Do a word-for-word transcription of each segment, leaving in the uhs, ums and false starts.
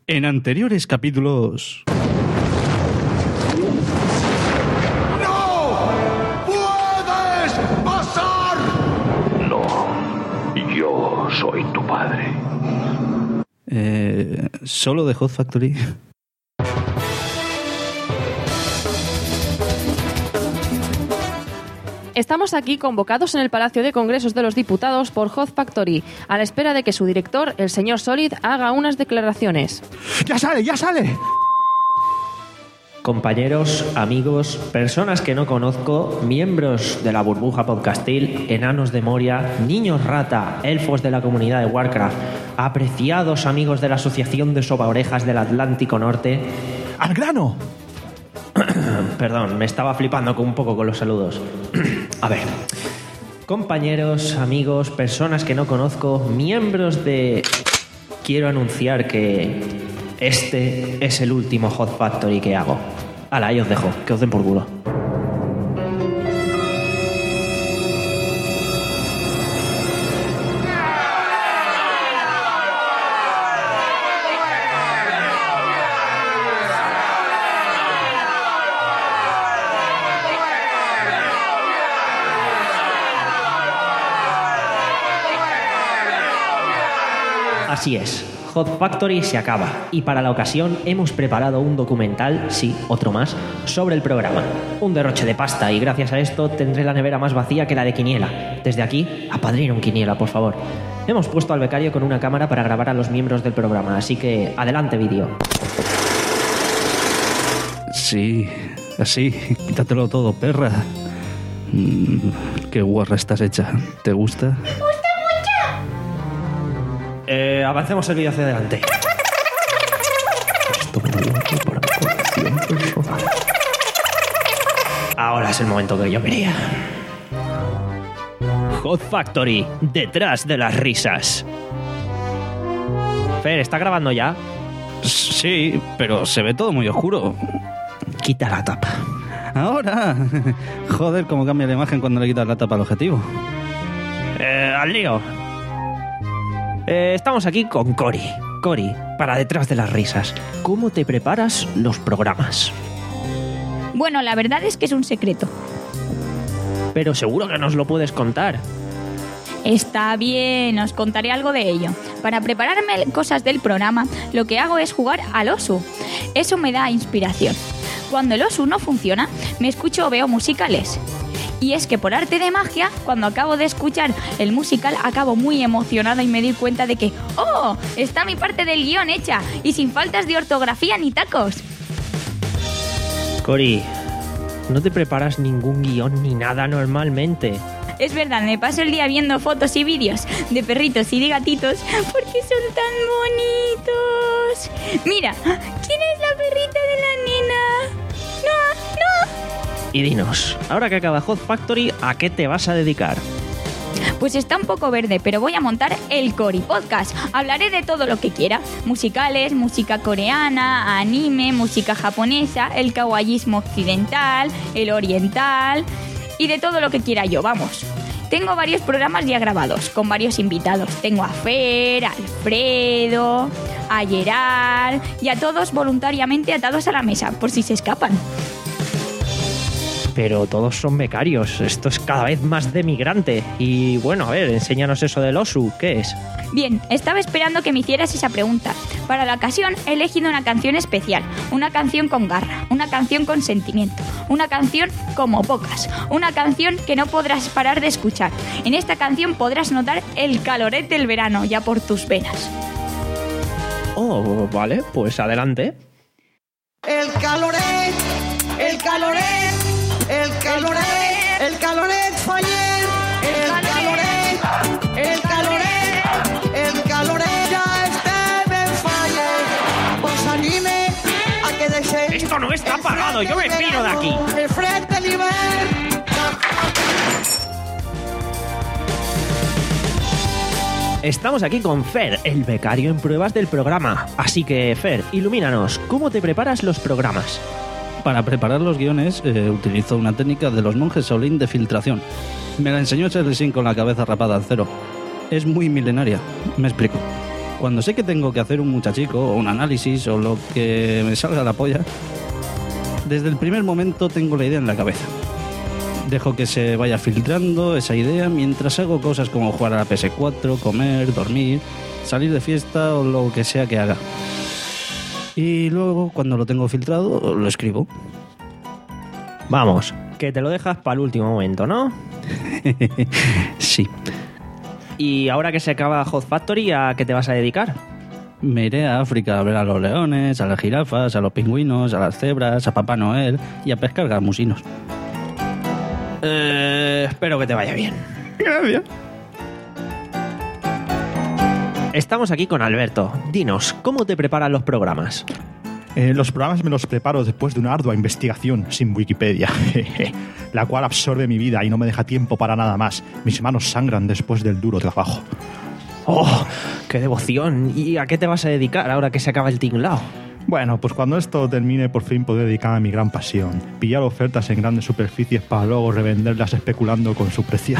En anteriores capítulos... ¡No! ¡Puedes pasar! No, yo soy tu padre. Eh, ¿Solo de Hot Factory? Estamos aquí convocados en el Palacio de Congresos de los Diputados por Hot Factory, a la espera de que su director, el señor Solid, haga unas declaraciones. ¡Ya sale, ya sale! Compañeros, amigos, personas que no conozco, miembros de la burbuja podcastil, enanos de Moria, niños rata, elfos de la comunidad de Warcraft, apreciados amigos de la Asociación de Sobaorejas del Atlántico Norte... ¡Al grano! Perdón, me estaba flipando un poco con los saludos. A ver, compañeros, amigos, personas que no conozco, miembros de... Quiero anunciar que este es el último Hot Factory que hago. Hala, ahí os dejo, que os den por culo. Así es, Hot Factory se acaba y para la ocasión hemos preparado un documental, sí, otro más, sobre el programa. Un derroche de pasta y gracias a esto tendré la nevera más vacía que la de Quiniela. Desde aquí, apadrina un Quiniela, por favor. Hemos puesto al becario con una cámara para grabar a los miembros del programa, así que adelante vídeo. Sí, así, quítatelo todo, perra. Mm, qué guarra estás hecha. ¿Te gusta? Eh, avancemos el vídeo hacia adelante. Ahora es el momento que yo quería. Hot Factory, detrás de las risas. Fer, ¿está grabando ya? Sí, pero se ve todo muy oscuro. Quita la tapa. Ahora. Joder, cómo cambia la imagen cuando le quitas la tapa al objetivo. Eh, al lío. Eh, estamos aquí con Cori. Cori, para detrás de las risas. ¿Cómo te preparas los programas? Bueno, la verdad es que es un secreto. Pero seguro que nos lo puedes contar. Está bien, os contaré algo de ello. Para prepararme cosas del programa, lo que hago es jugar al Osu. Eso me da inspiración. Cuando el Osu no funciona, me escucho o veo musicales. Y es que por arte de magia, cuando acabo de escuchar el musical, acabo muy emocionada y me doy cuenta de que ¡oh! Está mi parte del guión hecha y sin faltas de ortografía ni tacos. Cori, no te preparas ningún guión ni nada normalmente. Es verdad, me paso el día viendo fotos y vídeos de perritos y de gatitos porque son tan bonitos. Mira, ¿quién es la perrita de la nena? ¡No, no! Y dinos, ahora que acaba Hot Factory, ¿a qué te vas a dedicar? Pues está un poco verde, pero voy a montar el Cori Podcast. Hablaré de todo lo que quiera. Musicales, música coreana, anime, música japonesa, el kawaiismo occidental, el oriental y de todo lo que quiera yo, vamos. Tengo varios programas ya grabados, con varios invitados. Tengo a Fer, a Alfredo, a Gerard y a todos voluntariamente atados a la mesa, por si se escapan. Pero todos son becarios, esto es cada vez más de migrante. Y bueno, a ver, enséñanos eso del Osu, ¿qué es? Bien, estaba esperando que me hicieras esa pregunta. Para la ocasión he elegido una canción especial, una canción con garra, una canción con sentimiento, una canción como pocas, una canción que no podrás parar de escuchar. En esta canción podrás notar el caloret del verano ya por tus venas. Oh, vale, pues adelante. El caloret, el caloret, el caloret, el caloret fue ayer, el caloret, el caloret, el caloret ya este me falle. Os anime a que deseéis. Esto no está apagado, yo me piro de aquí. El frente libertad. Estamos aquí con Fer, el becario en pruebas del programa. Así que, Fer, ilumínanos, ¿cómo te preparas los programas? Para preparar los guiones eh, utilizo una técnica de los monjes Shaolin de filtración. Me la enseñó Charlie Sin con la cabeza rapada al cero. Es muy milenaria, me explico. Cuando sé que tengo que hacer un muchachico o un análisis o lo que me salga la polla, desde el primer momento tengo la idea en la cabeza. Dejo que se vaya filtrando esa idea mientras hago cosas como jugar a la P S cuatro, comer, dormir, salir de fiesta o lo que sea que haga. Y luego, cuando lo tengo filtrado, lo escribo. Vamos, que te lo dejas para el último momento, ¿no? Sí. Y ahora que se acaba Hot Factory, ¿a qué te vas a dedicar? Me iré a África a ver a los leones, a las jirafas, a los pingüinos, a las cebras, a Papá Noel y a pescar gamusinos. Eh, espero que te vaya bien. Gracias. Estamos aquí con Alberto. Dinos, ¿cómo te preparan los programas? Eh, los programas me los preparo después de una ardua investigación sin Wikipedia, la cual absorbe mi vida y no me deja tiempo para nada más. Mis manos sangran después del duro trabajo. ¡Oh, qué devoción! ¿Y a qué te vas a dedicar ahora que se acaba el tinglao? Bueno, pues cuando esto termine, por fin podré dedicarme a mi gran pasión. Pillar ofertas en grandes superficies para luego revenderlas especulando con su precio.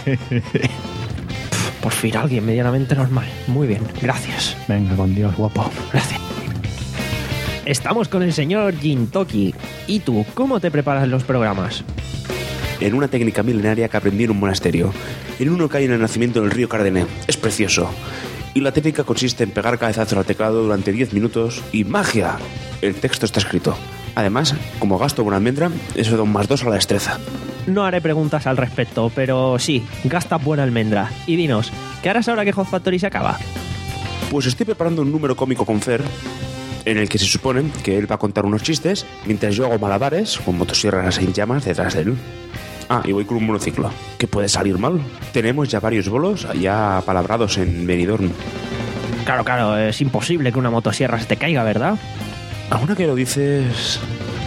Por fin alguien medianamente normal. Muy bien, gracias. Venga, con Dios, guapo. Gracias. Estamos con el señor Jintoki. ¿Y tú, cómo te preparas los programas? En una técnica milenaria que aprendí en un monasterio. En uno que hay en el nacimiento del río Cardené. Es precioso. Y la técnica consiste en pegar cabezazos al teclado durante diez minutos y ¡magia! El texto está escrito. Además, como gasto buena almendra, eso da un más dos a la destreza. No haré preguntas al respecto, pero sí, gasta buena almendra. Y dinos, ¿qué harás ahora que Hot Factory se acaba? Pues estoy preparando un número cómico con Fer, en el que se supone que él va a contar unos chistes mientras yo hago malabares con motosierras en llamas detrás de él. Ah, y voy con un monociclo. ¿Qué puede salir mal? Tenemos ya varios bolos ya palabrados en Benidorm. Claro, claro, es imposible que una motosierra se te caiga, ¿verdad? Ahora que lo dices...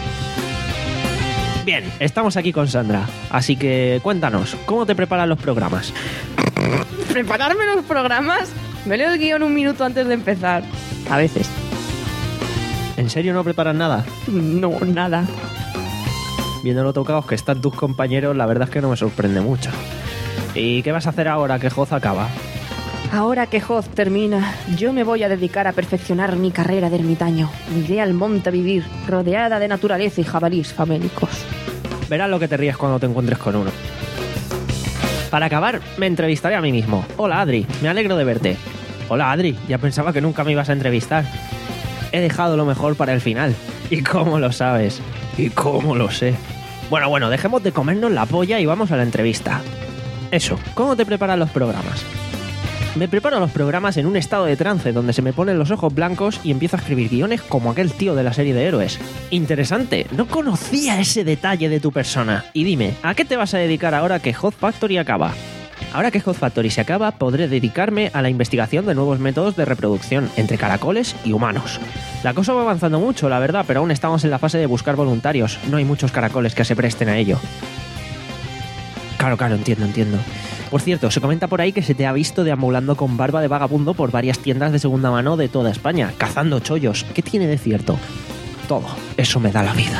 Bien, estamos aquí con Sandra, así que cuéntanos, ¿cómo te preparan los programas? ¿Prepararme los programas? Me leo el guión un minuto antes de empezar. A veces. ¿En serio no preparas nada? No, nada. Viendo lo tocados que están tus compañeros, la verdad es que no me sorprende mucho. ¿Y qué vas a hacer ahora que Hoz acaba? Ahora que Hoz termina, yo me voy a dedicar a perfeccionar mi carrera de ermitaño. Me iré al monte a vivir, rodeada de naturaleza y jabalíes famélicos. Verás lo que te ríes cuando te encuentres con uno. Para acabar, me entrevistaré a mí mismo. Hola, Adri, me alegro de verte. Hola, Adri, ya pensaba que nunca me ibas a entrevistar. He dejado lo mejor para el final. ¿Y cómo lo sabes? ¿Y cómo lo sé? Bueno, bueno, dejemos de comernos la polla y vamos a la entrevista. Eso, ¿cómo te preparan los programas? Me preparo los programas en un estado de trance donde se me ponen los ojos blancos y empiezo a escribir guiones como aquel tío de la serie de héroes. Interesante, no conocía ese detalle de tu persona. Y dime, ¿a qué te vas a dedicar ahora que Hot Factory acaba? Ahora que Hot Factory se acaba, podré dedicarme a la investigación de nuevos métodos de reproducción entre caracoles y humanos. La cosa va avanzando mucho, la verdad, pero aún estamos en la fase de buscar voluntarios. No hay muchos caracoles que se presten a ello. Claro, claro, entiendo, entiendo. Por cierto, se comenta por ahí que se te ha visto deambulando con barba de vagabundo por varias tiendas de segunda mano de toda España, cazando chollos. ¿Qué tiene de cierto? Todo. Eso me da la vida.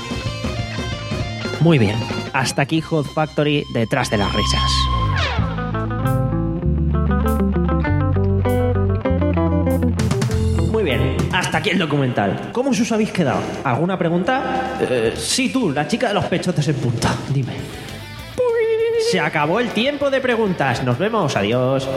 Muy bien. Hasta aquí Hot Factory detrás de las risas. Muy bien. Hasta aquí el documental. ¿Cómo os habéis quedado? ¿Alguna pregunta? Eh, sí, tú, la chica de los pechotes en punta. Dime. Se acabó el tiempo de preguntas. Nos vemos. Adiós.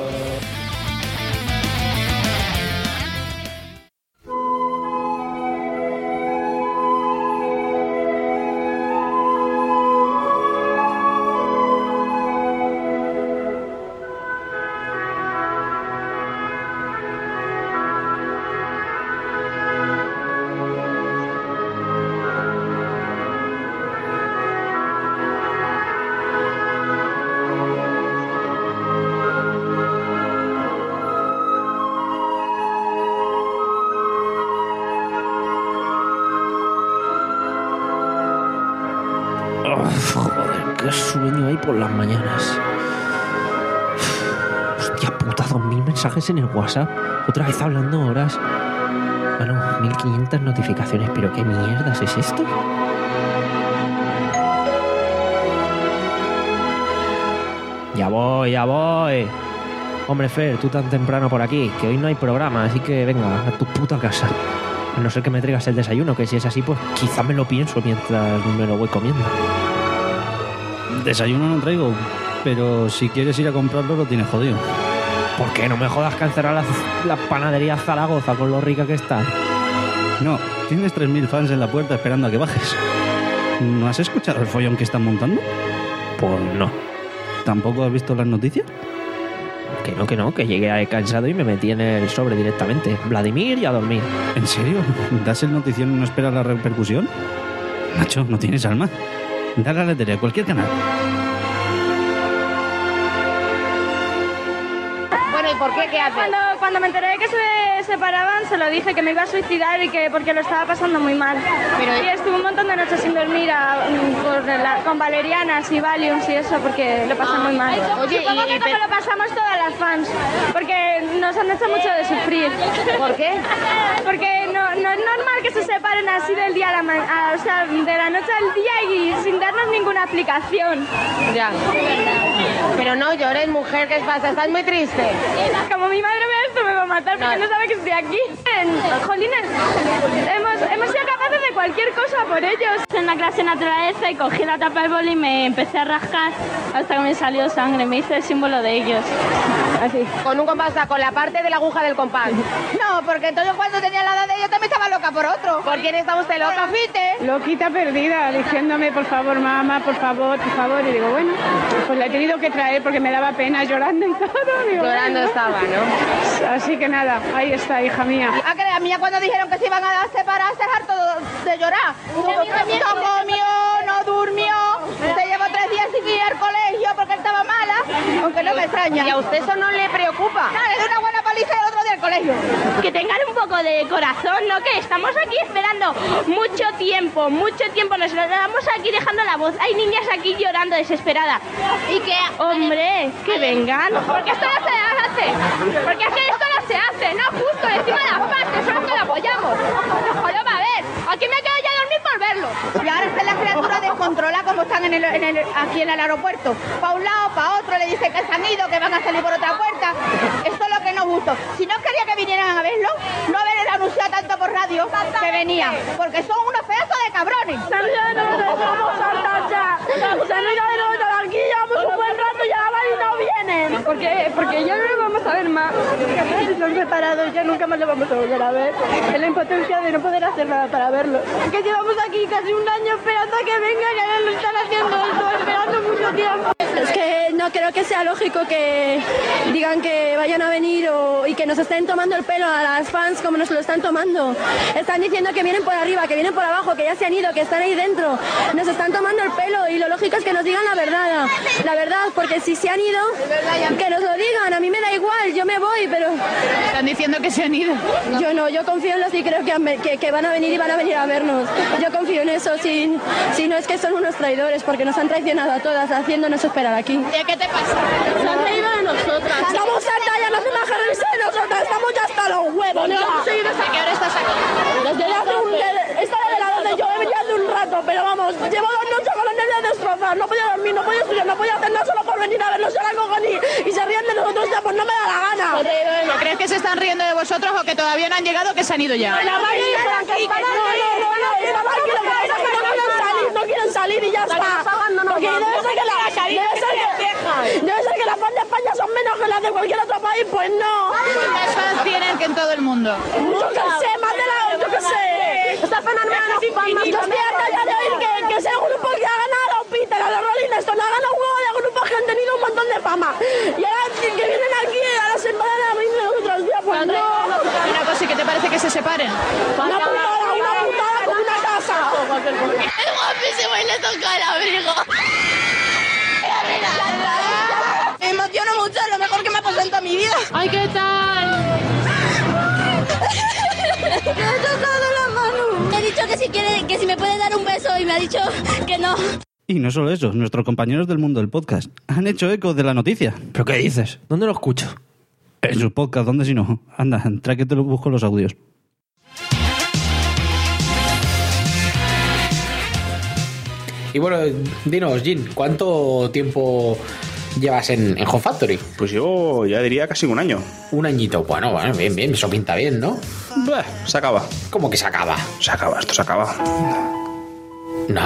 Joder, qué sueño hay por las mañanas. Hostia puta, dos mil mensajes en el WhatsApp. Otra vez hablando horas. Bueno, mil quinientas notificaciones, pero ¿qué mierdas es esto? Ya voy, ya voy. Hombre, Fer, tú tan temprano por aquí, que hoy no hay programa, así que venga, a tu puta casa. A no ser que me traigas el desayuno, que si es así, pues quizá me lo pienso mientras me lo voy comiendo. Desayuno no traigo, pero si quieres ir a comprarlo lo tienes jodido. ¿Por qué? No me jodas que han cerrado la, la panadería Zaragoza con lo rica que está. No, tienes tres mil fans en la puerta esperando a que bajes. ¿No has escuchado el follón que están montando? Pues no. ¿Tampoco has visto las noticias? Que no, que no, que llegué cansado y me metí en el sobre directamente. Vladimir y a dormir. ¿En serio? ¿Das el notición y no esperas la repercusión? Nacho, no tienes alma. Dale a la tele, a cualquier canal. Bueno, ¿y por qué? ¿Qué haces? Cuando, cuando me enteré de que se separaban, se lo dije, que me iba a suicidar y que porque lo estaba pasando muy mal. Pero, y estuve un montón de noches sin dormir a, por la, con valerianas y valiums y eso, porque lo pasé ah, muy mal. Oye, supongo y, que y, como lo pasamos todas las fans, porque nos han hecho mucho de sufrir. ¿Por qué? Porque no, no es normal que se separen así del día a la mañana, o sea, de la noche al día y sin darnos ninguna explicación. Ya. Pero no llores, mujer, ¿qué pasa? ¿Estás muy triste? Como mi madre ve esto me va a matar porque no, no sabe que estoy aquí. Jolines, hemos, hemos sido capaces de cualquier cosa por ellos. En la clase de naturaleza y cogí la tapa del boli y me empecé a rascar hasta que me salió sangre. Me hice el símbolo de ellos. Así. Con un compás, con la parte de la aguja del compás. No, porque entonces cuando tenía la edad de ellos también estaba loca por otro. ¿Por quién está usted loca, Fite? Loquita perdida, diciéndome por favor, mamá, por favor, por favor. Y digo, bueno, pues la he tenido que traer porque me daba pena llorando y todo. Digo, llorando bueno. Estaba, ¿no? Así que nada, ahí está, hija mía. Ah, que la mía cuando dijeron que se iban a separar, se hartó de llorar. No comió, no durmió, se llevó tres días sin ir al colegio porque estaba mala, aunque no me extraña. ¿Y a usted eso no le preocupa? No, le doy una buena paliza y el otro día al colegio. Que tengan un poco de corazón, ¿no? Que estamos aquí esperando mucho tiempo, mucho tiempo, nos quedamos aquí dejando la voz. Hay niñas aquí llorando desesperadas. Y que, hombre, que vengan. Porque esto no se hace. Porque es que esto no se hace, no justo encima de las partes, son los que lo apoyamos. Joder, a ver, aquí me quedo ya a dormir por verlo. Y ahora está la criatura descontrola como están en el, en el, aquí en el aeropuerto. Para un lado, para otro, le dicen que se han ido, que van a salir por otra puerta. Esto es lo que nos gustó. Si no quería que vinieran a verlo, no haber anunciado tanto por radio que venían, porque son unos pedazos de cabrones. Vamos a ya. Aquí llevamos un buen rato y ahora y no vienen. Porque, porque ya no lo vamos a ver más. Si son separados ya nunca más lo vamos a volver a ver. Es la impotencia de no poder hacer nada para verlo. Que llevamos aquí casi un año esperando a que vengan y ahora lo están haciendo esto, esperando mucho tiempo. Es que no creo que sea lógico que digan que vayan a venir o, y que nos estén tomando el pelo a las fans como nos lo están tomando. Están diciendo que vienen por arriba, que vienen por abajo, que ya se han ido, que están ahí dentro. Nos están tomando el pelo y lo lógico es que nos digan la verdad. La verdad, porque si se han ido, que nos lo digan. A mí me da igual, yo me voy, pero... Están diciendo que se han ido. Yo no, yo confío en los y creo que, han, que, que van a venir y van a venir a vernos. Yo confío en eso, si, si no es que son unos traidores, porque nos han traicionado a todas, haciéndonos esperar aquí. ¿Y qué te pasa? Se han reído de nosotras. Estamos hartas ya, no se imaginan de nosotras, estamos ya hasta los huevos. ¿No? ¿Desde qué hora estás aquí? Desde hace un... Esta de la donde yo he venido hace un rato, pero vamos, llevo dos noches con los nervios destrozados, no podía dormir, no podía estudiar, no podía hacer nada solo por venir a vernos, yo la cojo ni, y se ríen de nosotros ya, pues no me da la gana. ¿Crees que se están riendo de vosotros o que todavía no han llegado, que se han ido ya? La Mari dijeron que iban a no, no, no, la Mari lo que pasa es que no quieren salir, no quieren salir y ya está. Porque debe ser que la, debe ser que, debe ser que las fans de España son menos que las de cualquier otro país, pues no. ¿Cuántas fans tienen que en todo el mundo? Yo qué sé, más de la, yo qué sé. Está fenomenal. Yo estoy harta ya de oír que, que sea un grupo que ha ganado a los Peter, a los Rolling Stones, ha ganado un juego de grupos que han tenido un montón de fama. Y ahora que vienen aquí a la semana a venir otros días, pues no. Una cosa, ¿y qué te parece que se separen? Una putada, una putada con una casa. Es guapísimo y le toca el abrigo. Me emociono mucho, es lo mejor que me ha pasado en toda mi vida. Ay, ¿qué tal? Me ha tocado la mano. Me ha dicho que si quiere, que si me puede dar un beso y me ha dicho que no. Y no solo eso, nuestros compañeros del mundo del podcast han hecho eco de la noticia. ¿Pero qué dices? ¿Dónde lo escucho? En su podcast, ¿dónde si no? Anda, trae que te lo busco los audios. Y bueno, dinos, Jin, ¿cuánto tiempo llevas en, en Hot Factory? Pues yo ya diría casi un año. Un añito. Bueno, bueno, bien, bien. Eso pinta bien, ¿no? Bah, se acaba. ¿Cómo que se acaba? Se acaba, esto se acaba. No.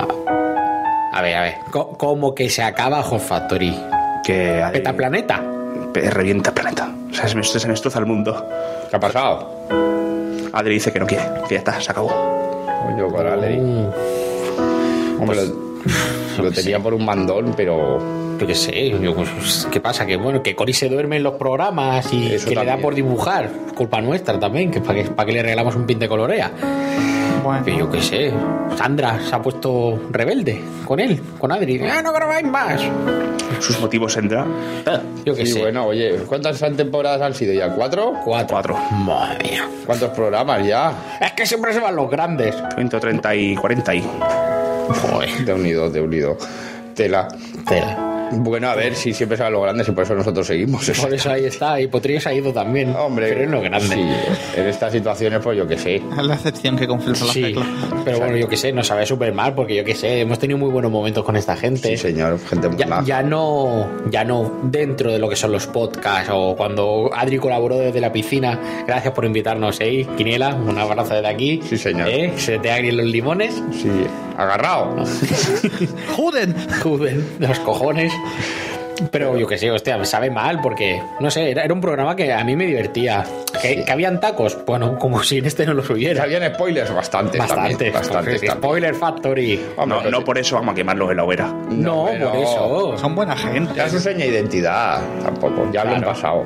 A ver, a ver. ¿Cómo que se acaba Hot Factory? Que... ¿Peta planeta? Revienta planeta. O sea, se me, se me destroza el mundo. ¿Qué ha pasado? Adri dice que no quiere, que ya está, se acabó. Coño, con Adri. Hombre, Pues, lo, lo tenía por un mandón, pero... Yo qué sé, yo, pues, ¿qué pasa? Que bueno, que Cori se duerme en los programas y Eso que también. le da por dibujar. Culpa nuestra también, que para que, para que le regalamos un pin de colorea. Bueno. Que yo qué sé. Sandra se ha puesto rebelde con él, con Adri. ¡Ah, no grabáis más! Sus motivos tendrá. Yo qué Sí, sé. bueno, oye, ¿cuántas temporadas han sido ya? ¿Cuatro? Cuatro. Cuatro. Madre mía. ¿Cuántos programas ya? Es que siempre se van los grandes. ciento treinta y cuarenta y... Joder. De unido, de unido. Tela. Tela. Bueno, a ver, si siempre se van los grandes y por eso nosotros seguimos. Por eso ahí está. Y Potrillo se ha ido también. Hombre, pero es lo grande. Sí, en estas situaciones, pues yo qué sé. Es la excepción que confirma la Sí, regla. pero bueno, yo qué sé, nos sabe súper mal porque yo qué sé, hemos tenido muy buenos momentos con esta gente. Sí, señor, gente muy Ya, maja. ya no ya no dentro de lo que son los podcasts o cuando Adri colaboró desde la piscina. Gracias por invitarnos, ¿eh? Quiniela, un abrazo desde aquí. Sí, señor. ¿Eh? Se te agrian los limones. Sí, agarrado. ¡Juden! Juden, de los cojones. Pero yo que sé, hostia, me sabe mal porque, no sé, era, era un programa que a mí me divertía. ¿Que, que habían tacos? Bueno, como si en este no los hubiera. Habían spoilers bastantes Bastante, también. Bastantes también. Spoiler Factory. No, no por eso vamos a quemarlos en la hoguera. No, hombre, por no. eso. Son buena gente. Ya su seña de identidad, tampoco. Ya lo han Claro. pasado.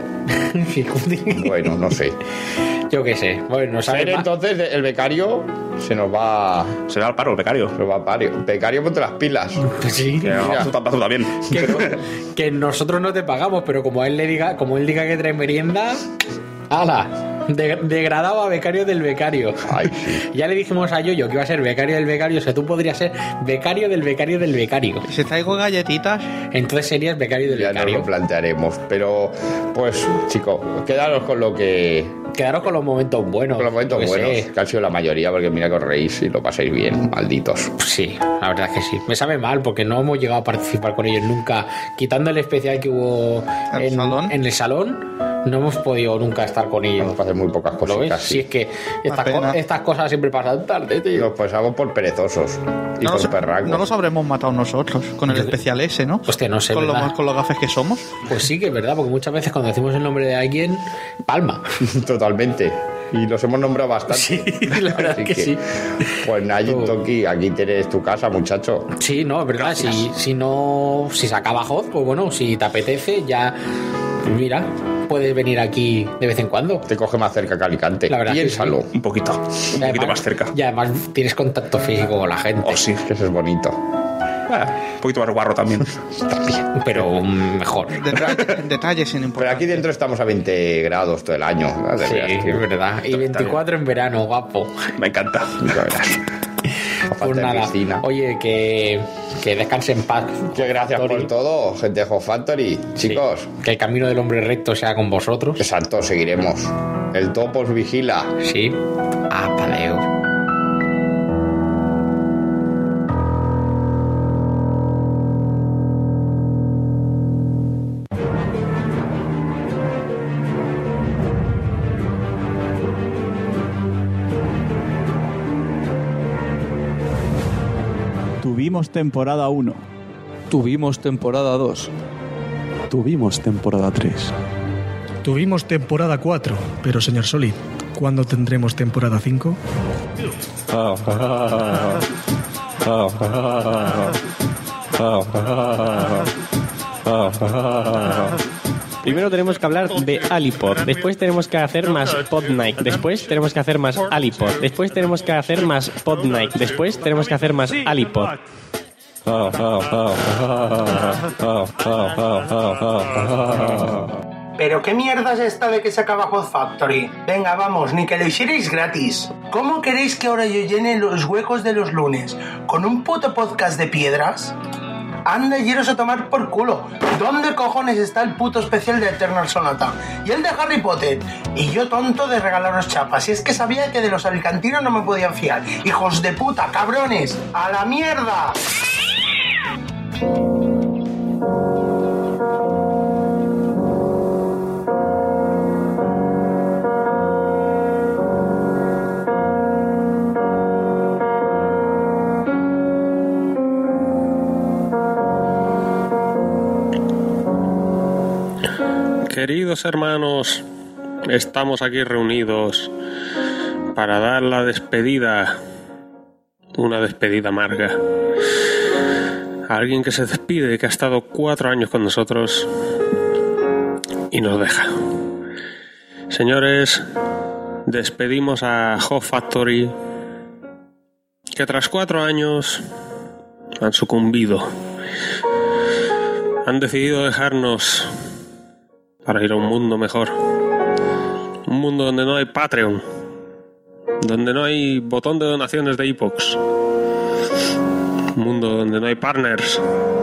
Bueno, no sé. Yo qué sé. Bueno, sabe Pero mal. entonces el becario se nos va. Se va al paro el becario. Se nos va al paro. Becario, ponte las pilas. Sí. Que Mira. tú, tú también. Que, que nosotros no te pagamos, pero como a él le diga, como él diga que trae merienda, ¡hala! De- degradado a becario del becario. Ay, sí. Ya le dijimos a Yoyo que iba a ser becario del becario, o sea, tú podrías ser becario del becario del becario. Si traigo galletitas, Entonces serías becario del Ya nos becario. lo plantearemos. Pero, pues, chicos, quedaros con lo que. Quedaros con los momentos buenos. Con los momentos yo qué buenos, sé. que han sido la mayoría, porque mira que os reís y lo pasáis bien, malditos. Sí, la verdad es que sí. Me sabe mal porque no hemos llegado a participar con ellos nunca. Quitando el especial que hubo ¿El en, salón? en el salón, no hemos podido nunca estar con ellos. Vamos a hacer muy pocas ¿Lo cositas. ves? sí. Si es que estas, Una pena. co- estas cosas siempre pasan tarde, tío. Nos pasamos por perezosos y no por los, perracos. no los habremos matado nosotros con el Yo- especial ese, ¿no? Hostia, no sé, con, ¿verdad? los, con los gafes que somos. Pues sí que es verdad, porque muchas veces cuando decimos el nombre de alguien, palma. Totalmente. Y los hemos nombrado bastante. Sí, la verdad Así que sí. Pues Nayi, Oh. Toki, aquí tienes tu casa, muchacho. Sí, no, es verdad. Si, si no, si se acaba Hot, pues bueno, si te apetece, ya, pues mira, puedes venir aquí de vez en cuando. Te coge más cerca que Alicante. La verdad que Piénsalo. Un poquito. Un Y poquito además- más cerca. Y además tienes contacto físico con la gente. Oh, sí. Que eso es bonito. Ah, un poquito más guarro también. Pero mm, mejor. Detalle- detalles sin Pero importancia. aquí dentro estamos a veinte grados todo el año. ¿no? De Sí, veras, tío. es verdad. Y veinticuatro en verano, guapo. Me encanta. Ya verás. A Pues falta de nada. piscina. Oye, que, que descanse en paz. Muchas gracias Tori. por todo, gente de Hot Factory. Sí. Chicos, Que el camino del hombre recto sea con vosotros. exacto, seguiremos. El topo os vigila. Sí. Ah, paleo. Tuvimos temporada uno. Tuvimos temporada dos. Tuvimos temporada tres. Tuvimos temporada cuatro, pero señor Solid, ¿cuándo tendremos temporada cinco? Primero tenemos que hablar de Alipod, después tenemos que hacer más Podnight, después tenemos que hacer más Alipod, después tenemos que hacer más Podnight, después tenemos que hacer más Alipod. ¿Pero qué mierda es esta de que se acaba Hot Factory? Venga, vamos, ni que lo hicierais gratis. ¿Cómo queréis que ahora yo llene los huecos de los lunes? ¿Con un puto podcast de piedras? Anda, iros a tomar por culo. ¿Dónde cojones está el puto especial de Eternal Sonata? Y el de Harry Potter. Y yo tonto de regalaros chapas. Y es que sabía que de los alicantinos no me podían fiar. ¡Hijos de puta, cabrones! ¡A la mierda! Queridos hermanos, estamos aquí reunidos para dar la despedida, una despedida amarga. Alguien que se despide, que ha estado cuatro años con nosotros y nos deja. Señores, despedimos a Hot Factory, que tras cuatro años han sucumbido. Han decidido dejarnos para ir a un mundo mejor. Un mundo donde no hay Patreon, donde no hay botón de donaciones de iVoox. Un mundo donde no hay partners,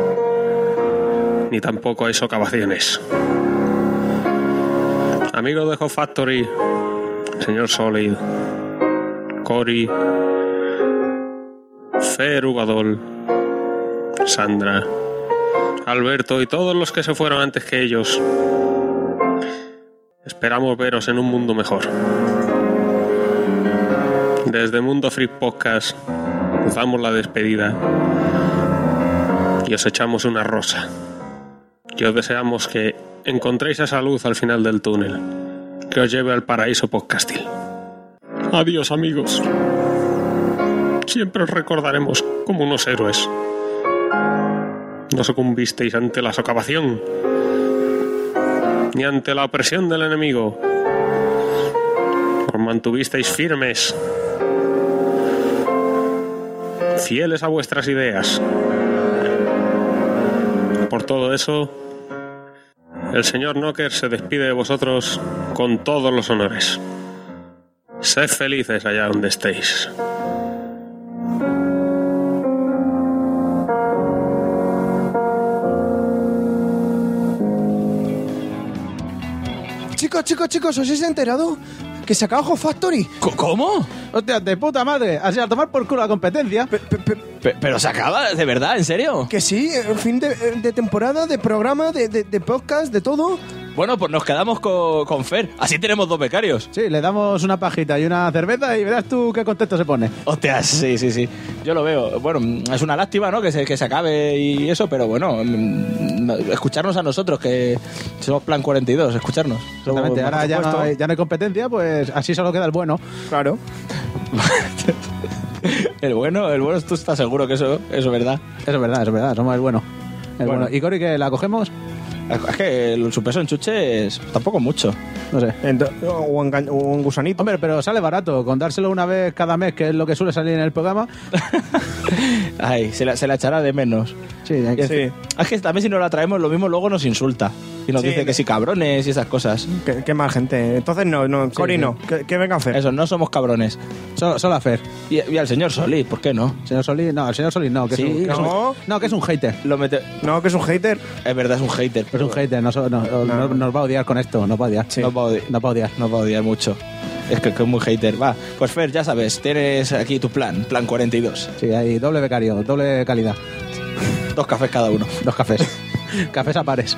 ni tampoco hay socavaciones. Amigos de Hot Factory, señor Solid, Cory, Fer Ugadol, Sandra, Alberto y todos los que se fueron antes que ellos, esperamos veros en un mundo mejor. Desde Mundo Freak Podcast os damos la despedida y os echamos una rosa. Y os deseamos que encontréis esa luz al final del túnel, que os lleve al paraíso podcastil. Adiós, amigos. Siempre os recordaremos como unos héroes. No sucumbisteis ante la socavación, ni ante la opresión del enemigo. Os mantuvisteis firmes, fieles a vuestras ideas. Por todo eso, el señor Knocker se despide de vosotros con todos los honores. Sed felices allá donde estéis. Chicos, chicos, chicos, ¿os habéis enterado? Que se acabó Hot Factory. ¿Cómo? Hostia, de puta madre. Así a tomar por culo la competencia. Pe, pe, pe, pe, pero se acaba, ¿de verdad? ¿En serio? Que sí, fin de, de temporada, de programa, de, de, de podcast, de todo. Bueno, pues nos quedamos con, con Fer. Así tenemos dos becarios. Sí, le damos una pajita y una cerveza y verás tú qué contento se pone. Hostia, sí, sí, sí. Yo lo veo. Bueno, es una lástima, ¿no? Que se, que se acabe y eso, pero bueno, escucharnos a nosotros, que somos Plan cuarenta y dos, escucharnos. Exactamente, ahora ya no, hay, ya no hay competencia, pues así solo queda el bueno. Claro. El bueno, el bueno, ¿tú estás seguro que eso, eso es verdad? Eso es verdad, eso es verdad, somos el bueno. El bueno. bueno. ¿Y Cory, que la cogemos? Es que el, su peso en chuche es tampoco mucho. No sé. Ento- o, un, o un gusanito. Hombre, pero sale barato. Con dárselo una vez cada mes, que es lo que suele salir en el programa. Ay, se la, se la echará de menos. Sí, hay que... sí. Es que también si no la traemos, lo mismo luego nos insulta. Y nos sí, dice que sí, cabrones y esas cosas. Qué, qué mal gente. Entonces no, no, Cory sí, no. Sí. Que, que venga a Fer. Eso, no somos cabrones. Solo, solo a Fer. Y, y al señor Solid, ¿por qué no? Señor Solid, no, el señor Solid no. Que sí, es un, que no. Es un, no, que es un hater. Lo mete... No, que es un hater. Es verdad, es un hater. Pero... Es un hater, no, no, no, no, nos va a odiar con esto, nos va a odiar. Sí. Nos va a odiar. Nos va a odiar. Nos va a odiar mucho. Es que, que es muy hater. Va, pues Fer, ya sabes, tienes aquí tu plan, plan cuarenta y dos. Sí, hay doble becario, doble calidad. Dos cafés cada uno. Dos cafés. Cafés a pares.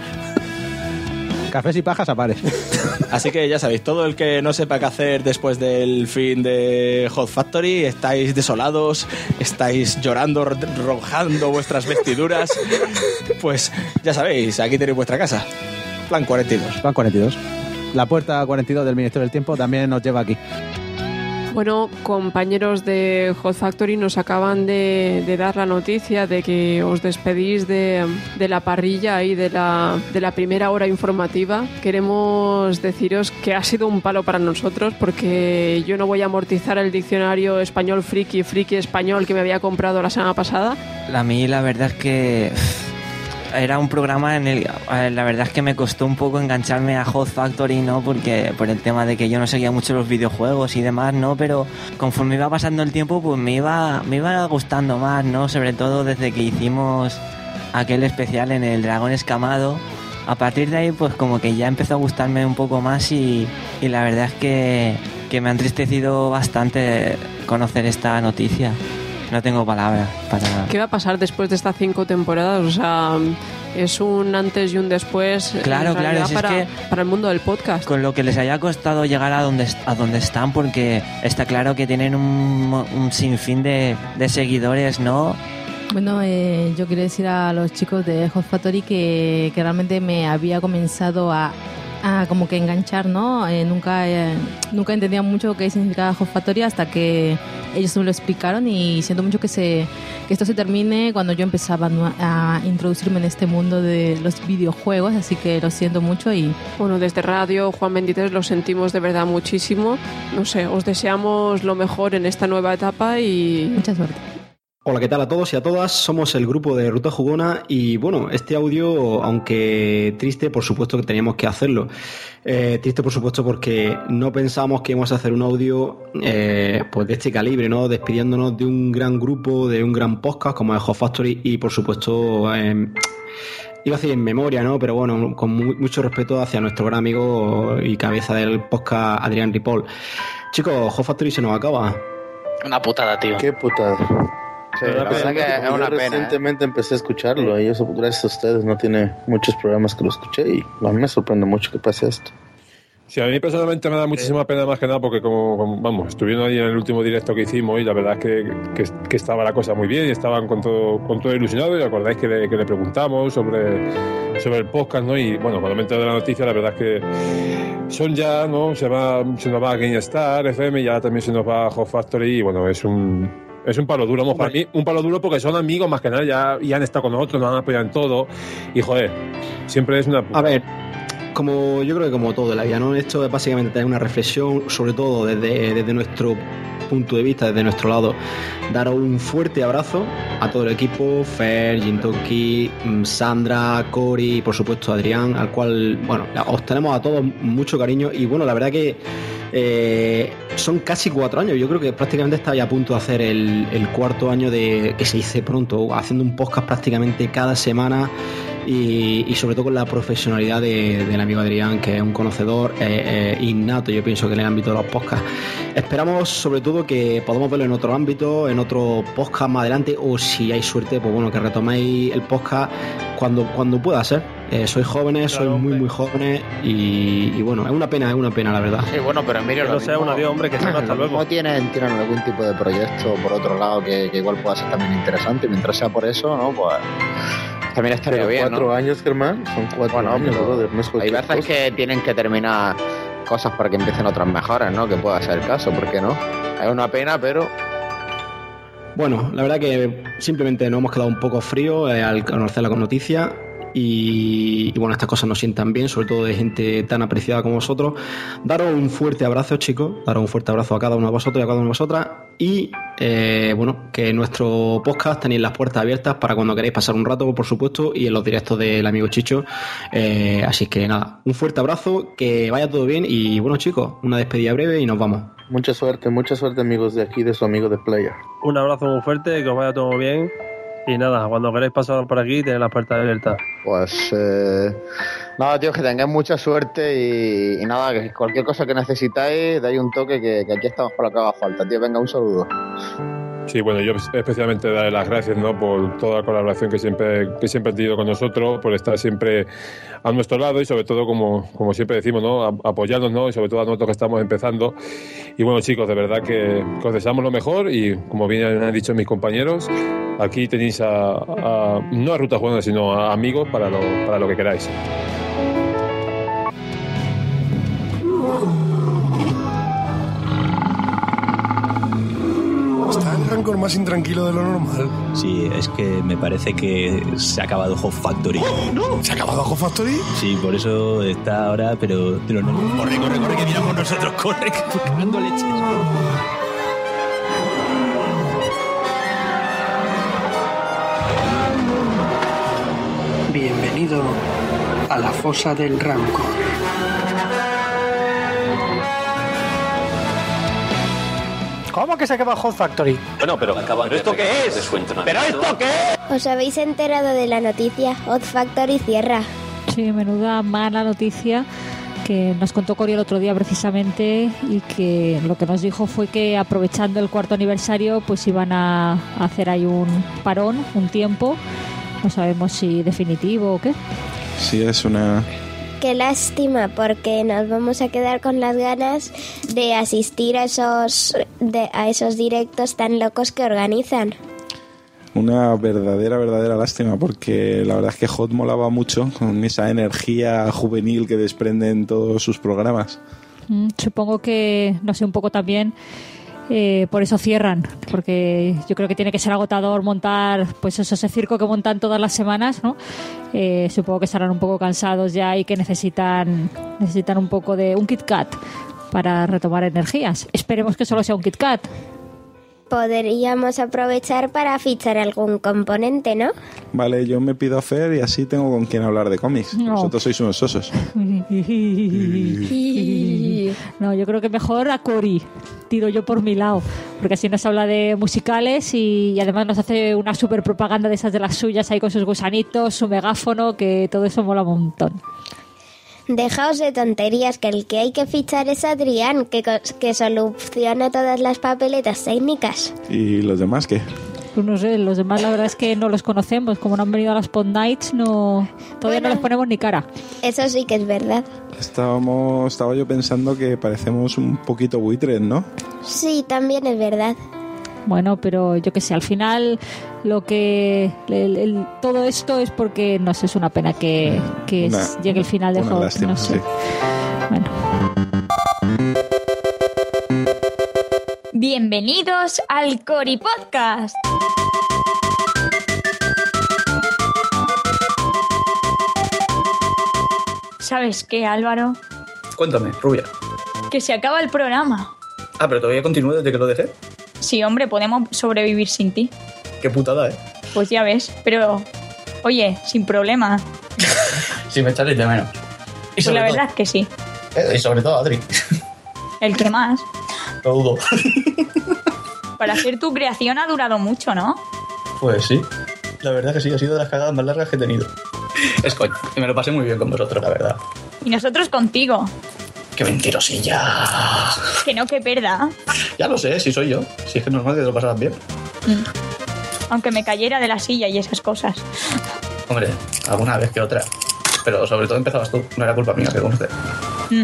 Cafés y pajas a pares. Así que ya sabéis, todo el que no sepa qué hacer después del fin de Hot Factory, estáis desolados, estáis llorando, rojando vuestras vestiduras, pues ya sabéis, aquí tenéis vuestra casa. Plan cuarenta y dos. Plan cuarenta y dos. La puerta cuarenta y dos del Ministerio del Tiempo también nos lleva aquí. Bueno, compañeros de Hot Factory, nos acaban de, de dar la noticia de que os despedís de, de la parrilla y de la, de la primera hora informativa. Queremos deciros que ha sido un palo para nosotros, porque yo no voy a amortizar el diccionario español friki, friki español que me había comprado la semana pasada. A mí la verdad es que... era un programa en el la verdad es que me costó un poco engancharme a Hot Factory, ¿no? Porque por el tema de que yo no seguía mucho los videojuegos y demás, ¿no? Pero conforme iba pasando el tiempo, pues me iba me iba gustando más, ¿no? Sobre todo desde que hicimos aquel especial en el Dragón Escamado. A partir de ahí, pues como que ya empezó a gustarme un poco más y, y la verdad es que, que me ha entristecido bastante conocer esta noticia. No tengo palabras para... ¿Qué va a pasar después de estas cinco temporadas? O sea, es un antes y un después. Claro, claro. Si para, es que para el mundo del podcast. Con lo que les haya costado llegar a donde, a donde están, porque está claro que tienen un, un sinfín de, de seguidores, ¿no? Bueno, eh, yo quiero decir a los chicos de Hot Factory que, que realmente me había comenzado a a como que enganchar, ¿no? Eh, nunca, eh, nunca entendía mucho qué significaba Hot Factory hasta que ellos me lo explicaron y siento mucho que, se, que esto se termine cuando yo empezaba a introducirme en este mundo de los videojuegos, así que lo siento mucho y... Bueno, desde Radio Juan veintitrés lo sentimos de verdad muchísimo. No sé, os deseamos lo mejor en esta nueva etapa y... Mucha suerte. Hola, ¿qué tal a todos y a todas? Somos el grupo de Ruta Jugona y bueno, este audio, aunque triste, por supuesto que teníamos que hacerlo. Eh, triste, por supuesto, porque no pensamos que íbamos a hacer un audio eh, pues de este calibre, ¿no? Despidiéndonos de un gran grupo, de un gran podcast como es Hot Factory y, por supuesto, eh, iba a decir en memoria, ¿no? Pero bueno, con mu- mucho respeto hacia nuestro gran amigo y cabeza del podcast, Adrián Ripoll. Chicos, Hot Factory se nos acaba. Una putada, tío. Qué putada. Sí, la verdad que es una yo pena. recientemente empecé a escucharlo y eso gracias a ustedes, no tiene muchos programas que lo escuché y a mí me sorprende mucho que pase esto. Sí, a mí personalmente me da muchísima pena más que nada porque como, como vamos, estuvieron ahí en el último directo que hicimos y la verdad es que, que, que estaba la cosa muy bien y estaban con todo, con todo ilusionado y acordáis que le, que le preguntamos sobre, sobre el podcast, ¿no? Y bueno, cuando me enteré de la noticia la verdad es que son ya, ¿no? Se, va, se nos va a GameStar, F M, ya también se nos va a Hot Factory y bueno, es un... Es un palo duro, vamos, para mí un palo duro porque son amigos más que nada, ya, ya han estado con nosotros, nos han apoyado en todo y joder, siempre es una... A ver, como yo creo que como todo en la vida, ¿no? Esto es básicamente tener una reflexión, sobre todo desde, desde nuestro punto de vista, desde nuestro lado. Daros un fuerte abrazo a todo el equipo, Fer, Jintoki, Sandra, Cory y por supuesto Adrián, al cual, bueno, os tenemos a todos mucho cariño y bueno, la verdad que eh, son casi cuatro años, yo creo que prácticamente estaba ya a punto de hacer el, el cuarto año de que se dice pronto, haciendo un podcast prácticamente cada semana. Y, y sobre todo con la profesionalidad de, del amigo Adrián, que es un conocedor eh, eh, innato, yo pienso que en el ámbito de los podcasts. Esperamos sobre todo que podamos verlo en otro ámbito, en otro podcast más adelante, o si hay suerte, pues bueno, que retoméis el podcast cuando, cuando pueda ser. Eh, sois jóvenes, Claro, sois muy muy jóvenes y, y bueno, es una pena, es una pena la verdad. Sí, bueno, pero Emilio, Que lo no sea mismo- un adiós, hombre, que sea un hasta Lo mismo luego. tienen, tienen algún tipo de proyecto por otro lado que, que igual pueda ser también interesante. Mientras sea por eso, ¿no? Pues También estaría Pero bien, cuatro ¿no? años, Germán, son cuatro Bueno, años, pero brother, no es hay cualquier veces cosa. que tienen que terminar cosas para que empiecen otras mejores, ¿no? Que pueda ser el caso, ¿por qué no? Es una pena, pero... Bueno, la verdad que simplemente nos hemos quedado un poco fríos eh, al conocer la noticia y, y bueno, estas cosas nos sientan bien, sobre todo de gente tan apreciada como vosotros. Daros un fuerte abrazo, chicos, daros un fuerte abrazo a cada uno de vosotros y a cada una de vosotras y eh, bueno, que en nuestro podcast tenéis las puertas abiertas para cuando queráis pasar un rato, por supuesto, y en los directos del amigo Chicho. Eh, así que nada, un fuerte abrazo, que vaya todo bien y bueno, chicos, una despedida breve y nos vamos. Mucha suerte, mucha suerte amigos de aquí, de su amigo de Player. Un abrazo muy fuerte, que os vaya todo bien. Y nada, cuando queráis pasar por aquí, tenéis las puertas abiertas. Pues eh, nada, tío, que tengáis mucha suerte y, y nada, que cualquier cosa que necesitáis, dais un toque, que, que aquí estamos para lo que haga falta, tío. Venga, un saludo. Sí, bueno, yo especialmente darle las gracias, ¿no? Por toda la colaboración que siempre, que siempre han tenido con nosotros, por estar siempre a nuestro lado y sobre todo, como, como siempre decimos, ¿no? A- apoyarnos, ¿no? Y sobre todo a nosotros que estamos empezando. Y bueno, chicos, de verdad que, que os deseamos lo mejor y como bien han dicho mis compañeros, aquí tenéis a, a- no a Ruta Jugona, sino a amigos para lo, para lo que queráis. Está el Rancor más intranquilo de lo normal. Sí, es que me parece que se ha acabado Hot Factory. ¿Se ha acabado Hot Factory? Sí, por eso está ahora, pero... pero no. Corre, corre, corre, que viene con nosotros, corre, que cagando leches. Bienvenido a la fosa del Rancor. ¿Cómo que se acaba Hot Factory? Bueno, pero, ¿pero esto qué es? ¿Pero esto qué es? ¿Os habéis enterado de la noticia? Hot Factory cierra. Sí, menuda mala noticia que nos contó Cory el otro día precisamente y que lo que nos dijo fue que aprovechando el cuarto aniversario pues iban a hacer ahí un parón, un tiempo, no sabemos si definitivo o qué. Sí, es una... Qué lástima, porque nos vamos a quedar con las ganas de asistir a esos, de, a esos directos tan locos que organizan. Una verdadera, verdadera lástima, porque la verdad es que Hot molaba mucho con esa energía juvenil que desprende en todos sus programas. Mm, supongo que, no sé, un poco también eh, por eso cierran, porque yo creo que tiene que ser agotador montar pues eso, ese circo que montan todas las semanas, ¿no? Eh, supongo que estarán un poco cansados ya y que necesitan, necesitan un poco de un Kit Kat para retomar energías. Esperemos que solo sea un Kit Kat. Podríamos aprovechar para fichar algún componente, ¿no? Vale, yo me pido a Fer y así tengo con quien hablar de cómics. No. Vosotros sois unos sosos. No, yo creo que mejor a Cory. Tiro yo por mi lado, porque así nos habla de musicales y, y además nos hace una super propaganda de esas de las suyas ahí con sus gusanitos, su megáfono, que todo eso mola un montón. Dejaos de tonterías, que el que hay que fichar es Adrián, que, que soluciona todas las papeletas técnicas. ¿Y los demás qué? Pues no sé, los demás la verdad es que no los conocemos. Como no han venido a las Pod Nights, no, todavía bueno, no les ponemos ni cara. Eso sí que es verdad. Estábamos, estaba yo pensando que parecemos un poquito buitres, ¿no? Sí, también es verdad. Bueno, pero yo qué sé, al final lo que el, el, todo esto es porque no sé, es una pena que, que una, es, llegue el final de Hot, no sé. Sí. Bueno. Bienvenidos al Cory Podcast. ¿Sabes qué, Álvaro? Cuéntame, rubia. Que se acaba el programa. Ah, pero todavía continúa desde que lo dejé. Sí, hombre, podemos sobrevivir sin ti. Qué putada, ¿eh? Pues ya ves, pero... Oye, sin problema. Si me echaréis de menos. Y pues la verdad es que sí. Eh, y sobre todo Adri. El que más. Lo dudo. Para hacer tu creación ha durado mucho, ¿no? Pues sí. La verdad que sí, ha sido de las cagadas más largas que he tenido. Es coño. Y me lo pasé muy bien con vosotros, la verdad. Y nosotros contigo. ¡Qué mentirosilla! Que no, que perda. Ya lo sé, si soy yo. Si es que es normal que te lo pasaras bien. Mm. Aunque me cayera de la silla y esas cosas. Hombre, alguna vez que otra. Pero sobre todo empezabas tú. No era culpa mía, que conste. Mm.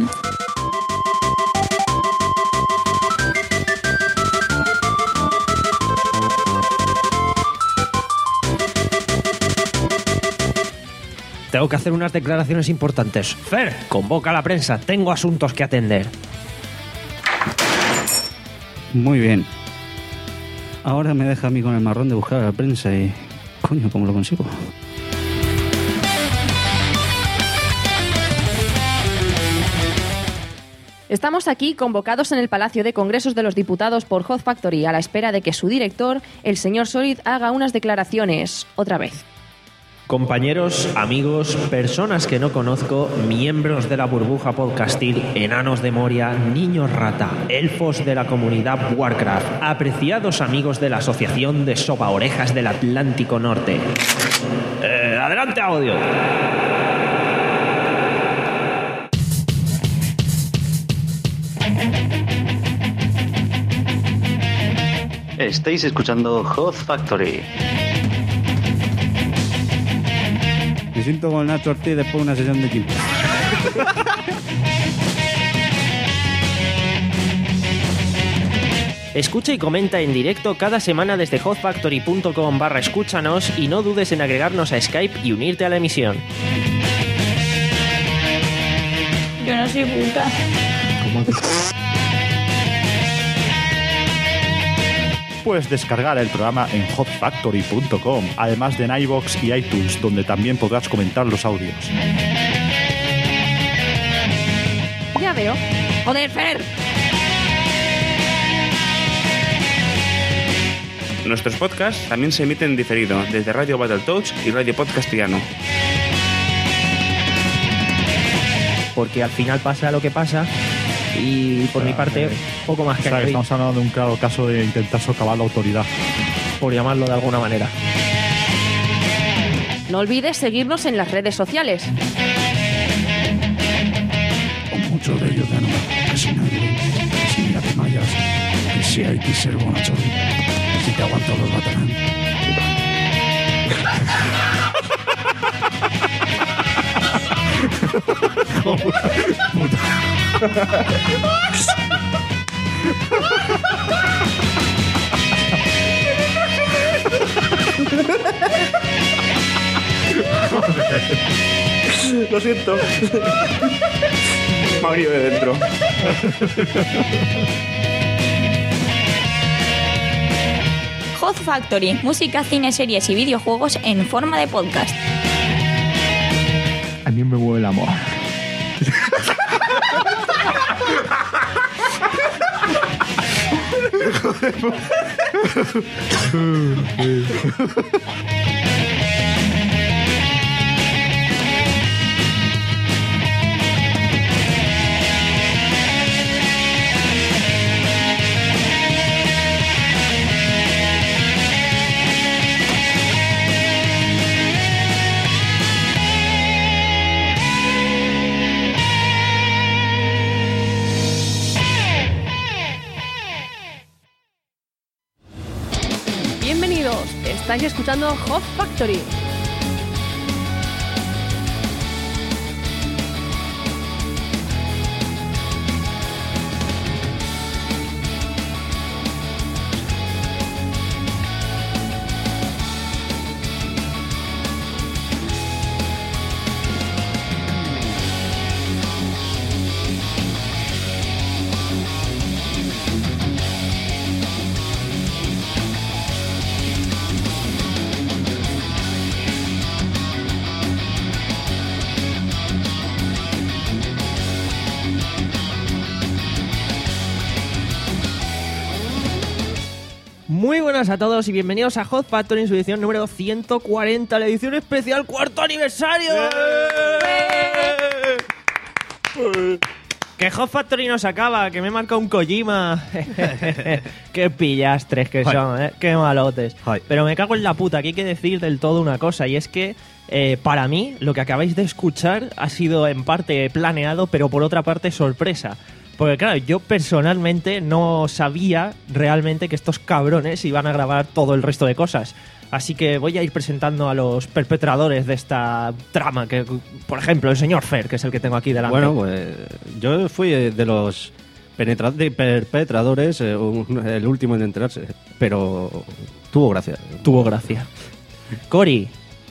Tengo que hacer unas declaraciones importantes. Fer, convoca a la prensa. Tengo asuntos que atender. Muy bien. Ahora me deja a mí con el marrón de buscar a la prensa y... Coño, ¿cómo lo consigo? Estamos aquí convocados en el Palacio de Congresos de los Diputados por Hot Factory a la espera de que su director, el señor Solid, haga unas declaraciones. Otra vez. Compañeros, amigos, personas que no conozco, miembros de la burbuja podcastil, enanos de Moria, niños rata, elfos de la comunidad Warcraft, apreciados amigos de la Asociación de Soba Orejas del Atlántico Norte. Eh, adelante, audio. Estáis escuchando Hot Factory. Me siento con Nacho Ortiz después de una sesión de quinto. Escucha y comenta en directo cada semana desde hotfactory.com barra escúchanos y no dudes en agregarnos a Skype y unirte a la emisión. Yo no soy puta. ¿Cómo que? Puedes descargar el programa en hot factory punto com, además de en iVoox y iTunes, donde también podrás comentar los audios. Ya veo. ¡Joder, Fer! Nuestros podcasts también se emiten en diferido desde Radio Battletoads y Radio Podcastiano. Porque al final pasa lo que pasa. Y por mi parte, poco más que añadir. Estamos hablando de un claro caso de intentar socavar la autoridad, por llamarlo de alguna manera. No olvides seguirnos en las redes sociales. Con muchos de ellos de no, que si nadie, que si mira te mallas, que si hay que ser bonachón, si te aguanto los matarán. Puta. Lo siento. Me ha venido de dentro. Hot Factory, música, cine, series y videojuegos en forma de podcast. A mí me mueve el amor. Estáis escuchando Hot Factory. Muy buenas a todos y bienvenidos a Hot Factory en su edición número ciento cuarenta, la edición especial cuarto aniversario. ¡Eh! Que Hot Factory no se acaba, que me marca un Kojima. Qué pillastres que son, ¿eh? Qué malotes. Ay. Pero me cago en la puta, que hay que decir del todo una cosa, y es que eh, para mí lo que acabáis de escuchar ha sido en parte planeado, pero por otra parte sorpresa. Porque claro, yo personalmente no sabía realmente que estos cabrones iban a grabar todo el resto de cosas. Así que voy a ir presentando a los perpetradores de esta trama, que por ejemplo el señor Fer, que es el que tengo aquí delante. Bueno, pues yo fui de los penetra- de perpetradores, eh, un, el último en enterarse, pero tuvo gracia. Tuvo gracia. Cori.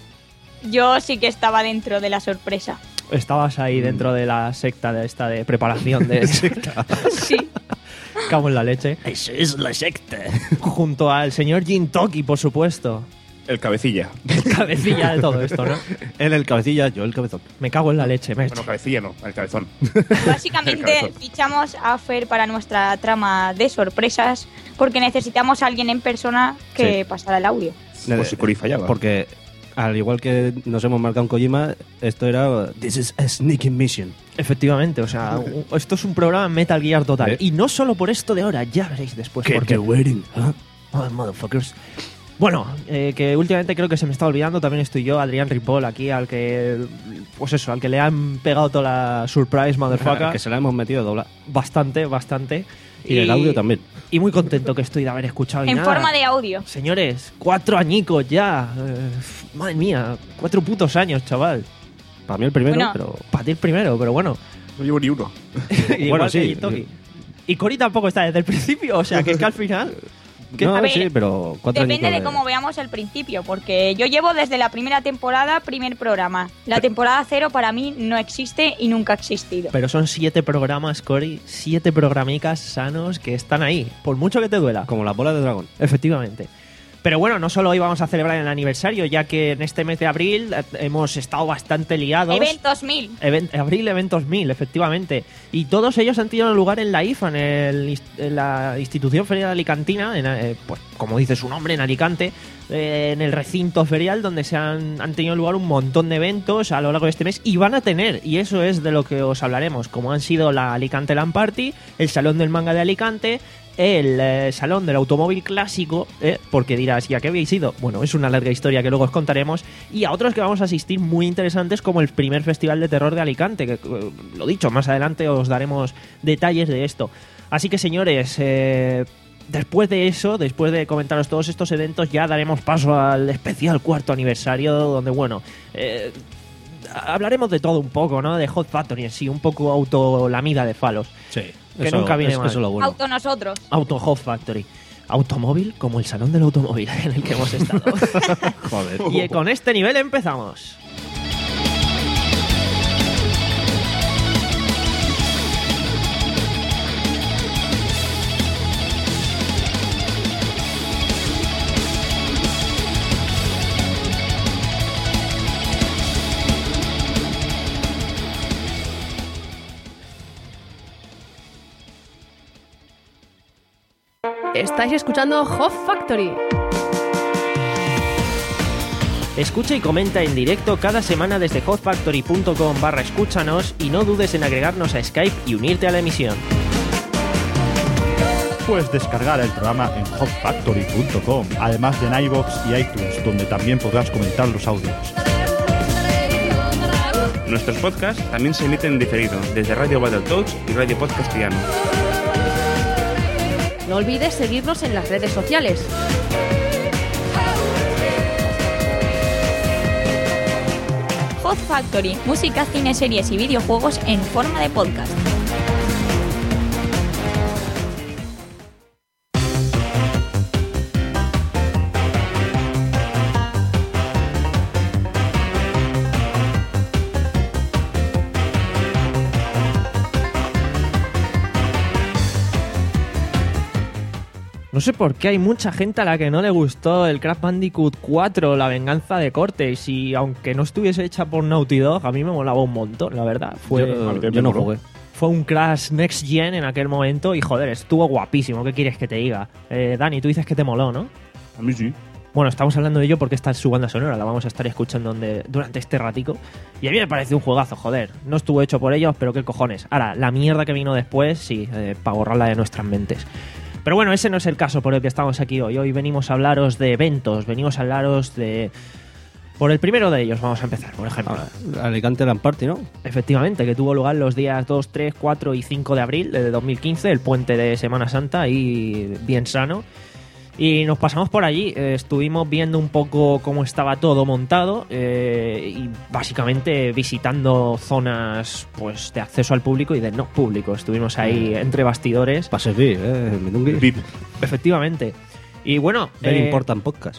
Yo sí que estaba dentro de la sorpresa. Estabas ahí dentro de la secta de esta de preparación de secta. Sí. Cago en la leche. Eso es la secta. Junto al señor Jintoki, por supuesto. El cabecilla. El cabecilla de todo esto, ¿no? Él el cabecilla, yo el cabezón. Me cago en la leche, me. Bueno, cabecilla no, el cabezón. Básicamente el cabezón. fichamos a Fer para nuestra trama de sorpresas porque necesitamos a alguien en persona que Sí. pasara el audio. Pues si Cori fallaba. Porque al igual que nos hemos marcado un Kojima, esto era This is a sneaking mission. Efectivamente, o sea, u- esto es un programa Metal Gear total. ¿Eh? Y no solo por esto de ahora, ya veréis después. Get por qué. you waiting, huh? Oh, motherfuckers. Bueno, eh, que últimamente creo que se me está olvidando, también estoy yo, Adrián Ripoll, aquí, al que, pues eso, al que le han pegado toda la surprise, motherfucker. Que se la hemos metido dobla. Bastante, bastante. Y el audio también. Y muy contento que estoy de haber escuchado. y En nada. forma de audio. Señores, cuatro añicos ya. Eh, madre mía, cuatro putos años, chaval. Para mí el primero, Bueno. pero... Para ti el primero, pero bueno. No llevo ni uno. Igual Bueno, que sí. Jintoki. Y Cori tampoco está desde el principio, o sea, que es que al final... ¿qué? No, A ver, sí, pero cuatro Depende añicos de cómo veamos el principio, porque yo llevo desde la primera temporada, primer programa. La temporada cero para mí no existe y nunca ha existido. Pero son siete programas, Cori, siete programicas sanos que están ahí, por mucho que te duela. Como las bolas de dragón. Efectivamente. Pero bueno, no solo hoy vamos a celebrar el aniversario, ya que en este mes de abril eh, hemos estado bastante liados. Eventos mil. Even- Abril Eventos mil, efectivamente. Y todos ellos han tenido lugar en la I F A, en, el ins- en la Institución Ferial Alicantina, en, eh, pues, como dice su nombre, en Alicante, eh, en el recinto ferial, donde se han, han tenido lugar un montón de eventos a lo largo de este mes, y van a tener, y eso es de lo que os hablaremos, como han sido la Alicante Land Party, el Salón del Manga de Alicante, el eh, Salón del Automóvil Clásico, eh, porque dirás, ¿y a qué habéis ido? Bueno, es una larga historia que luego os contaremos, y a otros que vamos a asistir muy interesantes, como el primer Festival de Terror de Alicante, que eh, lo dicho, más adelante os daremos detalles de esto. Así que, señores, eh, después de eso, después de comentaros todos estos eventos, ya daremos paso al especial cuarto aniversario, donde, bueno... Eh, hablaremos de todo un poco, ¿no? De Hot Factory en sí, un poco autolamida de falos. Sí. Que Eso- nunca viene eso- mal. eso es lo bueno. Auto nosotros. Auto Hot Factory. Automóvil como el salón del automóvil en el que hemos estado. Joder. Y con este nivel empezamos. Estáis escuchando Hot Factory. Escucha y comenta en directo cada semana desde hotfactory.com barra escúchanos y no dudes en agregarnos a Skype y unirte a la emisión. Puedes descargar el programa en hot factory punto com, además de en iVoox y iTunes, donde también podrás comentar los audios. Nuestros podcasts también se emiten en diferido desde Radio Battletoads y Radio Podcastiano. No olvides seguirnos en las redes sociales. Hot Factory, música, cine, series y videojuegos en forma de podcast. No sé por qué hay mucha gente a la que no le gustó el Crash Bandicoot cuatro, La venganza de Cortex, y aunque no estuviese hecha por Naughty Dog, a mí me molaba un montón, la verdad. Fue, yo, yo no jugué. Fue un Crash Next Gen en aquel momento y joder, estuvo guapísimo, ¿qué quieres que te diga? Eh, Dani, tú dices que te moló, ¿no? A mí sí. Bueno, estamos hablando de ello porque esta es su banda sonora, la vamos a estar escuchando donde, durante este ratico. Y a mí me parece un juegazo, joder. No estuvo hecho por ellos, pero qué cojones. Ahora, la mierda que vino después, sí, eh, para borrarla de nuestras mentes. Pero bueno, ese no es el caso por el que estamos aquí hoy. Hoy venimos a hablaros de eventos, venimos a hablaros de... Por el primero de ellos vamos a empezar, por ejemplo. Ah, Alicante Land Party, ¿no? Efectivamente, que tuvo lugar los días dos, tres, cuatro y cinco de abril de dos mil quince, el puente de Semana Santa, y bien sano. Y nos pasamos por allí, eh, estuvimos viendo un poco cómo estaba todo montado eh, y básicamente visitando zonas pues de acceso al público y de no público. Estuvimos ahí entre bastidores. Pases V I P, ¿eh? V I P. Efectivamente. Y bueno... Very eh... important podcast.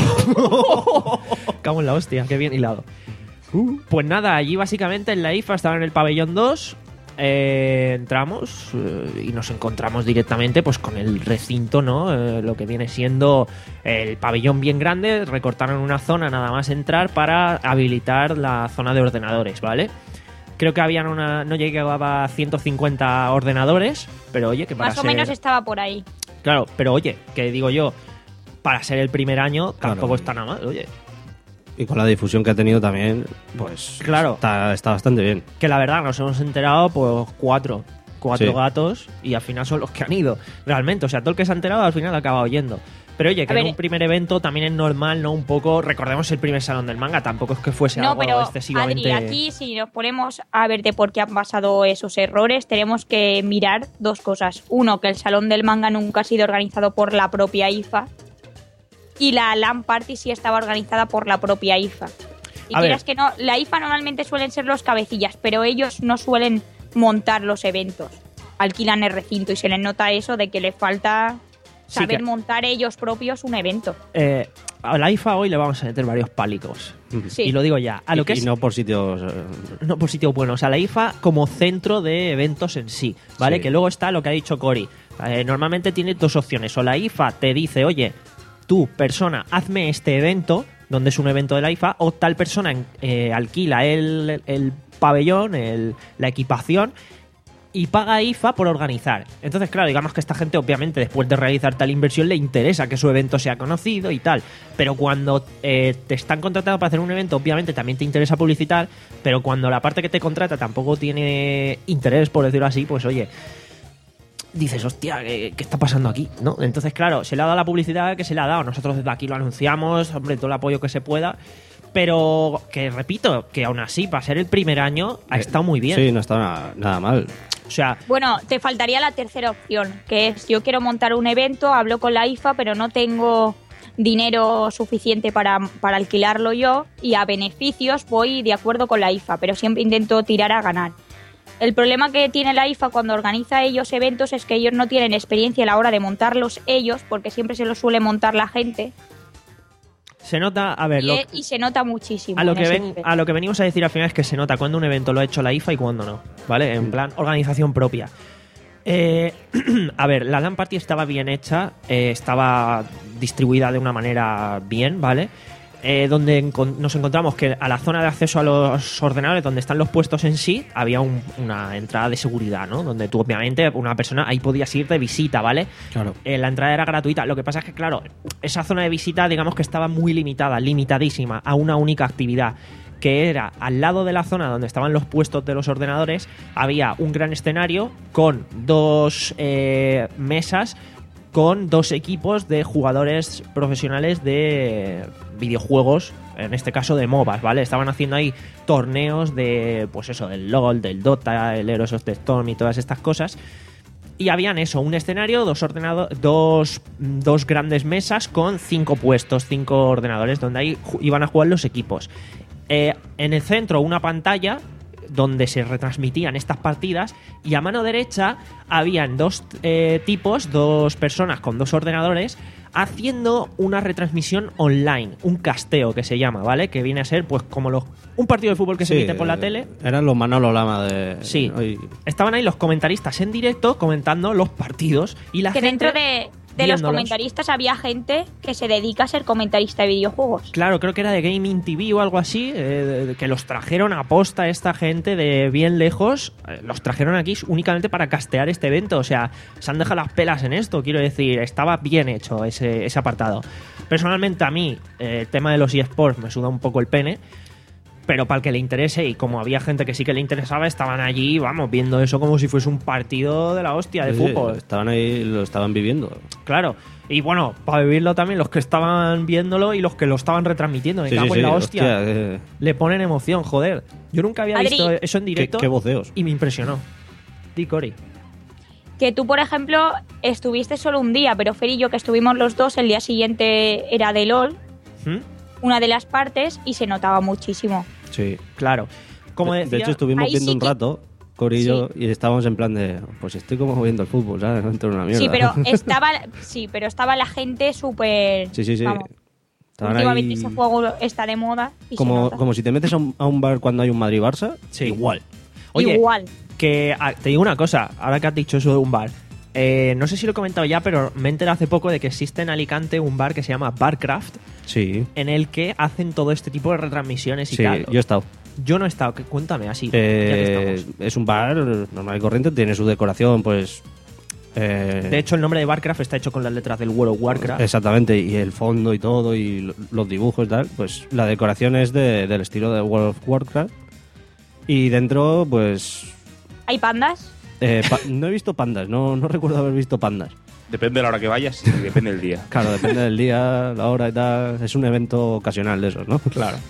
Cago en la hostia, qué bien hilado. Uh. Pues nada, allí básicamente en la I F A estaba en el pabellón dos... Eh, entramos eh, y nos encontramos directamente pues con el recinto, ¿no? Eh, lo que viene siendo el pabellón bien grande. Recortaron una zona nada más entrar para habilitar la zona de ordenadores, ¿vale? Creo que habían una... no llegaba a ciento cincuenta ordenadores, pero oye, que para Más o ser... menos estaba por ahí. Claro, pero oye, que digo yo, para ser el primer año tampoco claro. está nada mal, oye. Y con la difusión que ha tenido también, pues claro, está, está bastante bien. Que la verdad nos hemos enterado pues cuatro, cuatro sí. gatos y al final son los que han ido, realmente. O sea, todo el que se ha enterado al final acaba oyendo. Pero oye, que en un primer evento también es normal, ¿no? Un poco, recordemos el primer salón del manga, tampoco es que fuese no, algo pero, excesivamente... Adri, aquí si nos ponemos a ver de por qué han pasado esos errores, tenemos que mirar dos cosas. Uno, que el salón del manga nunca ha sido organizado por la propia I F A. Y la LAN Party sí estaba organizada por la propia I F A. Y a quieras ver. que no, la I F A normalmente suelen ser los cabecillas, pero ellos no suelen montar los eventos. Alquilan el recinto y se les nota eso de que les falta saber Sí que- montar ellos propios un evento. Eh, a la I F A hoy le vamos a meter varios pálicos. Sí. Y lo digo ya. A lo y, que y es... no por sitios... eh, No por sitio bueno, o sea, la I F A como centro de eventos en sí, ¿vale? Sí. Que luego está lo que ha dicho Cory. Eh, normalmente tiene dos opciones. O la I F A te dice, oye, tú, persona, hazme este evento, donde es un evento de la I F A, o tal persona eh, alquila el, el pabellón, el, la equipación, y paga a I F A por organizar. Entonces, claro, digamos que esta gente, obviamente, después de realizar tal inversión, le interesa que su evento sea conocido y tal. Pero cuando eh, te están contratando para hacer un evento, obviamente también te interesa publicitar, pero cuando la parte que te contrata tampoco tiene interés, por decirlo así, pues oye, dices, hostia, ¿qué, qué está pasando aquí? ¿No? Entonces, claro, se le ha dado la publicidad que se le ha dado. Nosotros desde aquí lo anunciamos, hombre, todo el apoyo que se pueda. Pero que repito, que aún así, para ser el primer año, ha estado muy bien. Sí, no está nada, nada mal. O sea, Bueno, te faltaría la tercera opción, que es yo quiero montar un evento, hablo con la I F A, pero no tengo dinero suficiente para, para alquilarlo yo y a beneficios voy de acuerdo con la I F A, pero siempre intento tirar a ganar. El problema que tiene la I F A cuando organiza ellos eventos es que ellos no tienen experiencia a la hora de montarlos ellos, porque siempre se los suele montar la gente. se nota, a ver, Y, lo, es- y se nota muchísimo. a lo en que ese ven, nivel. a lo que venimos a decir al final es que se nota cuando un evento lo ha hecho la I F A y cuando no, ¿vale? En plan, organización propia. Eh, a ver, la LAN Party estaba bien hecha, eh, estaba distribuida de una manera bien, ¿vale? eh, donde encon- nos encontramos que a la zona de acceso a los ordenadores, donde están los puestos en sí, había un- una entrada de seguridad, ¿no? Donde tú, obviamente, una persona ahí podías ir de visita, ¿vale? Claro. Eh, la entrada era gratuita. Lo que pasa es que, claro, esa zona de visita, digamos que estaba muy limitada, limitadísima a una única actividad, que era al lado de la zona donde estaban los puestos de los ordenadores, había un gran escenario con dos eh, mesas con dos equipos de jugadores profesionales de videojuegos, en este caso de MOBAs, ¿vale? Estaban haciendo ahí torneos de, pues eso, del LoL, del Dota, el Heroes of the Storm y todas estas cosas. Y habían eso, un escenario, dos ordenadores, dos, dos grandes mesas con cinco puestos, cinco ordenadores, donde ahí ju- iban a jugar los equipos. Eh, en el centro una pantalla donde se retransmitían estas partidas y a mano derecha habían dos eh, tipos, dos personas con dos ordenadores haciendo una retransmisión online, un casteo que se llama, ¿vale? Que viene a ser pues como los, un partido de fútbol que se Sí, emite por la tele. Eran los Manolo Lama de... Sí, hoy. estaban ahí los comentaristas en directo comentando los partidos y la que gente dentro de, de los viéndolos. comentaristas había gente que se dedica a ser comentarista de videojuegos. Claro, creo que era de Gaming T V o algo así, eh, de- de- que los trajeron a posta esta gente de bien lejos, eh, los trajeron aquí únicamente para castear este evento, o sea, se han dejado las pelas en esto, quiero decir, estaba bien hecho ese, ese apartado. Personalmente a mí, eh, el tema de los eSports me suda un poco el pene, pero para el que le interese, y como había gente que sí que le interesaba, estaban allí, vamos, viendo eso como si fuese un partido de la hostia de Sí, sí, fútbol. estaban ahí, lo estaban viviendo. Claro. Y bueno, para vivirlo también los que estaban viéndolo y los que lo estaban retransmitiendo. Me Sí, cago sí, en la sí, hostia. hostia, eh. Le ponen emoción, joder. Yo nunca había Adri. visto eso en directo. Qué- qué voceos. Y me impresionó. Di, Cori. Que tú, por ejemplo, estuviste solo un día, pero Fer y yo que estuvimos los dos, el día siguiente era de LOL, ¿Mm? una de las partes, y se notaba muchísimo. Sí. Claro. Como de, decía, de hecho, estuvimos ahí viendo sí un que- rato, Cori y yo, y estábamos en plan de, pues estoy como viendo el fútbol, ¿sabes? No entro en una mierda. Sí, pero estaba, sí, pero estaba la gente súper... Sí, sí, sí. vamos, Estaban últimamente ahí ese juego está de moda y se como, nota. como si te metes a un, a un bar cuando hay un Madrid-Barça, igual. Oye, Igual. que ah, te digo una cosa, ahora que has dicho eso de un bar. Eh, no sé si lo he comentado ya, pero me he enterado hace poco de que existe en Alicante un bar que se llama Barcraft, Sí, en el que hacen todo este tipo de retransmisiones y sí, tal. yo he estado. Yo no he estado, que- cuéntame así. ya que Eh, estamos. es un bar normal y corriente, tiene su decoración, pues... eh, De hecho, el nombre de Barcraft está hecho con las letras del World of Warcraft. Exactamente, y el fondo y todo, y lo- los dibujos y tal, pues la decoración es de- del estilo de World of Warcraft. Y dentro, pues... ¿Hay pandas? eh, pa- no he visto pandas, no, no recuerdo haber visto pandas. Depende de la hora que vayas y depende del día. Claro, depende del día, la hora y tal. Es un evento ocasional de esos, ¿no? Claro.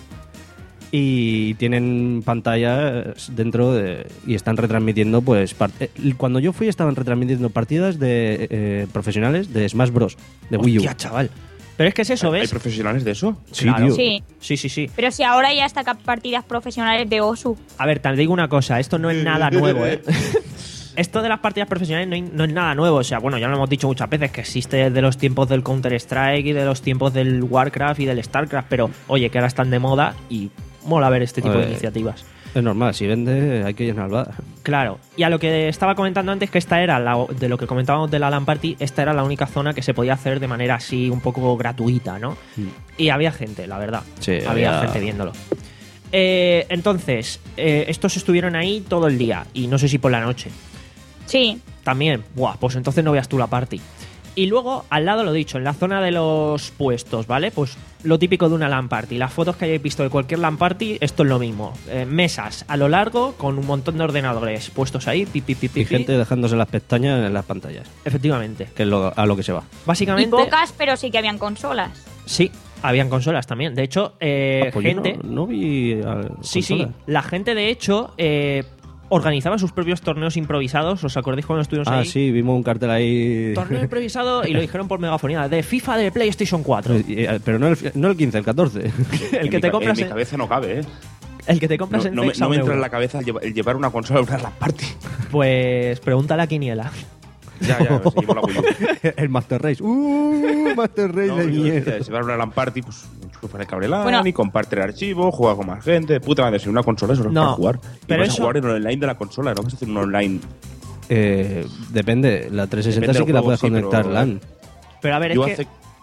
Y tienen pantallas dentro de, y están retransmitiendo, pues... part- eh, Cuando yo fui estaban retransmitiendo partidas de eh, profesionales de Smash Bros. De Wii U. Hostia, chaval. Pero es que es eso, ¿Hay ¿ves? profesionales de eso? Sí, Claro. tío. Sí. Sí, sí, sí. Pero si ahora ya está cap- partidas profesionales de Osu. A ver, te digo una cosa, esto no es nada nuevo, ¿eh? Esto de las partidas profesionales no, hay- no es nada nuevo. O sea, bueno, ya lo hemos dicho muchas veces, que existe desde los tiempos del Counter-Strike y de los tiempos del Warcraft y del Starcraft, pero oye, que ahora están de moda y mola ver este tipo de Joder. iniciativas. Es normal, si vende hay que llenar el bar. Claro, y a lo que estaba comentando antes, que esta era, la, de lo que comentábamos de la LAN Party, esta era la única zona que se podía hacer de manera así un poco gratuita, ¿no? Y había gente, la verdad. Sí, había, había- gente viéndolo. Eh, entonces, eh, estos estuvieron ahí todo el día, y no sé si por la noche. Sí. También, buah, pues entonces no veas tú la party. Y luego, al lado, lo dicho, en la zona de los puestos, ¿vale? Pues lo típico de una LAN party. Las fotos que hayáis visto de cualquier LAN party, esto es lo mismo. Eh, mesas a lo largo con un montón de ordenadores puestos ahí, pi, pi, pi, pi, Y pi. gente dejándose las pestañas en las pantallas, Efectivamente. que es lo- a lo que se va. Y Básicamente, pocas, pero sí que habían consolas. sí, habían consolas también. De hecho, eh, Ah, pues yo gente... no, no vi... eh, Sí, sí. consolas. La gente, de hecho, eh, organizaba sus propios torneos improvisados. ¿Os acordáis cuando estuvimos Ah, ahí? sí, vimos un cartel ahí... Torneo improvisado y lo dijeron por megafonía. De FIFA de PlayStation cuatro. Eh, Pero no el, no el quince, el catorce. El En que mi te ca- compras En mi en- cabeza no cabe, ¿eh? El que te compras No, en no me, Cexa, no me un entra en euro. la cabeza el lleva- el llevar una consola a una LAN party. Pues pregúntale a Quiniela. Ya, ya, seguimos la Wii U. El Master Race. ¡Uh! Master Race No, de yo mierda. decía, si vas a una LAN party, pues enchufar el cable LAN Bueno. y comparte el archivo, juega con más gente. Puta madre, si una consola eso no es No, para jugar. Y pero vas eso- a jugar en el online de la consola, no vas a hacer un online. Eh, depende, la trescientos sesenta Depende sí del que la juego, puedes sí, conectar pero- LAN. Pero a ver, Yo es hace, que...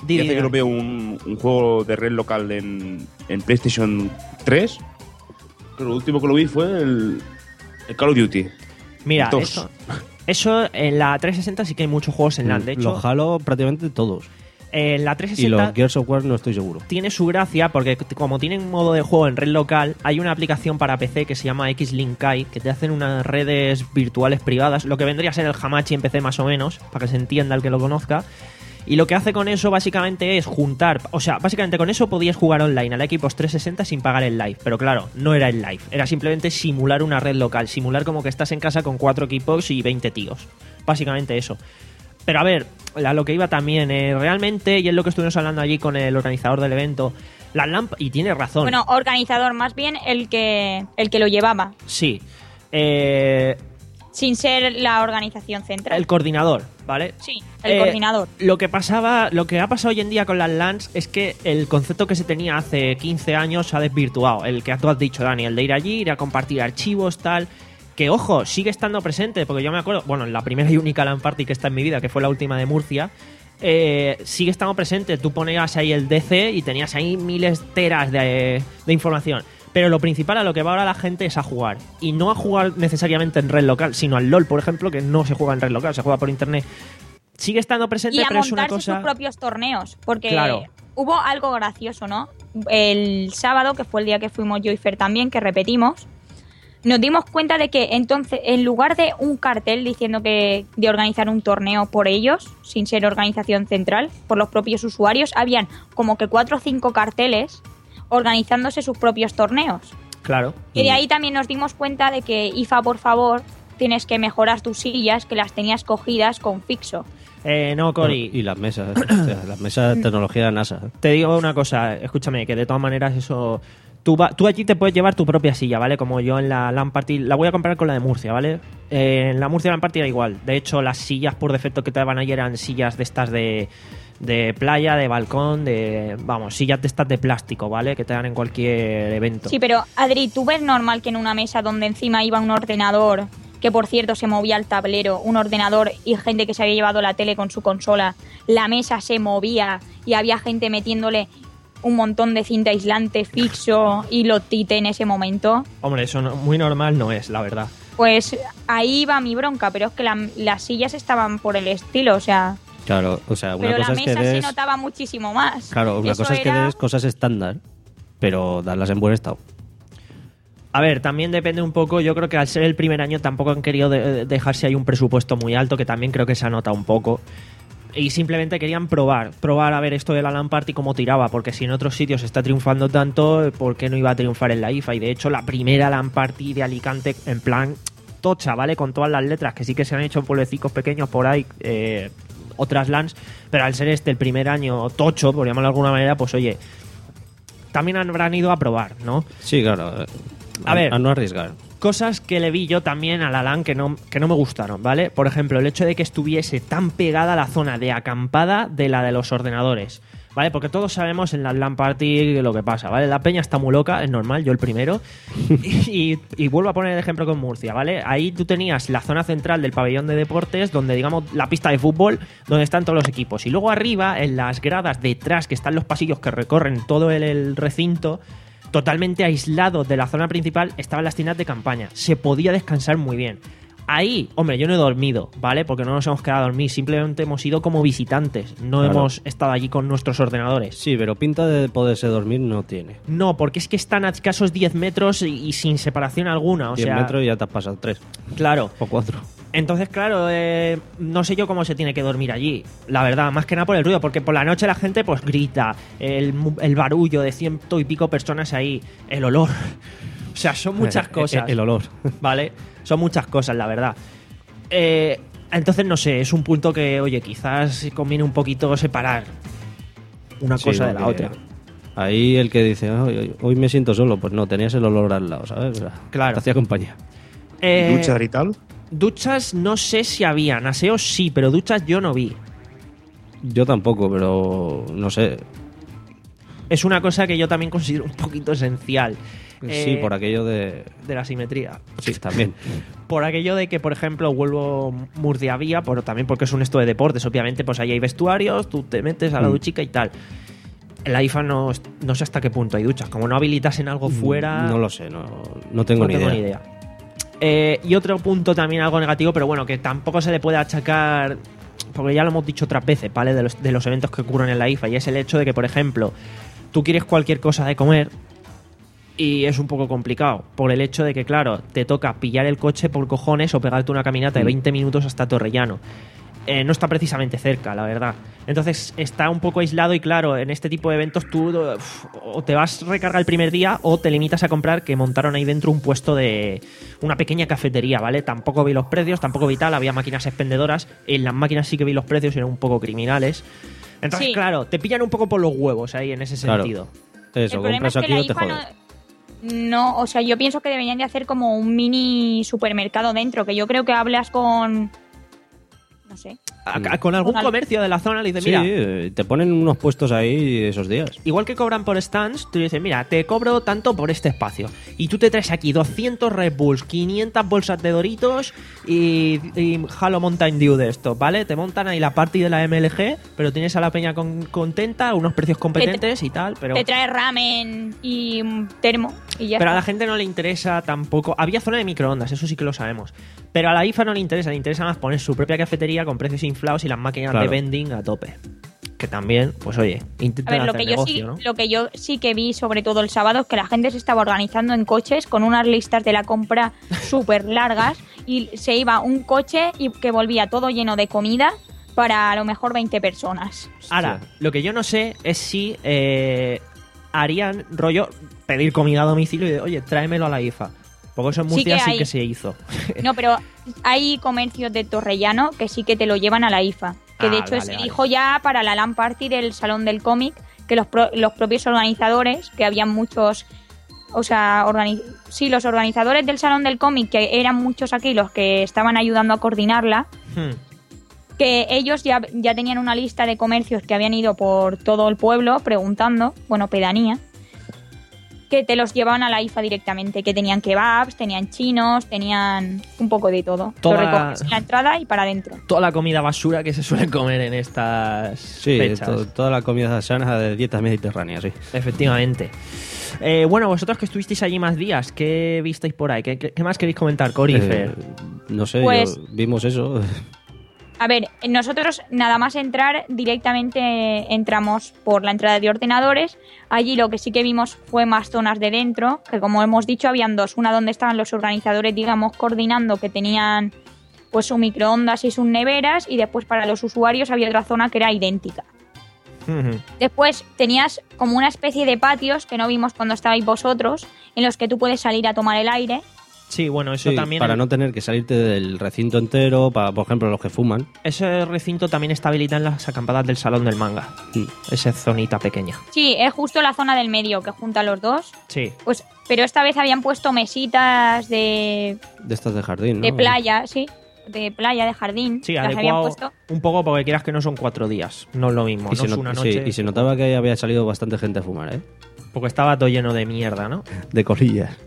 Di, y di, hace que di. no veo un, un juego de red local en, en PlayStation tres. Pero lo último que lo vi fue el, el Call of Duty. Mira, Dos. eso, eso en la trescientos sesenta sí que hay muchos juegos en LAN. De hecho, Los Halo prácticamente todos. en la Y trescientos sesenta los Gears of War no estoy seguro. tiene su gracia porque como tienen modo de juego en red local, hay una aplicación para P C que se llama X-Link Kai, que te hacen unas redes virtuales privadas, lo que vendría a ser el Hamachi en P C más o menos, para que se entienda el que lo conozca. Y lo que hace con eso básicamente es juntar, o sea, básicamente con eso podías jugar online al Xbox trescientos sesenta sin pagar el live, pero claro, no era el live, era simplemente simular una red local, simular como que estás en casa con cuatro equipos y veinte tíos, básicamente eso. Pero a ver, a lo que iba también, eh, realmente, y es lo que estuvimos hablando allí con el organizador del evento, la LAN, y tiene razón. Bueno, organizador, más bien el que, el que lo llevaba, Sí, eh, sin ser la organización central. el coordinador, ¿vale? Sí, el Eh, coordinador. Lo que pasaba, lo que ha pasado hoy en día con las LANs es que el concepto que se tenía hace quince años se ha desvirtuado. El que tú has dicho, Dani, el de ir allí, ir a compartir archivos, tal. Que ojo, sigue estando presente, porque yo me acuerdo, bueno, la primera y única LAN party que está en mi vida, que fue la última de Murcia, eh, sigue estando presente. Tú ponías ahí el D C y tenías ahí miles teras de, de información. Pero lo principal a lo que va ahora la gente es a jugar. Y no a jugar necesariamente en red local, sino al LOL, por ejemplo, que no se juega en red local, se juega por internet. Sigue estando presente, Y a pero es una montarse cosa... sus propios torneos, porque Claro. hubo algo gracioso, ¿no? El sábado, que fue el día que fuimos yo y Fer también, que repetimos, nos dimos cuenta de que entonces, en lugar de un cartel diciendo que de organizar un torneo por ellos, sin ser organización central, por los propios usuarios, habían como que cuatro o cinco carteles organizándose sus propios torneos. Claro. Y de ahí también nos dimos cuenta de que, I F A, por favor, tienes que mejorar tus sillas, que las tenías cogidas con fixo. Eh, no, Cory. Y las mesas, o sea, las mesas de tecnología de NASA. Te digo una cosa, escúchame, que de todas maneras eso... Tú, va, tú allí te puedes llevar tu propia silla, ¿vale? Como yo en la LAN Party... La voy a comparar con la de Murcia, ¿vale? Eh, en la Murcia LAN Party era igual. De hecho, las sillas por defecto que te daban ayer eran sillas de estas de... de playa, de balcón, de... Vamos, sillas de estas de plástico, ¿vale? Que te dan en cualquier evento. Sí, pero Adri, ¿tú ves normal que en una mesa donde encima iba un ordenador, que por cierto se movía el tablero, un ordenador y gente que se había llevado la tele con su consola, la mesa se movía y había gente metiéndole un montón de cinta aislante fixo y lotite en ese momento? Hombre, eso no- muy normal no es, la verdad. Pues ahí va mi bronca, pero es que la- las sillas estaban por el estilo, o sea... Claro, o sea, una Pero la cosa es que mesa se des... notaba muchísimo más. Claro, una Eso cosa es que era- des cosas estándar, pero darlas en buen estado. A ver, también depende un poco, yo creo que al ser el primer año tampoco han querido de- dejarse ahí un presupuesto muy alto, que también creo que se anota un poco. Y simplemente querían probar, probar a ver esto de la LAN Party cómo tiraba, porque si en otros sitios está triunfando tanto, ¿por qué no iba a triunfar en la I F A? Y de hecho la primera LAN Party de Alicante, en plan tocha, ¿vale? Con todas las letras, que sí que se han hecho pueblecicos pequeños por ahí, eh, otras LANs, pero al ser este el primer año tocho, por llamarlo de alguna manera, pues oye, también habrán ido a probar, ¿no? Sí, claro. eh, A ver. A no arriesgar. Cosas que le vi yo también a la LAN que no, que no me gustaron, ¿vale? Por ejemplo, el hecho de que estuviese tan pegada a la zona de acampada de la de los ordenadores, ¿vale? Porque todos sabemos en la LAN Party lo que pasa, ¿vale? La peña está muy loca, es normal, yo el primero. y, y vuelvo a poner el ejemplo con Murcia, ¿vale? Ahí tú tenías la zona central del pabellón de deportes, donde, digamos, la pista de fútbol, donde están todos los equipos. Y luego arriba, en las gradas detrás, que están los pasillos que recorren todo el, el recinto, totalmente aislado de la zona principal, estaban las tiendas de campaña. Se podía descansar muy bien. Ahí, hombre, yo no he dormido, ¿vale? Porque no nos hemos quedado a dormir. Simplemente hemos ido como visitantes. No Claro. hemos estado allí con nuestros ordenadores. Sí, pero pinta de poderse dormir no tiene. No, porque es que están a escasos diez metros y, y sin separación alguna. O diez sea, metros y ya te has pasado tres. Claro. O cuatro. Entonces, claro, eh, no sé yo cómo se tiene que dormir allí, la verdad, más que nada por el ruido, porque por la noche la gente pues grita, el, mu- el barullo de ciento y pico personas ahí, el olor. O sea, son muchas cosas. El olor. ¿Vale? Son muchas cosas, la verdad. Eh, entonces, no sé, es un punto que, oye, quizás conviene un poquito separar una Sí, cosa de la porque otra. Ahí el que dice, hoy, hoy me siento solo, pues no, tenías el olor al lado, ¿sabes? O sea, Claro. te hacía compañía. Eh, ¿Ducha y tal? Duchas no sé si habían, aseos sí, pero duchas yo no vi. Yo tampoco, pero no sé. es una cosa que yo también considero un poquito esencial. Sí, Eh, por aquello de... de la simetría. Sí, también. Por aquello de que, por ejemplo, vuelvo Murciavía, pero también porque es un esto de deportes, obviamente, pues ahí hay vestuarios, tú te metes a la Mm. duchica y tal. En la I F A no, no sé hasta qué punto hay duchas. Como no habilitasen algo fuera... No lo sé, no, no tengo, no ni, tengo idea. ni idea. Eh, y otro punto también algo negativo, pero bueno, que tampoco se le puede achacar, porque ya lo hemos dicho otras veces, ¿vale? De los, de los eventos que ocurren en la I F A, y es el hecho de que, por ejemplo, tú quieres cualquier cosa de comer y es un poco complicado, por el hecho de que, claro, te toca pillar el coche por cojones o pegarte una caminata de Mm. veinte minutos hasta Torrellano. Eh, no está precisamente cerca, la verdad. Entonces está un poco aislado y claro, en este tipo de eventos tú uf, o te vas a recargar el primer día o te limitas a comprar, que montaron ahí dentro un puesto de una pequeña cafetería, ¿vale? Tampoco vi los precios, tampoco vi tal, había máquinas expendedoras, en las máquinas sí que vi los precios y eran un poco criminales. Entonces, Sí. claro, te pillan un poco por los huevos ahí en ese Claro. sentido. Eso, El problema compras es que aquí la o te I F A jodes. no, no, o sea, yo pienso que deberían de hacer como un mini supermercado dentro, que yo creo que hablas con, no sé, A- a- con algún Con al- comercio de la zona le dices, Sí, mira, eh, te ponen unos puestos ahí esos días. igual que cobran por stands, tú dices, mira, te cobro tanto por este espacio. Y tú te traes aquí doscientos Red Bulls, quinientas bolsas de Doritos y, y Halo Mountain Dew de esto, ¿vale? Te montan ahí la party de la M L G, pero tienes a la peña con- contenta, unos precios competentes y tal, pero... te trae ramen y un termo y ya Pero a la está. gente no le interesa tampoco. Había zona de microondas, eso sí que lo sabemos. Pero a la I F A no le interesa, le interesa más poner su propia cafetería con precios inflados y las máquinas Claro. de vending a tope. Que también, pues oye, A intentan ver, lo hacer que, yo negocio, sí, ¿no? lo que yo sí que vi, sobre todo el sábado, es que la gente se estaba organizando en coches con unas listas de la compra súper largas y se iba un coche y que volvía todo lleno de comida para a lo mejor veinte personas. Ahora, lo que yo no sé es si eh, harían rollo pedir comida a domicilio y de, oye, tráemelo a la I F A. Porque eso en Sí Murcia que sí hay. que se hizo. No, pero hay comercios de Torrellano que sí que te lo llevan a la I F A. Que de Ah, hecho vale, se vale. dijo ya para la LAN Party del Salón del Cómic que los, pro- los propios organizadores, que habían muchos, o sea, organi- sí, los organizadores del Salón del Cómic, que eran muchos aquí los que estaban ayudando a coordinarla, Hmm. que ellos ya, ya tenían una lista de comercios que habían ido por todo el pueblo preguntando, bueno, pedanía, que te los llevaban a la I F A directamente, que tenían kebabs, tenían chinos, tenían un poco de todo. Toda- Lo recoges en la entrada y para adentro. Toda la comida basura que se suele comer en estas Sí, fechas. to- toda la comida sana de dietas mediterráneas, sí. Efectivamente. Eh, bueno, vosotros que estuvisteis allí más días, ¿qué visteis por ahí? ¿Qué, qué- qué más queréis comentar, Cori? Eh, Fer? no sé, Pues- yo- vimos eso. A ver, nosotros nada más entrar directamente entramos por la entrada de ordenadores. Allí lo que sí que vimos fue más zonas de dentro, que como hemos dicho habían dos. Una donde estaban los organizadores, digamos, coordinando, que tenían pues sus microondas y sus neveras, y después para los usuarios había otra zona que era idéntica. Ujú. Después tenías como una especie de patios que no vimos cuando estabais vosotros, en los que tú puedes salir a tomar el aire. Sí, bueno, eso Sí, también... para no tener que salirte del recinto entero, para, por ejemplo, los que fuman. Ese recinto también está habilitado en las acampadas del Salón del Manga. Esa zonita pequeña. Sí, es justo la zona del medio que junta los dos. Sí. Pues, pero esta vez habían puesto mesitas de, De estas de jardín, ¿no? de playa, sí, de playa, de jardín. Sí, las habían adecuado puesto. un poco porque quieras que no son cuatro días. No es lo mismo, Y no se, es not- una sí, noche. y se notaba que había salido bastante gente a fumar, ¿eh? Porque estaba todo lleno de mierda, ¿no? De colillas.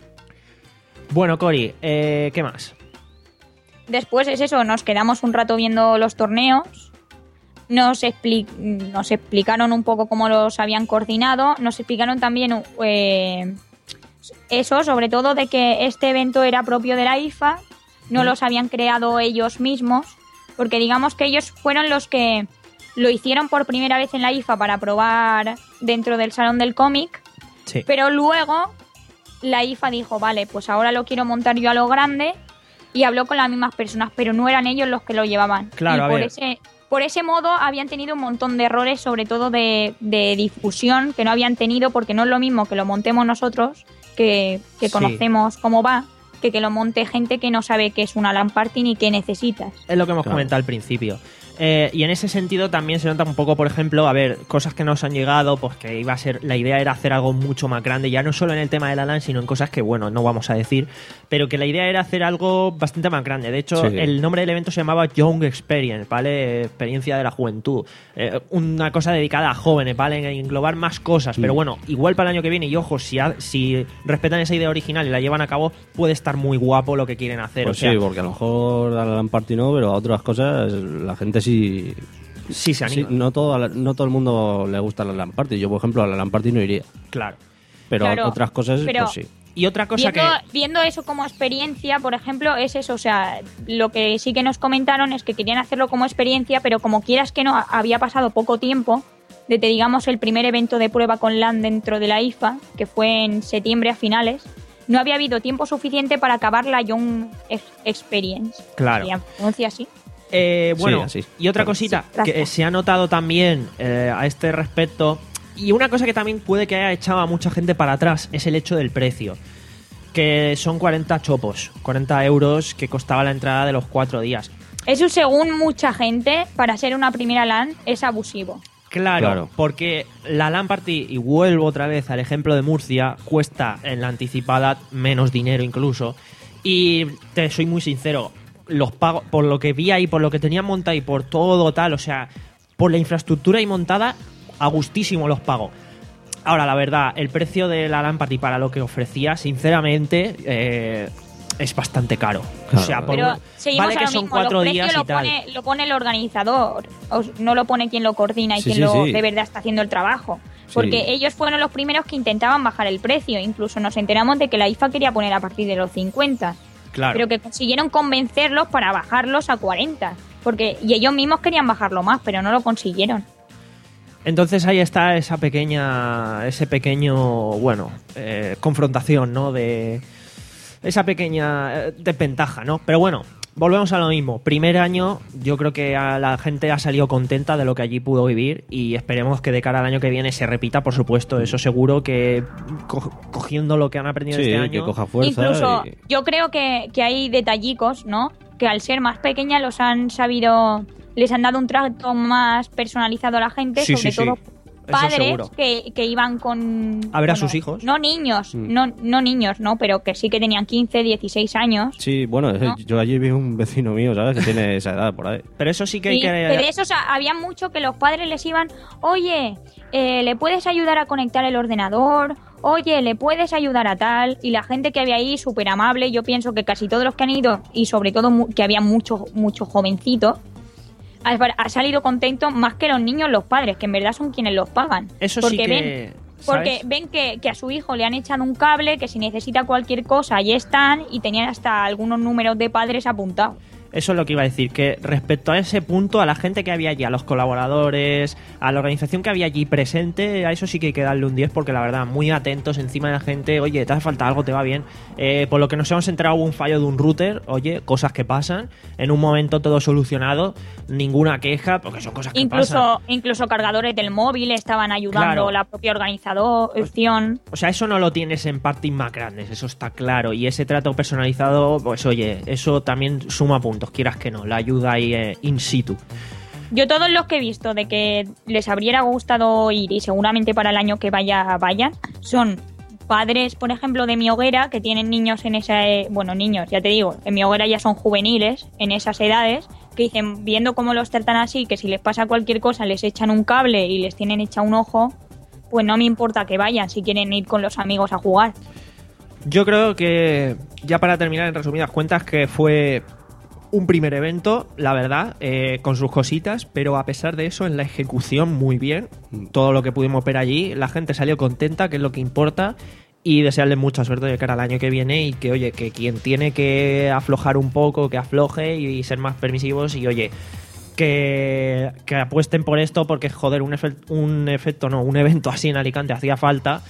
Bueno, Cori, eh, ¿qué más? Después es eso, nos quedamos un rato viendo los torneos. Nos, expli- nos explicaron un poco cómo los habían coordinado. Nos explicaron también eh, eso, sobre todo de que este evento era propio de la I F A. No los habían creado ellos mismos. Porque digamos que ellos fueron los que lo hicieron por primera vez en la I F A para probar dentro del Salón del Cómic. Sí. Pero luego la I F A dijo, vale, pues ahora lo quiero montar yo a lo grande, y habló con las mismas personas, pero no eran ellos los que lo llevaban. Claro, y a por ver. ese por ese modo habían tenido un montón de errores, sobre todo de, de difusión, que no habían tenido, porque no es lo mismo que lo montemos nosotros, que, que Sí. conocemos cómo va, que que lo monte gente que no sabe qué es una LAN party ni qué necesitas. Es lo que hemos Claro. comentado al principio. Eh, y en ese sentido también se nota un poco, por ejemplo, a ver, cosas que nos han llegado, pues que iba a ser, la idea era hacer algo mucho más grande, ya no solo en el tema de la LAN, sino en cosas que, bueno, no vamos a decir, pero que la idea era hacer algo bastante más grande. De hecho, Sí. el nombre del evento se llamaba Young Experience, ¿vale? Experiencia de la juventud. Eh, una cosa dedicada a jóvenes, ¿vale? Englobar más cosas, pero Mm. bueno, igual para el año que viene, y ojo, si, ha- si respetan esa idea original y la llevan a cabo, puede estar muy guapo lo que quieren hacer. Pues o sea, sí, porque a lo mejor a la LAN Party no, pero a otras cosas la gente sí... Sí se anima. no, todo, a la- no todo el mundo le gusta la LAN Party. Yo, por ejemplo, a la LAN Party no iría. Claro. Pero Claro, a otras cosas, pero- pues sí. Y otra cosa viendo, que... viendo eso como experiencia, por ejemplo, es eso, o sea, lo que sí que nos comentaron es que querían hacerlo como experiencia, pero como quieras que no, había pasado poco tiempo desde, digamos, el primer evento de prueba con LAN dentro de la I F A, que fue en septiembre a finales, no había habido tiempo suficiente para acabar la Young Ex- Experience. Claro. Se pronuncia así. Eh, bueno, Sí, así. y otra Claro. cosita Sí, que gracias. se ha notado también eh, a este respecto, y una cosa que también puede que haya echado a mucha gente para atrás, es el hecho del precio. Que son cuarenta chopos, cuarenta euros que costaba la entrada de los cuatro días. Eso, según mucha gente, para ser una primera LAN, es abusivo. Claro, Claro. porque la LAN Party, y vuelvo otra vez al ejemplo de Murcia, cuesta en la anticipada menos dinero incluso. Y te soy muy sincero, los pagos, por lo que vi ahí, por lo que tenían montado y por todo tal, o sea, por la infraestructura ahí montada, a gustísimo los pago. Ahora, la verdad, el precio de la LAN Party para lo que ofrecía, sinceramente, eh, es bastante caro. O sea, por- Pero seguimos vale a que lo son mismo, cuatro los precios días lo y tal. pone, lo pone el organizador, o- no lo pone quien lo coordina y Sí, quien sí, lo sí. de verdad está haciendo el trabajo. Sí. Porque ellos fueron los primeros que intentaban bajar el precio. Incluso nos enteramos de que la I F A quería poner a partir de los cincuenta. Claro. Pero que consiguieron convencerlos para bajarlos a cuarenta. Porque, y ellos mismos querían bajarlo más, pero no lo consiguieron. Entonces ahí está esa pequeña, ese pequeño, bueno, eh, confrontación, ¿no? De esa pequeña eh, desventaja, ¿no? Pero bueno, volvemos a lo mismo. Primer año, yo creo que a la gente ha salido contenta de lo que allí pudo vivir y esperemos que de cara al año que viene se repita, por supuesto. Eso seguro que co- cogiendo lo que han aprendido Sí, este año. que coja fuerza. Incluso y- yo creo que, que hay detallicos, ¿no? Que al ser más pequeñas los han sabido, les han dado un trato más personalizado a la gente, Sí, sobre sí, sí. todo Eso padres seguro. que, que iban con... A ver a bueno, sus hijos. No niños, Mm. no, no niños, ¿no? Pero que sí que tenían quince, dieciséis años. Sí, bueno, ¿No? yo allí vi un vecino mío, ¿sabes? Que tiene esa edad por ahí. Pero eso sí que hay Sí, que... que de esos ha- había mucho que los padres les iban, oye, eh, ¿le puedes ayudar a conectar el ordenador? Oye, ¿le puedes ayudar a tal? Y la gente que había ahí, súper amable, yo pienso que casi todos los que han ido, y sobre todo mu- que había muchos muchos jovencitos, ha, ha salido contento más que los niños, los padres, que en verdad son quienes los pagan. Eso porque sí que... ven, porque ¿sabes? ven que, que a su hijo le han echado un cable, que si necesita cualquier cosa, ahí están, y tenían hasta algunos números de padres apuntados. Eso es lo que iba a decir, que respecto a ese punto, a la gente que había allí, a los colaboradores, a la organización que había allí presente, a eso sí que hay que darle un diez porque la verdad, muy atentos encima de la gente, oye, te hace falta algo, te va bien. Eh, por lo que nos hemos enterado hubo un fallo de un router, oye, cosas que pasan, en un momento todo solucionado, ninguna queja, porque son cosas que pasan. Incluso, incluso cargadores del móvil estaban ayudando, Claro. la propia organización. O sea, eso no lo tienes en parties más grandes, eso está claro. Y ese trato personalizado, pues oye, eso también suma puntos, quieras que no, la ayuda ahí eh, in situ. Yo todos los que he visto de que les habría gustado ir y seguramente para el año que vaya vayan, son padres, por ejemplo, de mi hoguera que tienen niños en esa... eh, bueno, niños, ya te digo, en mi hoguera ya son juveniles, en esas edades, que dicen, viendo cómo los tratan así, que si les pasa cualquier cosa les echan un cable y les tienen hecha un ojo, pues no me importa que vayan si quieren ir con los amigos a jugar. Yo creo que, ya para terminar, en resumidas cuentas, que fue un primer evento, la verdad, eh, con sus cositas, pero a pesar de eso, en la ejecución muy bien. Todo lo que pudimos ver allí, la gente salió contenta, que es lo que importa, y desearles mucha suerte de cara al año que viene y que, oye, que quien tiene que aflojar un poco, que afloje y ser más permisivos y, oye, que, que apuesten por esto porque, joder, un, efe- un efecto, no, un evento así en Alicante hacía falta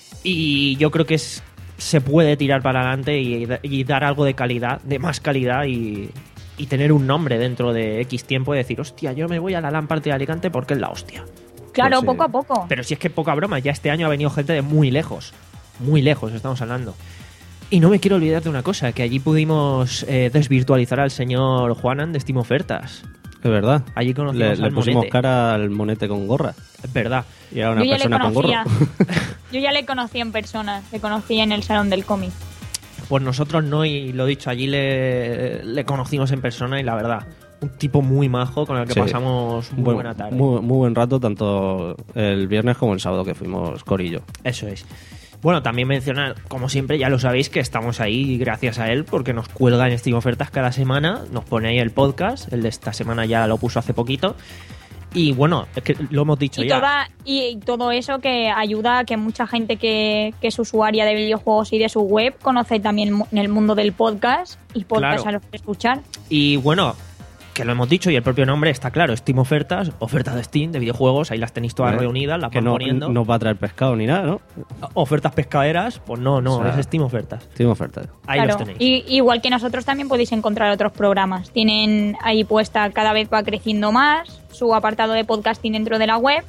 y yo creo que es, se puede tirar para adelante y, y dar algo de calidad, de más calidad y, y tener un nombre dentro de X tiempo y decir, hostia, yo me voy a la LAN Party de Alicante porque es la hostia. Claro, Pues sí. poco a poco. Pero si es que poca broma, ya este año ha venido gente de muy lejos, muy lejos estamos hablando. Y no me quiero olvidar de una cosa, que allí pudimos eh, desvirtualizar al señor Juanan de Steam Ofertas. Es verdad. Allí conocimos le, al le pusimos Monete. cara al Monete con gorra. Es verdad. Y era una Yo ya le persona con gorro. conocía. Yo ya le conocí en persona, le conocí en el Salón del Cómic. Pues nosotros no, y lo dicho, allí le, le conocimos en persona y la verdad, un tipo muy majo con el que Sí. pasamos muy Buen- buena tarde. Muy, muy buen rato, tanto el viernes como el sábado que fuimos Corillo. Eso es. Bueno, también mencionar, como siempre, ya lo sabéis, que estamos ahí gracias a él, porque nos cuelga en Steam Ofertas cada semana, nos pone ahí el podcast, el de esta semana ya lo puso hace poquito. Y bueno, es que lo hemos dicho Y, ya. toda, y todo eso que ayuda a que mucha gente que, que es usuaria de videojuegos y de su web conoce también mu- en el mundo del podcast y podcast Claro. a los que escuchar. Y bueno, que lo hemos dicho y el propio nombre está claro, Steam Ofertas, ofertas de Steam, de videojuegos, ahí las tenéis todas ¿Eh? reunidas, las Que van no, poniendo. no va a traer pescado ni nada, ¿no? Ofertas pescaderas, pues no, no, O sea, es Steam Ofertas. Steam Ofertas. Ahí Claro. los tenéis. Y, igual que nosotros también podéis encontrar otros programas. Tienen ahí puesta, cada vez va creciendo más su apartado de podcasting dentro de la web.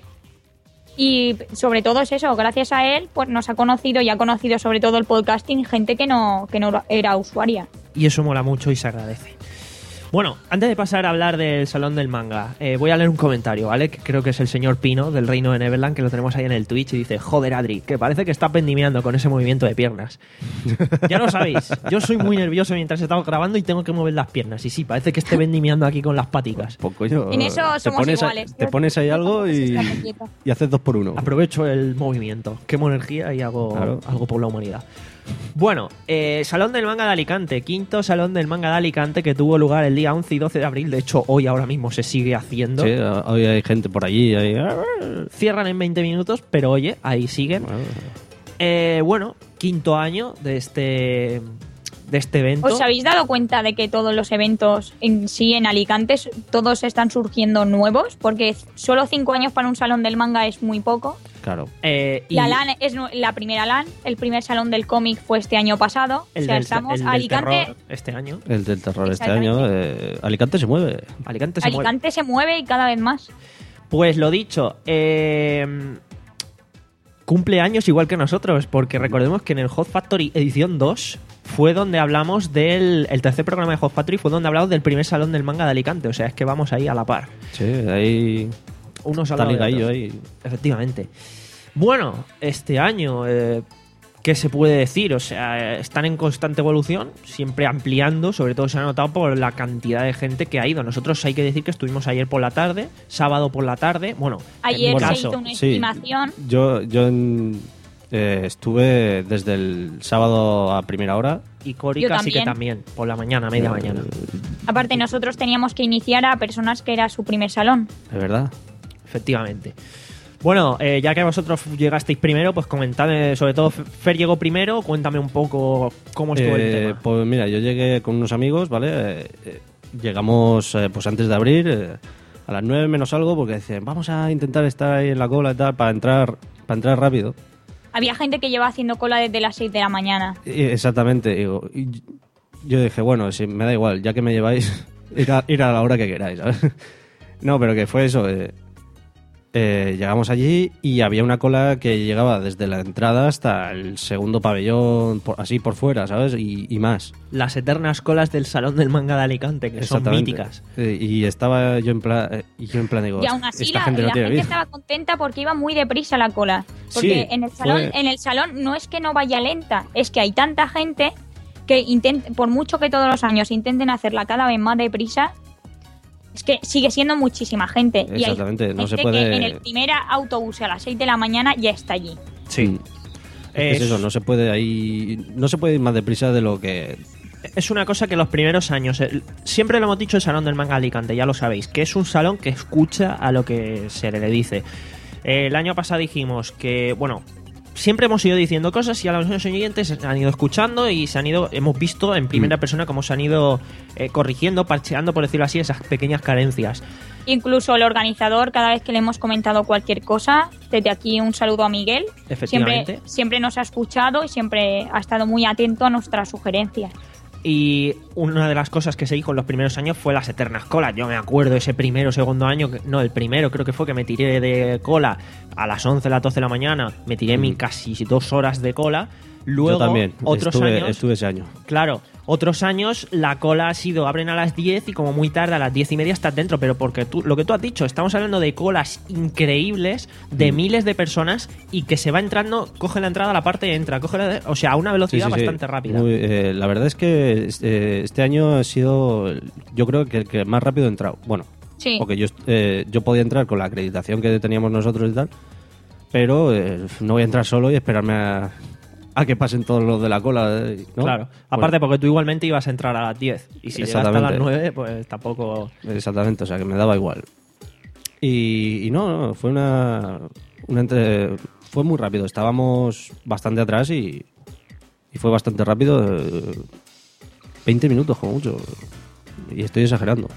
Y sobre todo es eso, gracias a él pues nos ha conocido y ha conocido sobre todo el podcasting gente que no, que no era usuaria. Y eso mola mucho y se agradece. Bueno, antes de pasar a hablar del Salón del Manga, eh, voy a leer un comentario, ¿vale? Que creo que es el señor Pino, del Reino de Neverland, que lo tenemos ahí en el Twitch, y dice: joder, Adri, que parece que está pendimiando con ese movimiento de piernas. Ya lo sabéis, yo soy muy nervioso mientras estamos grabando y tengo que mover las piernas. Y sí, parece que esté vendimiando aquí con las paticas. Pues coño, En eso te somos pones, a- iguales. te pones ahí algo y, y haces dos por uno. Aprovecho el movimiento, quemo energía y hago Claro. algo por la humanidad. Bueno, eh, Salón del Manga de Alicante, quinto Salón del Manga de Alicante, que tuvo lugar el día once y doce de abril. De hecho, hoy ahora mismo se sigue haciendo. Sí, hoy hay gente por allí. Ahí. Cierran en veinte minutos, pero oye, ahí siguen. Eh, bueno, quinto año de este de este evento. ¿Os habéis dado cuenta de que todos los eventos en sí en Alicante todos están surgiendo nuevos? Porque solo cinco años para un salón del manga es muy poco. Claro. Eh, y La LAN es nu- la primera LAN, el primer salón del cómic fue este año pasado. el o sea, del, estamos el del Alicante, terror este año. El del terror este Exactamente. año. eh, Alicante se mueve. Alicante se mueve. Alicante se mueve y cada vez más. Pues lo dicho, eh, cumple años igual que nosotros, porque recordemos que en el Hot Factory edición dos fue donde hablamos del el tercer programa de Hot Factory, fue donde hablamos del primer salón del manga de Alicante, o sea, es que vamos ahí a la par. Sí, ahí. Unos al Está lado de ligadillo otros. ahí. Efectivamente. Bueno, este año, eh, ¿qué se puede decir? O sea, eh, están en constante evolución, siempre ampliando, sobre todo se ha notado por la cantidad de gente que ha ido. Nosotros hay que decir que estuvimos ayer por la tarde, sábado por la tarde, bueno, Ayer en mi se caso, hizo una sí. estimación. Yo, yo en- eh, estuve desde el sábado a primera hora. y Cori Yo casi que también. también, por la mañana, media mañana. Aparte, nosotros teníamos que iniciar a personas que era su primer salón. De verdad. Efectivamente. Bueno, eh, ya que vosotros llegasteis primero, pues comentadme, sobre todo Fer llegó primero, cuéntame un poco cómo estuvo el Eh, tema. pues mira, yo llegué con unos amigos, ¿vale? Eh, eh, llegamos eh, pues antes de abrir, eh, a las nueve menos algo, porque decían, vamos a intentar estar ahí en la cola y tal, para entrar, para entrar rápido. Había gente que lleva haciendo cola desde las seis de la mañana. Y- exactamente. Digo, y yo dije, bueno, si me da igual, ya que me lleváis, ir a, ir a la hora que queráis, ¿sabes? No, pero que fue eso. eh, eh, llegamos allí y había una cola que llegaba desde la entrada hasta el segundo pabellón, por- así por fuera, ¿sabes? Y, y más. Las eternas colas del Salón del Manga de Alicante, que son Exactamente. míticas. Eh, y estaba yo en plan, eh, y yo en plan digo, Y aún así esta la, gente la no tiene gente vida. estaba contenta porque iba muy deprisa la cola. Porque Sí, en, el salón, fue- en el salón no es que no vaya lenta, es que hay tanta gente que intenta, por mucho que todos los años intenten hacerla cada vez más deprisa, es que sigue siendo muchísima gente. Y hay Exactamente, no se gente puede- que en el primer autobús a las seis de la mañana ya está allí. Sí. Es, que es eso, no se puede ahí, no se puede ir más deprisa de lo que. Es una cosa que los primeros años, eh, siempre lo hemos dicho, el Salón del Manga de Alicante, ya lo sabéis, que es un salón que escucha a lo que se le dice. Eh, el año pasado dijimos que, bueno, siempre hemos ido diciendo cosas y a los años siguientes se han ido escuchando y se han ido, hemos visto en primera persona cómo se han ido eh, corrigiendo, parcheando, por decirlo así, esas pequeñas carencias. Incluso el organizador, cada vez que le hemos comentado cualquier cosa, desde aquí un saludo a Miguel. Efectivamente. Siempre, siempre nos ha escuchado y siempre ha estado muy atento a nuestras sugerencias. Y una de las cosas que se dijo en los primeros años fue las eternas colas. Yo me acuerdo ese primero o segundo año, que- no, el primero creo que fue que me tiré de cola a las once, las doce de la mañana, me tiré mis casi dos horas de cola. Luego, Yo también, otros estuve, años, estuve ese año. Claro, otros años la cola ha sido, abren a las diez y como muy tarde a las diez y media estás dentro, pero porque tú, lo que tú has dicho, estamos hablando de colas increíbles de mm. miles de personas y que se va entrando, coge la entrada a la parte y entra, coge la, o sea, a una velocidad sí, sí, bastante sí. rápida. Muy, eh, la verdad es que este, este año ha sido, yo creo que el que más rápido he entrado. Bueno, sí. porque yo, eh, yo podía entrar con la acreditación que teníamos nosotros y tal, pero eh, no voy a entrar solo y esperarme a... a que pasen todos los de la cola, ¿no? Claro, aparte bueno. porque tú igualmente ibas a entrar a las diez y si llegaste a las nueve, pues tampoco... Exactamente, o sea que me daba igual. Y, y no, no, fue una, una entre... fue muy rápido, estábamos bastante atrás y, y fue bastante rápido, eh, veinte minutos como mucho, y estoy exagerando.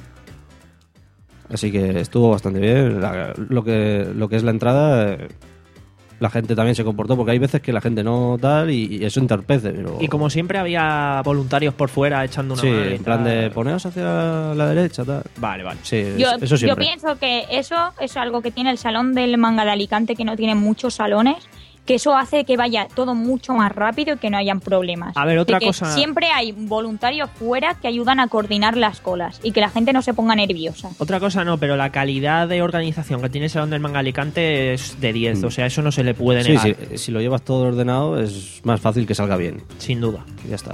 Así que estuvo bastante bien, la, lo, que, lo que es la entrada... Eh, la gente también se comportó, porque hay veces que la gente no tal y, y eso entorpece. Pero... Y como siempre había voluntarios por fuera echando una sí, mano. Sí, en plan de poneros hacia la derecha, tal. Vale, vale. Sí, yo, eso siempre. Yo pienso que eso es algo que tiene el Salón del Manga de Alicante, que no tiene muchos salones, que eso hace que vaya todo mucho más rápido y que no hayan problemas. A ver, otra que cosa... Siempre hay voluntarios fuera que ayudan a coordinar las colas y que la gente no se ponga nerviosa. Otra cosa no, pero la calidad de organización que tiene el Salón del Manga Alicante es de diez, mm. o sea, eso no se le puede negar. Sí, sí, si lo llevas todo ordenado es más fácil que salga bien. Sin duda. Ya está.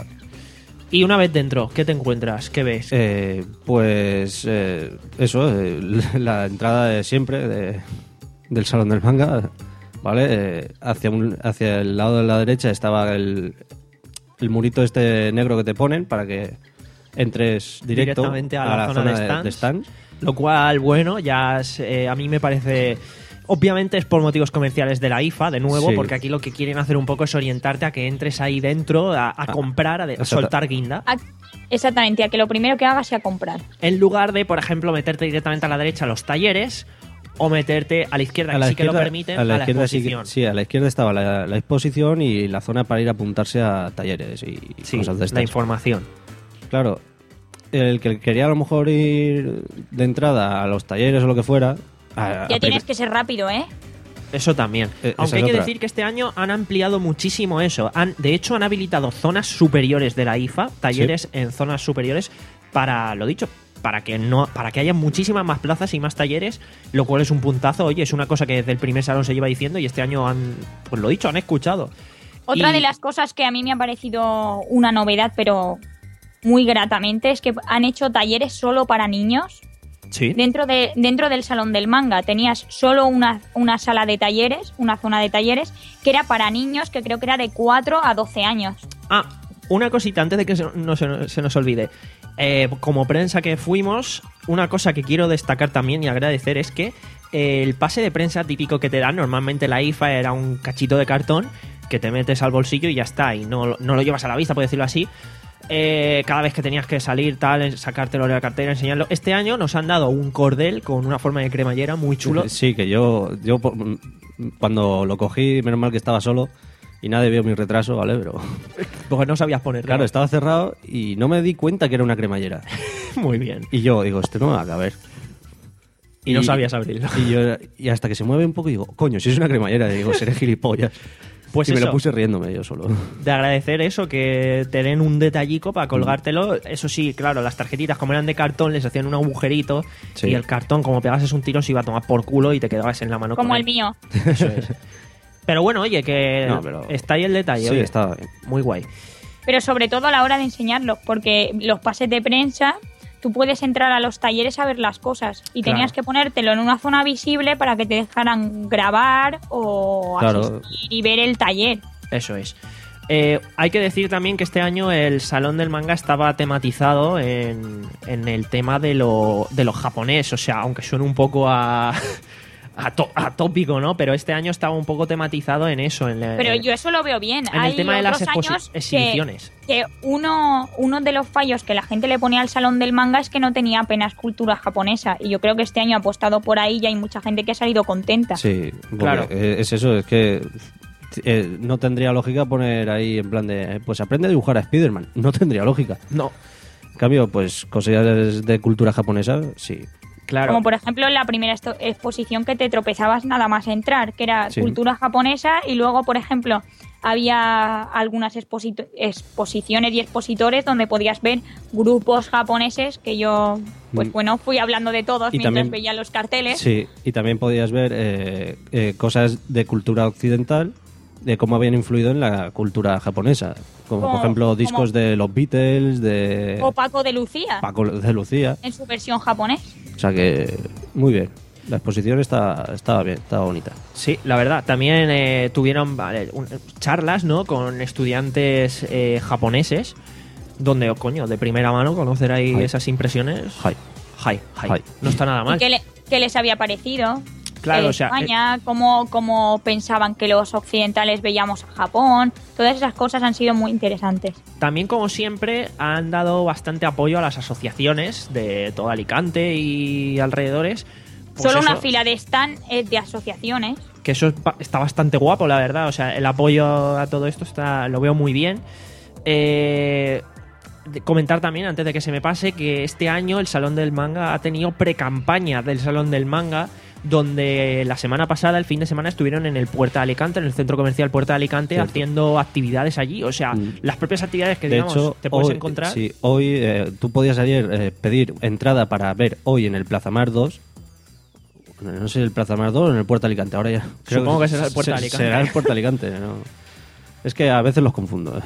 Y una vez dentro, ¿qué te encuentras? ¿Qué ves? Eh, pues eh, eso, eh, la entrada de siempre de, del Salón del Manga... ¿Vale? Eh, hacia, un, hacia el lado de la derecha estaba el, el murito este negro que te ponen para que entres directo directamente a la, a la zona, zona de, stands, de, de stands. Lo cual, bueno, ya es, eh, a mí me parece... Obviamente es por motivos comerciales de la I F A, de nuevo, Sí. porque aquí lo que quieren hacer un poco es orientarte a que entres ahí dentro, a, a ah, comprar, a, de, a soltar guinda. A, exactamente, a que lo primero que hagas sea comprar. En lugar de, por ejemplo, meterte directamente a la derecha a los talleres... o meterte a la izquierda, a la que izquierda, sí que lo permiten, a la, a la izquierda exposición. Sí, sí, a la izquierda estaba la, la exposición y la zona para ir a apuntarse a talleres y sí, cosas de estas. La información. Claro, el que quería a lo mejor ir de entrada a los talleres o lo que fuera... A, ya a tienes que ser rápido, ¿eh? Eso también. Eh, Aunque hay es que otra. decir que este año han ampliado muchísimo eso. Han, de hecho, han habilitado zonas superiores de la I F A, talleres Sí. en zonas superiores, para, lo dicho, para que no para que haya muchísimas más plazas y más talleres, lo cual es un puntazo. Oye, es una cosa que desde el primer salón se lleva diciendo y este año han, pues lo dicho, han escuchado. Otra Y- de las cosas que a mí me ha parecido una novedad, pero muy gratamente, es que han hecho talleres solo para niños. Sí. Dentro, de, dentro del Salón del Manga tenías solo una, una sala de talleres, una zona de talleres, que era para niños, que creo que era de cuatro a doce años. Ah, una cosita antes de que se, no se, se nos olvide. Eh, como prensa que fuimos, una cosa que quiero destacar también y agradecer es que eh, el pase de prensa típico que te dan, normalmente la I F A era un cachito de cartón que te metes al bolsillo y ya está, y no, no lo llevas a la vista, por decirlo así. Eh, cada vez que tenías que salir, tal, sacártelo de la cartera, enseñarlo. Este año nos han dado un cordel con una forma de cremallera muy chulo. Sí, que yo, yo po- cuando lo cogí, menos mal que estaba solo y nadie vio mi retraso, ¿vale? Pero porque no sabías ponerlo. claro, estaba cerrado y no me di cuenta que era una cremallera. Muy bien. Y yo digo, este no me va a caber. Y no sabías abrirlo. Y, yo, y hasta que se mueve un poco digo, coño, si es una cremallera, digo, seré gilipollas. Pues y me eso. lo puse riéndome yo solo. De agradecer eso, que te den un detallico para colgártelo. Eso sí, claro, las tarjetitas como eran de cartón les hacían un agujerito Sí. y el cartón, como pegases un tiro, se iba a tomar por culo y te quedabas en la mano. Como con el él. mío. Eso es. Pero bueno, oye, que No, pero- está ahí el detalle. Sí, oye. estaba bien. Muy guay. Pero sobre todo a la hora de enseñarlos, porque los pases de prensa, tú puedes entrar a los talleres a ver las cosas y Claro. tenías que ponértelo en una zona visible para que te dejaran grabar o Claro. asistir y ver el taller. Eso es. Eh, hay que decir también que este año el Salón del Manga estaba tematizado en, en el tema de lo, de lo japonés. O sea, aunque suene un poco a, a, to- a tópico, ¿no? Pero este año estaba un poco tematizado en eso. En la- Pero yo eso lo veo bien. en el Hay tema de las otros exposi- años que- exhibiciones. Que, uno, uno de los fallos que la gente le ponía al Salón del Manga es que no tenía apenas cultura japonesa. Y yo creo que este año ha apostado por ahí y hay mucha gente que ha salido contenta. Sí, porque Claro. eh, es eso, es que eh, no tendría lógica poner ahí en plan de, eh, pues aprende a dibujar a Spider-Man. No tendría lógica. No. En cambio, pues cosillas de cultura japonesa, sí. Claro. Como por ejemplo en la primera esto- exposición que te tropezabas nada más entrar, que era Sí. cultura japonesa, y luego, por ejemplo, había algunas exposito- exposiciones y expositores donde podías ver grupos japoneses, que yo, pues Mm. bueno, fui hablando de todos Y mientras también- veía los carteles. Sí, y también podías ver eh, eh, cosas de cultura occidental, de cómo habían influido en la cultura japonesa. Como, Como- por ejemplo, discos como- de los Beatles, de O Paco de Lucía, Paco de Lucía. en su versión japonés. O sea que, muy bien. La exposición está, estaba bien, estaba bonita. Sí, la verdad. También eh, tuvieron vale, un- charlas, ¿no? Con estudiantes eh, japoneses, donde, oh, coño, de primera mano conocer ahí Hi. esas impresiones. Hi. Hi, hi. Hi. No está nada ¿Y mal. qué, le- qué les había parecido? Claro, de o sea, España, cómo, cómo pensaban que los occidentales veíamos a Japón. Todas esas cosas han sido muy interesantes. También, como siempre, han dado bastante apoyo a las asociaciones de todo Alicante y alrededores. Pues Solo eso, una fila de stand es de asociaciones. que eso es ba- está bastante guapo, la verdad. O sea, el apoyo a todo esto está lo veo muy bien. Eh, de- comentar también, antes de que se me pase, que este año el Salón del Manga ha tenido pre-campaña del Salón del Manga, donde la semana pasada, el fin de semana, estuvieron en el Puerta de Alicante, en el centro comercial Puerta de Alicante, Cierto. haciendo actividades allí. O sea, las propias actividades que, De digamos, hecho, te puedes hoy, encontrar. Sí, hoy eh, tú podías ayer eh, pedir entrada para ver hoy en el Plaza Mar dos. No sé, el Plaza Mar dos o en el Puerto Alicante. Ahora ya. creo Supongo que será el Puerto se- Alicante. Será el Puerto Alicante. ¿no? Es que a veces los confundo.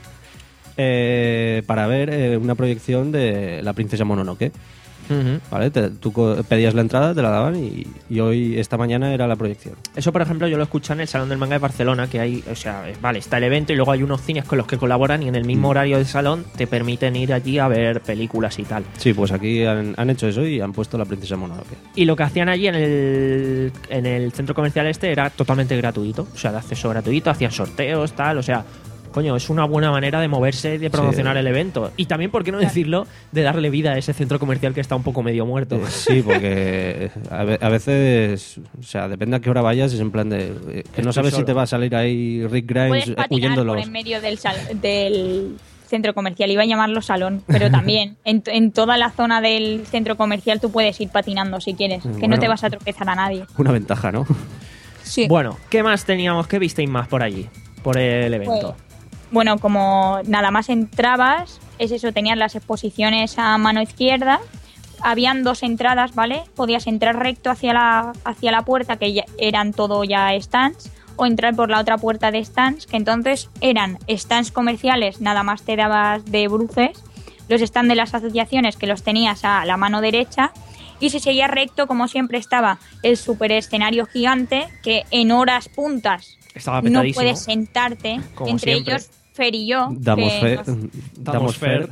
Eh, para ver eh, una proyección de La Princesa Mononoke. Ujú. ¿Vale? Te- tú co- pedías la entrada, te la daban y, y hoy, esta mañana, era la proyección. Eso, por ejemplo, yo lo escuché en el Salón del Manga de Barcelona, que hay, o sea, es- vale, está el evento y luego hay unos cines con los que colaboran y en el mismo horario del salón te permiten ir allí a ver películas y tal. Sí, pues aquí han, han hecho eso y han puesto La Princesa Mononoke. Y lo que hacían allí en el, en el centro comercial este era totalmente gratuito, o sea, de acceso gratuito, hacían sorteos, tal, o sea, coño, es una buena manera de moverse y de promocionar Sí. el evento. Y también, ¿por qué no decirlo?, de darle vida a ese centro comercial que está un poco medio muerto. Eh, Sí, porque a, ve- a veces, o sea, depende a qué hora vayas, es en plan de eh, que Estoy no sabes si solo. te va a salir ahí Rick Grimes Puedes eh, patinar huyendo por los... en medio del, sal- del centro comercial. Iba a llamarlo salón, pero también en, en toda la zona del centro comercial tú puedes ir patinando si quieres, que Bueno. no te vas a tropezar a nadie. Una ventaja, ¿no? Sí. Bueno, ¿qué más teníamos? ¿Qué visteis más por allí? Por el evento. Bueno, como nada más entrabas, es eso, tenías las exposiciones a mano izquierda, habían dos entradas, ¿vale? Podías entrar recto hacia la, hacia la puerta, que ya eran todo ya stands, o entrar por la otra puerta de stands, que entonces eran stands comerciales, nada más te dabas de bruces, los stands de las asociaciones que los tenías a la mano derecha, y si seguías recto, como siempre, estaba el super escenario gigante, que en horas puntas Estaba no petadísimo. puedes sentarte, Como entre siempre. ellos Fer y yo. Damos que fe. nos- Damos fe.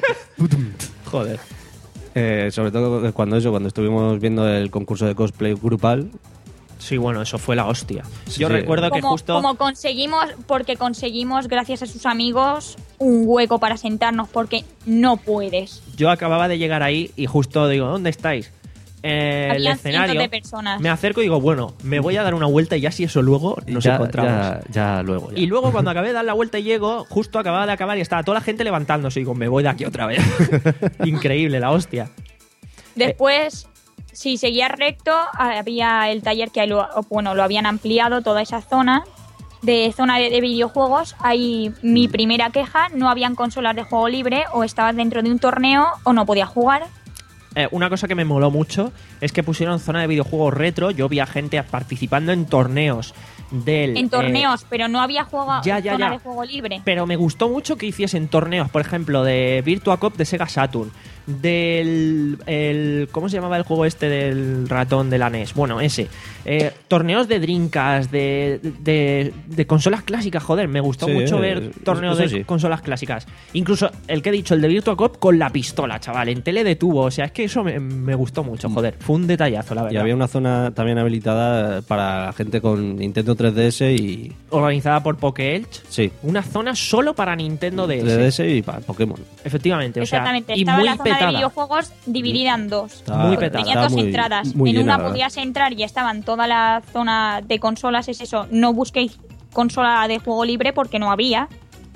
Joder. Eh, sobre todo cuando eso, cuando estuvimos viendo el concurso de cosplay grupal. Sí, bueno, eso fue la hostia. Sí, Yo sí. recuerdo que como, justo... como conseguimos, porque conseguimos, gracias a sus amigos, un hueco para sentarnos, porque no puedes. Yo acababa de llegar ahí y justo digo, ¿dónde estáis? Eh, el Habían escenario. cientos de personas. Me acerco y digo, bueno, me voy a dar una vuelta y ya si eso luego nos ya, encontramos. ya, ya luego. ya. Y luego cuando acabé de dar la vuelta y llego, justo acababa de acabar y estaba toda la gente levantándose y digo, me voy de aquí otra vez. Increíble, la hostia. Después, si seguías recto, había el taller que lo, bueno, lo habían ampliado, toda esa zona. De zona de, de videojuegos, ahí mi primera queja, no habían consolas de juego libre, o estabas dentro de un torneo o no podías jugar. Eh, una cosa que me moló mucho es que pusieron zona de videojuegos retro. Yo vi a gente participando en torneos del... En eh, torneos, pero no había juego, ya, ya, zona ya. de juego libre. Pero me gustó mucho que hiciesen torneos, por ejemplo, de Virtua Cop de Sega Saturn, del... El, ¿cómo se llamaba el juego este del ratón de la N E S? Bueno, ese. Eh, torneos de Dreamcast, de, de, de consolas clásicas, joder, me gustó Sí, mucho eh, ver eso torneos de sí. consolas clásicas. Incluso el que he dicho, el de Virtua Cop con la pistola, chaval, en tele de tubo. O sea, es que eso me, me gustó mucho, joder. Fue un detallazo, la verdad. Y había una zona también habilitada para gente con Nintendo tres D S y... Organizada por Pokéelch. Sí. Una zona solo para Nintendo D S. tres D S y para Pokémon. Efectivamente, o sea, Exactamente, y estaba muy la zona de petada. videojuegos dividida en dos. Estaba- Muy petada. Tenía estaba dos muy- entradas. muy en llena, una la verdad. podías entrar y estaban toda la zona de consolas, es eso, no busquéis consola de juego libre porque no había.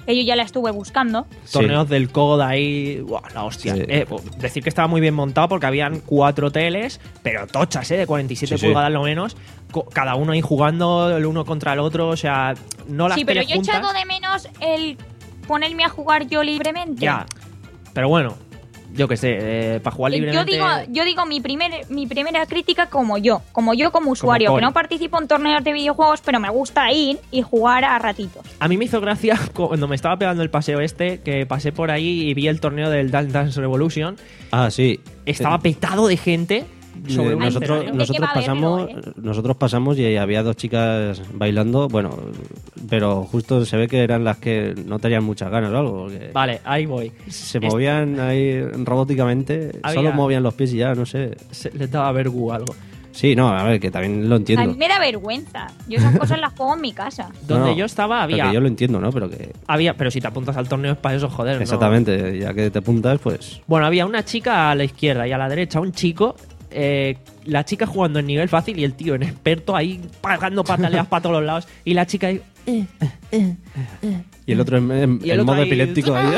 que yo ya la estuve buscando. Torneos del C O D ahí, ¡buah, la hostia! Sí. Eh, decir que estaba muy bien montado porque habían cuatro teles, pero tochas, ¿eh? De cuarenta y siete Sí, sí. pulgadas lo menos, co- cada uno ahí jugando el uno contra el otro, o sea, no las Sí, pero teles yo he juntas. echado de menos el ponerme a jugar yo libremente. Ya, pero bueno, yo qué sé, eh, para jugar Eh, libremente... Yo digo, yo digo mi, primer, mi primera crítica como yo, como yo como usuario, Como que Cory. no participo en torneos de videojuegos, pero me gusta ir y jugar a ratitos. A mí me hizo gracia cuando me estaba pegando el paseo este, que pasé por ahí y vi el torneo del Dance Dance Revolution. Ah, sí. Estaba Eh, petado de gente sobre Eh, un nosotros escenario. nosotros pasamos nosotros pasamos y había dos chicas bailando, bueno, pero justo se ve que eran las que no tenían muchas ganas o algo, porque Vale, ahí voy. se movían ahí robóticamente, Había- solo movían los pies y ya, no sé. Se- les daba vergu algo. Sí, no, a ver, que también lo A mí entiendo. me da vergüenza. Yo esas cosas las juego en mi casa. Donde No, yo estaba pero había... que yo lo entiendo, ¿no? Pero que había pero si te apuntas al torneo es para eso, joder. ¿no? exactamente, ya que te apuntas, pues Bueno, había una chica a la izquierda y a la derecha un chico. eh, la chica jugando en nivel fácil y el tío en experto ahí pagando pataleas para todos los lados. Y la chica ahí. eh, eh, eh. y el otro en, en- Y el en otro modo ahí- epiléptico ahí.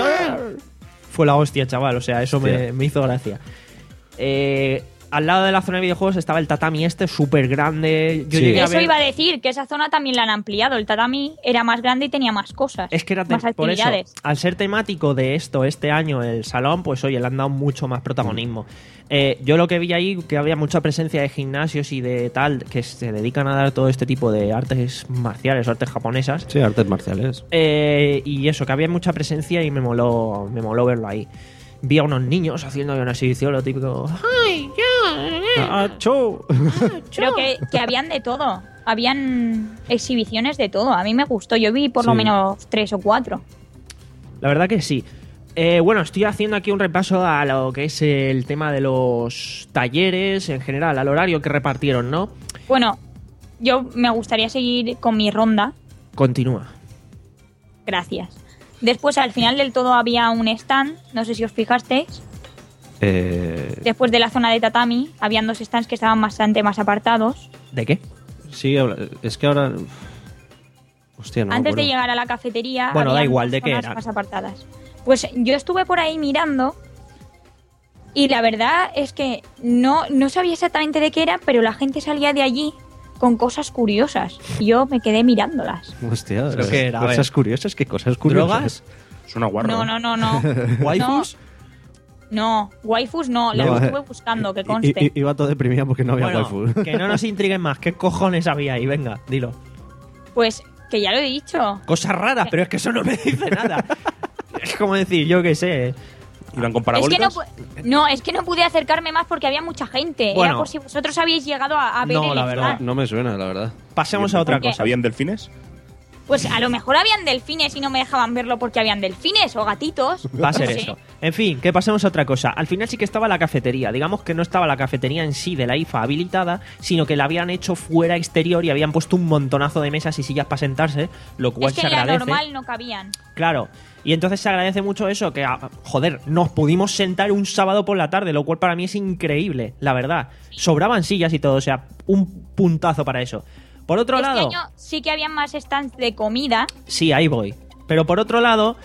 Fue la hostia, chaval. O sea, eso me, Hostia. me hizo gracia. Eh, al lado de la zona de videojuegos estaba el tatami este súper grande. Yo Sí. llegué a Eso ver. iba a decir, que esa zona también la han ampliado. El tatami era más grande y tenía más cosas. Es que era te- más por eso, actividades. al ser temático de esto este año el salón, pues oye, le han dado mucho más protagonismo. Eh, yo lo que vi ahí, que había mucha presencia de gimnasios y de tal, que se dedican a dar todo este tipo de artes marciales o artes japonesas. Sí, artes marciales. Eh, y eso, que había mucha presencia y me moló, me moló verlo ahí. Vi a unos niños haciendo una exhibición, lo típico. ¡Ay, ya! Ah, chau. Creo que, que habían de todo. Habían exhibiciones de todo. A mí me gustó. Yo vi por lo Sí. menos tres o cuatro. La verdad que sí. Eh, bueno, estoy haciendo aquí un repaso a lo que es el tema de los talleres en general, al horario que repartieron, ¿no? Bueno, yo me gustaría seguir con mi ronda. Continúa. Gracias. Después, al final del todo, había un stand. No sé si os fijasteis. Eh, Después de la zona de tatami, habían dos stands que estaban bastante más apartados. ¿De qué? sí, habla- es que ahora hostia, no me Antes de acuerdo. llegar a la cafetería, Bueno, da habían igual, dos ¿de qué zonas eran? más apartadas. Pues yo estuve por ahí mirando y la verdad es que no, no sabía exactamente de qué eran, pero la gente salía de allí con cosas curiosas. Y yo me quedé mirándolas. Hostia, ¿Pero qué era? A cosas ver. curiosas, ¿qué cosas curiosas? ¿Drogas? Suena guarro. No, ¿eh? no, no, no. ¿Waifus? No, waifus no, las No, estuve eh, buscando, que I- conste. i- iba todo deprimida porque no había Bueno, waifu. que no nos intriguen más. ¿Qué cojones había ahí? Venga, dilo. Pues que ya lo he dicho. Cosas raras, pero es que eso no me dice nada. Es como decir, yo qué sé. ¿Iban con Es que parabólicas? no, pu- no, es que no pude acercarme más porque había mucha gente. Bueno. Era por si vosotros habéis llegado a, a ver No, el la verdad. stand. No me suena, la verdad. Pasemos a otra ¿Por qué? cosa. ¿Habían delfines? Pues a lo mejor habían delfines y no me dejaban verlo porque habían delfines o gatitos. Va a ser No sé. eso. En fin, que pasemos a otra cosa. Al final sí que estaba la cafetería. Digamos que no estaba la cafetería en sí de la I F A habilitada, sino que la habían hecho fuera exterior y habían puesto un montonazo de mesas y sillas para sentarse, lo cual Es que se en la agradece. normal no cabían. Claro. Y entonces se agradece mucho eso, que, ah, joder, nos pudimos sentar un sábado por la tarde, lo cual para mí es increíble, la verdad. Sobraban sillas y todo, o sea, un puntazo para eso. Por otro Este lado... año sí que habían más stands de comida. Sí, ahí voy. Pero por otro lado,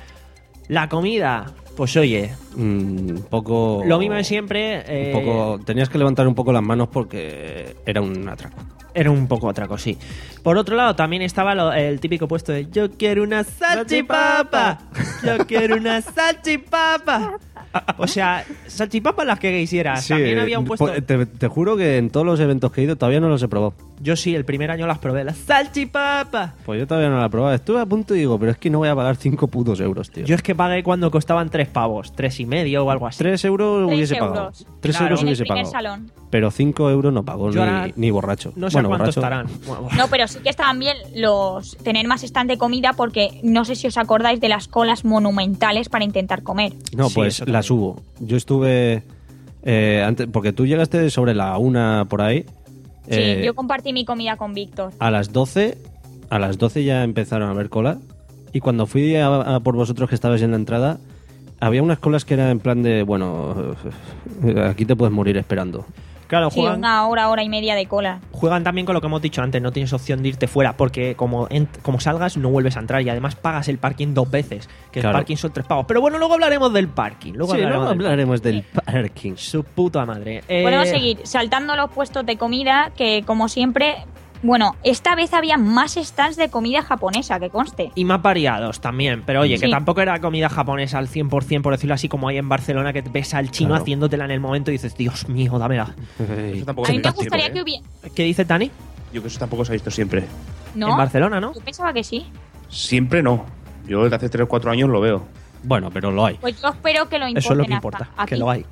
la comida, pues oye, Un poco. lo mismo de siempre. eh, Un poco. Tenías que levantar un poco las manos porque era un atraco. Era un poco atraco, sí. Por otro lado, también estaba lo- el típico puesto de yo quiero una salchipapa. Yo quiero una salchipapa. O sea, salchipapas las que quisieras. También había un puesto... po- Te, te juro que en todos los eventos que he ido todavía no los he probado. Yo sí, el primer año las probé. Las salchipapas. Pues yo todavía no la he probado. Estuve a punto y digo, pero es que no voy a pagar cinco putos euros, tío. Yo es que pagué cuando costaban tres pavos. Tres y medio o algo así. Tres euros Tres hubiese euros. pagado. Tres Claro. euros En el hubiese primer pagado. salón. Pero cinco euros no pago, Yo ni, ahora ni borracho. No sé bueno, cuánto borracho. estarán. Bueno, No, pero sí que estaban bien los tener más stand de comida porque no sé si os acordáis de las colas monumentales para intentar comer. No, Sí, pues eso las hubo. Yo estuve eh, antes, porque tú llegaste sobre la una por ahí. Sí, eh, yo compartí mi comida con Víctor. a las doce, a las doce ya empezaron a haber cola. Y cuando fui a, a por vosotros que estabais en la entrada, había unas colas que eran en plan de, bueno, eh, aquí te puedes morir esperando. Claro, Sí, juegan, una hora, hora y media de cola. juegan también con lo que hemos dicho antes, no tienes opción de irte fuera, porque como, en- como salgas no vuelves a entrar y además pagas el parking dos veces, que Claro. el parking son tres pavos. Pero bueno, luego hablaremos del parking. Luego Sí, hablaremos, luego del hablaremos del parking. Su puta madre. Eh, Podemos seguir saltando los puestos de comida, que como siempre, bueno, esta vez había más stands de comida japonesa, que conste. Y más variados también, pero oye, que Sí. tampoco era comida japonesa al cien por ciento, por decirlo así, como hay en Barcelona, que ves al chino Claro. haciéndotela en el momento y dices, Dios mío, dámela. Eso tampoco A se mí me ha visto gustaría siempre, que ¿eh? hubiera... ¿Qué dice Tani? Yo que eso tampoco se ha visto siempre. ¿No? En Barcelona, ¿no? Yo pensaba que sí. Siempre no. Yo desde hace tres o cuatro años lo veo. Bueno, pero lo hay. Pues yo espero que lo importen Eso es lo que hasta importa, aquí. que lo hay.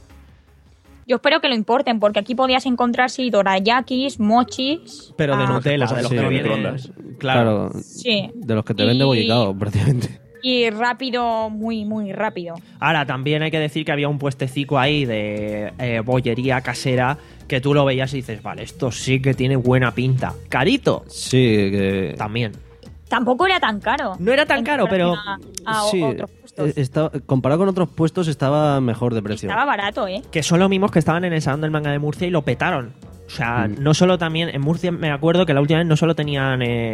Yo espero que lo importen, porque aquí podías encontrar sí, dorayakis, mochis... Pero de ah, Nutella, de los Sí, que de vienen. microondas. Claro. Sí. De los que te vende Y- bollicao, prácticamente. Y rápido, muy, muy rápido. Ahora, también hay que decir que había un puestecico ahí de eh, bollería casera que tú lo veías y dices, vale, esto sí que tiene buena pinta. Carito. Sí, que... También. Tampoco era tan caro. No era tan en caro, pero... comparación a- a sí, otros puestos. eh, estaba- comparado con otros puestos estaba mejor de precio. Estaba barato, ¿eh? Que son los mismos que estaban en el Salón del Manga de Murcia y lo petaron. O sea, Mm. no solo también... En Murcia me acuerdo que la última vez no solo tenían... eh,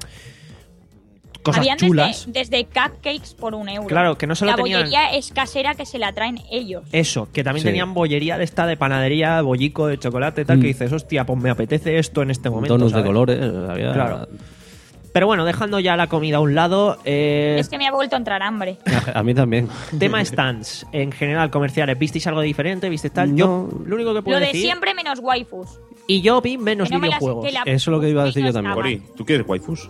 cosas Habían chulas. Desde, desde cupcakes por un euro. Claro, que no solo La tenían- bollería es casera, que se la traen ellos. Eso, que también Sí. tenían bollería de esta de panadería, bollico de chocolate, tal, Mm. que dices, hostia, pues me apetece esto en este momento. Donuts de ¿sabes? colores. Había... Claro. Pero bueno, dejando ya la comida a un lado, eh, Es que me ha vuelto a entrar hambre. A mí también. tema stands, en general comerciales, ¿visteis algo diferente? ¿Visteis tal? No. Yo, lo único que puedo Lo de decir... siempre menos waifus. Y yo vi menos Que no me las- videojuegos. que la- Eso es lo que iba a decir yo también. Cori, ¿tú quieres waifus?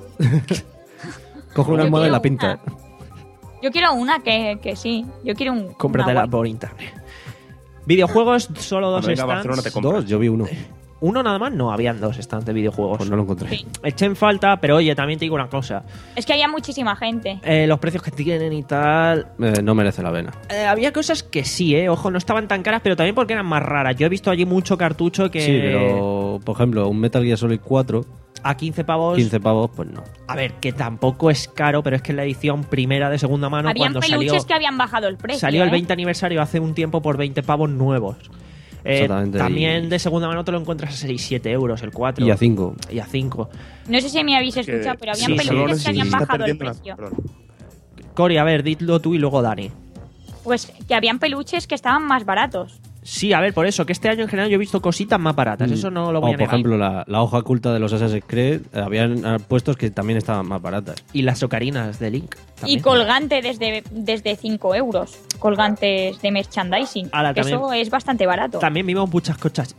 Coge una Yo almohada y quiero la pinta. Yo quiero una que, que sí. Yo quiero un. Cómpratela una por internet. Videojuegos, solo dos Cuando venga a stands. Barcelona te compras. Dos, yo vi uno. Uno nada más, no, habían dos stands de videojuegos. Pues no lo encontré. Sí. Eché en falta, pero oye, también te digo una cosa. Es que había muchísima gente. Eh, los precios que tienen y tal... Eh, no merece la pena. Eh, había cosas que sí, eh. Ojo, no estaban tan caras, pero también porque eran más raras. Yo he visto allí mucho cartucho que... Sí, pero por ejemplo, un Metal Gear Solid cuatro, A quince pavos... quince pavos, pues no. A ver, que tampoco es caro, pero es que es la edición primera de segunda mano Habían cuando peluches salió... que habían bajado el precio. Salió el ¿eh? veinte aniversario hace un tiempo por veinte pavos nuevos. Eh, Exactamente, también y- de segunda mano te lo encuentras a seis siete euros el cuatro. Y a cinco. Y a cinco. No sé si me habéis Que- escuchado, pero habían sí, peluches salones que habían se está bajado el perdiendo la- precio. perdón. Cori, a ver, dilo tú y luego Dani. Pues que habían peluches que estaban más baratos. Sí, a ver, por eso, que este año en general yo he visto cositas más baratas. Eso no lo voy O, a por negar. ejemplo, la, la hoja oculta de los Assassin's Creed, eh, habían eh, puestos que también estaban más baratas. Y las ocarinas de Link. también. Y colgante desde, desde cinco euros. Colgantes de merchandising. Ahora, que también- eso es bastante barato. También vimos muchas cosas.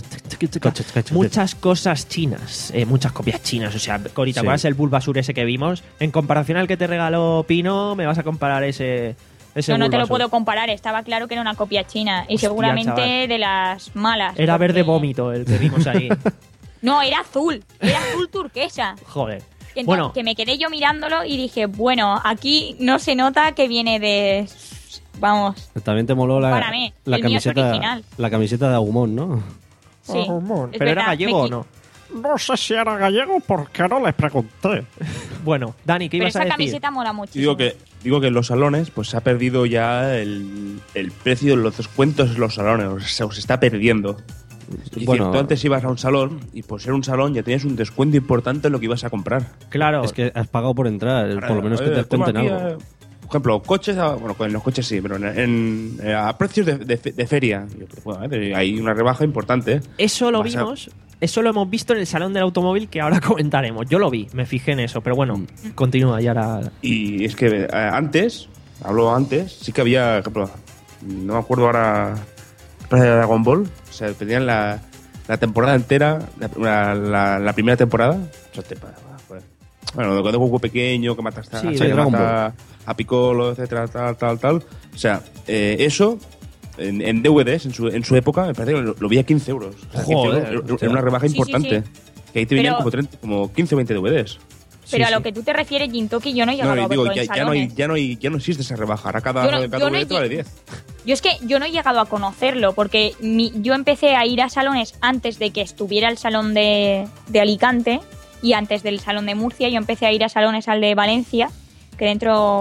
Muchas cosas chinas. eh, muchas copias chinas. O sea, Cori, ¿te Sí. acuerdas el Bulbasur ese que vimos? En comparación al que te regaló Pino, me vas a comparar ese. ese No, no te lo Bulbasur. puedo comparar. Estaba claro que era una copia china. Y Hostia, seguramente chaval. de las malas. Era porque- verde vómito el que vimos ahí. No, era azul. Era azul turquesa. Joder. Que, no- Bueno, que me quedé yo mirándolo y dije, bueno, aquí no se nota que viene de... Vamos, También te moló la, Para mí, la el mío es camiseta original. la camiseta de Agumon, ¿no? sí. Oh, es ¿pero era verdad, gallego me o qui- no? No sé si era gallego porque no les pregunté. Bueno, Dani, ¿qué Pero ibas a esa decir? camiseta mola Y muchísimo. digo que, digo que en los salones pues se ha perdido ya el, el precio de los descuentos en los salones. O sea, se está perdiendo. Es decir, Bueno. tú antes ibas a un salón y por ser un salón ya tenías un descuento importante en lo que ibas a comprar. Claro. Es que has pagado por entrar, Ahora, por lo menos que eh, te toma cuenten aquí, algo. eh, por ejemplo, coches, a- bueno, en los coches sí, pero en, en- eh, a precios de, de fe- de feria. Yo, pues, bueno, eh, hay una rebaja importante. Eso lo Vas a- vimos, eso lo hemos visto en el salón del automóvil que ahora comentaremos. Yo lo vi, me fijé en eso, pero bueno, Mm. continúa y ahora. Y es que eh, antes, hablo antes, sí que había, por ejemplo, no me acuerdo ahora, de Dragon Ball, o sea, pedían la, la temporada entera, la, la- la primera temporada. O sea, te- pues, bueno, cuando Goku pequeño, que mataste a, Sí, que de Dragon mata a Piccolo, etcétera, tal, tal, tal. O sea, eh, eso en, en D V Ds en su, en su época me parece que lo, lo vi a quince euros. O sea, quince Joder, euros, hostia. era una rebaja Sí, sí, importante. sí. Que ahí te venían Pero- como, treinta, como quince o veinte D V Ds. Pero Sí, a lo sí. que tú te refieres, Jintoki, yo no he llegado No, a y digo, verlo ya, en ya no hay, salones. ya, no hay, ya no existe esa rebaja. Ahora cada, Yo no- cada yo no D V D he te vale lleg- diez. Yo es que yo no he llegado a conocerlo, porque mi- yo empecé a ir a salones antes de que estuviera el salón de, de Alicante y antes del salón de Murcia. Yo empecé a ir a salones al de Valencia, que dentro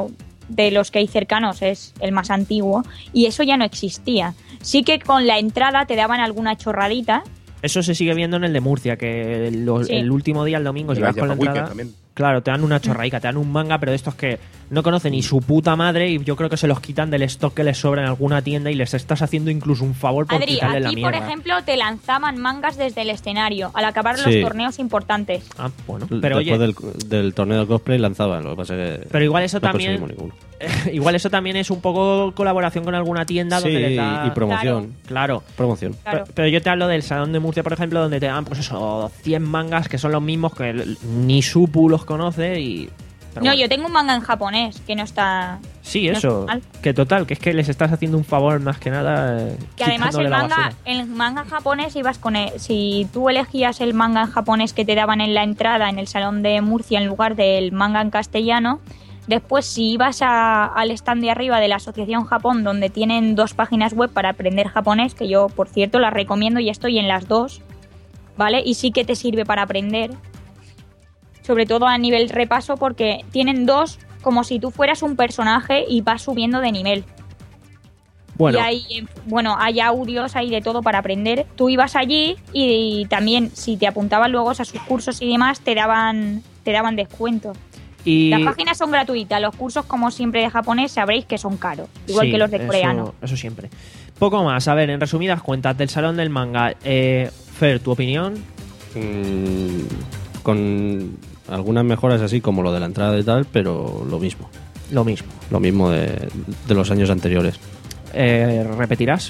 de los que hay cercanos es el más antiguo, y eso ya no existía. Sí que con la entrada te daban alguna chorradita. Eso se sigue viendo en el de Murcia, que lo- Sí. el último día, el domingo, Y si la vas con la Japa Weekend entrada... también. Claro, te dan una chorraica, te dan un manga, pero de estos que no conocen ni su puta madre y yo creo que se los quitan del stock que les sobra en alguna tienda y les estás haciendo incluso un favor por Adri, quitarle la aquí mierda. por ejemplo te lanzaban mangas desde el escenario al acabar Sí. los torneos importantes. Ah, bueno, pero Después oye, del, del torneo de cosplay lanzaban, lo que pasa es que pero igual eso no también conseguimos ninguno. igual eso también es un poco colaboración con alguna tienda donde Sí, les da y promoción. Claro. Promoción. Claro. Pero, pero yo te hablo del Salón de Murcia, por ejemplo, donde te dan pues eso, cien mangas que son los mismos que el- ni Supu los conoce y pero No, bueno. yo tengo un manga en japonés que no está... Sí, no eso. está mal. Que total, que es que les estás haciendo un favor más que nada. eh, Que además quitándole el la manga, basura. el manga japonés ibas con el- si tú elegías el manga en japonés que te daban en la entrada en el Salón de Murcia en lugar del manga en castellano, después si ibas a- al stand de arriba de la Asociación Japón donde tienen dos páginas web para aprender japonés, que yo por cierto las recomiendo y estoy en las dos, ¿vale? Y sí que te sirve para aprender, sobre todo a nivel repaso porque tienen dos como si tú fueras un personaje y vas subiendo de nivel. Bueno, Y hay, eh, bueno, hay audios, hay de todo para aprender. Tú ibas allí y, también si te apuntabas luego a sus cursos y demás, te daban, te daban descuento. y Las páginas son gratuitas, los cursos, como siempre de japonés, sabréis que son caros, igual sí, que los de eso- coreano. Eso siempre. Poco más, a ver, en resumidas cuentas, del Salón del Manga. Eh, Fer, ¿tu opinión? Mm, con algunas mejoras así como lo de la entrada y tal, pero lo mismo. Lo mismo. Lo mismo de, de los años anteriores. Eh, ¿Repetirás?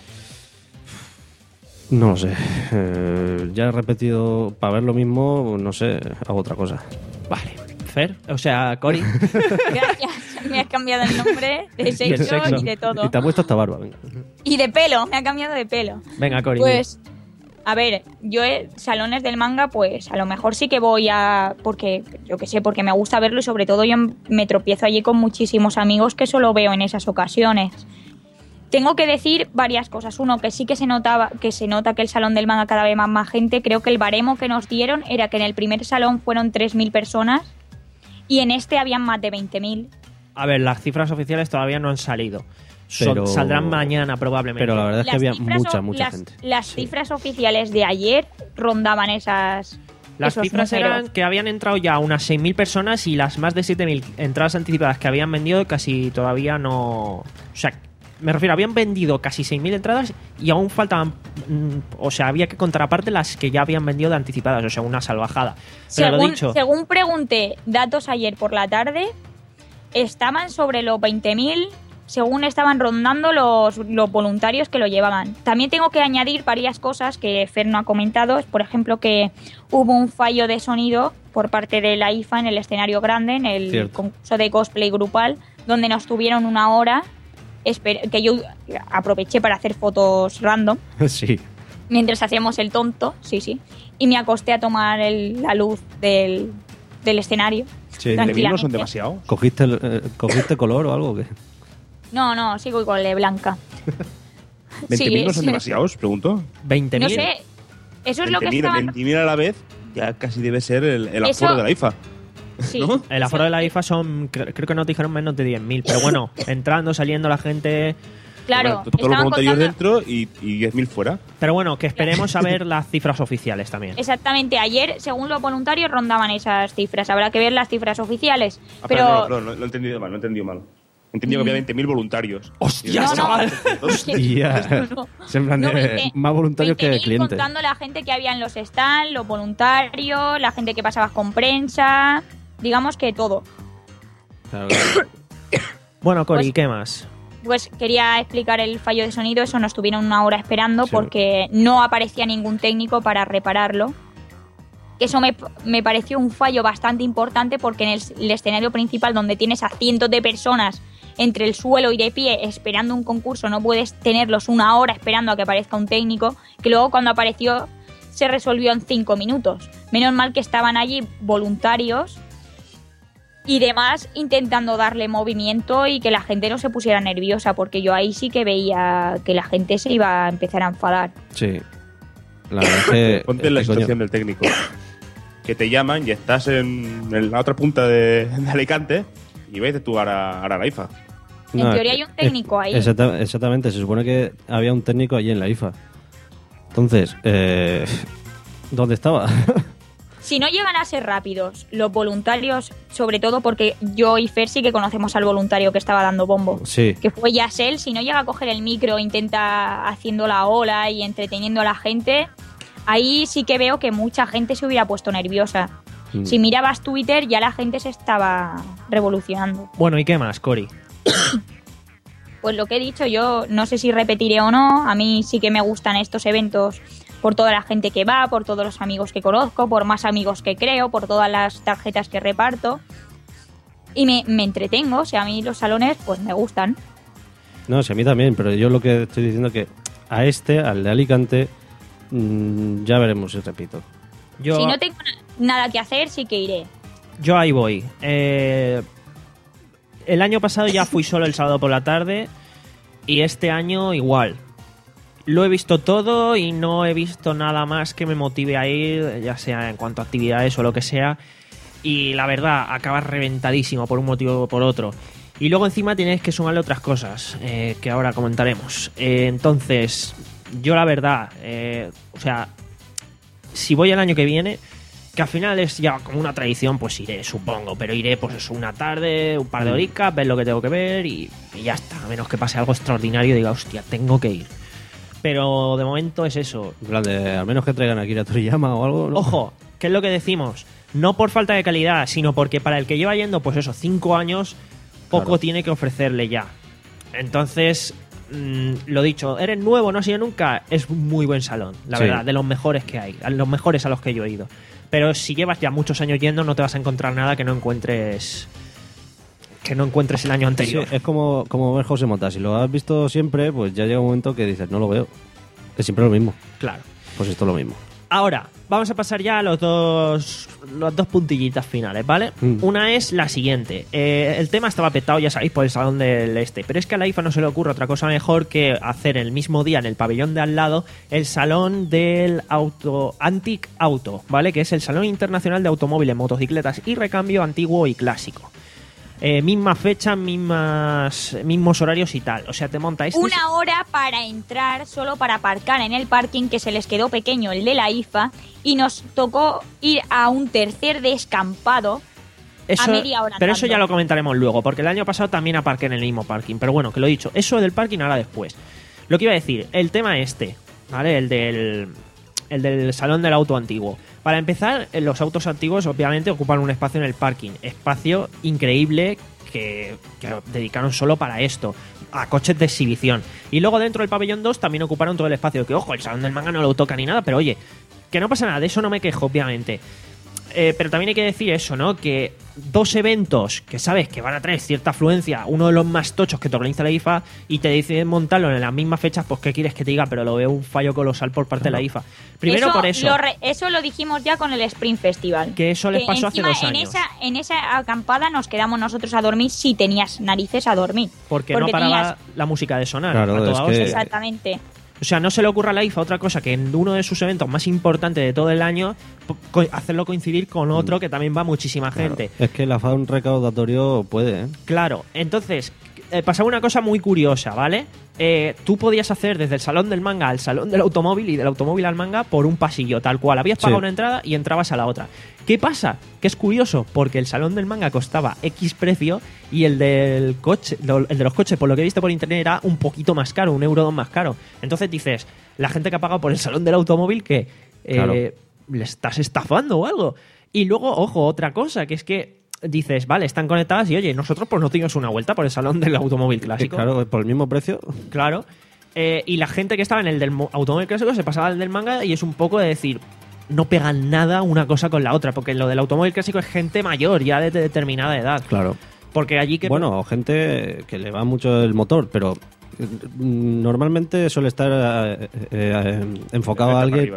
No lo sé. Eh, ya he repetido para ver lo mismo, no sé, hago otra cosa. Vale. Fer, o sea, Cori. Gracias, me has cambiado el nombre de sexo, sexo. y de todo. Y te ha puesto hasta barba. Venga. Y de pelo, me ha cambiado de pelo. Venga, Cori. Pues, a ver, yo eh, salones del manga, pues a lo mejor sí que voy a... Porque, yo qué sé, porque me gusta verlo y sobre todo yo me tropiezo allí con muchísimos amigos que solo veo en esas ocasiones. Tengo que decir varias cosas. Uno, que sí que se notaba, que se nota que el salón del manga cada vez más, más gente. Creo que el baremo que nos dieron era que en el primer salón fueron tres mil personas y en este habían más de veinte mil. A ver, las cifras oficiales todavía no han salido. Son- Pero- saldrán mañana probablemente. Pero la verdad es que Las había cifras mucha, o- mucha las, gente. Las cifras oficiales de ayer rondaban esas... Las esos cifras números. eran que habían entrado ya unas seis mil personas y las más de siete mil entradas anticipadas que habían vendido casi todavía no... O sea, me refiero, habían vendido casi seis mil entradas y aún faltaban... mm, o sea, había que contar aparte las que ya habían vendido de anticipadas, o sea, una salvajada. Pero lo Según, dicho, según pregunté datos ayer por la tarde, estaban sobre los veinte mil, según estaban rondando los, los voluntarios que lo llevaban. También tengo que añadir varias cosas que Fer no ha comentado. Es, por ejemplo, que hubo un fallo de sonido por parte de la I F A en el escenario grande, en el Cierto. concurso de cosplay grupal, donde nos tuvieron una hora, esper- que yo aproveché para hacer fotos random. Sí. Mientras hacíamos el tonto, sí, sí. Y me acosté a tomar el- la luz del, del escenario. Sí. tranquilamente. no son demasiados. ¿Cogiste, el- eh, ¿Cogiste color o algo? o qué? No, no, sigo igual de blanca. ¿veinte mil no son sí. demasiados? Pregunto. veinte mil. No sé, eso es lo que veinte mil estaban... veinte mil a la vez ya casi debe ser el, el Eso- aforo de la I F A. Sí. ¿No? El aforo de la I F A son, cre- creo que nos dijeron menos de diez mil, pero bueno, entrando, saliendo la gente... Claro, Bueno, todos los estaban voluntarios contando... dentro y, y diez mil fuera. Pero bueno, que esperemos a ver las cifras oficiales también. Exactamente, ayer, según los voluntarios, rondaban esas cifras. Habrá que ver las cifras oficiales. Ah, pero... perdón, no, perdón, no, no he entendido mal, no he entendido mal. He entendido que había veinte mil voluntarios. ¡Hostia, No, no. chaval! Hostia. No, Es en plan No, de veinte- más voluntarios que veinte mil clientes. contando la gente que había en los stands, los voluntarios, la gente que pasaba con prensa, digamos que todo. Claro, claro. Bueno, Cori, Pues- ¿qué más? Pues quería explicar el fallo de sonido, eso nos tuvieron una hora esperando Sí. porque no aparecía ningún técnico para repararlo. Eso me, me pareció un fallo bastante importante porque en el, el escenario principal donde tienes a cientos de personas entre el suelo y de pie esperando un concurso, no puedes tenerlos una hora esperando a que aparezca un técnico, que luego cuando apareció se resolvió en cinco minutos. Menos mal que estaban allí voluntarios y demás intentando darle movimiento y que la gente no se pusiera nerviosa, porque yo ahí sí que veía que la gente se iba a empezar a enfadar. Sí. La verdad es que... Ponte en la este coño- situación del técnico. Que te llaman y estás en, en la otra punta de, de Alicante Y vete tú ahora, ahora a la I F A. En No, teoría eh, hay un técnico ahí. Exacta- exactamente, se supone que había un técnico allí en la I F A. Entonces, eh, ¿dónde estaba? Si no llegan a ser rápidos, los voluntarios, sobre todo porque yo y Fer sí que conocemos al voluntario que estaba dando bombo, Sí. que fue Yasel, si no llega a coger el micro, intenta haciendo la ola y entreteniendo a la gente, ahí sí que veo que mucha gente se hubiera puesto nerviosa. Mm. Si mirabas Twitter, ya la gente se estaba revolucionando. Bueno, ¿y qué más, Cori? Pues lo que he dicho, yo no sé si repetiré o no, a mí sí que me gustan estos eventos por toda la gente que va, por todos los amigos que conozco, por más amigos que creo, por todas las tarjetas que reparto. Y me, me entretengo, o sea, a mí los salones pues me gustan. No, sí, a mí también, pero yo lo que estoy diciendo que a este, al de Alicante, mmm, ya veremos si repito. Yo, Si no tengo na- nada que hacer, sí que iré. yo ahí voy. Eh, el año pasado ya fui solo el sábado por la tarde y este año igual. Lo he visto todo y no he visto nada más que me motive a ir, ya sea en cuanto a actividades o lo que sea. Y la verdad, acabas reventadísimo por un motivo o por otro. Y luego encima tienes que sumarle otras cosas eh, que ahora comentaremos. Eh, entonces, yo la verdad, eh, o sea, si voy el año que viene, que al final es ya como una tradición, pues iré, supongo. Pero iré pues eso, una tarde, un par de horitas, ver lo que tengo que ver y, y ya está. A menos que pase algo extraordinario y diga, hostia, tengo que ir. Pero de momento es eso. En plan de, al menos que traigan aquí a Toriyama o algo, ¿no? Ojo, ¿qué es lo que decimos? No por falta de calidad, sino porque para el que lleva yendo, pues eso, cinco años, poco Claro. tiene que ofrecerle ya. Entonces, mmm, lo dicho, eres nuevo, no has ido nunca, es un muy buen salón, la Sí. verdad, de los mejores que hay, los mejores a los que yo he ido. Pero si llevas ya muchos años yendo, no te vas a encontrar nada que no encuentres que no encuentres el año anterior. Sí, es como, como ver José Mota. Si lo has visto siempre, pues ya llega un momento que dices, no lo veo. Es siempre lo mismo. Claro. Pues esto es lo mismo. Ahora, vamos a pasar ya a los dos, las dos puntillitas finales, ¿vale? Mm. Una es la siguiente. Eh, el tema estaba petado, ya sabéis, por el Salón del Este. Pero es que a la I F A no se le ocurre otra cosa mejor que hacer el mismo día en el pabellón de al lado el Salón del Auto Antique Auto, ¿vale? Que es el Salón Internacional de Automóviles, Motocicletas y Recambio Antiguo y Clásico. Eh, misma fecha, mismas, mismos horarios y tal. O sea, te monta este... Una hora para entrar, solo para aparcar en el parking, que se les quedó pequeño el de la I F A, y nos tocó ir a un tercer descampado Eso, a media hora pero eso andando. ya lo comentaremos luego, porque el año pasado también aparqué en el mismo parking. Pero bueno, que lo he dicho, eso del parking ahora después. Lo que iba a decir, el tema este, ¿vale? El del, el del salón del auto antiguo. Para empezar, los autos antiguos obviamente ocupan un espacio en el parking. Espacio increíble que, que dedicaron solo para esto, a coches de exhibición. Y luego dentro del pabellón dos también ocuparon todo el espacio. Que ojo, el salón del manga no lo toca ni nada, pero oye, que no pasa nada, de eso no me quejo, obviamente. Eh, pero también hay que decir eso, ¿no? Que dos eventos que sabes que van a traer cierta afluencia, uno de los más tochos que te organiza la I F A, y te deciden montarlo en las mismas fechas, pues ¿qué quieres que te diga? Pero lo veo un fallo colosal por parte de la I F A. Primero por eso. Lo re- eso lo dijimos ya con el Spring Festival. Que eso les pasó hace encima, dos en años. Esa, en esa acampada nos quedamos nosotros a dormir si tenías narices a dormir. Porque, no paraba tenías- la música de sonar. Claro, a toda es que- hostia. Exactamente. O sea, no se le ocurra a la I F A otra cosa que en uno de sus eventos más importantes de todo el año po- co- hacerlo coincidir con otro que también va muchísima gente. Es que la F A un recaudatorio puede, ¿eh? Claro, entonces eh, pasaba una cosa muy curiosa, ¿vale? Eh, tú podías hacer desde el salón del manga al salón del automóvil y del automóvil al manga por un pasillo, tal cual. Habías pagado Sí. una entrada y entrabas a la otra. ¿Qué pasa? Que es curioso, porque el salón del manga costaba X precio y el del coche, el de los coches, por lo que he visto por internet, era un poquito más caro, un euro dos más caro. Entonces dices, la gente que ha pagado por el salón del automóvil, que eh, Claro. le estás estafando o algo. Y luego, ojo, otra cosa, que es que dices, vale, están conectadas y oye, nosotros pues no dimos una vuelta por el salón del automóvil clásico. Claro, por el mismo precio. Claro. Eh, y la gente que estaba en el del mo- automóvil clásico se pasaba al del manga y es un poco de decir, no pegan nada una cosa con la otra, porque lo del automóvil clásico es gente mayor, ya de determinada edad. Claro. Porque allí que... Bueno, gente que le va mucho el motor, pero mm, normalmente suele estar eh, eh, enfocado a Para alguien. arriba.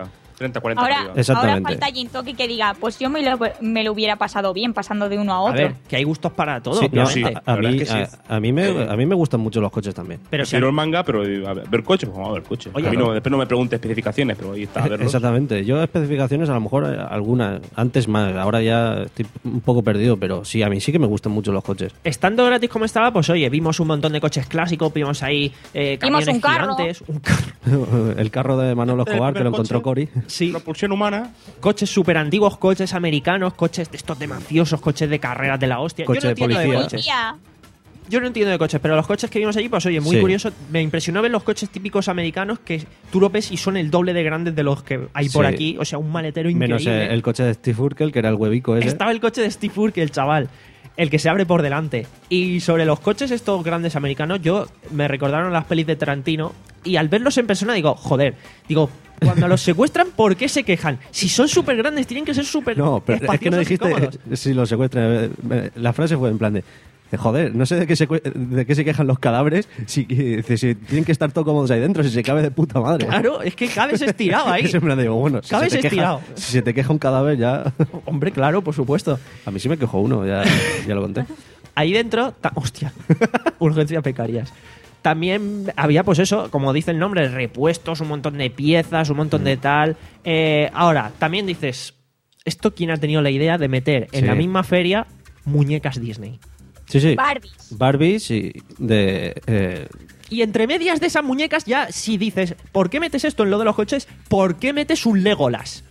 treinta, cuarenta Ahora, arriba. Exactamente. ahora falta Jintoki que diga, pues yo me lo, me lo hubiera pasado bien pasando de uno a A otro. ver, que hay gustos para todo, Sí, no, obviamente. a, a La verdad mí, es que sí. a, a mí me, a mí me gustan mucho los coches también. Pero si Prefiero el manga, pero eh, a ver, ver coches, pues vamos a ver coches. Oye, a mí no. no, después no me pregunte especificaciones, pero ahí está, a verlos. Exactamente. Yo especificaciones a lo mejor eh, algunas, antes más, ahora ya estoy un poco perdido, pero sí, a mí sí que me gustan mucho los coches. estando gratis como estaba, pues oye, vimos un montón de coches clásicos, vimos ahí eh, Vimos camiones un carro. gigantes, un carro. El carro de Manolo Escobar, El que lo primer encontró coche. Cory. Sí, Propulsión humana. coches súper antiguos, coches americanos, coches de estos de mafiosos, coches de carreras de la hostia. Coche Yo no de entiendo de policía. coches. Tía, Yo no entiendo de coches, pero los coches que vimos allí, pues oye, muy Sí. curioso. Me impresionó ver los coches típicos americanos que tú lo ves y son el doble de grandes de los que hay por Sí. aquí. O sea, un maletero Menos increíble. eh, el coche de Steve Urkel, que era el huevico ese. Estaba el coche de Steve Urkel, el chaval. El que se abre por delante. Y sobre los coches estos grandes americanos, yo me recordaron las pelis de Tarantino. Y al verlos en persona digo, joder, digo, cuando los secuestran, ¿por qué se quejan? Si son súper grandes, tienen que ser súper No, pero es que no espaciosos y dijiste cómodos. si lo secuestran. eh, La frase fue en plan de, de, joder, no sé de qué se, de qué se quejan los cadáveres, si, si, si tienen que estar todos cómodos ahí dentro, si se cabe de puta madre. Claro, es que cabes estirado ahí. Es en plan de, digo, bueno, si Cabes se, te queja, estirado. si se te queja un cadáver ya... Hombre, claro, por supuesto. A mí sí me quejó uno, ya, ya lo conté. Ahí dentro, ta- hostia, urgencias becarias. También había, pues eso, como dice el nombre, repuestos, un montón de piezas, un montón de tal. Eh, ahora, también dices, ¿esto quién ha tenido la idea de meter en Sí. la misma feria muñecas Disney? Sí, sí. Barbies. Barbies y de... eh, Y entre medias de esas muñecas ya, si dices, ¿por qué metes esto en lo de los coches? ¿Por qué metes un Legolas?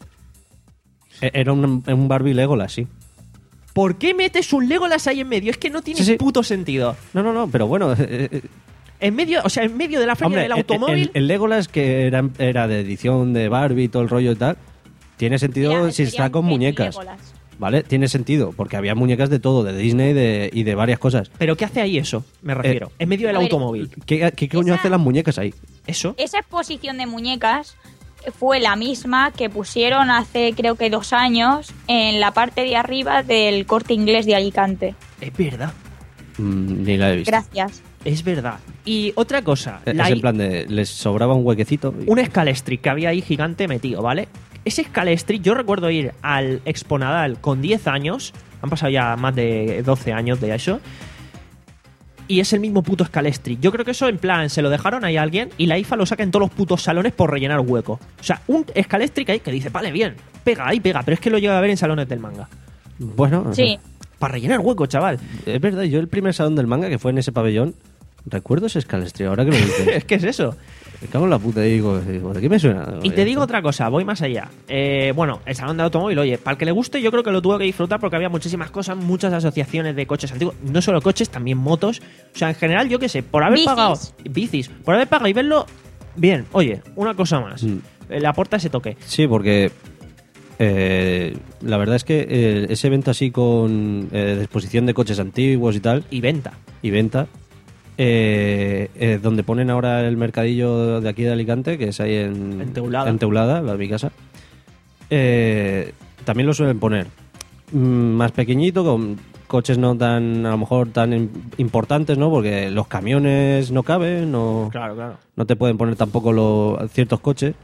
era un, un Barbie Legolas, sí. ¿Por qué metes un Legolas ahí en medio? Es que no tiene Sí, sí. puto sentido. No, no, no, pero bueno... eh, eh, En medio, o sea, en medio de la feria hombre, del el- automóvil. El, el Legolas, que era, era de edición de Barbie y todo el rollo y tal, tiene sentido Sería- si sería está un con Kenny muñecas. Legolas. ¿Vale? Tiene sentido, porque había muñecas de todo, de Disney de- y de varias cosas. ¿Pero qué hace ahí eso? Me refiero. en medio del a ver, automóvil. ¿Qué, qué coño Esa- hacen las muñecas ahí? ¿Eso? Esa exposición de muñecas fue la misma que pusieron hace creo que dos años en la parte de arriba del Corte Inglés de Alicante. Es verdad. Mm, ni la he visto. Gracias. Es verdad. Y otra cosa. Es la en i- plan de, les sobraba un huequecito. y- un Scalestri que había ahí gigante metido, ¿vale? Ese Scalestri, yo recuerdo ir al Exponadal con diez años. Han pasado ya más de doce años de eso. Y es el mismo puto Scalestri. Yo creo que eso, en plan, se lo dejaron ahí a alguien y la I F A lo saca en todos los putos salones por rellenar hueco. O sea, un Scalestri que hay que dice, vale, bien, pega, ahí pega, pero es que lo llega a ver en salones del manga. Bueno, Sí. Para rellenar hueco, chaval. es verdad, yo el primer salón del manga que fue en ese pabellón, recuerdo ese Scalestri, ahora que lo dices. Es que es eso. Me cago en la puta y digo, digo, ¿de qué me suena? Y te digo otra cosa, voy más allá. Eh, bueno, el salón de automóvil, oye, para el que le guste, yo creo que lo tuvo que disfrutar porque había muchísimas cosas, muchas asociaciones de coches antiguos. No solo coches, también motos. O sea, en general, yo qué sé, por haber Bicis. pagado. Bicis. Por haber pagado y verlo. Bien, oye, una cosa más. Mm. Eh, Le aporta ese toque. Sí, porque eh, la verdad es que eh, ese evento así con eh, de exposición de coches antiguos y tal, Y venta. y venta, eh, eh, donde ponen ahora el mercadillo de aquí de Alicante, que es ahí en, En Teulada. en Teulada, la de mi casa, eh, también lo suelen poner mm, más pequeñito, con coches no tan, a lo mejor tan im- importantes, ¿no? Porque los camiones no caben, no, Claro, claro. no te pueden poner tampoco lo- ciertos coches,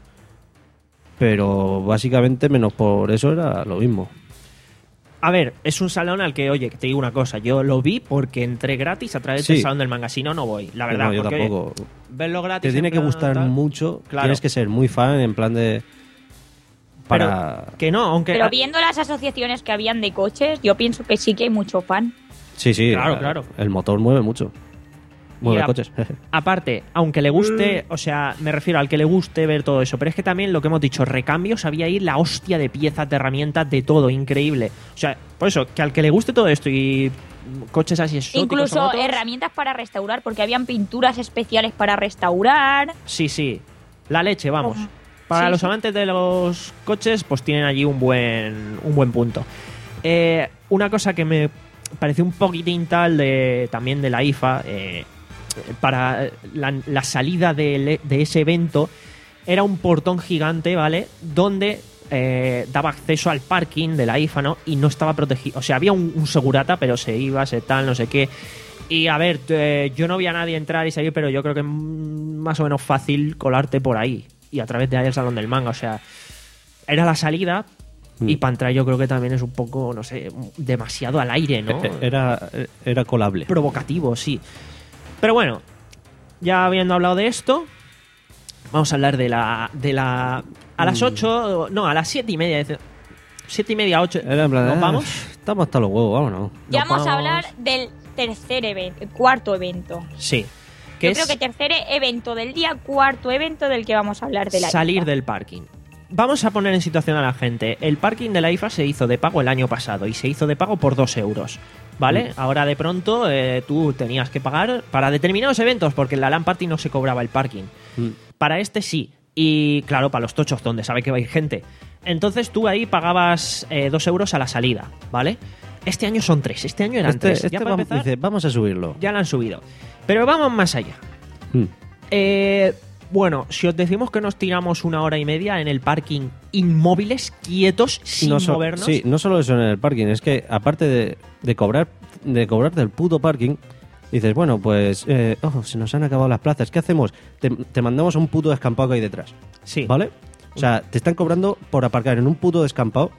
pero básicamente menos por eso era lo mismo. A ver, es un salón al que, oye, que te digo una cosa, yo lo vi porque entré gratis a través Sí. del salón del manga, si no, no voy, la verdad. No, yo porque, oye, tampoco. verlo gratis. Te en tiene que plan gustar tal- mucho, Claro. tienes que ser muy fan en plan de... Para... Que no, aunque... Pero viendo las asociaciones que habían de coches, yo pienso que sí que hay mucho fan. Sí, sí, Claro, la- claro. el motor mueve mucho. Mueve Y a- coches. Aparte, aunque le guste, o sea, me refiero al que le guste ver todo eso, pero es que también lo que hemos dicho, recambios, había ahí la hostia de piezas, de herramientas, de todo, increíble. O sea, por eso, que al que le guste todo esto y coches así exóticos, Incluso motos, herramientas para restaurar, porque habían pinturas especiales para restaurar. sí, sí, la leche, vamos. Para Sí, los sí. amantes de los coches, pues tienen allí un buen, un buen punto. Eh, una cosa que me pareció un poquitín tal de, también de la I F A, eh, para la, la salida de, de ese evento, era un portón gigante, ¿vale? Donde eh, daba acceso al parking de la I F A, ¿no? Y no estaba protegido. O sea, había un, un segurata, pero se iba, se tal, no sé qué. Y a ver, eh, yo no vi a nadie entrar y salir, pero yo creo que es más o menos fácil colarte por ahí. Y a través de ahí el salón del manga, o sea... era la salida. Mm. Y para entrar yo creo que también es un poco, no sé, demasiado al aire, ¿no? Era, era colable. Provocativo, sí. Pero bueno, ya habiendo hablado de esto, vamos a hablar de la... de la a las ocho, no, a las siete y media. Siete y media, ocho. Era en plan, ¿Nos eh, vamos? Estamos hasta los huevos, vámonos. Ya Nos vamos a vamos. hablar del tercer evento, el cuarto evento. Sí. Yo Que creo es que tercer evento del día, cuarto evento del que vamos a hablar de la salir I F A. del parking. Vamos a poner en situación a la gente. El parking de la I F A se hizo de pago el año pasado y se hizo de pago por dos euros. ¿Vale? Mm. Ahora de pronto eh, tú tenías que pagar para determinados eventos porque en la LAN Party no se cobraba el parking. Mm. Para este sí. Y claro, para los tochos donde sabe que va a ir gente. Entonces tú ahí pagabas eh, dos euros a la salida, ¿vale? Este año son tres. Este año eran Este, tres. este Ya para vamos, empezar, dice, vamos a subirlo. ya lo han subido. Pero vamos más allá. Mm. Eh, bueno, si os decimos que nos tiramos una hora y media en el parking inmóviles, quietos, sin no so- movernos. Sí, no solo eso en el parking, es que aparte de, de cobrar de cobrar del puto parking, dices, bueno, pues eh, oh, se nos han acabado las plazas, ¿qué hacemos? Te, te mandamos a un puto descampado que hay detrás. Sí. ¿Vale? O sea, te están cobrando por aparcar en un puto descampado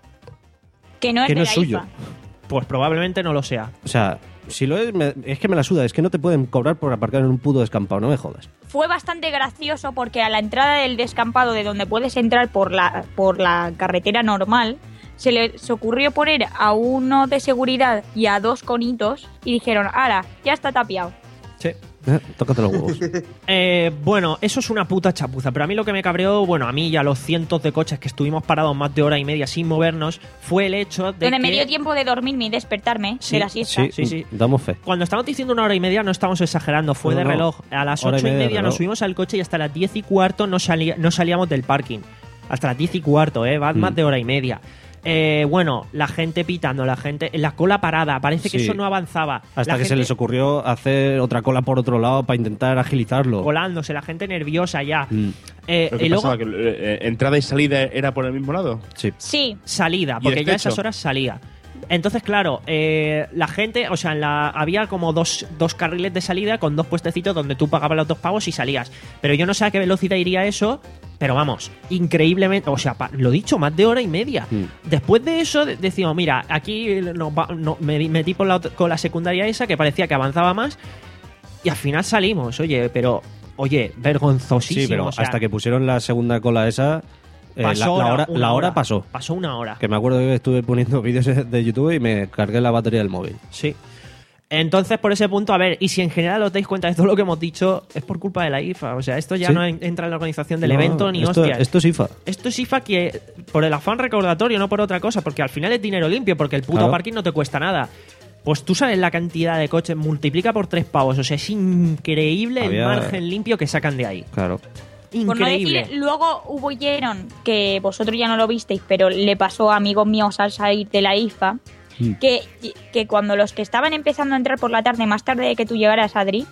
Que no es que de no la es suyo. I F A. Pues probablemente no lo sea. O sea, si lo es, me- es que me la suda, es que no te pueden cobrar por aparcar en un puto descampado, no me jodas. Fue bastante gracioso porque a la entrada del descampado de donde puedes entrar por la, por la carretera normal, se les ocurrió poner a uno de seguridad y a dos conitos y dijeron, ¡hala! Ya está tapiado. Sí. Eh, tócate los huevos. Eh, bueno, eso es una puta chapuza. Pero a mí lo que me cabreó, bueno, a mí y a los cientos de coches que estuvimos parados más de hora y media sin movernos, fue el hecho de Donde que... me dio tiempo de dormirme y despertarme Sí, de la siesta. Sí, Sí, sí. damos fe. Cuando estamos diciendo una hora y media no estamos exagerando, fue No, de no. reloj. A las Hora y ocho y media de media nos reloj. subimos al coche y hasta las diez y cuarto no, salía, no salíamos del parking. Hasta las diez y cuarto, ¿eh? Va Mm. más de hora y media. Eh, bueno, la gente pitando, la gente... La cola parada, parece que Sí. eso no avanzaba. Hasta La que se gente les ocurrió hacer otra cola por otro lado para intentar agilizarlo. colándose, la gente nerviosa ya. Mm. Eh, ¿Pero qué y luego... pasaba? ¿Que, eh, entrada y salida era por el mismo lado? Sí. Sí. Salida, ¿Y porque el ya a techo? esas horas salía. Entonces, claro, eh, la gente, o sea, en la, había como dos, dos carriles de salida con dos puestecitos donde tú pagabas los dos pagos y salías. Pero yo no sé a qué velocidad iría eso, pero vamos, increíblemente, o sea, pa- lo dicho, más de hora y media. Mm. Después de eso, de- decimos, mira, aquí nos va- no- me di- metí por la, ot- con la secundaria esa que parecía que avanzaba más y al final salimos, oye, pero, oye, vergonzosísimo. Sí, pero o sea, hasta que pusieron la segunda cola esa, eh, la, pasó la hora, una la hora hora. pasó. Pasó una hora. Que me acuerdo que estuve poniendo vídeos de YouTube y me cargué la batería del móvil. Sí. Entonces, por ese punto, a ver, y si en general os dais cuenta de todo lo que hemos dicho, es por culpa de la I F A. O sea, esto ya Sí. no en- entra en la organización del No, evento ni esto, hostias. Esto es I F A. Esto es I F A que por el afán recordatorio, no por otra cosa, porque al final es dinero limpio, porque el puto Claro. parking no te cuesta nada. Pues tú sabes la cantidad de coches, multiplica por tres pavos. O sea, es increíble Había- el margen limpio que sacan de ahí. Claro. Por no Increíble. decir, luego hubo Yeron, que vosotros ya no lo visteis, pero le pasó a amigos míos al salir de la I F A, Mm. que, que cuando los que estaban empezando a entrar por la tarde, más tarde de que tú llegaras, Adri,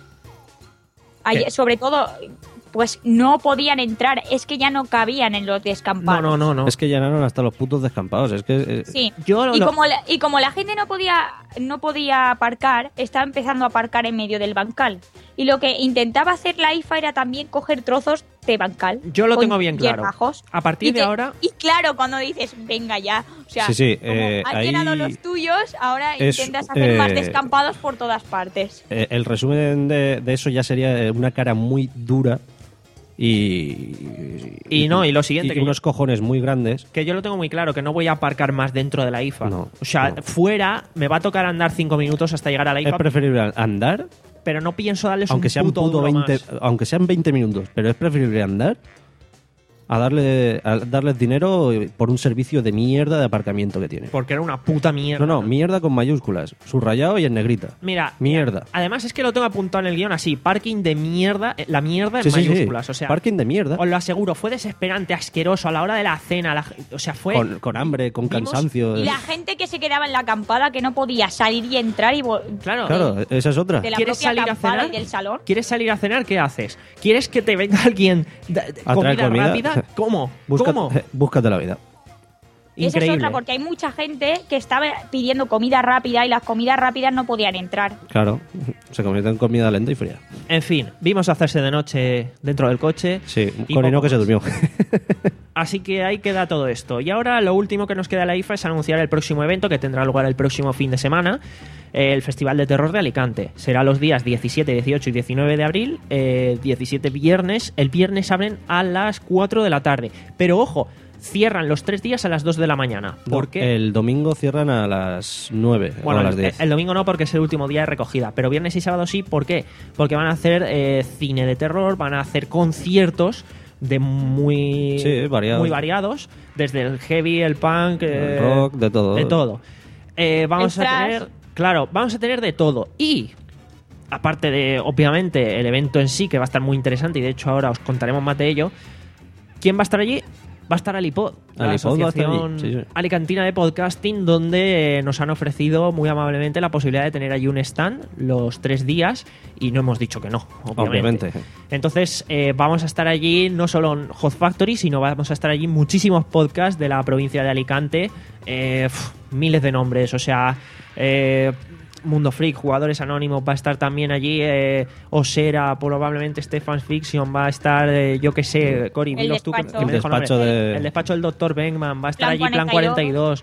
ayer- ¿Qué? sobre todo, pues no podían entrar, es que ya no cabían en los descampados. No, no, no, no. Es que llenaron hasta los putos descampados. Es que. eh, Sí, Yo lo- y, lo- como la, y como la gente no podía, no podía aparcar, estaba empezando a aparcar en medio del bancal. Y lo que intentaba hacer la I F A era también coger trozos de bancal. Yo lo con tengo bien claro. hierbajos. A partir Y de te- ahora... Y claro, cuando dices, venga ya, o sea, Sí, sí, como eh, has ahí llenado los tuyos, ahora es, intentas hacer más eh, descampados por todas partes. eh, el resumen de, de eso ya sería eh, una cara muy dura y. Y no, y lo siguiente, y que unos cojones muy grandes. Que yo lo tengo muy claro, que no voy a aparcar más dentro de la I F A. No, o sea, no. fuera me va a tocar andar cinco minutos hasta llegar a la I F A, Es preferible andar, pero no pienso darles aunque un sean, puto, puto duro veinte, más. aunque sean veinte minutos, pero es preferible andar a darle a darles dinero por un servicio de mierda de aparcamiento que tiene. Porque era una puta mierda. No, no, mierda con mayúsculas, subrayado y en negrita. Mira, Mierda. además es que lo tengo apuntado en el guión así, parking de mierda, eh, la mierda en Sí, sí, sí. mayúsculas, o sea, Parking de mierda. os lo aseguro, fue desesperante, asqueroso a la hora de la cena, la- o sea, fue Con, con hambre, con Vimos- cansancio. Y la gente que se quedaba en la acampada, que no podía salir y entrar y vol- Claro. Claro, esa es otra. de la ¿Quieres propia salir a acampada cenar? y del salón. ¿Quieres salir a cenar? ¿Qué haces? ¿Quieres que te venga alguien de- de- ¿A comida, traer comida? rápida? ¿Cómo? Busca- ¿Cómo? eh, búscate la vida. Y esa es Increíble. otra, porque hay mucha gente que estaba pidiendo comida rápida y las comidas rápidas no podían entrar. Claro, se convierte en comida lenta y fría. En fin, vimos hacerse de noche dentro del coche. Sí, y Corino poco que se más. durmió. Así que ahí queda todo esto. Y ahora lo último que nos queda a la I F A es anunciar el próximo evento que tendrá lugar el próximo fin de semana, eh, el Festival de Terror de Alicante. Será los días diecisiete, dieciocho y diecinueve de abril, eh, diecisiete viernes. El viernes abren a las cuatro de la tarde. Pero ojo, cierran los tres días a las dos de la mañana. ¿Por No, qué? el domingo cierran a las nueve Bueno, o a las el, diez. el domingo no, porque es el último día de recogida, pero viernes y sábado sí. ¿Por qué? Porque van a hacer eh, cine de terror, van a hacer conciertos de muy, Sí, variados. muy variados, desde el heavy, el punk, eh, El rock, de todo. de todo. Eh, vamos El a thrash. tener, claro, vamos a tener de todo. Y aparte de, obviamente, el evento en sí, que va a estar muy interesante, y de hecho ahora os contaremos más de ello, ¿quién va a estar allí? Va a estar Alipod, la Alipod va a estar allí, asociación sí, sí. alicantina de podcasting, donde eh, nos han ofrecido muy amablemente la posibilidad de tener allí un stand los tres días, y no hemos dicho que no, obviamente. Obviamente. Entonces, eh, vamos a estar allí no solo en Hot Factory, sino vamos a estar allí muchísimos podcasts de la provincia de Alicante, eh, pf, miles de nombres, o sea, eh, Mundo Freak, Jugadores Anónimos, va a estar también allí, eh, Osera, probablemente Stefan's Fiction, va a estar, eh, yo que sé, Cory, El dilos tú que, despacho. que me El dejo nombre. despacho de- El despacho del doctor Bengman, va a estar Plan allí Plan cuarenta y dos.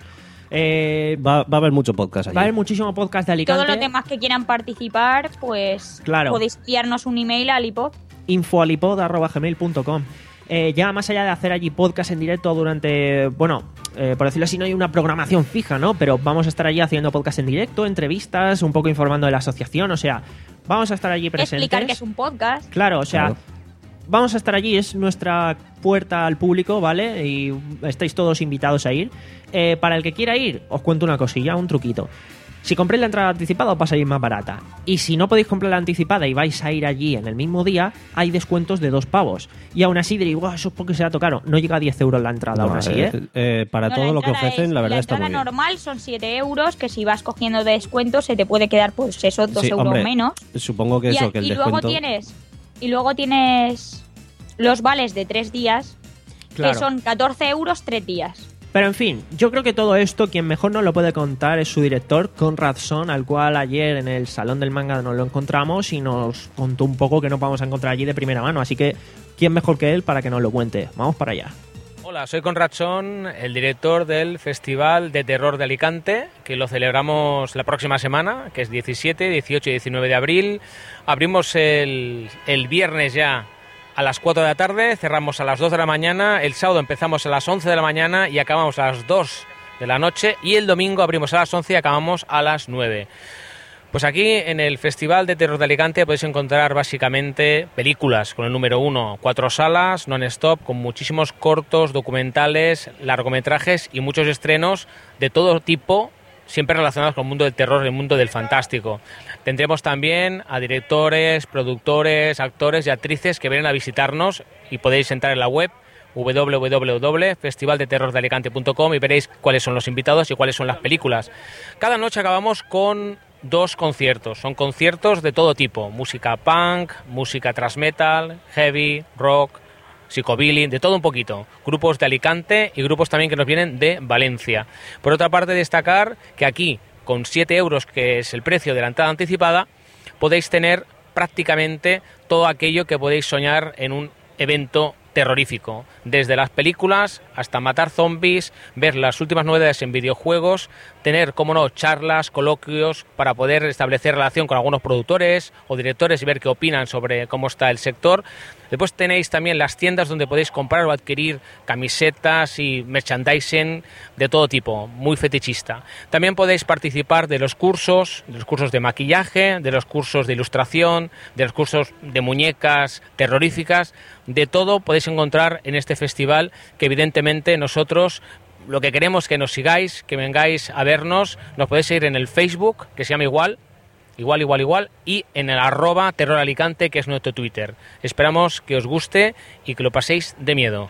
Eh, Va, va a haber mucho podcast allí. va a haber muchísimo podcast de Alicante. Todos los demás que quieran participar, pues Claro. podéis enviarnos un email a Alipod. infoalipod arroba gmail punto com. Eh, ya más allá de hacer allí podcast en directo durante, bueno, eh, por decirlo así, no hay una programación fija, ¿no? Pero vamos a estar allí haciendo podcast en directo, entrevistas, un poco informando de la asociación, o sea, vamos a estar allí presentes. Explicar que es un podcast. Claro, o sea, Claro. vamos a estar allí, es nuestra puerta al público, ¿vale? Y estáis todos invitados a ir. Eh, para el que quiera ir, os cuento una cosilla, un truquito. Si compréis la entrada anticipada os va a salir más barata. Y si no podéis comprar la anticipada y vais a ir allí en el mismo día, hay descuentos de dos pavos. Y aún así diréis, "Buah, eso es porque se ha tocado". No llega a diez euros la entrada, No, aún así, eh, ¿eh? eh, para No, todo lo que entrada ofrecen, es- la verdad la está muy entrada bien. normal son siete euros, que si vas cogiendo de descuento se te puede quedar, pues eso, dos Sí, euros hombre, menos. Supongo que y, eso, a- que el y luego descuento... tienes y luego tienes los vales de tres días, Claro. que son catorce euros tres días. Pero en fin, yo creo que todo esto, quien mejor nos lo puede contar es su director, Conrad Son, al cual ayer en el Salón del Manga nos lo encontramos y nos contó un poco que nos vamos a encontrar allí de primera mano. Así que, ¿quién mejor que él para que nos lo cuente? Vamos para allá. Hola, soy Conrad Son, el director del Festival de Terror de Alicante, que lo celebramos la próxima semana, que es diecisiete, dieciocho y diecinueve de abril. Abrimos el, el viernes ya a las cuatro de la tarde, cerramos a las dos de la mañana, el sábado empezamos a las once de la mañana y acabamos a las dos de la noche, y el domingo abrimos a las once y acabamos a las nueve. Pues aquí en el Festival de Terror de Alicante podéis encontrar básicamente películas con el número uno, cuatro salas, non-stop, con muchísimos cortos, documentales, largometrajes y muchos estrenos de todo tipo, siempre relacionados con el mundo del terror y el mundo del fantástico. Tendremos también a directores, productores, actores y actrices que vienen a visitarnos, y podéis entrar en la web doble u doble u doble u doble punto festival de terror de alicante punto com y veréis cuáles son los invitados y cuáles son las películas. Cada noche acabamos con dos conciertos, son conciertos de todo tipo, música punk, música thrash metal, heavy, rock, psicobilly, de todo un poquito, grupos de Alicante y grupos también que nos vienen de Valencia. Por otra parte, destacar que aquí, con siete euros, que es el precio de la entrada anticipada, podéis tener prácticamente todo aquello que podéis soñar en un evento terrorífico, desde las películas hasta matar zombies, ver las últimas novedades en videojuegos, tener, como no, charlas, coloquios para poder establecer relación con algunos productores o directores y ver qué opinan sobre cómo está el sector. Después tenéis también las tiendas donde podéis comprar o adquirir camisetas y merchandising de todo tipo, muy fetichista. También podéis participar de los cursos, de los cursos de maquillaje, de los cursos de ilustración, de los cursos de muñecas terroríficas, de todo podéis encontrar en este festival, que evidentemente nosotros lo que queremos es que nos sigáis, que vengáis a vernos. Nos podéis seguir en el Facebook, que se llama igual, igual, igual, igual, y en el arroba Terror Alicante, que es nuestro Twitter. Esperamos que os guste y que lo paséis de miedo.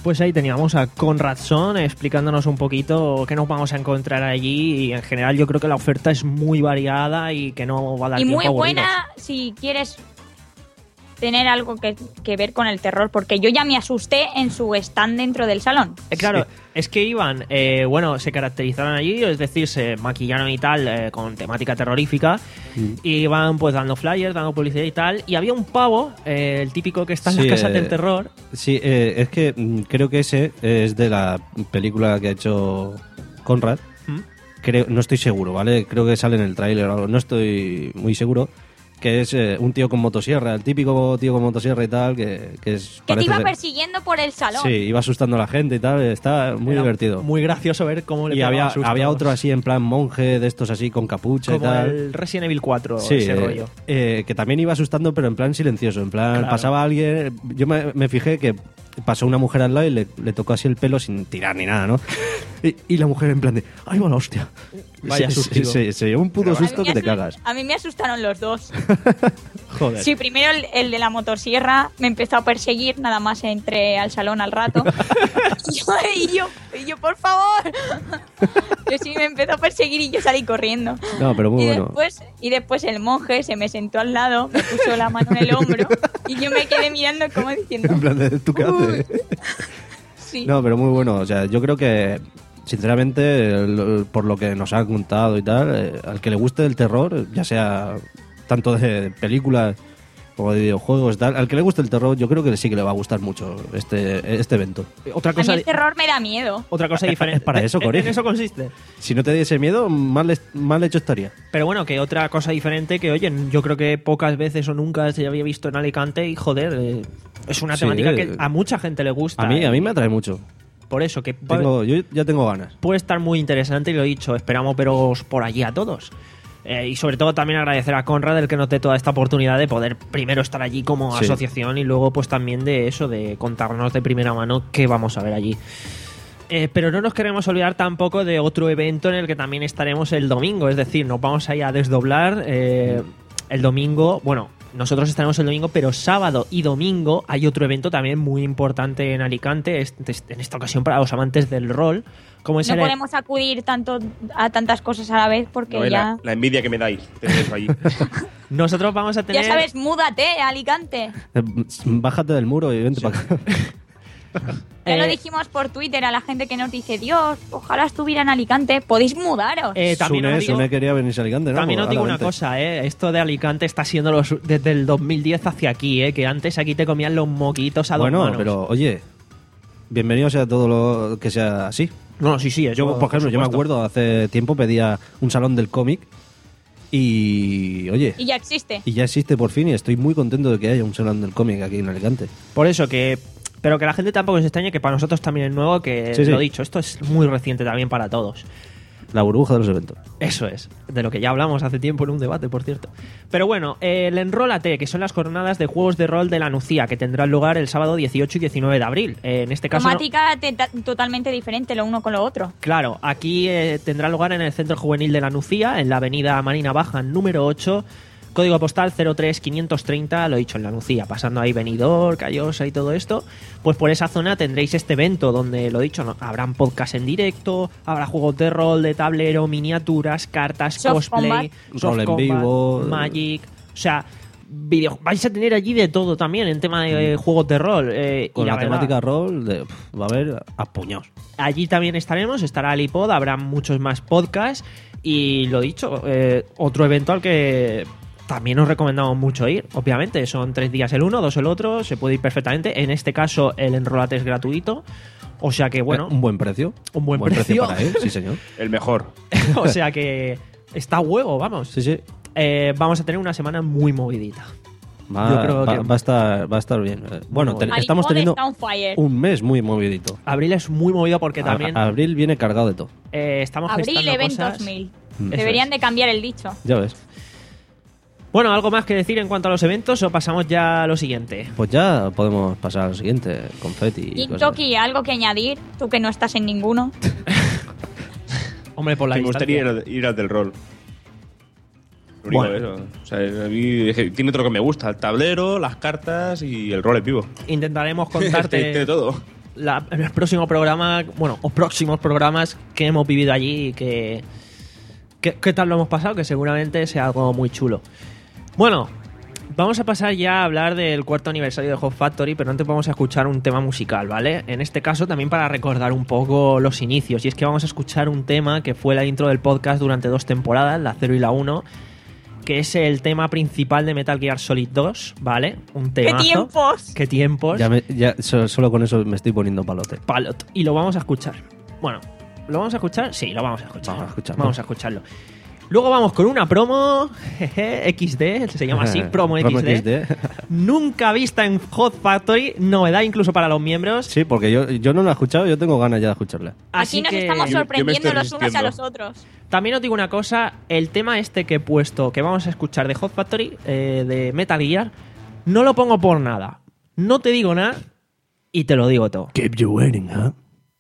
Pues ahí teníamos a Conrad Son explicándonos un poquito qué nos vamos a encontrar allí y en general yo creo que la oferta es muy variada y que no va a dar y tiempo muy a aburriros. buena si quieres tener algo que, que ver con el terror, porque yo ya me asusté en su stand dentro del salón. Eh, claro, sí. Es que iban, eh, bueno, se caracterizaron allí, es decir, se maquillaron y tal eh, con temática terrorífica, mm. y iban pues dando flyers, dando publicidad y tal, y había un pavo, eh, el típico que está en sí, las casas eh, del terror. Sí, eh, es que mm, creo que ese es de la película que ha hecho Conrad. ¿Mm? Creo, no estoy seguro, ¿vale? Creo que sale en el tráiler o algo, no estoy muy seguro. Que es eh, un tío con motosierra, el típico tío con motosierra y tal, que, que es... Que te iba ser... persiguiendo por el salón. Sí, iba asustando a la gente y tal, está muy Era divertido. Muy gracioso ver cómo le Y había, había otro así en plan monje, de estos así con capucha como y tal. el Resident Evil cuatro, sí, ese eh, rollo. Eh, que también iba asustando, pero en plan silencioso, en plan claro. Pasaba alguien... Yo me, me fijé que pasó una mujer al lado y le, le tocó así el pelo sin tirar ni nada, ¿no? Y, y la mujer en plan de, ¡ay, va la hostia! Vaya se, se, se, se llevó un puto Pero susto que te cagas. A mí me asustaron los dos. Joder. Sí, primero el, el de la motosierra me empezó a perseguir, nada más entré al salón al rato. y, yo, y, yo, y yo, por favor. Yo sí me empezó a perseguir y yo salí corriendo. No, pero muy y bueno. Después, y después el monje se me sentó al lado, me puso la mano en el hombro y yo me quedé mirando como diciendo... En plan de, ¿tú qué haces? Sí. No, pero muy bueno. O sea, yo creo que... Sinceramente, el, por lo que nos ha contado y tal, eh, al que le guste el terror, ya sea tanto de películas como de videojuegos y tal, al que le guste el terror, yo creo que sí que le va a gustar mucho este, este evento. Otra cosa a mí el terror me da miedo. Otra cosa diferente. Es para eso, Cori. En eso consiste. Si no te diese miedo, mal, mal hecho estaría. Pero bueno, que otra cosa diferente que, oye, yo creo que pocas veces o nunca se había visto en Alicante y, joder, eh, es una temática sí, eh, que a mucha gente le gusta. A mí, eh. a mí me atrae mucho. Por eso, que tengo, yo ya tengo ganas. Puede estar muy interesante y lo he dicho, esperamos veros por allí a todos. Eh, y sobre todo también agradecer a Conrad el que nos dé toda esta oportunidad de poder primero estar allí como sí. asociación y luego pues también de eso, de contarnos de primera mano qué vamos a ver allí. Eh, pero no nos queremos olvidar tampoco de otro evento en el que también estaremos el domingo, es decir, nos vamos a ir a desdoblar eh, el domingo, bueno... Nosotros estaremos el domingo, pero sábado y domingo hay otro evento también muy importante en Alicante, en esta ocasión para los amantes del rol. Como es no el... podemos acudir tanto a tantas cosas a la vez porque no, ya... La, la envidia que me dais, tener eso allí. Nosotros vamos a tener... Ya sabes, múdate, Alicante. Bájate del muro y vente sí. para acá. Ya eh, lo dijimos por Twitter a la gente que nos dice, Dios, ojalá estuviera en Alicante, podéis mudaros. Eh, también Sune, digo, Sune quería venirse a Alicante, ¿no? También os digo una cosa, eh, esto de Alicante está siendo los, desde el dos mil diez hacia aquí, eh, que antes aquí te comían los moquitos a dos bueno, manos. Bueno, pero oye, bienvenido sea todo lo que sea así. No, sí, sí. Eso, yo, por ejemplo, por yo me acuerdo, hace tiempo pedía un salón del cómic y, oye... Y ya existe. Y ya existe por fin y estoy muy contento de que haya un salón del cómic aquí en Alicante. Por eso que... Pero que la gente tampoco se extrañe, que para nosotros también es nuevo, que sí, lo sí. dicho, esto es muy reciente también para todos. La burbuja de los eventos. Eso es, de lo que ya hablamos hace tiempo en un debate, por cierto. Pero bueno, el Enrólate, que son las jornadas de juegos de rol de la Nucía, que tendrán lugar el sábado dieciocho y diecinueve de abril. Eh, en este caso... Temática no... totalmente diferente lo uno con lo otro. Claro, aquí eh, tendrá lugar en el Centro Juvenil de la Nucía, en la avenida Marina Baja, número ocho... Código postal cero tres quinientos treinta, lo he dicho, en la Nucía, pasando ahí Benidorm, Callosa y todo esto, pues por esa zona tendréis este evento donde, lo he dicho, ¿no? Habrán podcast en directo, habrá juegos de rol, de tablero, miniaturas, cartas, soft cosplay, soft rol en combat, vivo, Magic, o sea, video, vais a tener allí de todo también en tema de eh, juegos de rol. Eh, Con y la, la temática verdad, rol de, pff, va a haber apuñados. Allí también estaremos, estará Alipod, habrá muchos más podcasts y lo dicho, eh, otro evento al que... También os recomendamos mucho ir, obviamente, son tres días el uno, dos el otro, se puede ir perfectamente. En este caso el Enrólate es gratuito, o sea que bueno... Un buen precio. Un buen, buen precio. precio para él, sí señor. El mejor. O sea que está a huevo, vamos. Sí, sí. Eh, vamos a tener una semana muy movidita. Va, Yo creo va, que... va, a estar, va a estar bien. Bueno, ten, Alipod estamos teniendo está on fire. un mes muy movidito. Abril es muy movido porque también... A, abril viene cargado de todo. Eh, estamos Abril gestando Eventos cosas... mil. Mm. Deberían de cambiar el dicho. Ya ves. Bueno, ¿algo más que decir en cuanto a los eventos o pasamos ya a lo siguiente? Pues ya podemos pasar a lo siguiente, confeti y y cosas. Toki, ¿algo que añadir? Tú que no estás en ninguno. Hombre, por la Me gustaría distancia. ir, ir al del rol. Lo único Bueno. eso. O sea, a mí es que tiene otro que me gusta: el tablero, las cartas y el rol en vivo. Intentaremos Tiene contarte todo. la, el próximo programa, bueno, o próximos programas que hemos vivido allí y que, que... ¿Qué tal lo hemos pasado? Que seguramente sea algo muy chulo. Bueno, vamos a pasar ya a hablar del cuarto aniversario de Hot Factory, pero antes vamos a escuchar un tema musical, ¿vale? En este caso también para recordar un poco los inicios, y es que vamos a escuchar un tema que fue la intro del podcast durante dos temporadas, la cero y la uno, que es el tema principal de Metal Gear Solid dos, ¿vale? Un temazo. ¡Qué tiempos! ¡Qué tiempos! Ya, me, ya so, solo con eso me estoy poniendo palote. Palot. Y lo vamos a escuchar. Bueno, ¿lo vamos a escuchar? Sí, lo vamos a escuchar. Vamos a escuchar. Vamos a escucharlo. Luego vamos con una promo jeje, equis de, se llama así, promo, Promo equis de. equis de. Nunca vista en Hot Factory, novedad incluso para los miembros. Sí, porque yo, yo no la he escuchado, yo tengo ganas ya de escucharla. Así Aquí nos que estamos sorprendiendo los unos a resistiendo. los otros. también os digo una cosa, el tema este que he puesto, que vamos a escuchar de Hot Factory, eh, de Metal Gear, no lo pongo por nada. No te digo nada y te lo digo todo. Keep you waiting, huh?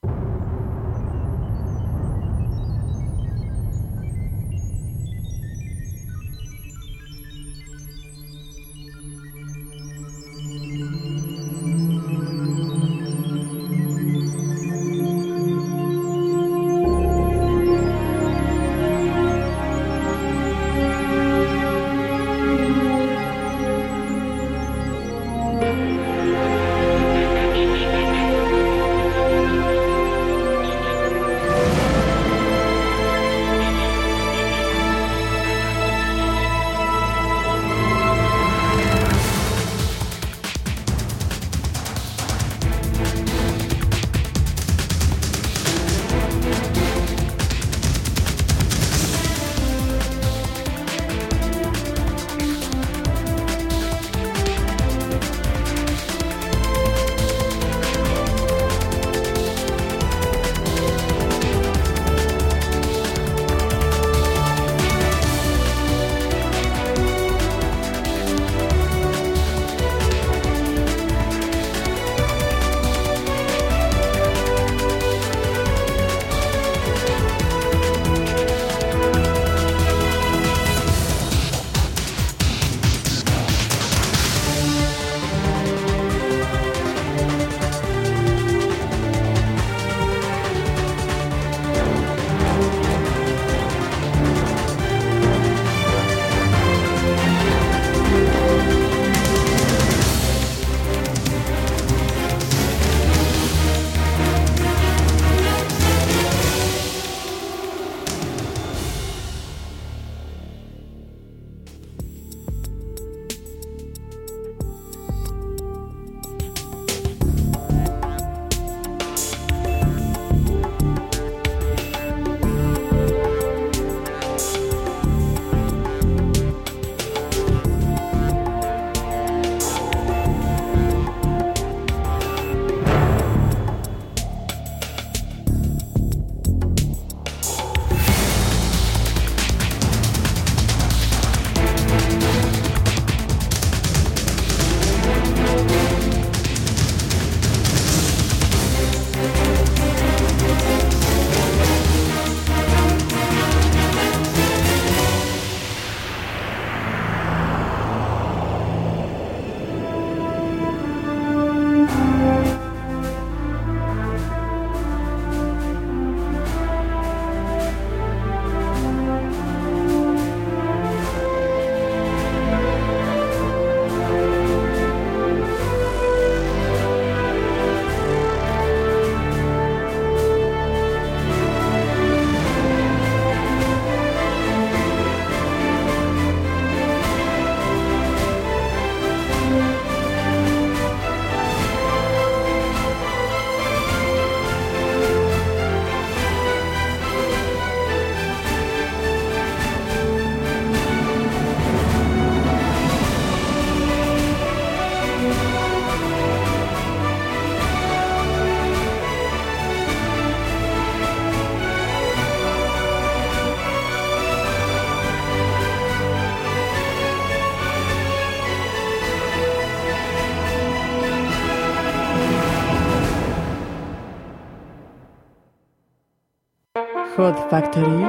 Hot Factory.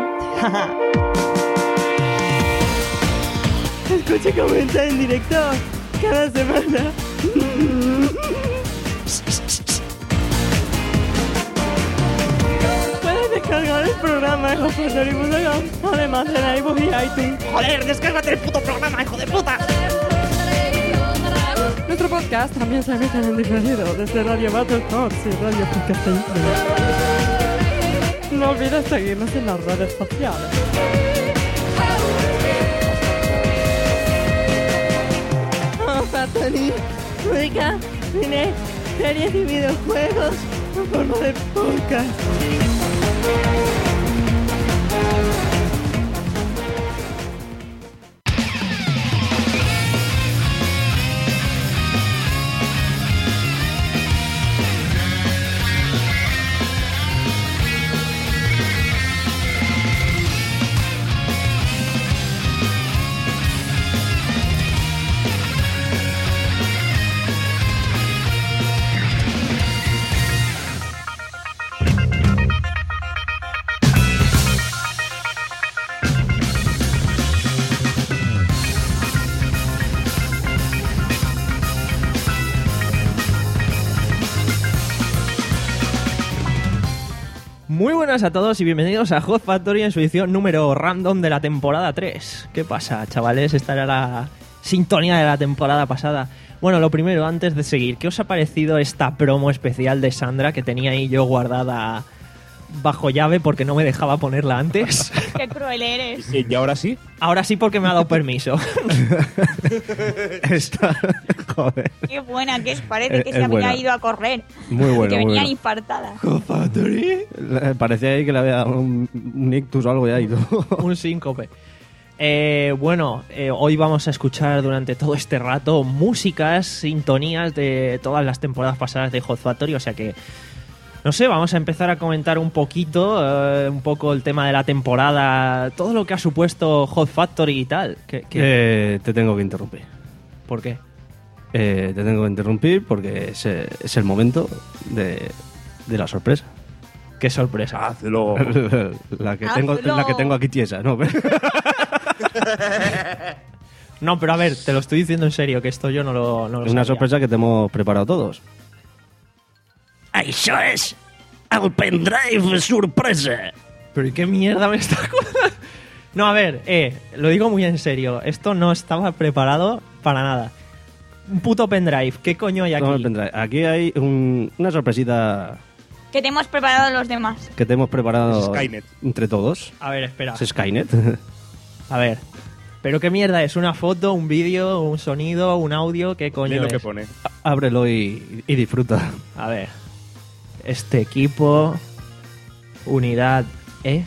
Escucha y comenta en directo cada semana. descargar el programa en hot factory punto com, además de iVoox y iTunes. ¡Joder, descárgate el puto programa, hijo de puta! Nuestro podcast también se emite en diferido desde Radio Battletoads y Radio Podcasting. No olvides seguirnos en las redes sociales. Hot Factory, música, cine, series y videojuegos en forma de podcast. Muy buenas a todos y bienvenidos a Hot Factory en su edición número random de la temporada tres. ¿Qué pasa, chavales? Esta era la sintonía de la temporada pasada. Bueno, lo primero, antes de seguir, ¿qué os ha parecido esta promo especial de Sandra que tenía ahí yo guardada bajo llave porque no me dejaba ponerla antes? Qué cruel eres. ¿Y ahora sí? Ahora sí, porque me ha dado permiso. Esta, joder. Qué buena que es, parece Es- que es se había buena. ido a correr. Muy buena, Que muy venían buena. infartadas. Le- Parecía ahí que le había dado un, un ictus o algo ya y todo. Un síncope. Eh, bueno, eh, hoy vamos a escuchar durante todo este rato músicas, sintonías de todas las temporadas pasadas de Hot Factory, o sea que, no sé, vamos a empezar a comentar un poquito, eh, un poco el tema de la temporada, todo lo que ha supuesto Hot Factory y tal. ¿Qué, qué- Eh, te tengo que interrumpir. ¿Por qué? Eh, te tengo que interrumpir porque es, eh, es el momento de, de la sorpresa. ¿Qué sorpresa? Hazlo. la, que tengo, Hazlo. la que tengo aquí tiesa, ¿no? No, pero a ver, te lo estoy diciendo en serio, que esto yo no lo, no lo Es una sabía. sorpresa que te hemos preparado todos. Això és el pendrive sorpresa. ¿Pero y qué mierda me está contando? No, a ver, eh, lo digo muy en serio. Esto no estaba preparado para nada. Un puto pendrive. ¿Qué coño hay aquí? No me pendrá. Aquí hay un- una sorpresita Que te hemos preparado los demás. que te hemos preparado Skynet. entre todos. A ver, espera. Es Skynet. A ver. ¿Pero qué mierda es? ¿Una foto, un vídeo, un sonido, un audio? ¿Qué coño Lee lo es? que pone. Ábrelo y, y disfruta. A ver. Este equipo... Unidad E.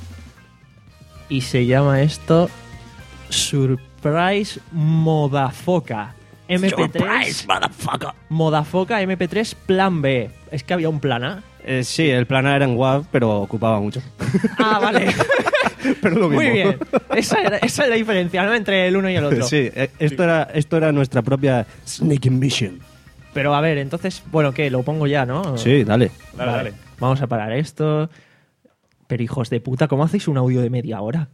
Y se llama esto... Surprise Modafoca. M P tres. Surprise, motherfucker. Modafoca M P tres Plan B. Es que había un plan A. Eh, sí, el plan A era en W A V, pero ocupaba mucho. Ah, vale. Pero lo mismo. Muy bien. Esa, era- esa es la diferencia, ¿no? Entre el uno y el otro. Sí, eh, esto, Era, esto era nuestra propia Snake Mission. Pero a ver, entonces, bueno, ¿qué? Lo pongo ya, ¿no? Sí, dale. Dale, dale. Vamos a parar esto. Pero hijos de puta, ¿cómo hacéis un audio de media hora?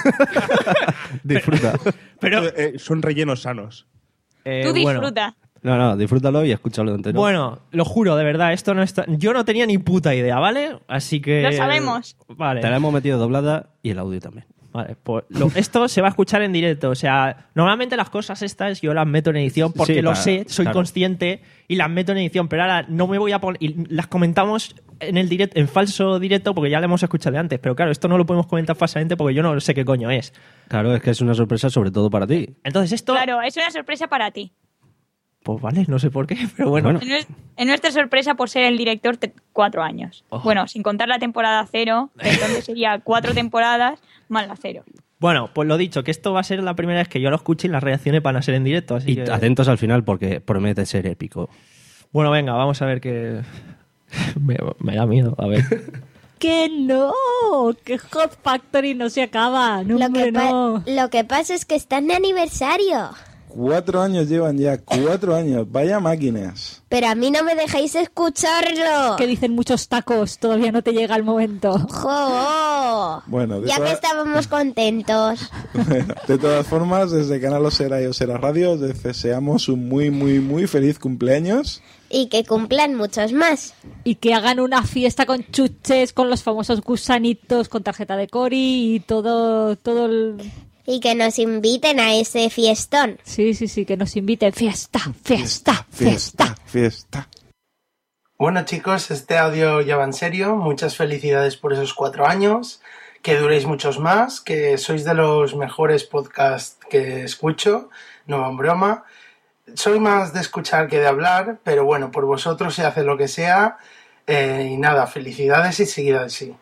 Disfruta. Pero, Eh, son rellenos sanos. eh, Tú bueno, disfruta. No, no, disfrútalo y escúchalo entero. bueno, lo juro, de verdad, esto no está... Yo no tenía ni puta idea, ¿vale? Así que... Lo sabemos. Vale. Te la hemos metido doblada y el audio también. Vale, pues lo- esto se va a escuchar en directo. O sea, normalmente las cosas estas yo las meto en edición porque Sí, lo para- sé, soy claro. consciente y las meto en edición. Pero ahora no me voy a poner. Y las comentamos en el directo, en falso directo, porque ya la hemos escuchado de antes. Pero claro, esto no lo podemos comentar falsamente porque yo no sé qué coño es. Claro, es que es una sorpresa sobre todo para ti. Entonces esto. Claro, es una sorpresa para ti. Pues vale, no sé por qué, pero bueno. Bueno. Es nues- Es nuestra sorpresa por ser el director te- cuatro años. Oh. Bueno, sin contar la temporada cero, entonces sería cuatro temporadas más la cero. Bueno, pues lo dicho, que esto va a ser la primera vez que yo lo escuche y las reacciones van a ser en directo. Así Y que... atentos al final porque promete ser épico. Bueno, venga, vamos a ver qué. me, me da miedo, a ver. ¡Que no! ¡Que Hot Factory no se acaba! ¡No, Lo hombre, que, pa- no! lo que pasa es que están de aniversario. Cuatro años llevan ya, cuatro años. Vaya máquinas. Pero a mí no me dejáis escucharlo. Que dicen muchos tacos, todavía no te llega el momento. ¡Jo! ¡Oh! Bueno, de ya toda- que estábamos contentos. Bueno, de todas formas, desde Canal Osera y Osera Radio les deseamos un muy, muy, muy feliz cumpleaños. Y que cumplan muchos más. Y que hagan una fiesta con chuches, con los famosos gusanitos, con tarjeta de Cori y todo, todo el... Y que nos inviten a ese fiestón. Sí, sí, sí, que nos inviten. Fiesta, fiesta, fiesta. Fiesta. Bueno chicos, este audio ya va en serio. Muchas felicidades por esos cuatro años. Que duréis muchos más. Que sois de los mejores podcasts que escucho. No en broma. Soy más de escuchar que de hablar, pero bueno, por vosotros se hace lo que sea. Eh, y nada, felicidades y seguid así.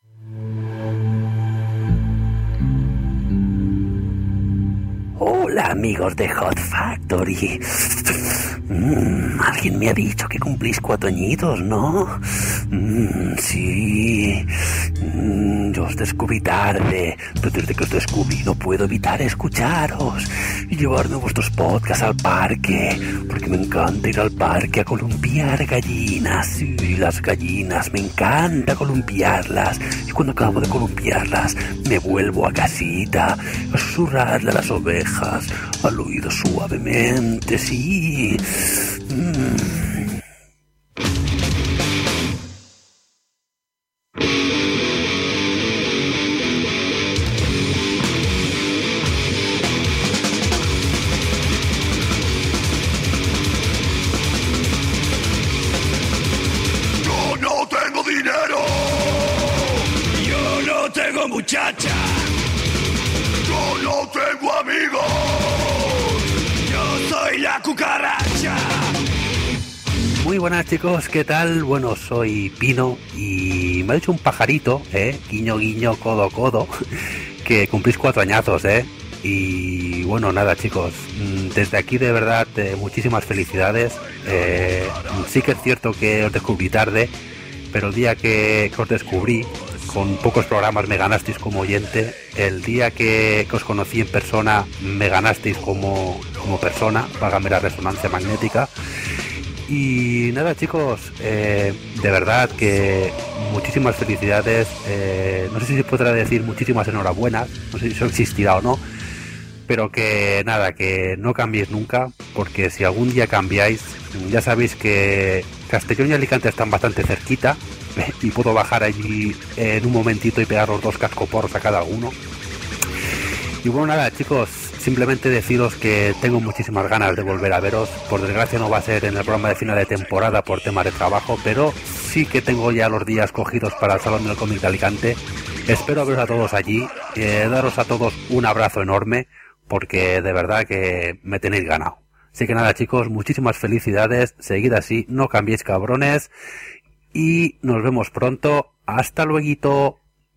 Hola amigos de Hot Factory. Mm, alguien me ha dicho que cumplís cuatro añitos, ¿no? Mm, sí. Mm, yo os descubrí tarde, pero desde que os descubrí no puedo evitar escucharos y llevarme vuestros podcasts al parque, porque me encanta ir al parque a columpiar gallinas. Sí, las gallinas, me encanta columpiarlas. Y cuando acabo de columpiarlas, me vuelvo a casita a susurrarle a las ovejas al oído suavemente, sí. Mm. Yo no tengo dinero. Yo no tengo muchacha. Yo no tengo amigos. Yo soy la cucaracha. Muy buenas chicos, ¿qué tal? Bueno, soy Pino y me ha dicho un pajarito, eh, guiño guiño, codo codo, que cumplís cuatro añazos, eh. Y bueno, nada chicos, desde aquí de verdad eh, muchísimas felicidades. Eh, sí que es cierto que os descubrí tarde, pero el día que, que os descubrí, con pocos programas me ganasteis como oyente. El día que, que os conocí en persona me ganasteis como, como persona, págame la resonancia magnética. Y nada chicos, eh, de verdad que muchísimas felicidades. Eh, no sé si se podrá decir muchísimas enhorabuenas, no sé si eso existirá o no, pero que nada, que no cambiéis nunca, porque si algún día cambiáis, ya sabéis que Castellón y Alicante están bastante cerquita y puedo bajar allí en un momentito y pegar los dos cascoporros a cada uno. Y bueno, nada chicos, simplemente deciros que tengo muchísimas ganas de volver a veros. Por desgracia no va a ser en el programa de final de temporada por temas de trabajo, pero sí que tengo ya los días cogidos para el Salón del Cómic de Alicante. Espero veros a todos allí, eh, daros a todos un abrazo enorme, porque de verdad que me tenéis ganado. Así que nada chicos, muchísimas felicidades, seguid así, no cambiéis cabrones y nos vemos pronto. Hasta luego.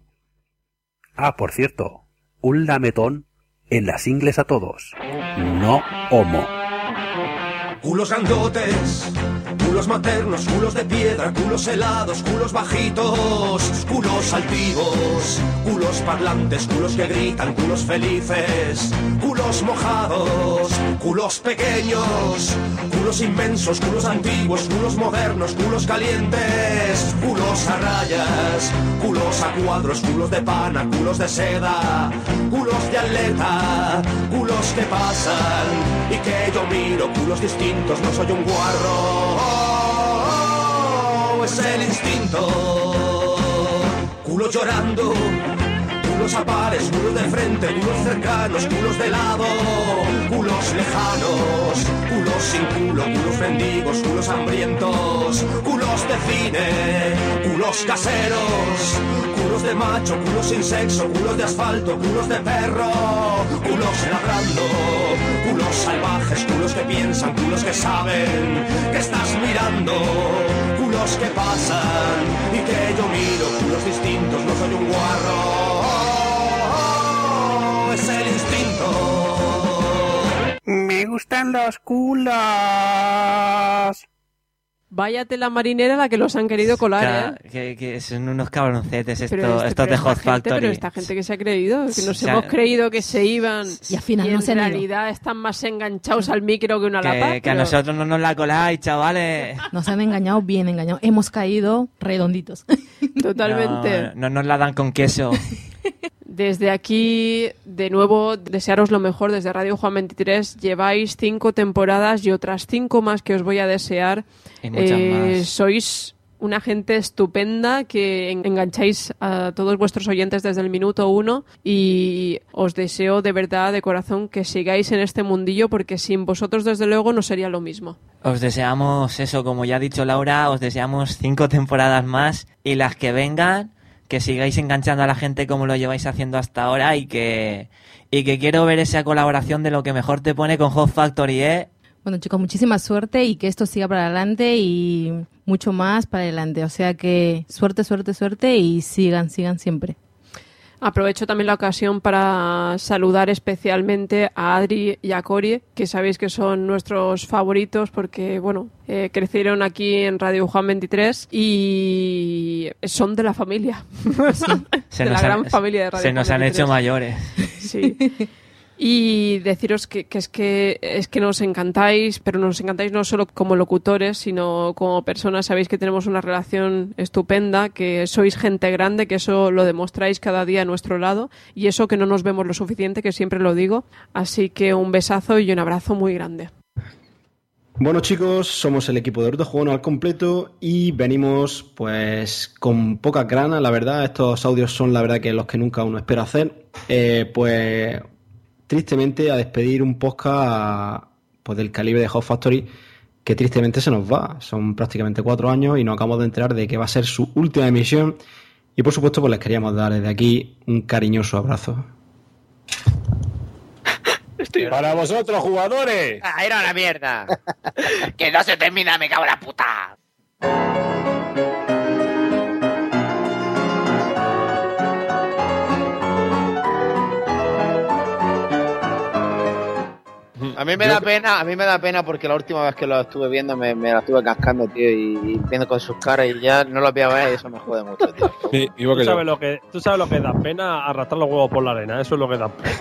Ah, por cierto, un lametón en las ingles a todos. No homo. Culos grandotes, culos maternos, culos de piedra, culos helados, culos bajitos, culos altivos, culos parlantes, culos que gritan, culos felices, culos mojados, culos pequeños, culos inmensos, culos antiguos, culos modernos, culos calientes, culos a rayas, culos a cuadros, culos de pana, culos de seda, culos de atleta, culos que pasan y que yo miro, culos distintos. No soy un guarro, oh, es el instinto. Culos llorando, culos a pares, culos de frente, culos cercanos, culos de lado, culos lejanos, culos sin culo, culos mendigos, culos hambrientos, culos de cine, culos caseros, culos de macho, culos sin sexo, culos de asfalto, culos de perro, culos ladrando, culos salvajes, culos que piensan, culos que saben que estás mirando, culos que pasan y que yo miro, culos distintos, no soy un guarro, oh, es el instinto. Me gustan los culos. Vaya tela marinera la que los han querido colar, Claro, ¿eh? que, que son unos cabroncetes esto, Pero este- estos pero de Hot esta gente- Factory. Pero esta gente que se ha creído, que nos O sea, hemos creído que se iban y al final y no en se han ido. realidad están más enganchados al micro que una lapa. que, que a pero- nosotros no nos la coláis, chavales. Nos han engañado, bien engañado. Hemos caído redonditos. Totalmente. No, no nos la dan con queso. Desde aquí, de nuevo, desearos lo mejor desde Radio Juan veintitrés. Lleváis cinco temporadas y otras cinco más que os voy a desear. Y muchas Eh, más. Sois una gente estupenda que en- engancháis a todos vuestros oyentes desde el minuto uno y os deseo de verdad, de corazón, que sigáis en este mundillo porque sin vosotros, desde luego, no sería lo mismo. Os deseamos eso, como ya ha dicho Laura, os deseamos cinco temporadas más y las que vengan, que sigáis enganchando a la gente como lo lleváis haciendo hasta ahora y que y que quiero ver esa colaboración de Lo que mejor te pone con Hot Factory, ¿eh? Bueno, chicos, muchísima suerte y que esto siga para adelante y mucho más para adelante. O sea que suerte, suerte, suerte y sigan, sigan siempre. Aprovecho también la ocasión para saludar especialmente a Adri y a Cori, que sabéis que son nuestros favoritos porque, bueno, eh, crecieron aquí en Radio Juan veintitrés y son de la familia. Se de nos la han- gran familia de Radio Se Juan nos han veintitrés. hecho mayores. Sí. Y deciros que, que es que es que nos encantáis, pero nos encantáis no solo como locutores, sino como personas. Sabéis que tenemos una relación estupenda, que sois gente grande, que eso lo demostráis cada día a nuestro lado, y eso que no nos vemos lo suficiente, que siempre lo digo. Así que un besazo y un abrazo muy grande. Bueno, chicos, somos el equipo de Orto Jugón al completo y venimos pues con pocas ganas, la verdad. Estos audios son la verdad que los que nunca uno espera hacer. Eh, pues tristemente a despedir un podcast pues del calibre de Hot Factory, que tristemente se nos va. Son prácticamente cuatro años y nos acabamos de enterar de que va a ser su última emisión. Y por supuesto pues les queríamos dar desde aquí un cariñoso abrazo. Para vosotros, jugadores. ¡Ah, era una mierda! ¡Que no se termina, me cago en la puta! A mí me da pena, a mí me da pena porque la última vez que lo estuve viendo me, me la estuve cascando, tío, y, y viendo con sus caras y ya no lo voy a ver y eso me jode mucho, tío. Sí, igual que ¿Tú, yo. sabes lo que, tú sabes lo que da pena arrastrar los huevos por la arena, eso es lo que da pena.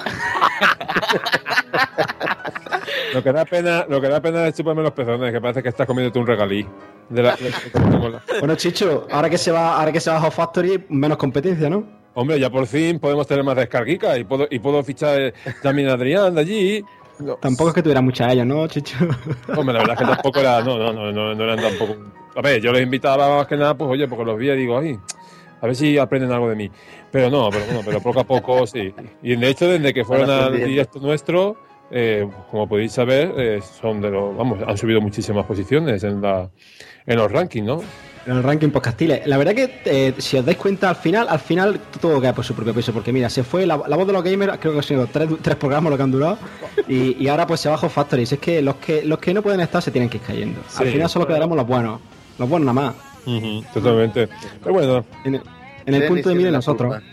Lo que da pena, lo que da pena es chuparme los pezones, que parece que estás comiéndote un regalí. De la, de- Bueno, Chicho, ahora que se va, ahora que se va a Hot Factory, menos competencia, ¿no? Hombre, ya por fin podemos tener más descarguicas y puedo, y puedo fichar eh, también a Adrián de allí. No. Tampoco es que tuviera mucha ella, ¿no, Chicho? Hombre, la verdad es que tampoco era. No, no, no, no, no eran tampoco. A ver, yo les invitaba más que nada, pues oye, porque los vi y digo, ay, a ver si aprenden algo de mí. Pero no, pero bueno, pero poco a poco sí. Y de hecho, desde que fueron Van al aprendiendo. directo nuestro, eh, como podéis saber, eh, son de los. Vamos, han subido muchísimas posiciones en, la, en los rankings, ¿no? En el ranking podcastiles. La verdad que, eh, si os dais cuenta, al final, al final todo queda por su propio peso. Porque mira, se fue la, la voz de los gamers, creo que han sido tres, tres programas lo que han durado. Y, y ahora pues se bajó Factory. Si es que los que los que no pueden estar se tienen que ir cayendo. Al Sí. final solo quedaremos los buenos. Los buenos nada más. Ujú, totalmente. Pero bueno. En el, en el punto de mira de nosotros.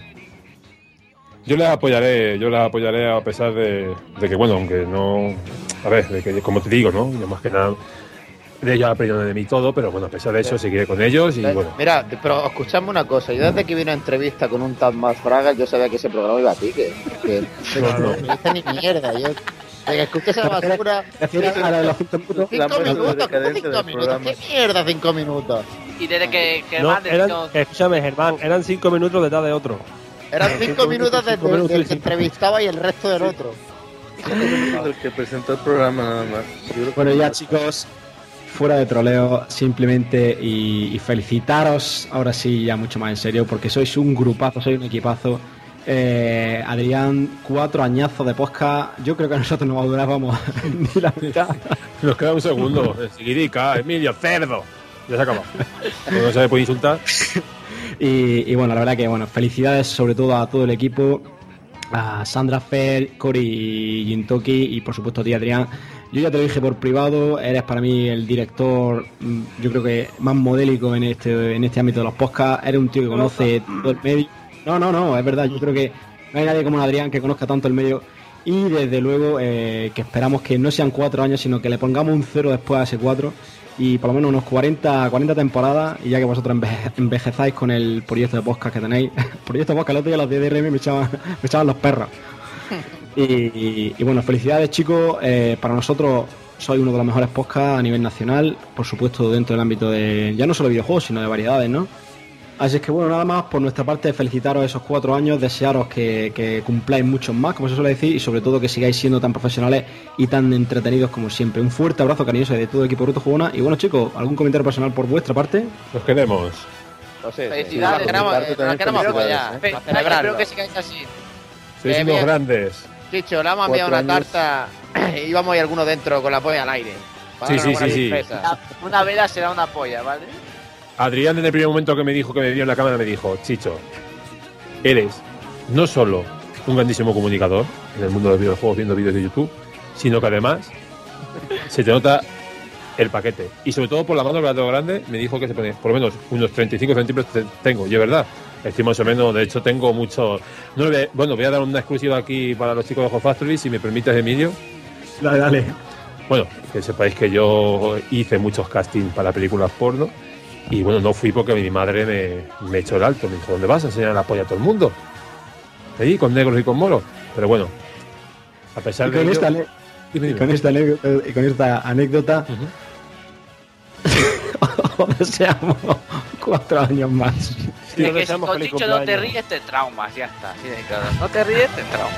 Yo les apoyaré, yo les apoyaré a pesar de, de que, bueno, aunque no. A ver, de que, como te digo, ¿no? Yo más que nada. De ellos aprendieron de mí todo, pero bueno, a pesar de eso, seguiré con ellos y bueno. Mira, pero escuchadme una cosa, yo desde que vi una entrevista con un tal más Fraga, yo sabía que ese programa iba a pique. Que, que Claro. no me dice ni mierda, yo. De que escuché esa basura. ¿Refieres a la de los cinco minutos? Cinco minutos, ¿cómo cinco minutos? ¿Qué mierda cinco minutos? Y desde que, que No, más de eran, dos- escúchame, Germán, eran cinco minutos detrás de otro. Eran cinco minutos cinco desde minutos y el que cinco. entrevistaba y el resto del otro. El que presentó el programa nada más. Bueno, ya chicos, fuera de troleo, simplemente y, y felicitaros, ahora sí, ya mucho más en serio, porque sois un grupazo, sois un equipazo. Eh, Adrián, cuatro añazos de podcast. Yo creo que a nosotros no va a durar, vamos, ni la mitad. Nos queda un segundo. Seguidica, Emilio, cerdo. Ya se acabó. No se le puede insultar. Y, y bueno, la verdad que bueno, felicidades sobre todo a todo el equipo, a Sandra, Fer, Cory y Gintoki y por supuesto a ti, Adrián. Yo ya te lo dije por privado, eres para mí el director, mm, yo creo que más modélico en este en este ámbito de los podcasts. Eres un tío que conoce todo el medio. No, no, no, es verdad, yo creo que no hay nadie como Adrián que conozca tanto el medio. Y desde luego eh, que esperamos que no sean cuatro años, sino que le pongamos un cero después a ese cuatro. Y por lo menos unos cuarenta, cuarenta temporadas, y ya que vosotros enveje- envejezáis con el proyecto de podcast que tenéis. proyecto de podcast, el otro día los de D R M me echaban, me echaban los perros. Y, y- y bueno, felicidades chicos, eh, para nosotros sois uno de los mejores podcasts a nivel nacional, por supuesto dentro del ámbito de, ya no solo videojuegos, sino de variedades, ¿no? Así que bueno, nada más por nuestra parte, felicitaros esos cuatro años, desearos que, que cumpláis muchos más, como se suele decir, y sobre todo que sigáis siendo tan profesionales y tan entretenidos como siempre. Un fuerte abrazo cariñoso de todo el equipo Bruto Jugona. Y bueno, chicos, ¿algún comentario personal por vuestra parte? Nos queremos. No sé, felicidades, queramos, eh, nos queremos apoyar. Fe- Espero que sigáis así. Sois Eh, unos bien. grandes. Chicho, le hemos enviado una Cuatro años. tarta y vamos a ir alguno dentro con la polla al aire. Para Sí, dar sí, una buena sí, sí. sorpresa. Una vela será una polla, ¿vale? Adrián, en el primer momento que me dijo que me vio en la cámara, me dijo: Chicho, eres no solo un grandísimo comunicador en el mundo de los videojuegos viendo vídeos de YouTube, sino que además se te nota el paquete. Y sobre todo por la mano que la tengo grande, me dijo que se ponía por lo menos unos treinta y cinco centímetros te- tengo. Y es verdad, estoy más o menos, de hecho tengo mucho... No le voy a- bueno, voy a dar una exclusiva aquí para los chicos de Hot Factory, si me permites, Emilio. Dale, dale. Bueno, que sepáis que yo hice muchos castings para películas porno y bueno, no fui porque mi madre me, me echó el alto. Me dijo: ¿dónde vas a enseñar la polla a todo el mundo? Ahí, con negros y con moros. Pero bueno, a pesar Y de con, ello... esta, ane- Dime, y dime. con esta anécdota, y con esta anécdota os deseamos cuatro años más. Es que si con Chicho no te ríes, te traumas, ya está. Así de claro. No te ríes, te traumas.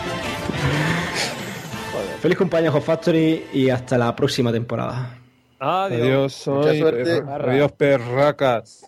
Feliz cumpleaños Hot Factory y hasta la próxima temporada. Adiós, Mucha ay, suerte. perra- adiós, perracas.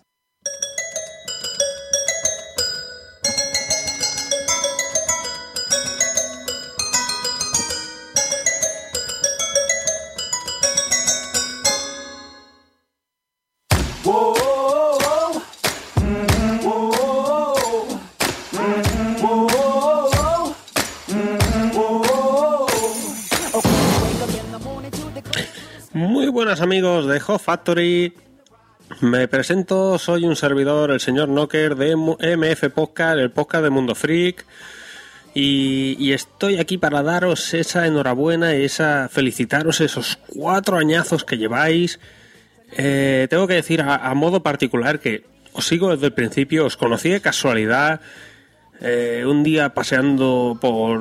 Muy buenas amigos de Hot Factory. Me presento, soy un servidor, el señor Knocker de M F Podcast, el podcast de Mundo Freak. Y, y estoy aquí para daros esa enhorabuena y esa felicitaros esos cuatro añazos que lleváis. Eh, tengo que decir a, a modo particular que os sigo desde el principio, os conocí de casualidad. Eh, un día paseando por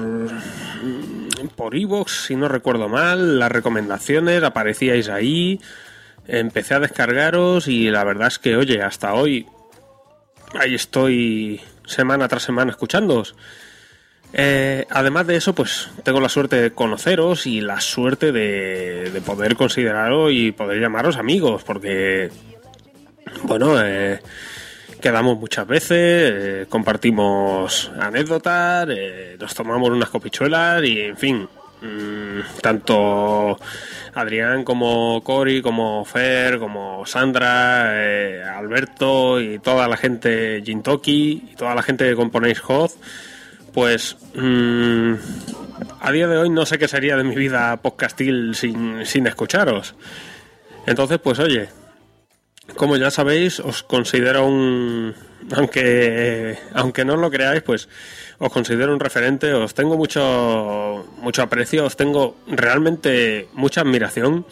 por iVoox, si no recuerdo mal, las recomendaciones, aparecíais ahí, empecé a descargaros y la verdad es que, oye, hasta hoy ahí estoy semana tras semana escuchándoos. Eh, además de eso, pues tengo la suerte de conoceros y la suerte de, de poder consideraros y poder llamaros amigos, porque, bueno, eh, quedamos muchas veces, eh, compartimos anécdotas, eh, nos tomamos unas copichuelas y, en fin, mmm, tanto Adrián como Cory, como Fer, como Sandra, eh, Alberto y toda la gente, Jintoki y toda la gente que componéis Hot, pues mmm, a día de hoy no sé qué sería de mi vida podcastil sin, sin escucharos. Entonces, pues oye, como ya sabéis, os considero un... Aunque aunque no lo creáis, pues os considero un referente, os tengo mucho mucho aprecio, os tengo realmente mucha admiración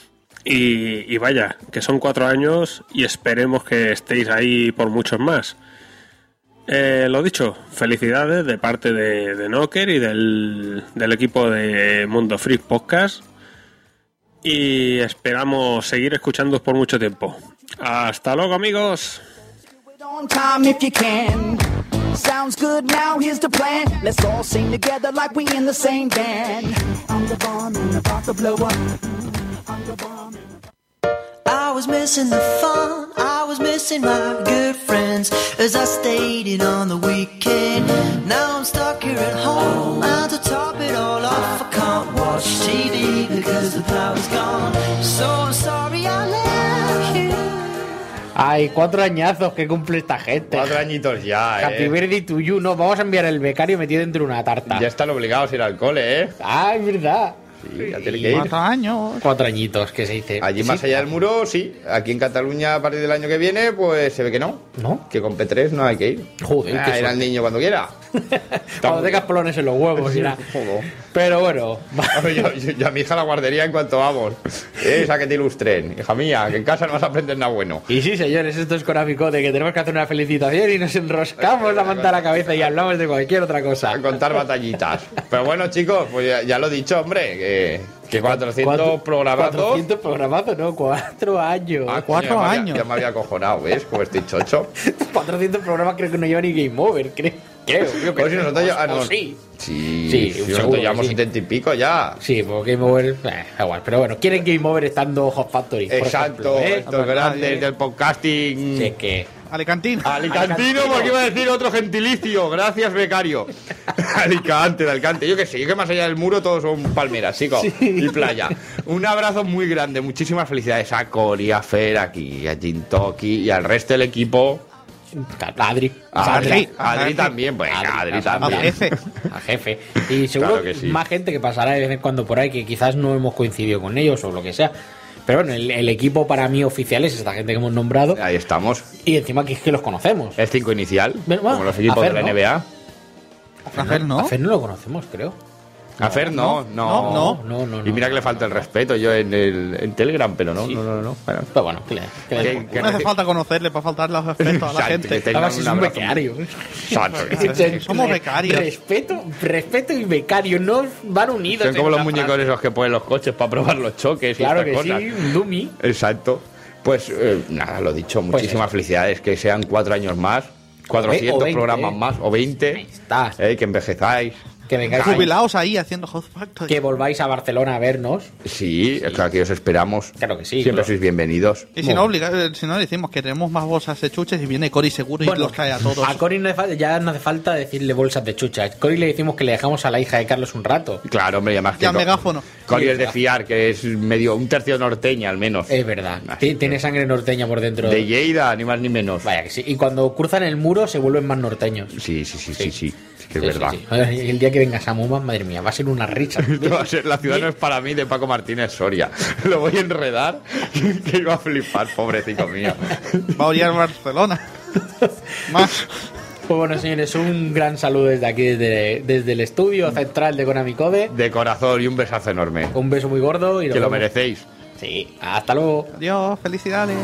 y, y vaya, que son cuatro años y esperemos que estéis ahí por muchos más. Eh, lo dicho, felicidades de parte de, de Knocker y del, del equipo de Mundo Freak Podcast y esperamos seguir escuchándoos por mucho tiempo. Hasta luego, amigos. On time if you can. Sounds good, now here's the plan. Let's all sing together like we in the same band. I'm the bomb and about to blow up. I'm the bomb. I was missing the fun, I was missing my good friends as I stayed in on the weekend. Now I'm stuck here at home, and to top it all off, I can't watch T V because the power's gone. So I'm sorry I left you. Ay, cuatro añazos que cumple esta gente. Cuatro añitos ya, eh. Happy birthday to you. No, vamos a enviar el becario metido dentro de una tarta. Ya están obligados a ir al cole, ¿eh? Ah, es verdad. Sí, ya tiene que ir. Cuatro años. Cuatro añitos, que se dice. Allí Sí, más allá del muro, sí. Aquí en Cataluña, a partir del año que viene, pues se ve que no. ¿No? Que con P tres no hay que ir. Joder, ah, qué ir suerte. al niño cuando quiera. Cuando tengas polones en los huevos, irá. Joder. Pero bueno. yo, yo, yo a mi hija la guardería en cuanto vamos. Esa que te ilustren, hija mía, que en casa no vas a aprender nada bueno. Y sí, señores, esto es Konami Code, que tenemos que hacer una felicitación y nos enroscamos la manta a la cabeza y hablamos de cualquier otra cosa. A contar batallitas. Pero bueno, chicos, pues ya, ya lo he dicho, hombre, que, que cuatrocientos ¿Cuánto? programazos. cuatrocientos programazos, no, cuatro años. Ah, cuatro ya me había- años. Ya me había acojonado, ¿ves? Como estoy chocho. cuatrocientos programas creo que no lleva ni Game Over, creo. Creo, creo que Pues si nosotros ya- ah, o no. sí. Sí, Sí, si seguro nosotros que llevamos sí. setenta y pico ya. Sí, pues Game Over, eh, da igual. Pero bueno, quieren Game Over estando Hot Factory. por Exacto, ejemplo, ¿eh? estos grandes del podcasting. Sí, que... Alicantino. Alicantino, porque iba a decir otro gentilicio. Gracias, becario. Alicante, de Alicante. Yo qué sé, yo que más allá del muro todos son palmeras, chicos. Y playa. Un abrazo muy grande. Muchísimas felicidades a Cori, a Fer, aquí, a Jintoki y al resto del equipo. A Adri. A Adri, Adri. a Adri también, pues a Adri también. A jefe. A jefe. Y seguro Claro que sí. más gente que pasará de vez en cuando por ahí que quizás no hemos coincidido con ellos o lo que sea. Pero bueno, el, el equipo para mí oficial es esta gente que hemos nombrado. Ahí estamos. Y encima que es que los conocemos. El cinco inicial, Bueno, como los equipos a Fer, de la ¿no? N B A. A Fer no. A Fer no lo conocemos, creo. A Fer no, no. No, no, no. Y mira que le falta el respeto yo en, el, en Telegram, pero no, no, no, no. Bueno, pero bueno, que le, que le- que- que No hace reci- falta conocerle para faltar los respetos a la Exacto, gente. que tengan Además, es un un abrazo. becario. Exacto, que- Somos becarios. Respeto, respeto y becario no van unidos. Son como en los una muñecos frase. esos que ponen los coches para probar los choques y Claro estas que cosas. sí, un dummy. Exacto. Pues eh, nada, lo dicho, Pues muchísimas felicidades, que sean cuatro años más, cuatrocientos O veinte, programas eh. más, o veinte, está. eh, que envejezáis. Que vengáis Jubilaos ahí haciendo Hot Factory. que volváis a Barcelona a vernos. Sí, es claro que os esperamos. Claro que sí. Siempre claro. sois bienvenidos. Y si no, obliga, eh, si no decimos que tenemos más bolsas de chuches y viene Cory seguro y Bueno, los cae a todos. A Cory no hace falta- ya no hace falta decirle bolsas de chucha. A Cory le decimos que le dejamos a la hija de Carlos un rato. Claro, hombre, y además que Ya Co- megáfono. Cori Sí, es de claro. fiar, que es medio un tercio norteña al menos. Es verdad. Ti- Tiene sangre norteña por dentro. De Lleida, ni más ni menos. Vaya que sí. Y cuando cruzan el muro se vuelven más norteños. Sí, sí, sí, sí, sí. Sí, que es Sí, verdad. sí, sí. El día que venga Samuman, madre mía, va a ser una risa. Esto va a ser La ciudad no es para mí de Paco Martínez Soria. Lo voy a enredar que iba a flipar, pobrecito mío. Va a odiar Barcelona. Más. Pues bueno, señores, un gran saludo desde aquí, desde, desde el estudio central de Konami Code. De corazón y un besazo enorme. Un beso muy gordo y nos Que lo vemos. merecéis. Sí, hasta luego. Adiós, felicidades.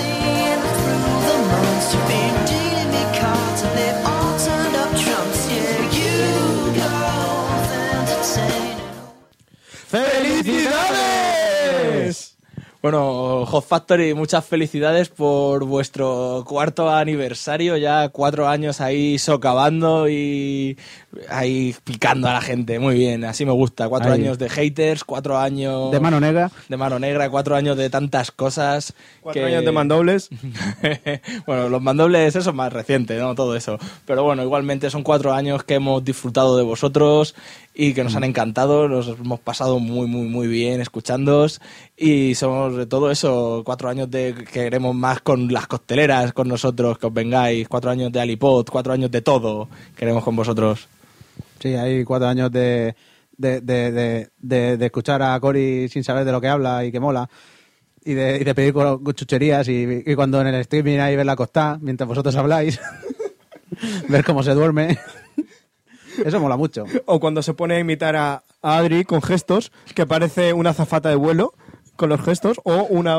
¡Felicidades! Bueno, Hot Factory, muchas felicidades por vuestro cuarto aniversario, ya cuatro años ahí socavando y ahí picando a la gente, muy bien, así me gusta, cuatro Ahí. años de haters, cuatro años... De mano negra. De mano negra, cuatro años de tantas cosas. Cuatro años de mandobles. Bueno, los mandobles, eso es más reciente, ¿no? Todo eso. Pero bueno, igualmente son cuatro años que hemos disfrutado de vosotros y que nos han encantado, nos hemos pasado muy, muy, muy bien escuchándoos y somos de todo eso, cuatro años de que queremos más con las costeleras, con nosotros, que os vengáis, cuatro años de Alipod, cuatro años de todo, queremos con vosotros. Sí, hay cuatro años de, de, de, de, de- de escuchar a Cory sin saber de lo que habla y que mola. Y de, y de pedir co- chucherías y, y cuando en el streaming ahí ver la costa mientras vosotros habláis, ver cómo se duerme. Eso mola mucho. O cuando se pone a imitar a, a Adri con gestos, que parece una azafata de vuelo con los gestos, o una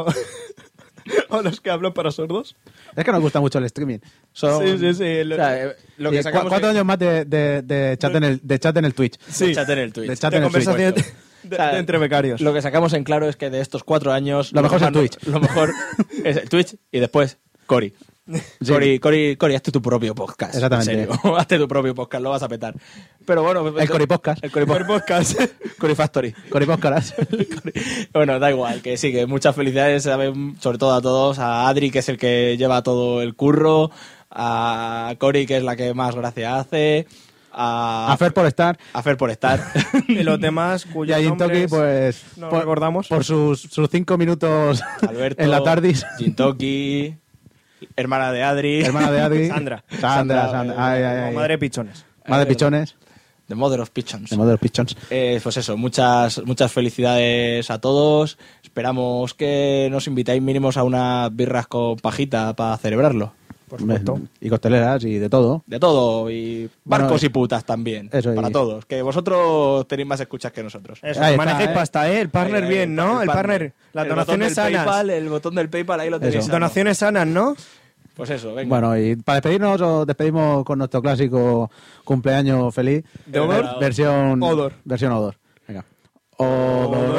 o los que hablan para sordos. Es que nos gusta mucho el streaming. Son- Sí, sí, sí. Lo, O sea, eh, lo y que cua- sacamos cuatro en- años más de, de, de chat en el, de chat en el Twitch. Sí. De chat en el Twitch. De chat de en el Twitch. conversación de, O sea, de entre becarios. Lo que sacamos en claro es que de estos cuatro años... Lo mejor es el más- Twitch. Lo mejor es el Twitch y después Cory. Sí. Cory, Cory, Cory, hazte tu propio podcast. Exactamente. En serio. Hazte tu propio podcast, lo vas a petar. Pero bueno... El Cory Podcast. El Cory Podcast. Cory Factory. Cory Podcast. Bueno, da igual, que sí, que muchas felicidades, saben, sobre todo a todos, a Adri, que es el que lleva todo el curro, a Cory, que es la que más gracia hace, a, A Fer por estar. a Fer por estar. Y los demás Y cuyos a Jintoki, nombres pues, no por, recordamos. por sus, sus cinco minutos Alberto, en la tardis. Jintoki, hermana de Adri. Hermana de Adri. Sandra. Sandra, Sandra. Ay, ay, ay. Madre pichones. Madre pichones. The Mother of Pigeons. De Mother Pigeons. Eh, pues eso, muchas muchas felicidades a todos. Esperamos que nos invitáis mínimos a unas birras con pajita para celebrarlo. Por supuesto. Y costeleras y de todo. De todo, y barcos Bueno, y putas también. eso, para y- todos. Que vosotros tenéis más escuchas que nosotros. Eso, que manejéis pasta, ¿eh? El partner Ahí, ahí, bien, ¿no? El partner, las el donaciones botón del sanas. PayPal, el botón del PayPal, ahí lo tenéis. Eso. sano. Donaciones sanas, ¿no? Pues eso, venga. Bueno, y para despedirnos, os despedimos con nuestro clásico cumpleaños feliz. ¿De Odor? Versión Odor. Versión Odor. Venga. Odor,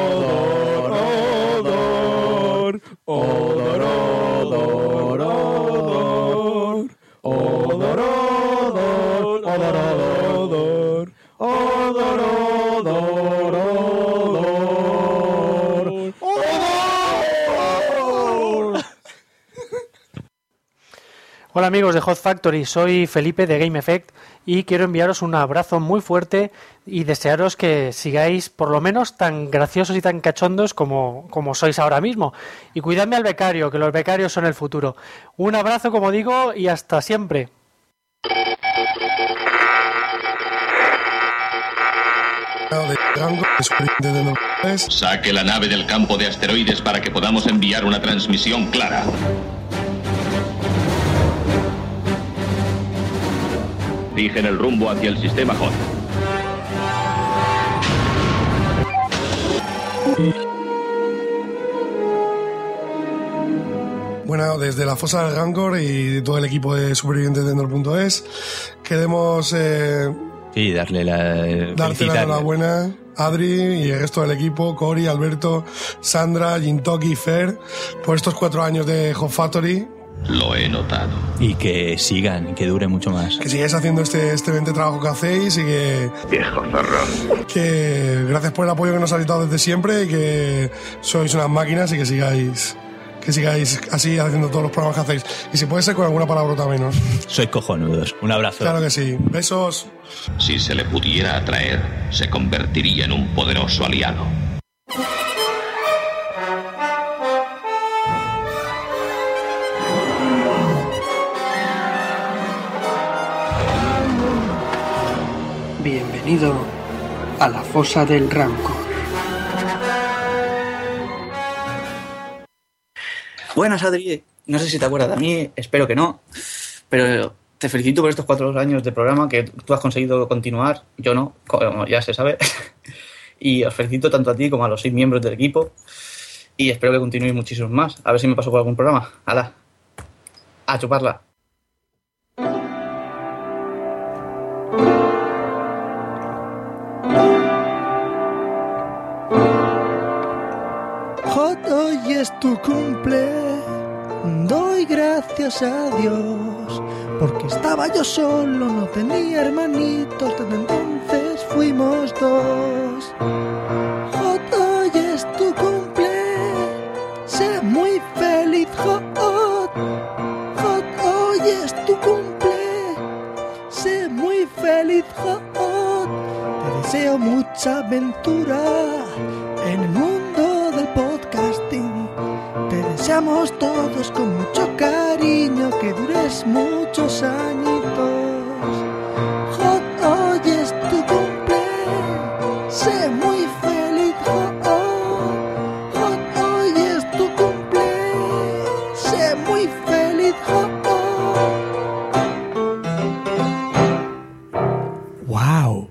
Odor, odor, odor, odor, odor, odor, odor, odor, odor, odor. Hola amigos de Hot Factory, soy Felipe de Game Effect y quiero enviaros un abrazo muy fuerte y desearos que sigáis por lo menos tan graciosos y tan cachondos como, como sois ahora mismo. Y cuidadme al becario, que los becarios son el futuro. Un abrazo, como digo, y hasta siempre. Saque la nave del campo de asteroides para que podamos enviar una transmisión clara. Fijen el rumbo hacia el sistema Hot. Bueno, desde la fosa del Rancor y todo el equipo de supervivientes de Endor punto es, queremos eh, Sí, darle la... darte la felicitarle. enhorabuena a Adri y el resto del equipo, Cory, Alberto, Sandra, Jintoki y Fer, por estos cuatro años de Hot Factory. Lo he notado. Y que sigan, que dure mucho más. Que sigáis haciendo este excelente trabajo que hacéis y que... Viejo zorro. Que gracias por el apoyo que nos habéis dado desde siempre y que sois unas máquinas y que sigáis... Que sigáis así haciendo todos los programas que hacéis. Y si puede ser con alguna palabrota menos. Sois cojonudos. Un abrazo. Claro que sí. Besos. Si se le pudiera atraer, se convertiría en un poderoso aliado. Bienvenido a la fosa del Rancor. Buenas, Adri. No sé si te acuerdas de mí, espero que no. Pero te felicito por estos cuatro años de programa que tú has conseguido continuar. Yo no, como ya se sabe. Y os felicito tanto a ti como a los seis miembros del equipo. Y espero que continuéis muchísimos más. A ver si me paso por algún programa. ¡Hala! A chuparla. Hot, hoy es tu cumple, doy gracias a Dios, porque estaba yo solo, no tenía hermanitos, desde entonces fuimos dos. Hot, hoy es tu cumple, sé muy feliz, Hot. Hot, hoy es tu cumple, sé muy feliz, Hot. Te deseo mucha aventura en el mundo del podcasting. Te deseamos todos con mucho cariño que dures muchos añitos. Hot, hoy es tu cumple, sé muy feliz, Hot. Hot, hoy es tu cumple, sé muy feliz, Hot. ¡Wow!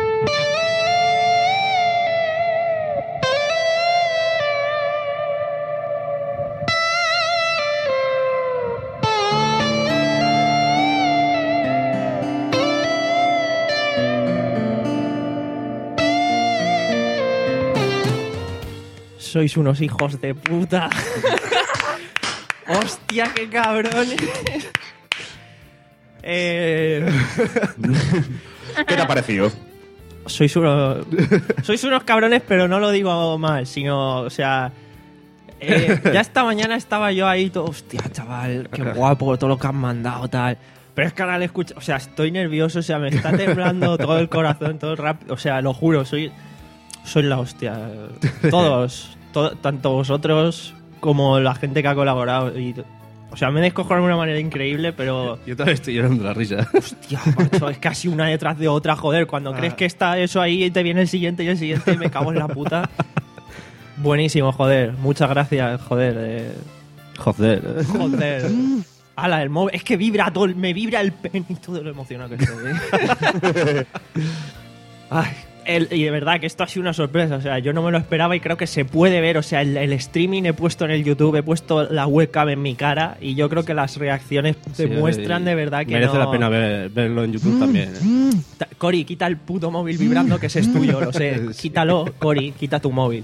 Sois unos hijos de puta. Hostia, qué cabrones. Eh... ¿Qué te ha parecido? Sois unos... Sois unos cabrones, pero no lo digo mal, sino, o sea... eh, ya esta mañana estaba yo ahí todo... Hostia, chaval, qué guapo todo lo que han mandado, tal... Pero es que ahora le escucho... O sea, estoy nervioso, o sea, me está temblando todo el corazón, todo el rap... O sea, lo juro, soy... Soy la hostia. Todos, to- tanto vosotros como la gente que ha colaborado. Y, o sea, me descojono de una manera increíble, pero... Yo también estoy llorando la risa. Hostia, macho, es casi una detrás de otra, joder. Cuando Ah. crees que está eso ahí y te viene el siguiente y el siguiente y me cago en la puta. Buenísimo, joder. Muchas gracias, joder. eh. Joder. Joder. Ala, el móvil. Es que vibra todo, me vibra el pen y todo lo emocionado que estoy. ¿eh? Ay, el, y de verdad que esto ha sido una sorpresa. O sea, yo no me lo esperaba y creo que se puede ver. O sea, el, el streaming he puesto en el YouTube, he puesto la webcam en mi cara y yo creo que las reacciones Sí, demuestran de verdad que merece no... la pena ver- verlo en YouTube también. ¿eh? Ta- Cori, quita el puto móvil vibrando que ese es tuyo, lo sé. Quítalo, Cori, quita tu móvil.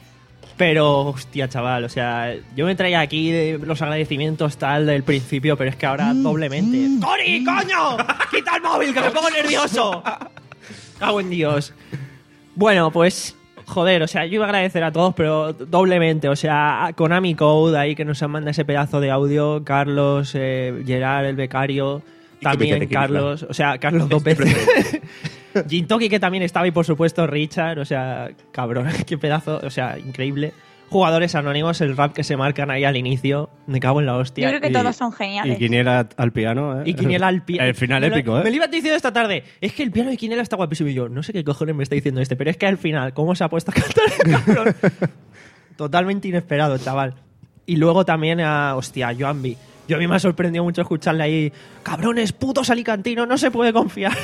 Pero, hostia, chaval, o sea, yo me traía aquí de los agradecimientos tal del principio, pero es que ahora doblemente. ¡Cori, coño! ¡Quita el móvil, que me pongo nervioso! ¡Cago en Dios! Bueno, pues, joder, o sea, yo iba a agradecer a todos, pero doblemente, o sea, a Konami Code ahí que nos han mandado ese pedazo de audio, Carlos, eh, Gerard, el becario, también Fíjate, Carlos, o sea, Carlos dos veces. Jintoki, que también estaba, y por supuesto Richard, o sea, cabrón, qué pedazo, o sea, increíble. Jugadores anónimos, el rap que se marcan ahí al inicio, me cago en la hostia. Yo creo que Y- todos son geniales. Y Quiniela al piano, ¿eh? Y Quiniela al piano. El final Me lo- épico, ¿eh? Me lo iba diciendo esta tarde. Es que el piano de Quiniela está guapísimo. Y yo, no sé qué cojones me está diciendo este, pero es que al final, ¿cómo se ha puesto a cantar el cabrón? Totalmente inesperado, chaval. Y luego también a, hostia, Joanby. Yo a mí me ha sorprendido mucho escucharle ahí, cabrones, putos alicantinos, no se puede confiar.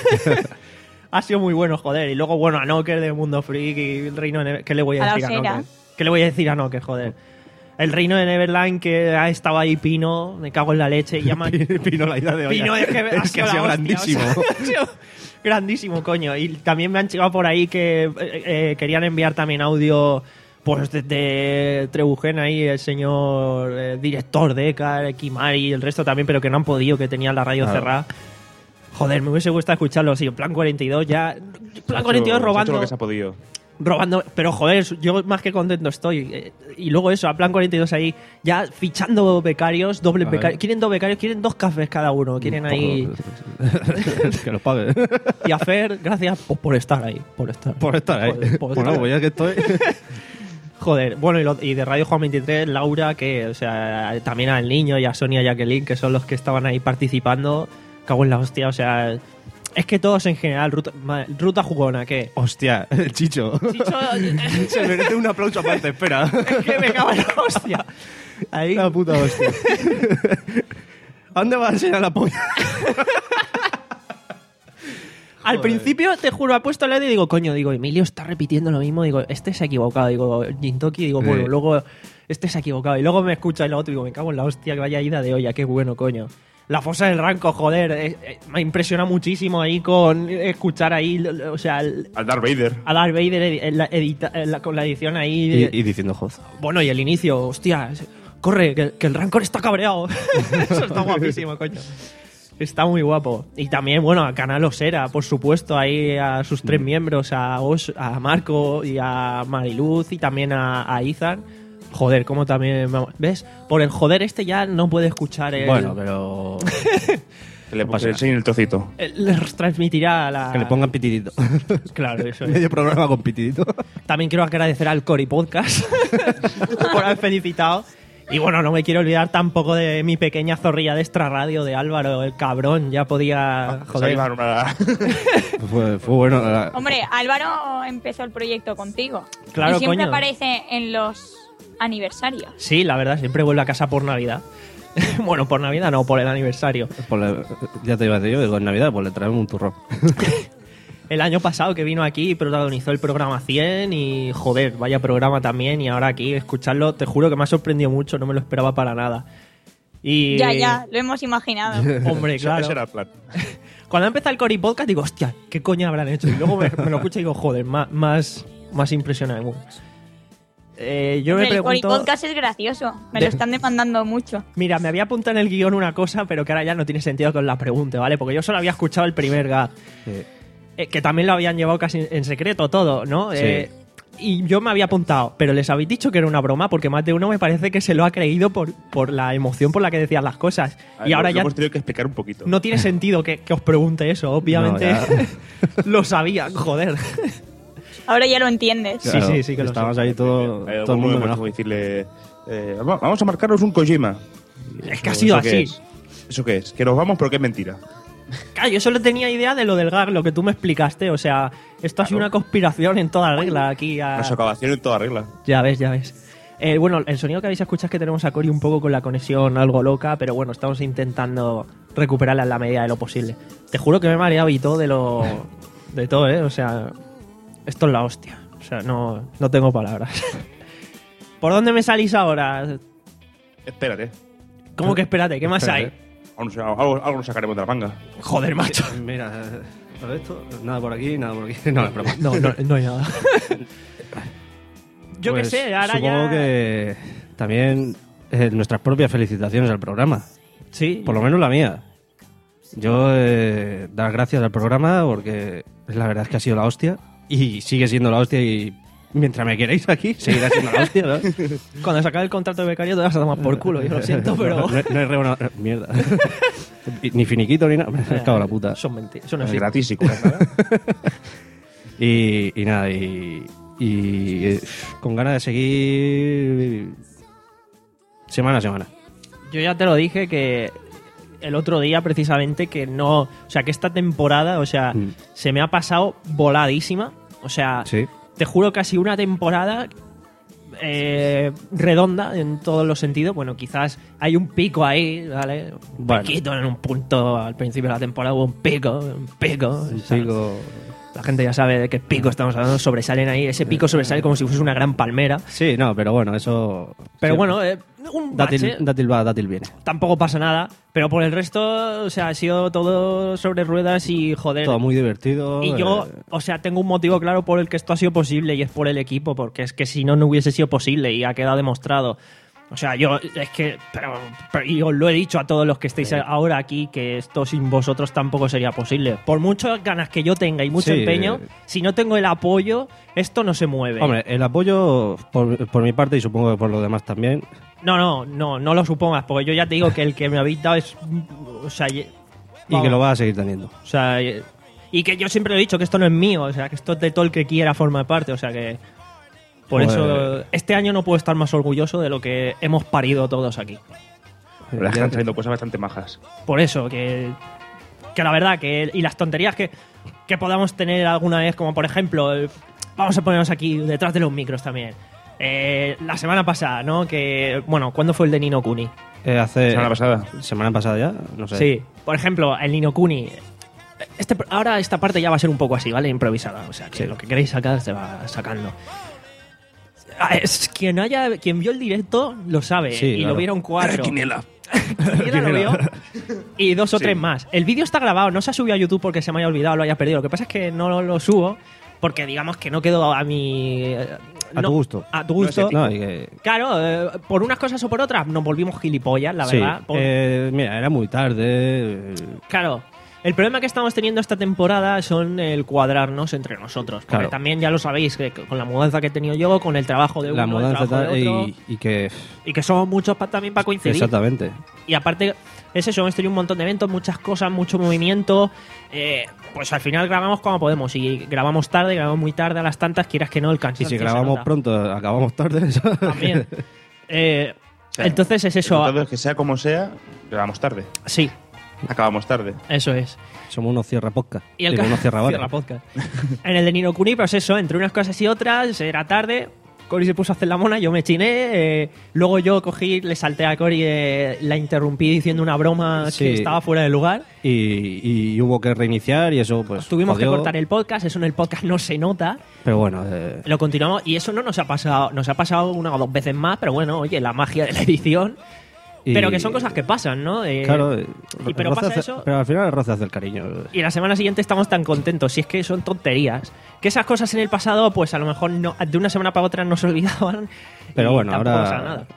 Ha sido muy bueno, joder. Y luego, bueno, a Knocker de Mundo Freak y el Reino de Neverland. ¿Qué le voy a, A la decir a osera. Knocker? ¿Qué le voy a decir a Knocker, joder? El Reino de Neverland, que ha estado ahí Pino, me cago en la leche. Y llama... Pino, la idea de hoy. Pino, es que, ha es que sido ha la sido hostia, grandísimo. o sea, ha sido grandísimo, coño. Y también me han llegado por ahí que eh, eh, querían enviar también audio, pues desde Trebuchen ahí, el señor eh, director de E C A, Kimari y el resto también, pero que no han podido, que tenían la radio Claro. cerrada. Joder, me hubiese gustado escucharlo, sí, en plan cuarenta y dos ya. Plan cuarenta y dos Se ha hecho robando. lo que se ha podido. Robando, pero joder, yo más que contento estoy. Eh, Y luego eso, a plan cuarenta y dos ahí, ya fichando becarios, dobles A ver. becarios. Quieren dos becarios, quieren dos cafés cada uno. Quieren ahí. Que los pague. Y a Fer, gracias pues, por estar ahí. Por estar, Por estar ahí. Joder, por Bueno, estar. pues ya que estoy. Joder, bueno, y, lo- y de Radio Juan veintitrés, Laura, que, o sea, también al niño y a Sonia y a Jacqueline, que son los que estaban ahí participando. Cago en la hostia, o sea. Es que todos en general, ruta, ma- ruta jugona, ¿qué? Hostia, el Chicho. Se merece un aplauso aparte, espera. Es que me cago en la hostia. Ahí. La puta hostia. ¿A dónde va a enseñar la polla? Al principio, te juro, ha puesto el audio y digo, coño, digo, Emilio está repitiendo lo mismo, digo, este se ha equivocado, digo, Jintoki, digo, bueno, Sí. luego este se ha equivocado. Y luego me escucha el otro y digo, me cago en la hostia, que vaya ida de olla, qué bueno, coño. La fosa del Ranco, joder, eh, eh, me impresiona muchísimo ahí con escuchar ahí, l- l- o sea, el- Al Darth Vader. a Darth Vader edi- en la edita- en la- con la edición ahí. Y, y diciendo Hoz. Bueno, y el inicio, hostia, corre, que, que el Rancor está cabreado. Eso está guapísimo, coño. Está muy guapo. Y también, bueno, a Canal Osera, por supuesto, ahí a sus tres miembros, a, Os- a Marco y a Mariluz y también a, a Izan. Joder, como también... vamos- ¿Ves? Por el joder este ya no puede escuchar el... Bueno, pero. Que le pase, enseñe el trocito. el- les transmitirá la... Que le pongan pitidito. Claro, eso es. Medio programa con pitidito. También quiero agradecer al Cori Podcast por haber felicitado. Y bueno, no me quiero olvidar tampoco de mi pequeña zorrilla de extra radio de Álvaro, el cabrón. Ya podía. Joder. fue, fue bueno. la- Hombre, Álvaro empezó el proyecto contigo. Claro, y siempre coño. aparece en los aniversarios. Sí, la verdad, siempre vuelve a casa por Navidad. Bueno, por Navidad no, por el aniversario. por la- ya te iba a decir yo, digo, en Navidad, pues le traemos un turrón. El año pasado que vino aquí protagonizó el programa cien y joder, vaya programa también. Y ahora aquí escucharlo, te juro que me ha sorprendido mucho, no me lo esperaba para nada. Y... Ya, ya, lo hemos imaginado. Hombre, claro. Ese era el plan. Cuando empezó el Cori Podcast digo, hostia, ¿qué coño habrán hecho? Y luego me, me lo escucho y digo, joder, más, más, más impresionante. Eh, yo me Hombre, el Cori pregunto... Podcast es gracioso. Me De- lo están demandando mucho. Mira, me había apuntado en el guión una cosa, pero que ahora ya no tiene sentido que os la pregunte, ¿vale? Porque yo solo había escuchado el primer gag. Eh, que también lo habían llevado casi en secreto todo, ¿no? Sí. Eh, y yo me había apuntado, pero les habéis dicho que era una broma, porque más de uno me parece que se lo ha creído por, por la emoción por la que decían las cosas. y ahora ya hemos tenido que explicar un poquito. no tiene sentido que, que os pregunte eso, obviamente. No, lo sabían, joder. Ahora ya lo entiendes. Sí, sí, sí que lo Estábamos sé. ahí todo, Hay todo el mundo alguno amenazado. que decirle, eh, vamos vamos a marcarnos un Kojima. Es que ha sido ¿Eso qué así. es? ¿Eso qué es? Que nos vamos, pero que es mentira. Claro, yo solo tenía idea de lo del gag, lo que tú me explicaste. O sea, esto ha sido una conspiración en toda regla aquí. A... Una socavación en toda regla. Ya ves, ya ves. Eh, bueno, el sonido que habéis escuchado es que tenemos a Cory un poco con la conexión algo loca, pero bueno, estamos intentando recuperarla en la medida de lo posible. Te juro que me he mareado y todo de lo... de todo, ¿eh? O sea, esto es la hostia. O sea, no, no tengo palabras. ¿Por dónde me salís ahora? Espérate. ¿Cómo que espérate? ¿Qué más Espérate. hay? Algo, algo, algo nos sacaremos de la manga. Joder, macho. Mira, a ver esto, nada por aquí, nada por aquí. No, es broma. No, no, no hay nada. Yo qué Pues sé, ahora supongo ya... que también eh, nuestras propias felicitaciones al programa. Sí. Por lo menos la mía. Yo eh, dar gracias al programa porque la verdad es que ha sido la hostia y sigue siendo la hostia y mientras me queréis aquí seguirá siendo la hostia, ¿no? Cuando se acabe el contrato de becario te vas a tomar por culo, yo lo siento, pero... No, no, no es reuna... Mierda. Ni finiquito ni nada. Me cago en la puta. Son mentiras. Son Es así. gratis y y, y nada, y, y eh, con ganas de seguir semana a semana. Yo ya te lo dije que el otro día precisamente que no... O sea, que esta temporada, o sea, Mm. se me ha pasado voladísima. O sea, Sí. te juro que ha sido una temporada eh, redonda en todos los sentidos. Bueno, quizás hay un pico ahí, ¿vale? Un Bueno. piquito en un punto al principio de la temporada, hubo un pico, un pico. Un o sea, pico. La gente ya sabe de qué pico estamos hablando, sobresalen ahí. Ese pico sobresale como si fuese una gran palmera. Sí, no, pero bueno, eso... Pero sí. bueno, eh, un bache. Dátil, dátil va, dátil viene. Tampoco pasa nada, pero por el resto, o sea, ha sido todo sobre ruedas y joder. Todo muy divertido. Y yo, eh, o sea, tengo un motivo claro por el que esto ha sido posible y es por el equipo, porque es que si no, no hubiese sido posible y ha quedado demostrado. O sea, yo, es que, pero, pero y os lo he dicho a todos los que estáis ahora aquí, que esto sin vosotros tampoco sería posible. Por muchas ganas que yo tenga y mucho Sí, empeño, eh. si no tengo el apoyo, esto no se mueve. Hombre, el apoyo por, por mi parte y supongo que por los demás también. No, no, no, no lo supongas, porque yo ya te digo que el que me habéis dado es... O sea, Y que lo vas a seguir teniendo. O sea, y que yo siempre lo he dicho que esto no es mío, o sea, que esto es de todo el que quiera formar parte, o sea que... Por Pues- eso, este año no puedo estar más orgulloso de lo que hemos parido todos aquí. La verdad es que están saliendo cosas bastante majas. Por eso, que, que la verdad, que y las tonterías que, que podamos tener alguna vez, como por ejemplo, el- vamos a ponernos aquí detrás de los micros también. Eh, la semana pasada, ¿no? Que, bueno, ¿cuándo fue el de Nino Kuni? Eh, hace... Semana pasada. ¿Semana pasada ya? No sé. Sí, por ejemplo, el Nino Kuni. Este, ahora esta parte ya va a ser un poco así, ¿vale? Improvisada. O sea, que lo que queréis sacar se va sacando. Ah, es- quien haya, quien vio el directo lo sabe. Sí, y claro. lo vieron cuatro. Quiniela. Quiniela lo vio. Y dos o Sí. tres más. El vídeo está grabado, no se ha subido a YouTube porque se me haya olvidado, lo haya perdido. Lo que pasa es que no lo subo porque digamos que no quedó a mi... A tu gusto. A tu gusto. No, y que- Claro, eh, por unas cosas o por otras nos volvimos gilipollas, la sí, verdad. Por- eh, mira, era muy tarde. eh, Claro. El problema que estamos teniendo esta temporada son el cuadrarnos entre nosotros. Porque Claro. también ya lo sabéis, que con la mudanza que he tenido yo, con el trabajo de uno, la el mudanza trabajo de tal, otro, y, y que... y que somos muchos pa- también para coincidir. Exactamente. Y aparte, es eso, hemos tenido un montón de eventos, muchas cosas, mucho movimiento. Eh, pues al final grabamos como podemos. Y grabamos tarde, grabamos muy tarde a las tantas, quieras que no, el Y cansancio si se grabamos nota. pronto, acabamos tarde. ¿sabes? También. Eh, O sea, entonces es eso. Entonces, que sea como sea, grabamos tarde. Sí. Acabamos tarde. Eso es. Somos unos cierra podcast. Y el Digo, ca- unos cierra bares. Cierra podcast. En el de Nino Kuni, pues eso, entre unas cosas y otras, era tarde. Cory se puso a hacer la mona, yo me chiné. eh, luego yo cogí, le salté a Cory, eh, la interrumpí diciendo una broma Sí. que estaba fuera de lugar. Y, y hubo que reiniciar y eso pues Tuvimos jodió. que cortar el podcast, eso en el podcast no se nota. Pero bueno, eh, Lo continuamos y eso no nos ha pasado, nos ha pasado una o dos veces más, pero bueno, oye, la magia de la edición. y- Pero que son cosas que pasan, ¿no? Eh, Claro, eh, y pero roce pasa hace- eso. pero al final el roce hace el cariño. Y la semana siguiente estamos tan contentos. Si es que son tonterías. Que esas cosas en el pasado, pues a lo mejor no, de una semana para otra no se olvidaban. Pero y bueno, tampoco ahora- pasa nada.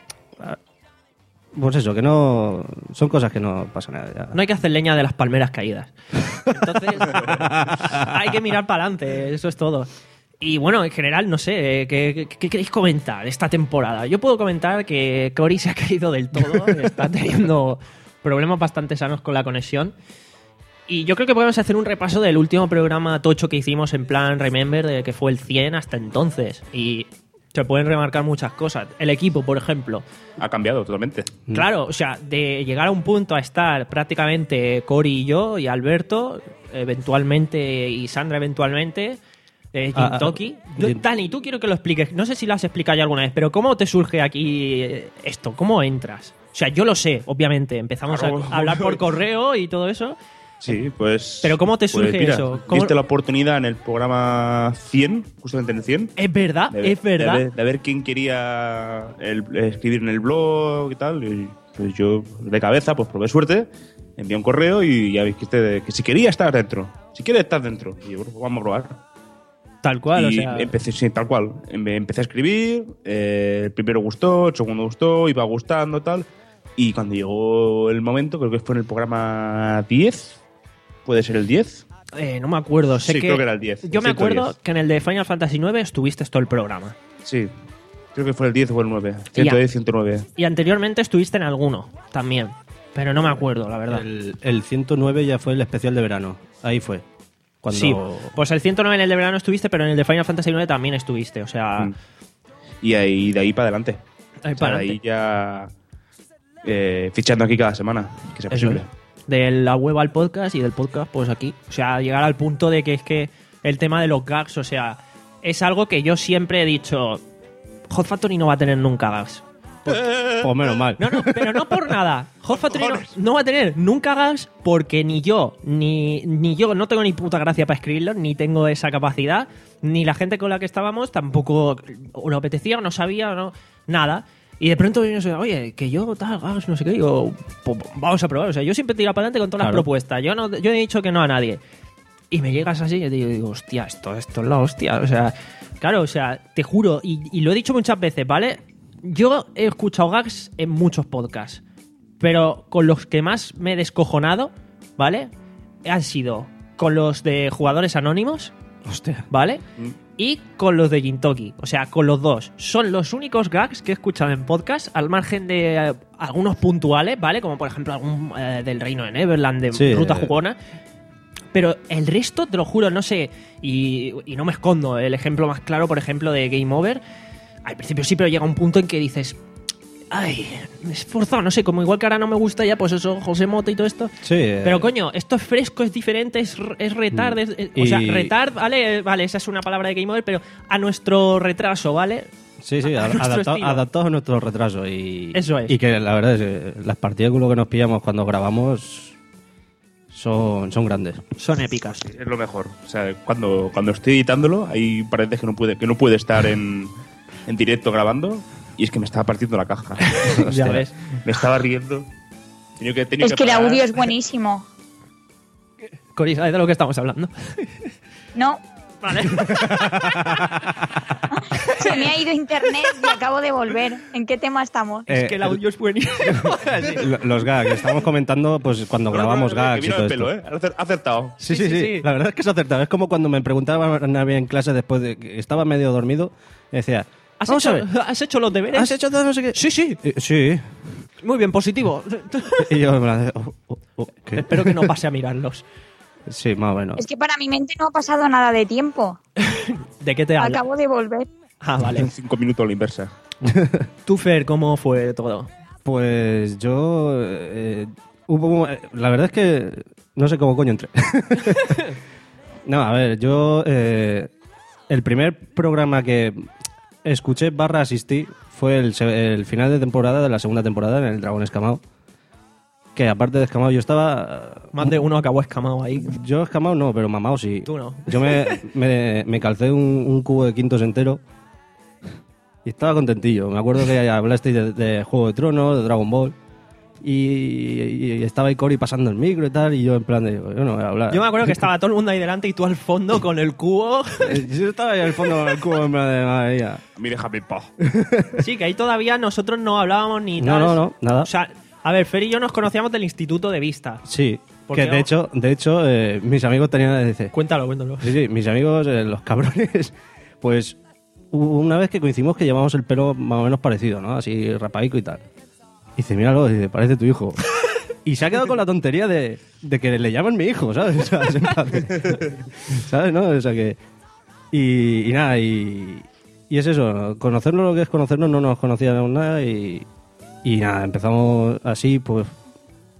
Pues eso, que no... Son cosas que no pasa nada ya. No hay que hacer leña de las palmeras caídas. Entonces, hay que mirar para adelante. Eso es todo. Y bueno, en general, no sé, eh, ¿qué, qué, qué queréis comentar de esta temporada? Yo puedo comentar que Cory se ha caído del todo. Está teniendo problemas bastante sanos con la conexión. Y yo creo que podemos hacer un repaso del último programa tocho que hicimos en plan Remember, de que fue el cien hasta entonces. Y se pueden remarcar muchas cosas. El equipo, por ejemplo. Ha cambiado totalmente. Claro, o sea, de llegar a un punto a estar prácticamente Cory y yo y Alberto, eventualmente, y Sandra eventualmente, Eh, Ah, Gintoki. ah, Yo- Gin- Dani, tú quiero que lo expliques. No sé si lo has explicado ya alguna vez, pero ¿cómo te surge aquí eh, esto? ¿Cómo entras? O sea, yo lo sé, obviamente. Empezamos Claro. a hablar por correo y todo eso. Sí, pues. Pero ¿cómo te surge pues mira, eso? ¿Cómo- Viste la oportunidad en el programa cien, justamente en el cien. Es verdad, de, es verdad. De ver, de ver quién quería el- escribir en el blog y tal. Y pues yo, de cabeza, pues probé suerte, envié un correo y ya dijiste de que si quería estar dentro. Si quiere estar dentro. Y yo, bueno, pues vamos a probar. Tal cual, y o sea. empecé, sí, tal cual. Em- Empecé a escribir, eh, el primero gustó, el segundo gustó, iba gustando, tal. Y cuando llegó el momento, creo que fue en el programa diez, puede ser el diez. Eh, no me acuerdo. Sé Sí, que creo que era el diez, Yo el me acuerdo ciento diez. que en el de Final Fantasy nueve estuviste todo el programa. Sí, creo que fue el diez o el nueve. ciento diez, ciento nueve. Y anteriormente estuviste en alguno también. Pero no me acuerdo, la verdad. El, el ciento nueve ya fue el especial de verano. Ahí fue. Cuando... Sí, pues el ciento nueve en el de verano estuviste, pero en el de Final Fantasy nueve también estuviste. O sea, Mm. Y ahí, de ahí para adelante. Ahí O sea, para de ahí adelante. ya eh, fichando aquí cada semana, que sea Eso posible. es. De la web al podcast y del podcast, pues aquí. O sea, llegar al punto de que es que el tema de los gags, o sea, es algo que yo siempre he dicho. Hot Factory no va a tener nunca gags. Pues menos mal. No, no, pero no por nada. Hot Factory no, no va a tener nunca gags porque ni yo, ni, ni yo no tengo ni puta gracia para escribirlo, ni tengo esa capacidad, ni la gente con la que estábamos tampoco o lo apetecía o no sabía o no, nada. Y de pronto yo no sé, oye, que yo tal, gags, no sé qué, digo, pues vamos a probar. O sea, yo siempre tiro para adelante con todas Claro. las propuestas. Yo no, yo he dicho que no a nadie. Y me llegas así y digo, digo, hostia, esto, esto es la hostia. O sea, claro, o sea, te juro, y, y lo he dicho muchas veces, ¿vale? Yo he escuchado gags en muchos podcasts, pero con los que más me he descojonado, ¿vale? Han sido con los de jugadores anónimos, Hostia. ¿vale? Y con los de Gintoki, o sea, con los dos. Son los únicos gags que he escuchado en podcast, al margen de eh, algunos puntuales, ¿vale? Como por ejemplo algún eh, del Reino de Neverland, de Sí, Ruta eh. Jugona. Pero el resto, te lo juro, no sé, y, y no me escondo. El ejemplo más claro, por ejemplo, de Game Over. Al principio sí, pero llega un punto en que dices, ay, me he esforzado, no sé, como igual que ahora no me gusta ya, pues eso, José Mota y todo esto. Sí. eh, Pero coño, esto es fresco, es diferente, es, es retard, es- es- o sea, Y- retard, ¿vale? Vale, esa es una palabra de Game Over, pero a nuestro retraso, ¿vale? Sí, sí, a a- nuestro adapta- estilo. adaptados a nuestro retraso. Y, Eso es. Y que la verdad es que las partidas con lo que nos pillamos cuando grabamos son, son grandes. Son épicas. Es lo mejor. O sea, cuando, cuando estoy editándolo, hay parece que no puede, que no puede estar en, en directo grabando y es que me estaba partiendo la caja. Ya ves. Me estaba riendo. Tenía que, tenía Es que el parar. audio es buenísimo. Cori, ¿sabes de lo que estamos hablando? No, Vale. se me ha ido internet y acabo de volver. ¿En qué tema estamos? Eh, Es que el audio es buenísimo. Lo- Los gags, estamos comentando pues cuando No, no, grabamos no, no, que gags y vino todo de pelo, esto. ¿eh? Ha acer- ha acertado. Sí, sí, sí, La verdad es que es acertado. Es como cuando me preguntaban a mí en clase después de que estaba medio dormido y decía, ¿Has vamos a hecho, ver, ¿Has hecho los deberes? ¿has hecho todo no sé qué? Sí, sí. Eh, sí. Muy bien, positivo. Y yo me la oh, oh, oh, ¿qué? Espero que no pase a mirarlos. Sí, más o menos. Es que para mi mente no ha pasado nada de tiempo. ¿De qué te hablo? Acabo de volver. Ah, vale. En cinco minutos a la inversa. Tú, Fer, ¿cómo fue todo? Pues yo... eh, hubo, la verdad es que no sé cómo coño entré. No, a ver, yo... eh, el primer programa que escuché barra asistí fue el, se- el final de temporada de la segunda temporada en el Dragón Escamado. Que aparte de escamado yo estaba... Más de uno acabó escamado ahí. Yo escamado no, pero mamado sí. Tú no. Yo me, me, me calcé un, un cubo de quintos entero y estaba contentillo. Me acuerdo que hablasteis de, de Juego de Tronos, de Dragon Ball y, y- y estaba ahí Cory pasando el micro y tal y yo en plan de, yo no voy a hablar. Yo me acuerdo que estaba todo el mundo ahí delante y tú al fondo con el cubo. Yo estaba ahí al fondo con el cubo en plan de, madre mía. A mí déjame en paz. Sí, que ahí todavía nosotros no hablábamos ni No, tal. no, no, nada. O sea, a ver, Fer y yo nos conocíamos del Instituto de Vista. Sí, ¿Por que qué de no? hecho, de hecho eh, mis amigos tenían... Dice, Cuéntalo, cuéntalo. sí, sí, mis amigos, eh, los cabrones, pues hubo una vez que coincidimos que llevamos el pelo más o menos parecido, ¿no? Así rapaico y tal. Y dice, míralo, dice, parece tu hijo. Y se ha quedado con la tontería de, de que le llaman mi hijo, ¿sabes? O sea, es en plan de- ¿sabes, no? O sea que... Y, y nada, y, y es eso, ¿no? Conocernos lo que es conocernos, no nos conocíamos nada y, y nada, empezamos así, pues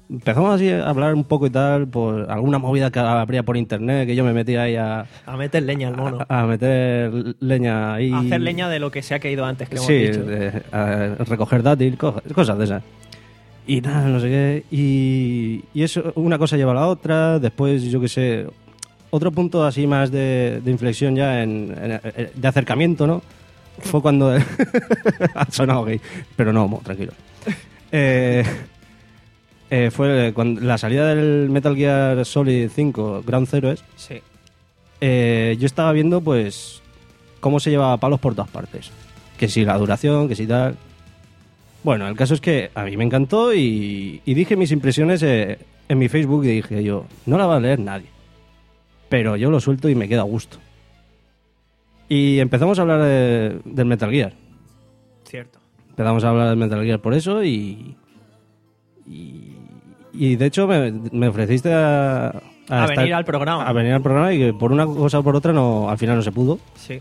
empezamos así a hablar un poco y tal, por alguna movida que habría por internet, que yo me metía ahí a, A meter leña al mono. a, a meter leña ahí. A hacer leña de lo que se ha caído antes, que hemos Sí, dicho. de- a recoger dátil, co- cosas de esas. Y tal, no sé qué. Y, y eso, una cosa lleva a la otra. Después, yo qué sé, otro punto así más de, de inflexión ya en, en- en- de acercamiento, ¿no? Fue cuando... ha sonado gay, pero no, mo, tranquilo. Eh, eh, fue cuando la salida del Metal Gear Solid cinco, Ground Zeroes. Sí. Eh, yo estaba viendo, pues, cómo se llevaba palos por todas partes. Que si la duración, que si tal... Bueno, el caso es que a mí me encantó y, y dije mis impresiones eh, en mi Facebook y dije yo, no la va a leer nadie. Pero yo lo suelto y me queda a gusto. Y empezamos a hablar de- del Metal Gear. Cierto. Empezamos a hablar del Metal Gear por eso y... Y, y de hecho me, me ofreciste a... A estar- venir al programa. A venir al programa y que por una cosa o por otra no, al final no se pudo. Sí.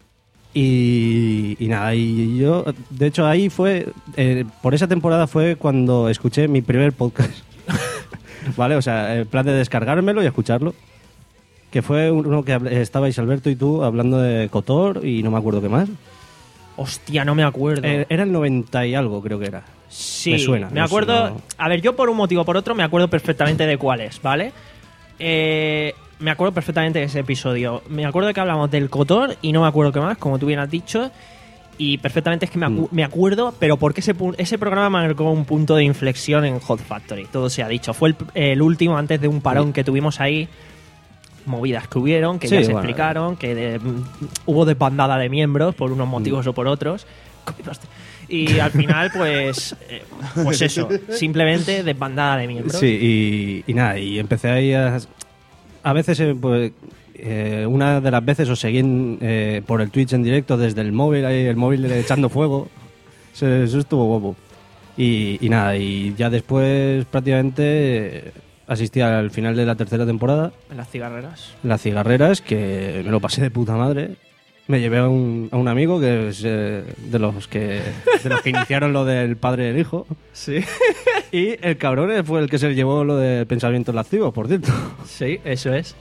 Y, y nada, y yo, de hecho ahí fue, eh, por esa temporada fue cuando escuché mi primer podcast. ¿Vale? O sea, el plan de descargármelo y escucharlo. Que fue uno que hable- estabais Alberto y tú hablando de KOTOR y no me acuerdo qué más. Hostia, no me acuerdo. Eh, era el noventa y algo, creo que era. Sí, me suena. me no acuerdo. sé, no- A ver, yo por un motivo o por otro me acuerdo perfectamente de cuál es, ¿vale? Eh, me acuerdo perfectamente de ese episodio. Me acuerdo de que hablamos del KOTOR y no me acuerdo qué más, como tú bien has dicho. Y perfectamente es que me, acu- me acuerdo, pero porque ese, pu- ese programa marcó un punto de inflexión en Hot Factory. Todo se ha dicho. Fue el, el último antes de un parón que tuvimos ahí. Movidas que hubieron, que Sí, ya se bueno. explicaron, que de- mm, hubo desbandada de miembros por unos motivos o por otros. Copy-paste. Y al final, pues, eh, pues eso, simplemente desbandada de miembros. Sí, y, y nada, y empecé ahí a... A veces, eh, pues, eh, una de las veces os seguí en, eh, por el Twitch en directo desde el móvil, ahí el móvil echando fuego. Eso, eso estuvo guapo. Y, y nada, y ya después prácticamente eh, asistí al final de la tercera temporada, En las cigarreras. Las Cigarreras, que me lo pasé de puta madre. Me llevé a un, a un amigo que es eh, de los que de los que iniciaron lo del padre y el hijo. Sí. Y el cabrón fue el que se llevó lo de pensamientos lascivos, por cierto. Sí, eso es.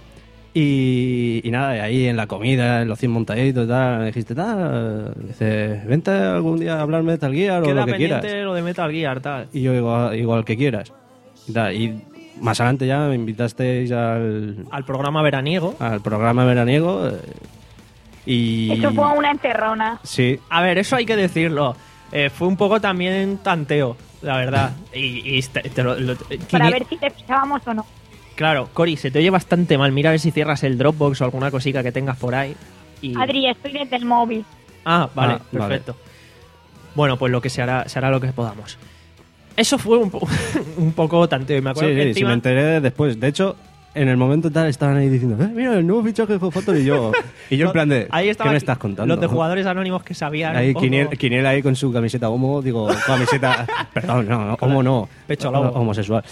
Y, y nada, y ahí en la comida, en los cien montaditos y tal, me dijiste, tal, dice, vente algún día a hablarme de Metal Gear o Queda lo que pendiente quieras. lo de Metal Gear, tal. Y yo igual, igual que quieras. Y, tal, y más adelante ya me invitasteis al, Al programa veraniego. al programa veraniego. eh, Y... Eso fue una encerrona. Sí. A ver, eso hay que decirlo. Eh, fue un poco también tanteo, la verdad. Y, y te- te lo- lo- Para quini- ver si te pisábamos o no. Claro, Cori, se te oye bastante mal. Mira a ver si cierras el Dropbox o alguna cosica que tengas por ahí. Y... Adri, estoy desde el móvil. Ah, vale, Ah, vale. perfecto. Bueno, pues lo que se hará, se hará lo que podamos. Eso fue un, po- un poco tanteo. Y me acuerdo Sí, que sí, sí, encima... me enteré después. De hecho, en el momento tal estaban ahí diciendo, eh, mira, el nuevo fichaje de Hot Factory y yo. Y yo en plan de, Ahí ¿qué estaban me estás contando? Los de jugadores anónimos que sabían. Ahí un poco- Quiniel, Quiniel ahí con su camiseta homo, digo, camiseta, perdón, no, no, homo no, Pecho al lobo. homosexual.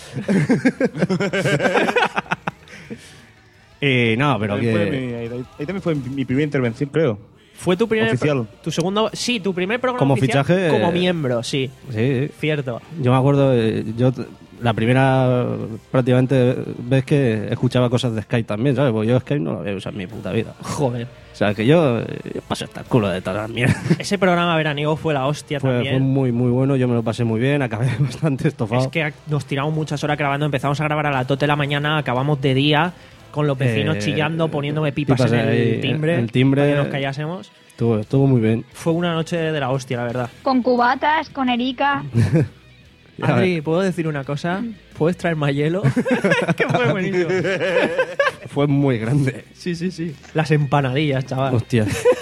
Y no, pero Ahí fue que mi- ahí, ahí- ahí también fue mi primera intervención, creo. Fue tu primer... Oficial. Tu segundo... Sí, tu primer programa Como oficial fichaje, Como eh, miembro, sí. sí, sí. Cierto. Yo me acuerdo, eh, yo t- la primera prácticamente vez que escuchaba cosas de Skype también, ¿sabes? Porque yo Skype no lo voy a usar en mi puta vida. Joder. O sea, que yo, eh, yo paso hasta el culo de todas las mierdas. Ese programa veraniego fue la hostia Fue, también. fue muy, muy bueno, yo me lo pasé muy bien, acabé bastante estofado. Es que nos tiramos muchas horas grabando. Empezamos a grabar a las dos de la mañana, acabamos de día con los vecinos Eh, chillando, poniéndome pipas, pipas en el ahí, timbre, el timbre. para que nos callásemos. Estuvo, estuvo muy bien. Fue una noche de la hostia, la verdad. Con cubatas, con Erika. Ya Adri, ¿puedo decir una cosa? ¿Puedes traer más hielo? que fue buenísimo. Fue muy grande. Sí, sí, sí. Las empanadillas, chaval. Hostia.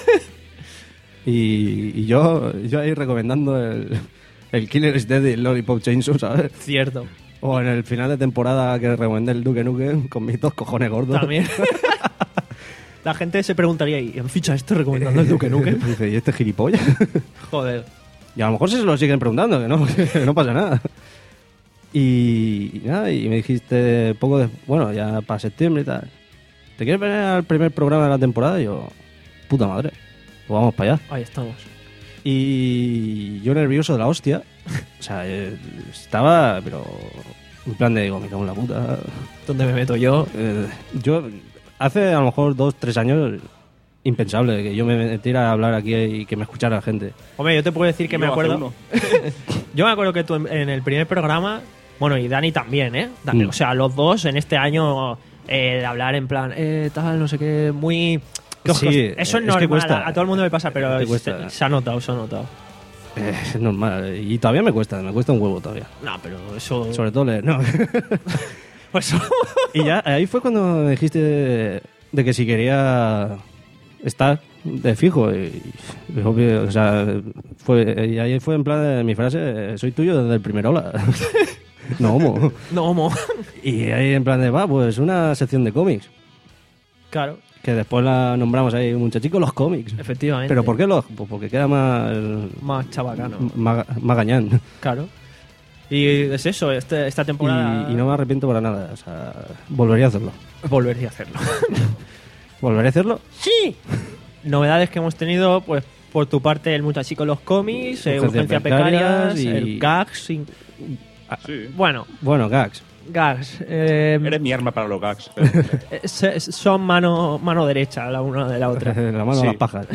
y, y yo, yo ahí recomendando el, el Killer is Dead y el Lollipop Chainsaw, ¿sabes? Cierto. O en el final de temporada que recomendé el Duke Nukem con mis dos cojones gordos. También. La gente se preguntaría, ¿y en ficha este recomendando el Duke Nukem? Dice, ¿y este gilipollas? Joder. Y a lo mejor se lo siguen preguntando, que no, que no pasa nada. Y, y nada, y me dijiste poco de... Bueno, ya para septiembre y tal. ¿Te quieres venir al primer programa de la temporada? Y yo, puta madre, pues vamos para allá. Ahí estamos. Y yo nervioso de la hostia. O sea, eh, estaba, pero En plan de, digo, me cago en la puta. ¿Dónde me meto yo? Eh, yo, hace a lo mejor dos, tres años, impensable que yo me metiera a hablar aquí y que me escuchara la gente. Hombre, yo te puedo decir que Yo me hace acuerdo. uno. Yo me acuerdo que tú en, en el primer programa, bueno, y Dani también, ¿eh? Dani, Mm. O sea, los dos en este año eh, de hablar en plan, eh, tal, no sé qué, muy. que os Sí, cost- eso es, es que normal, cuesta. a, a todo el mundo le pasa, pero Es que se, cuesta. se ha notado, se ha notado. Eh, es normal. Y todavía me cuesta, me cuesta un huevo todavía. No, pero eso. Sobre todo leer, no. Pues y ya, ahí fue cuando me dijiste de, de que si quería estar de fijo. Y, y obvio, o sea, fue, y ahí fue en plan de mi frase, soy tuyo desde el primer hola. No homo. No homo. Y ahí en plan de, va, pues una sección de cómics. Claro. Que después la nombramos ahí, muchachico, los cómics. Efectivamente. ¿Pero por qué los? Pues porque queda más... Más chabacano. Más, más gañán. Claro. Y es eso, este, esta temporada. Y, y no me arrepiento para nada. O sea, volvería a hacerlo. Volvería a hacerlo. ¿Volveré a hacerlo? ¡Sí! Novedades que hemos tenido, pues por tu parte, el muchachico en los cómics, eh, Urgencias Urgencias Becarias Becarias, y- el gags. sin- Sí. Bueno, Bueno, gags. gags. eh, Eres mi arma para los gags. pero- eh, se- son mano, mano derecha la una de la otra. La mano Sí. a las pajas.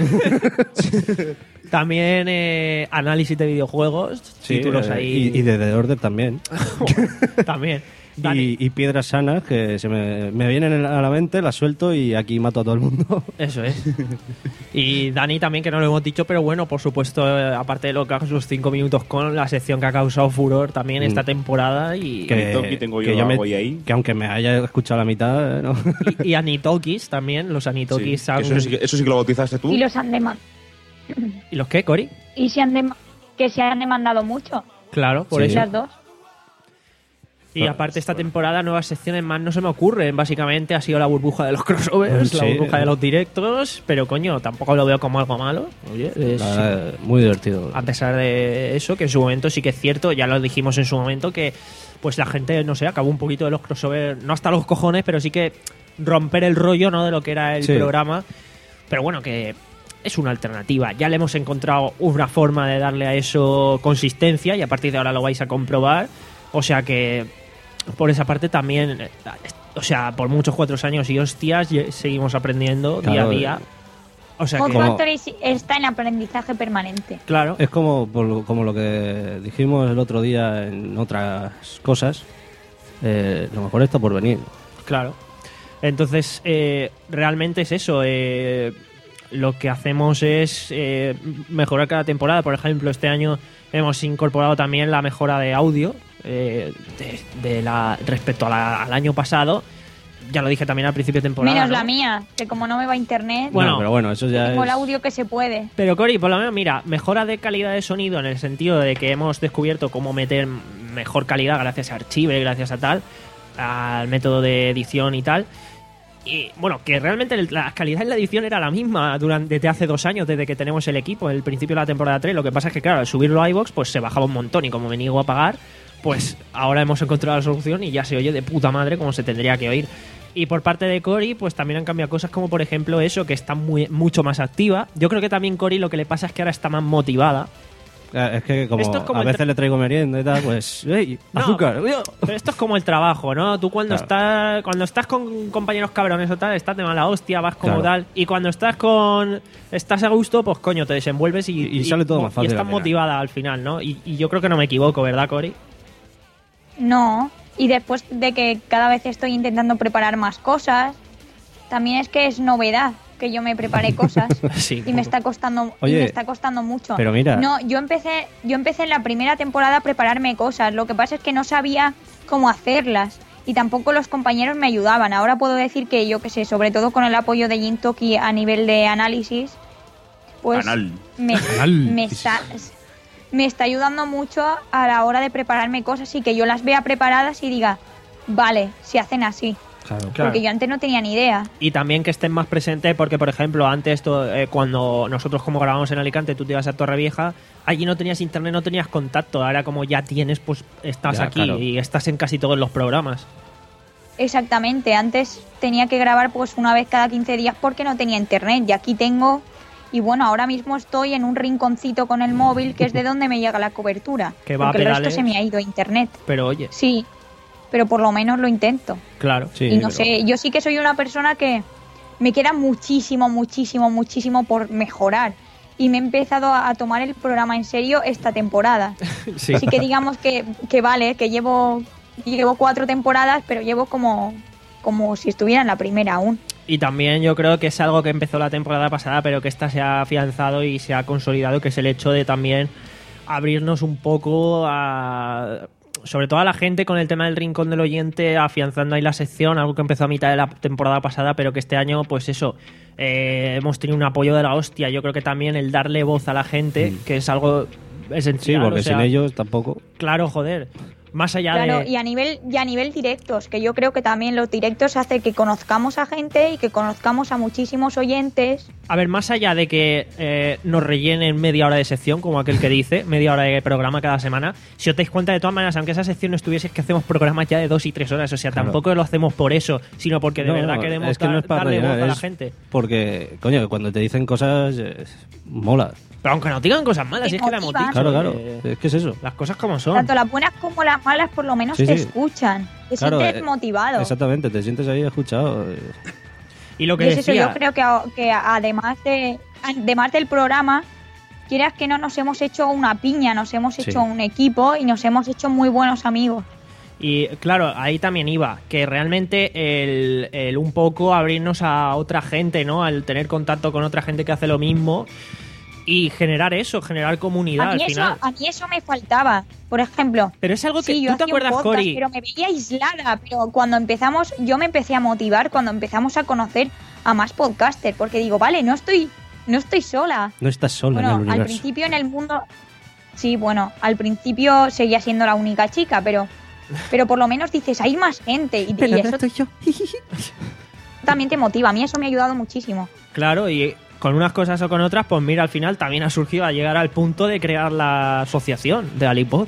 También eh, análisis de videojuegos, Sí, títulos eh, ahí. Y, y de The Order también. También. Y, y piedras sanas que se me, me vienen a la mente, las suelto y aquí mato a todo el mundo. Eso es. Y Dani también, que no lo hemos dicho, pero bueno, por supuesto, eh, aparte de los gags, los cinco minutos con la sección que ha causado furor también esta Mm. temporada. Y, Toki tengo yo me- algo ahí. que aunque me haya escuchado la mitad, eh, ¿no? y, y Anitokis también, los Sí, Anitokis. que han- eso, sí que, eso sí que lo bautizaste tú. Y los han demandado. ¿Y los qué, Cori? Y se han dema- que se han demandado mucho. Claro, por Sí. eso. Las dos. Y aparte esta temporada, nuevas secciones más no se me ocurren. Básicamente ha sido la burbuja de los crossovers, la Sí. burbuja de los directos, pero coño, tampoco lo veo como algo malo. Oye, es- La verdad, muy divertido. a pesar de eso, que en su momento sí que es cierto, ya lo dijimos en su momento, que pues la gente, no sé, acabó un poquito de los crossovers, no hasta los cojones, pero sí que romper el rollo, ¿no?, de lo que era el Sí. programa. Pero bueno, que es una alternativa. Ya le hemos encontrado una forma de darle a eso consistencia y a partir de ahora lo vais a comprobar. O sea que por esa parte también, eh, o sea, por muchos cuatro años y hostias, y seguimos aprendiendo día a Claro, día. O sea Hot que, Como- Factory sí- está en aprendizaje permanente. claro, Es como, por lo- como lo que dijimos el otro día en otras cosas. Eh, lo mejor está por venir. claro. Entonces, eh, realmente es eso. eh, lo que hacemos es eh, mejorar cada temporada. Por ejemplo, este año hemos incorporado también la mejora de audio eh, de, de la, respecto a la- al año pasado. Ya lo dije también al principio de temporada. Menos ¿no? la mía, que como no me va internet, Bueno, No, pero bueno, eso ya tengo el es... audio que se puede. Pero Cori, por lo menos, mira, mejora de calidad de sonido en el sentido de que hemos descubierto cómo meter mejor calidad gracias a Archive, gracias a tal, al método de edición y tal. Y bueno, que realmente el- la calidad en la edición era la misma durante desde hace dos años, desde que tenemos el equipo, el principio de la temporada tres. Lo que pasa es que, claro, al subirlo a iVoox, pues se bajaba un montón y como me niego a pagar, pues ahora hemos encontrado la solución y ya se oye de puta madre como se tendría que oír. Y por parte de Cori, pues también han cambiado cosas como, por ejemplo, eso, que está muy, mucho más activa. Yo creo que también Cori lo que le pasa es que ahora está más motivada. Eh, Es que como, Esto es como a el veces tra- le traigo merienda y tal, pues... ¡Ey! No, ¡Azúcar! Pero esto es como el trabajo, ¿no? Tú cuando Claro. estás cuando estás con compañeros cabrones o tal, estás de mala hostia, vas como Claro. tal. Y cuando estás con estás a gusto, pues coño, te desenvuelves y, Y- y sale todo más fácil Y estás al final. motivada al final, ¿no? Y, y yo creo que no me equivoco, ¿verdad, Cori? No, y después de que cada vez estoy intentando preparar más cosas, también es que es novedad que yo me prepare cosas Sí. y me está costando y Oye, me está costando mucho. pero mira. No, yo empecé yo empecé en la primera temporada a prepararme cosas, lo que pasa es que no sabía cómo hacerlas y tampoco los compañeros me ayudaban. Ahora puedo decir que yo que sé, sobre todo con el apoyo de Jintoki a nivel de análisis, pues Anal. me, Análisis. me está me está ayudando mucho a la hora de prepararme cosas y que yo las vea preparadas y diga, vale, se hacen así. Claro. Porque yo antes no tenía ni idea. Y también que estén más presentes porque, por ejemplo, antes esto, eh, cuando nosotros como grabamos en Alicante, tú te ibas a Torrevieja, allí no tenías internet, no tenías contacto. Ahora como ya tienes, pues estás Ya, aquí claro. y estás en casi todos los programas. Exactamente, antes tenía que grabar pues una vez cada quince días porque no tenía internet y aquí tengo. Y bueno, ahora mismo estoy en un rinconcito con el móvil que es de donde me llega la cobertura. Que va a porque el resto pedales. se me ha ido a internet. Pero oye, Sí, pero por lo menos lo intento. Claro. Sí, y no pero- sé, yo sí que soy una persona que me queda muchísimo, muchísimo, muchísimo por mejorar. Y me he empezado a, a tomar el programa en serio esta temporada. Sí. Así que digamos que, que vale, que llevo, llevo cuatro temporadas, pero llevo como, como si estuviera en la primera aún. Y también yo creo que es algo que empezó la temporada pasada, pero que esta se ha afianzado y se ha consolidado, que es el hecho de también abrirnos un poco a... sobre todo a la gente con el tema del rincón del oyente, afianzando ahí la sección, algo que empezó a mitad de la temporada pasada, pero que este año, pues eso, eh, hemos tenido un apoyo de la hostia. Yo creo que también el darle voz a la gente, que es algo Sí, esencial. porque o sea, sin ellos tampoco. Claro, joder. Más allá Claro, de... y a nivel y a nivel directos, que yo creo que también los directos hace que conozcamos a gente y que conozcamos a muchísimos oyentes. A ver, más allá de que eh, nos rellenen media hora de sección, como aquel que dice, media hora de programa cada semana, si os dais cuenta, de todas maneras, aunque esa sección no estuviese, es que hacemos programas ya de dos y tres horas. O sea, Claro. tampoco lo hacemos por eso, sino porque de No, verdad no, queremos es que no dar- es para darle rellenar, voz a la es gente. Porque, coño, que cuando te dicen cosas, eh, mola. Pero aunque nos digan cosas malas, Te si es que la hemos motiva. dicho. Claro, claro. eh, Es que es eso. Las cosas como son. Tanto las buenas como las malas, por lo menos Sí, te sí. escuchan. Te Claro, sientes eh, motivado. Exactamente, te sientes ahí escuchado. eh. Y lo Y que es eso, decía... yo creo que, a- que además de además del programa, quieras que no, nos hemos hecho una piña, nos hemos Sí. hecho un equipo y nos hemos hecho muy buenos amigos. Y claro, ahí también iba, que realmente el, el un poco abrirnos a otra gente, ¿no? Al tener contacto con otra gente que hace lo mismo y generar eso, generar comunidad A al mí, eso, final. a mí eso me faltaba. Por ejemplo, Pero es algo que sí, yo tú te hacía un acuerdas, podcast, Cori. pero me veía aislada. Pero cuando empezamos, yo me empecé a motivar cuando empezamos a conocer a más podcasters, porque digo, vale, no estoy, no estoy sola. No estás sola Bueno, en el al universo. principio en el mundo, sí, bueno, al principio seguía siendo la única chica, pero, pero por lo menos dices, hay más gente y, y eso también te motiva. A mí eso me ha ayudado muchísimo. Claro, y con unas cosas o con otras, pues mira, al final también ha surgido a llegar al punto de crear la asociación de Alipod.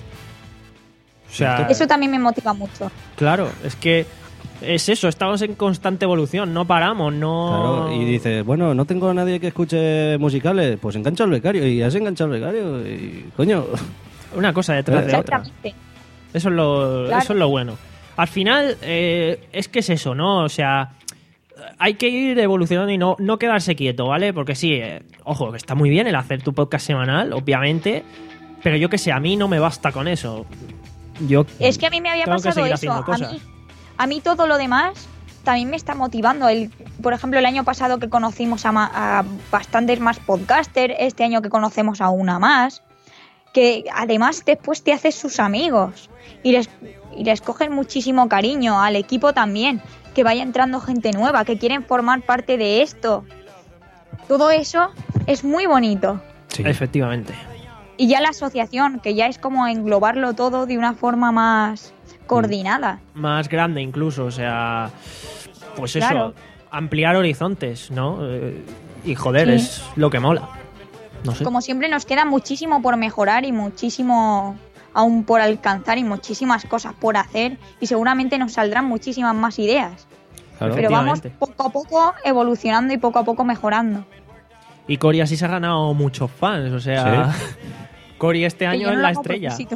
O sea, Eso también me motiva mucho. claro, es que es eso, estamos en constante evolución, no paramos, no... Claro, y dices, bueno, no tengo a nadie que escuche musicales, pues engancha al becario. Y has enganchado al becario y, coño... Una cosa detrás de otra. Exactamente. Eso es lo, Claro. eso es lo bueno. Al final, eh, es que es eso, ¿no? O sea, hay que ir evolucionando y no, no quedarse quieto, ¿vale? Porque sí, eh, ojo, que está muy bien el hacer tu podcast semanal, obviamente, pero yo que sé, a mí no me basta con eso. Yo Es que a mí me había tengo que pasado seguir eso. haciendo A cosas. mí, a mí todo lo demás también me está motivando. El, por ejemplo, el año pasado que conocimos a, ma- a bastantes más podcasters, este año que conocemos a una más, que además después te haces sus amigos y les, y les cogen muchísimo cariño, al equipo también, que vaya entrando gente nueva, que quieren formar parte de esto. Todo eso es muy bonito. Efectivamente. Y ya la asociación, que ya es como englobarlo todo de una forma más coordinada. Más grande incluso, o sea, pues eso, Claro. ampliar horizontes, ¿no? Eh, y joder, Sí. es lo que mola. No sé. Como siempre nos queda muchísimo por mejorar y muchísimo aún por alcanzar y muchísimas cosas por hacer y seguramente nos saldrán muchísimas más ideas. Claro. Pero vamos Efectivamente. poco a poco evolucionando y poco a poco mejorando. Y Cori así se ha ganado muchos fans, o sea, Cori este Que año yo es no la lo hago a estrella. propósito.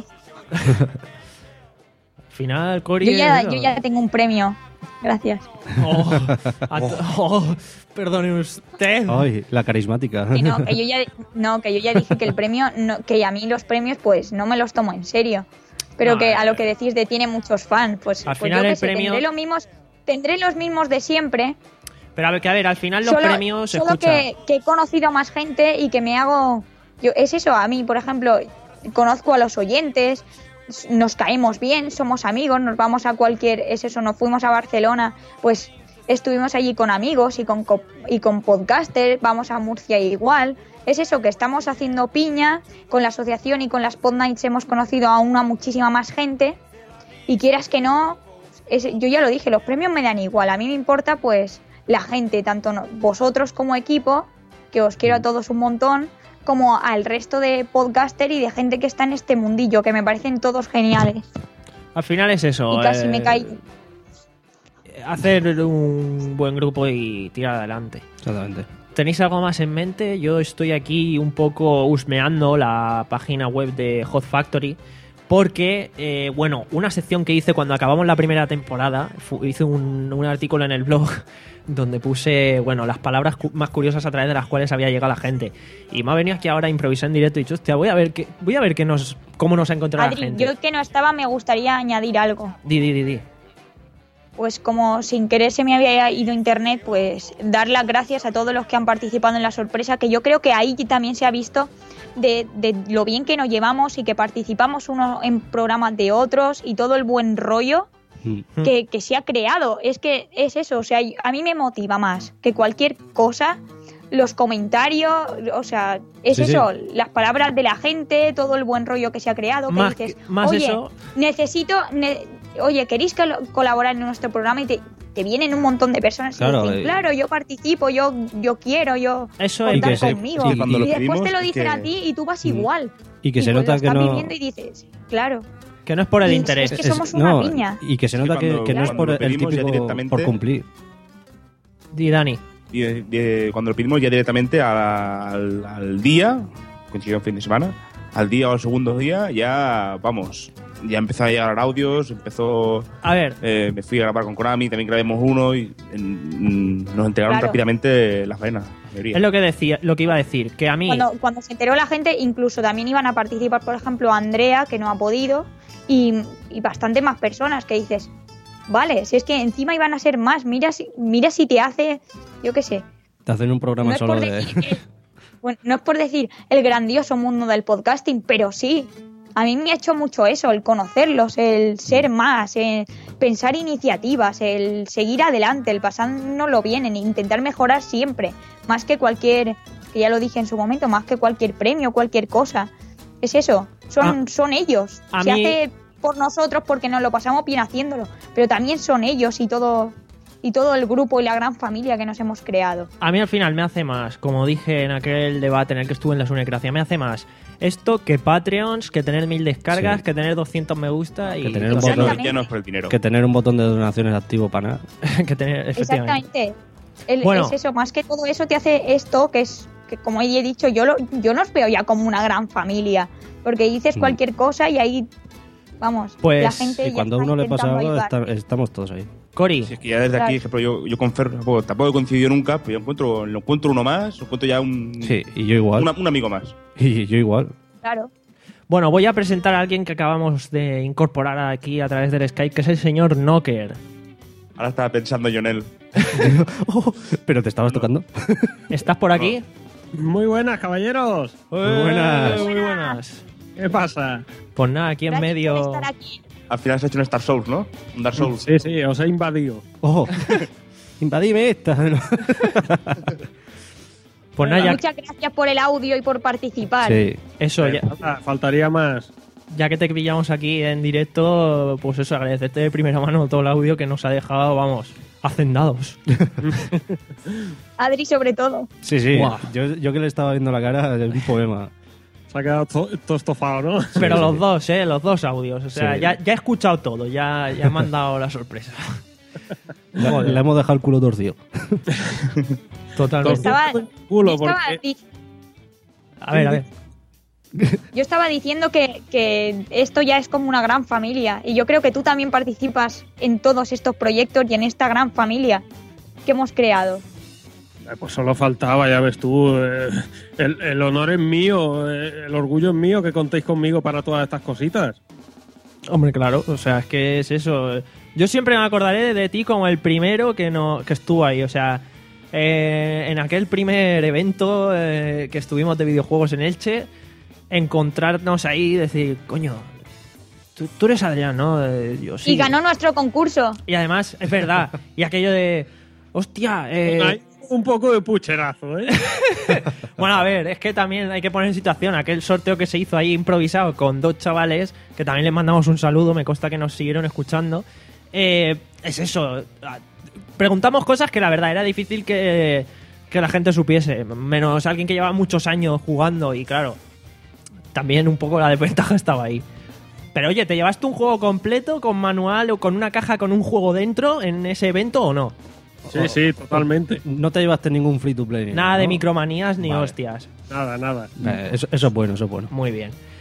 Al final, Cori Yo ya, es eso. yo ya tengo un premio. Gracias. Oh, a to- oh, perdone usted. Ay, la carismática. Que no, que yo ya, no, que yo ya dije que el premio, no, que a mí los premios pues no me los tomo en serio. Pero No, que eh. a lo que decís de tiene muchos fans, pues, Al pues final yo qué el sé, premio- tendré los mismos, tendré los mismos de siempre. Pero a ver, que a ver, al final los solo premios se solo escuchan. que, que he conocido a más gente y que me hago... Yo, es eso, a mí, por ejemplo, conozco a los oyentes, nos caemos bien, somos amigos, nos vamos a cualquier... Es eso, nos fuimos a Barcelona, pues estuvimos allí con amigos y con, co- y con podcasters, vamos a Murcia igual. Es eso, que estamos haciendo piña, con la asociación y con las Pod Nights hemos conocido a una muchísima más gente y quieras que no, es- yo ya lo dije, los premios me dan igual, a mí me importa pues la gente, tanto no- vosotros como equipo, que os quiero a todos un montón, como al resto de podcaster y de gente que está en este mundillo, que me parecen todos geniales. Al final es eso. Y casi eh, me caí. Hacer un buen grupo y tirar adelante. Exactamente. ¿Tenéis algo más en mente? Yo estoy aquí un poco husmeando la página web de Hot Factory Porque, eh, bueno, una sección que hice cuando acabamos la primera temporada, fu- hice un, un artículo en el blog donde puse, bueno, las palabras cu- más curiosas a través de las cuales había llegado la gente. Y me ha venido aquí ahora a improvisar en directo y he dicho, hostia, voy a ver, qué, voy a ver qué nos, cómo nos ha encontrado la Adri, gente. yo que no estaba me gustaría añadir algo. Di, di, di, di. Pues como sin querer se me había ido internet, pues dar las gracias a todos los que han participado en la sorpresa, que yo creo que ahí también se ha visto de, de lo bien que nos llevamos y que participamos unos en programas de otros y todo el buen rollo que, que se ha creado. Es que es eso, o sea, a mí me motiva más que cualquier cosa, los comentarios, o sea, es Sí, eso, sí. las palabras de la gente, todo el buen rollo que se ha creado, que Más dices, que- más oye, eso- necesito, ne- oye, ¿queréis col- colaborar en nuestro programa? Y te, te vienen un montón de personas Claro, y dicen, eh, claro, yo participo, yo, yo quiero, yo Eso contar y que se- conmigo. sí, cuando y lo después pedimos te lo es dicen que- a ti y tú vas igual. Y que se pues nota lo que estás no... viviendo y dices, claro. Que no es por el Y es- interés. es que somos una no, piña. Y que se nota que, cuando- que no es cuando por lo el pedimos ya típico directamente- por cumplir. Di, Dani. Y, eh, eh, cuando lo pedimos ya directamente a- al, al día, coincidió en fin de semana, al día o al segundo día, ya, vamos, ya empezó a llegar audios, empezó... A ver. eh, me fui a grabar con Konami, también grabemos uno y en- nos entregaron Claro. rápidamente la faena. la mayoría. Es lo que decía, lo que iba a decir, que a mí... Cuando, cuando se enteró la gente, incluso también iban a participar, por ejemplo, Andrea, que no ha podido, y, y bastante más personas que dices, vale, si es que encima iban a ser más, mira si, mira si te hace, yo qué sé, Te hacen un programa No es solo por de... decir que- bueno, no es por decir el grandioso mundo del podcasting, pero sí, a mí me ha hecho mucho eso, el conocerlos, el ser más, el pensar iniciativas, el seguir adelante, el pasárnoslo bien, el intentar mejorar siempre, más que cualquier, que ya lo dije en su momento, más que cualquier premio, cualquier cosa. Es eso, son, Ah, son ellos. a Se mí- hace por nosotros porque nos lo pasamos bien haciéndolo, pero también son ellos y todo y todo el grupo y la gran familia que nos hemos creado. A mí al final me hace más, como dije en aquel debate en el que estuve en la Sunecracia, me hace más esto que Patreons, que tener mil descargas, Sí. que tener doscientos me gusta y Que tener un Ya no- botón, ya no es por el dinero. que tener un botón de donaciones activo para nada. que tener, efectivamente. Exactamente. El- Bueno. Es eso, más que todo eso te hace esto, que es, que como he dicho, yo, lo, yo nos veo ya como una gran familia, porque dices Mm. cualquier cosa y ahí, vamos, Pues, la gente Y ya cuando a está uno le pasa intentando algo, ayudar. está- estamos todos ahí. Cori. Si es que ya desde Claro. aquí, ejemplo, yo, yo con Fer tampoco, tampoco he coincidido nunca, pero yo encuentro, lo encuentro uno más, encuentro ya un, Sí, y yo igual. una- un amigo más. Y yo igual. Claro. Bueno, voy a presentar a alguien que acabamos de incorporar aquí a través del Skype, que es el señor Knocker. Ahora estaba pensando yo en él. ¿Pero te estabas tocando? ¿Estás por aquí? Muy buenas, caballeros. Muy buenas. Muy buenas. ¿Qué pasa? Pues nada, aquí en Gracias medio... por estar aquí. Al final se ha hecho un Star Souls, ¿no? Un Dark Souls. Sí, sí, os he invadido. ¡Ojo! Invadime esta. Pues nada, ya, Muchas gracias por el audio y por participar. Sí. eso, Eh, ya, falta- faltaría más. ya que te pillamos aquí en directo, pues eso, agradecerte de primera mano todo el audio que nos ha dejado, vamos, hacendados. Adri sobre todo. Sí, sí. Buah. Yo, yo que le estaba viendo la cara, es un poema. Se ha quedado to- todo estofado, ¿no? Pero sí, los sí. dos, ¿eh? Los dos audios. O sea, Sí. ya, ya he escuchado todo, ya, ya me han dado la sorpresa. Le, Joder. le hemos dejado el culo torcido. Totalmente. Estaba, Culo, yo, estaba porque- di- A ver, a ver. yo estaba diciendo que, que esto ya es como una gran familia y yo creo que tú también participas en todos estos proyectos y en esta gran familia que hemos creado. Eh, Pues solo faltaba, ya ves tú. eh, el, el honor es mío, eh, el orgullo es mío que contéis conmigo para todas estas cositas. Hombre, claro, o sea, es que es eso. Yo siempre me acordaré de ti como el primero que no que estuvo ahí, o sea, eh, en aquel primer evento eh, que estuvimos de videojuegos en Elche, encontrarnos ahí y decir, coño, tú, tú eres Adrián, ¿no? Eh, yo sí. Y ganó nuestro concurso. Y además, es verdad, y aquello de, hostia, eh, Hay un poco de pucherazo, ¿eh? bueno, a ver, es que también hay que poner en situación aquel sorteo que se hizo ahí improvisado con dos chavales, que también les mandamos un saludo, me consta que nos siguieron escuchando. Eh, es eso, ah, preguntamos cosas que la verdad era difícil que, que la gente supiese, menos alguien que lleva muchos años jugando y claro, también un poco la desventaja estaba ahí. Pero oye, ¿te llevaste un juego completo con manual o con una caja con un juego dentro en ese evento o no? Sí, sí, totalmente. No te llevaste ningún free to play. ni Nada de ¿no? micromanías ni Vale. hostias. Nada, nada. Eh, eso, eso es bueno, eso es bueno. Muy bien.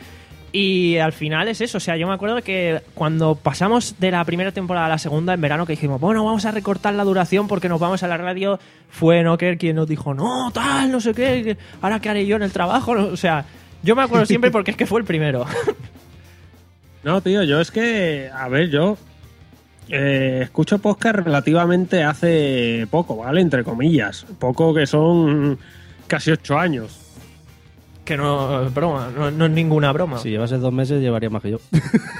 Y al final es eso, o sea, yo me acuerdo que cuando pasamos de la primera temporada a la segunda en verano, que dijimos, bueno, vamos a recortar la duración porque nos vamos a la radio, fue Nocker quien nos dijo, no, tal, no sé qué, ahora qué haré yo en el trabajo, no, o sea, yo me acuerdo siempre porque es que fue el primero. No, tío, yo es que, a ver, yo eh, escucho podcast relativamente hace poco, ¿vale? Entre comillas, poco que son casi ocho años. Que no es broma, no, no es ninguna broma. Si llevases dos meses, llevaría más que yo.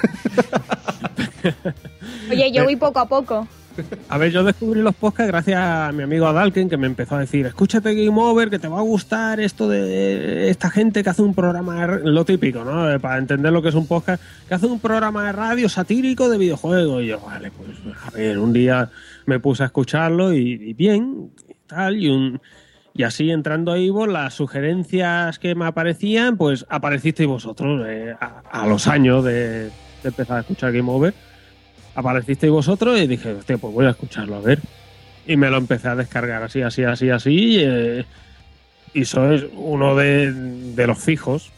Oye, yo voy poco a poco. A ver, yo descubrí los podcasts gracias a mi amigo Adalken, que me empezó a decir, escúchate Game Over, que te va a gustar esto de esta gente que hace un programa, de, lo típico, ¿no? Eh, para entender lo que es un podcast, que hace un programa de radio satírico de videojuegos. Y yo, vale, pues a ver, un día me puse a escucharlo y, y bien, y tal, y un... Y así entrando a Ivo, las sugerencias que me aparecían, pues aparecisteis vosotros eh, a, a los años de, de empezar a escuchar Game Over. Aparecisteis vosotros y dije, hostia, pues voy a escucharlo, a ver. Y me lo empecé a descargar así, así, así, así. Eh, y sois uno de, de los fijos.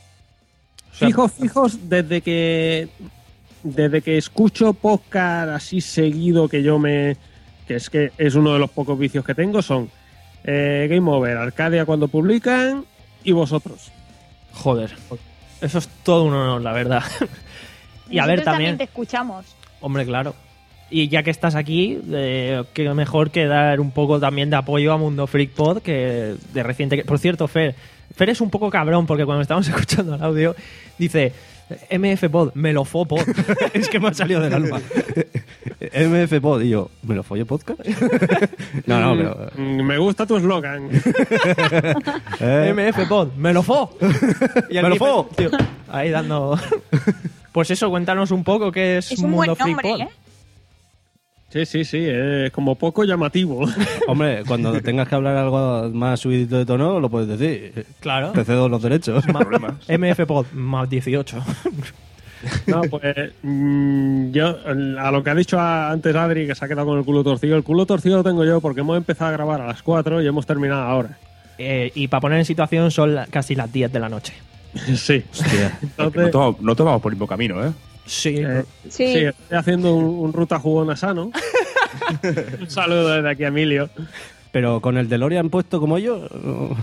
Fijos, fijos, desde que desde que escucho podcast así seguido, que yo me... que es que es uno de los pocos vicios que tengo, son... Eh, Game Over, Arcadia cuando publican y vosotros. Joder, eso es todo un honor, la verdad. Y a ver, Nosotros también, te escuchamos. hombre, claro. Y ya que estás aquí, eh, qué mejor que dar un poco también de apoyo a Mundo Freak Pod, que de reciente... Por cierto, Fer, Fer es un poco cabrón porque cuando estamos escuchando el audio dice... M F Pod, me lo fo pod. Es que me ha salido del alma. M F Pod, y yo, ¿me lo follo podcast? No, no, pero... Me gusta tu eslogan. ¿Eh? M F Pod, me lo fo. Y ¡Me lo fo! Tío, ahí dando... Pues eso, cuéntanos un poco qué es, Es un Mundo buen Freak nombre, Pod. ¿eh? Sí, sí, sí, es como poco llamativo. Hombre, cuando tengas que hablar algo más subidito de tono, lo puedes decir. Claro. Te cedo los derechos. M F Pod, más dieciocho. No, pues mm, yo, a lo que ha dicho antes Adri, que se ha quedado con el culo torcido, el culo torcido lo tengo yo porque hemos empezado a grabar a las cuatro y hemos terminado ahora. Eh, y para poner en situación son la- casi las diez de la noche. Sí. Hostia, Entonces- no, to- no tomamos por el mismo camino, ¿eh? Sí. Eh, Sí. sí, estoy haciendo un, un ruta jugona sano. Un saludo desde aquí a Emilio. Pero con el DeLorean puesto como yo... no.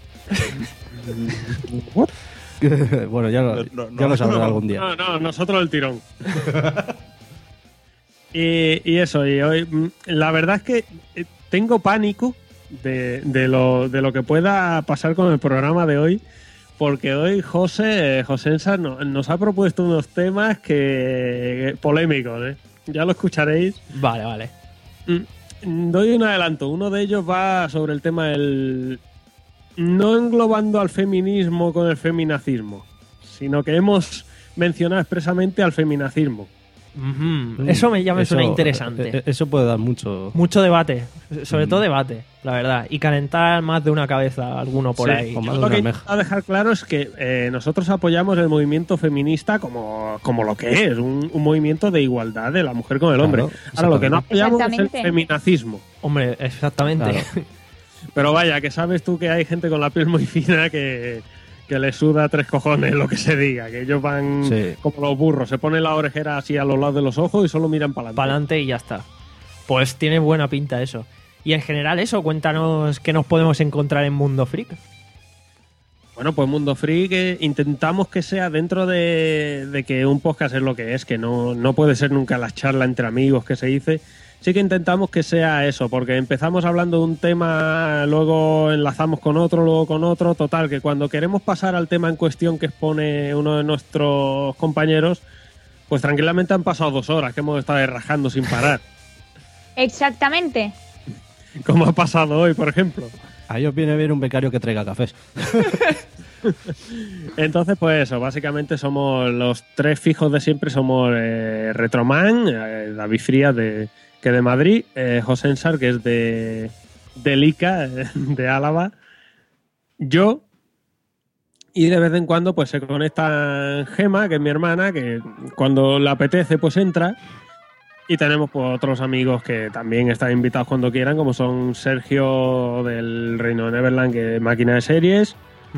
Bueno, ya lo, No, no, ya lo no, sabrás no. algún día. No, no, nosotros el tirón. y, y eso, y hoy, mm, la verdad es que eh, tengo pánico de, de, lo, de lo que pueda pasar con el programa de hoy, porque hoy José, eh, Josénsa no- nos ha propuesto unos temas que polémicos, ¿eh? Ya lo escucharéis. Vale, vale. Mm, Doy un adelanto. Uno de ellos va sobre el tema del... No englobando al feminismo con el feminacismo, sino que hemos mencionado expresamente al feminacismo. Ujú. Eso me, ya me suena Eso- interesante. eh, Eso puede dar mucho... Mucho debate, sobre Mm. todo debate, la verdad. Y calentar más de una cabeza alguno por Sí, ahí. con yo más de lo que una intento dejar claro es que eh, nosotros apoyamos el movimiento feminista como, como lo que es, un, un movimiento de igualdad de la mujer con el hombre. Claro, Ahora, lo que no apoyamos es el Exactamente. feminacismo. Hombre, exactamente. Claro. Pero vaya, que sabes tú que hay gente con la piel muy fina que, que le suda tres cojones lo que se diga, que ellos van Sí. como los burros, se ponen la orejera así a los lados de los ojos y solo miran para Para adelante. adelante y ya está. Pues tiene buena pinta eso. Y en general eso, cuéntanos qué nos podemos encontrar en Mundo Freak. Bueno, pues Mundo Freak eh, intentamos que sea dentro de, de que un podcast es lo que es, que no, no puede ser nunca la charla entre amigos que se dice. Sí que intentamos que sea eso, porque empezamos hablando de un tema, luego enlazamos con otro, luego con otro, total, que cuando queremos pasar al tema en cuestión que expone uno de nuestros compañeros, pues tranquilamente han pasado dos horas que hemos estado rajando sin parar, Exactamente. como ha pasado hoy, por ejemplo. A ellos viene bien un becario que traiga cafés. Entonces, pues eso, básicamente somos los tres fijos de siempre, somos eh, Retroman, eh, David Frías, de, que de Madrid, eh, José Ensar, que es de, de Lica, eh, de Álava, yo, y de vez en cuando pues se conecta Gema, que es mi hermana, que cuando le apetece pues entra, y tenemos pues otros amigos que también están invitados cuando quieran, como son Sergio del Reino de Neverland, que es máquina de series,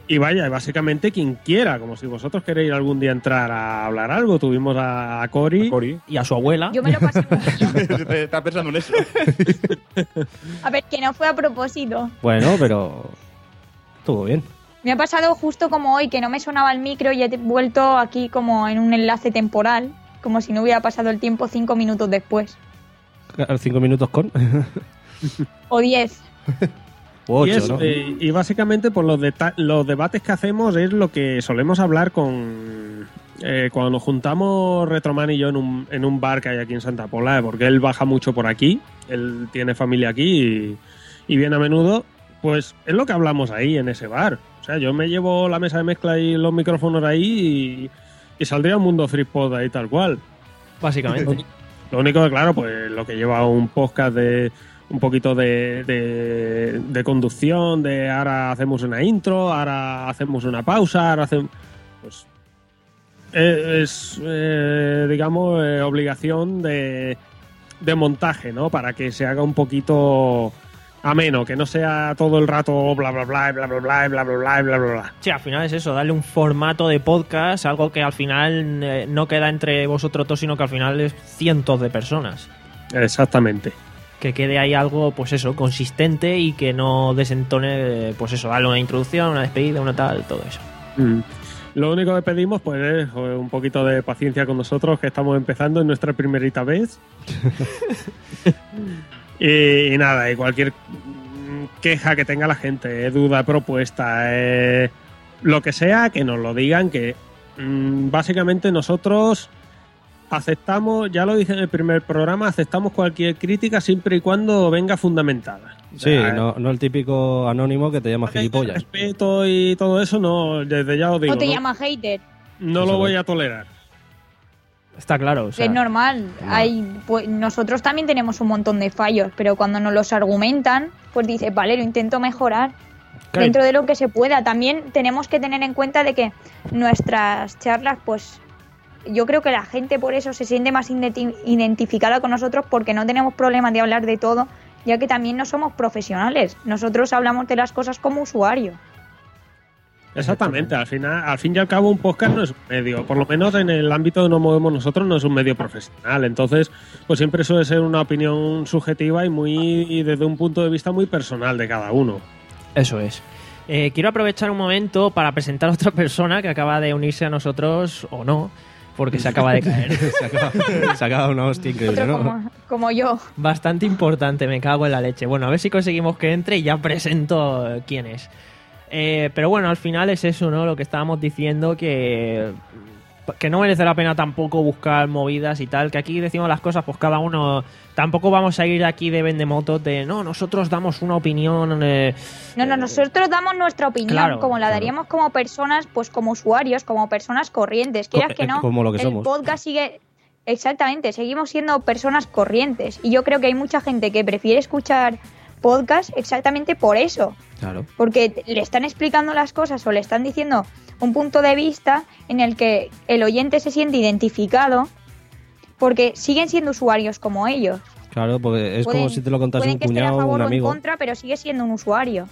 Y vaya, básicamente quien quiera, como si vosotros queréis algún día entrar a hablar algo. Tuvimos a, a Cori, y a su abuela. Yo me lo pasé Está pensando en eso. A ver, que no fue a propósito. Bueno, pero estuvo bien. Me ha pasado justo como hoy, que no me sonaba el micro y he vuelto aquí como en un enlace temporal, como si no hubiera pasado el tiempo cinco minutos después. Cinco minutos con. O diez. O ocho, y, es, ¿no? eh, y básicamente por los, deta- los debates que hacemos es lo que solemos hablar con... Eh, cuando nos juntamos Retroman y yo en un, en un bar que hay aquí en Santa Pola, porque él baja mucho por aquí, él tiene familia aquí y, y viene a menudo, pues es lo que hablamos ahí en ese bar. O sea, yo me llevo la mesa de mezcla y los micrófonos ahí y, y saldría un mundo FreePod ahí tal cual. Básicamente. Lo único que, claro, pues lo que lleva un podcast de un poquito de, de, de conducción, de ahora hacemos una intro, ahora hacemos una pausa, ahora hacemos... Pues es, eh, digamos, eh, obligación de, de montaje, ¿no? Para que se haga un poquito ameno, que no sea todo el rato bla, bla, bla, bla, bla, bla, bla, bla, bla, bla, bla, bla. Sí, al final es eso, darle un formato de podcast, algo que al final eh, no queda entre vosotros dos, sino que al final es cientos de personas. Exactamente. Que quede ahí algo, pues eso, consistente y que no desentone, pues eso, darle una introducción, una despedida, una tal, todo eso. Mm. Lo único que pedimos, pues, es joder, un poquito de paciencia con nosotros, que estamos empezando en nuestra primerita vez. y, y nada, y cualquier queja que tenga la gente, eh, duda, propuesta, eh, lo que sea, que nos lo digan, que mm, básicamente nosotros aceptamos, ya lo dije en el primer programa, aceptamos cualquier crítica siempre y cuando venga fundamentada. O Sí, sea, no, no el típico anónimo que te llama gilipollas. respeto y todo eso, no, desde ya os digo, O te no, llama hater. no lo voy a tolerar. Está claro, o sea, Es normal. Hay, pues, nosotros también tenemos un montón de fallos, pero cuando nos los argumentan, pues dices, vale, lo intento mejorar. Claro. Dentro de lo que se pueda. También tenemos que tener en cuenta de que nuestras charlas, pues yo creo que la gente por eso se siente más identi- identificada con nosotros, porque no tenemos problemas de hablar de todo, ya que también no somos profesionales. Nosotros hablamos de las cosas como usuarios. Exactamente, al final, al fin y al cabo un podcast no es un medio, por lo menos en el ámbito que nos movemos nosotros no es un medio profesional, entonces pues siempre suele ser una opinión subjetiva y muy y desde un punto de vista muy personal de cada uno. eso es. Eh, quiero aprovechar un momento para presentar a otra persona que acaba de unirse a nosotros, o no, porque se acaba de caer. se, acaba, se acaba una hostia increíble, Otro ¿no? como, como yo. Bastante importante, me cago en la leche. Bueno, a ver si conseguimos que entre y ya presento eh, quién es. Eh, pero bueno, al final es eso, ¿no? Lo que estábamos diciendo, que que no merece la pena tampoco buscar movidas y tal, que aquí decimos las cosas, pues cada uno... Tampoco vamos a ir aquí de vendemotos de, no, nosotros damos una opinión... Eh, No, no, nosotros damos nuestra opinión, Claro, como la claro. daríamos como personas, pues como usuarios, como personas corrientes. Quieras Co- que no, como lo que el somos. podcast sigue... Exactamente, seguimos siendo personas corrientes. Y yo creo que hay mucha gente que prefiere escuchar podcast exactamente por eso. Claro. Porque le están explicando las cosas o le están diciendo un punto de vista en el que el oyente se siente identificado, porque siguen siendo usuarios como ellos. Claro, porque es Pueden- como si te lo contase pueden un que estén a cuñado o favor un o en amigo. contra, pero sigue siendo un usuario.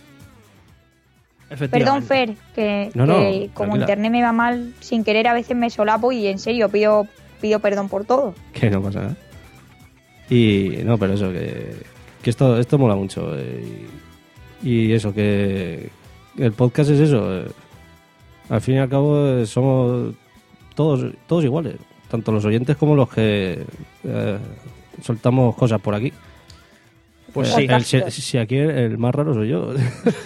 Perdón, efectivamente. Fer, que, No, no, que como tranquila. internet me va mal, sin querer a veces me solapo y en serio pido, pido perdón por todo. Que no pasa nada. Y no, pero eso, que, que esto, esto mola mucho. eh, y, y eso, que el podcast es eso. eh, al fin y al cabo eh, somos todos, todos iguales. Tanto los oyentes como los que eh, soltamos cosas por aquí. Pues Eh, sí. el- si, si aquí el más raro soy yo.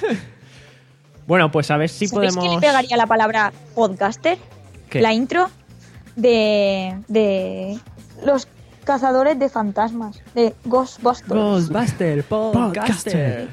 Bueno, pues a ver si ¿Sabéis podemos... qué le pegaría la palabra podcaster? ¿Qué? La intro de, de los cazadores de fantasmas, de Ghostbusters. Ghostbuster, podcaster.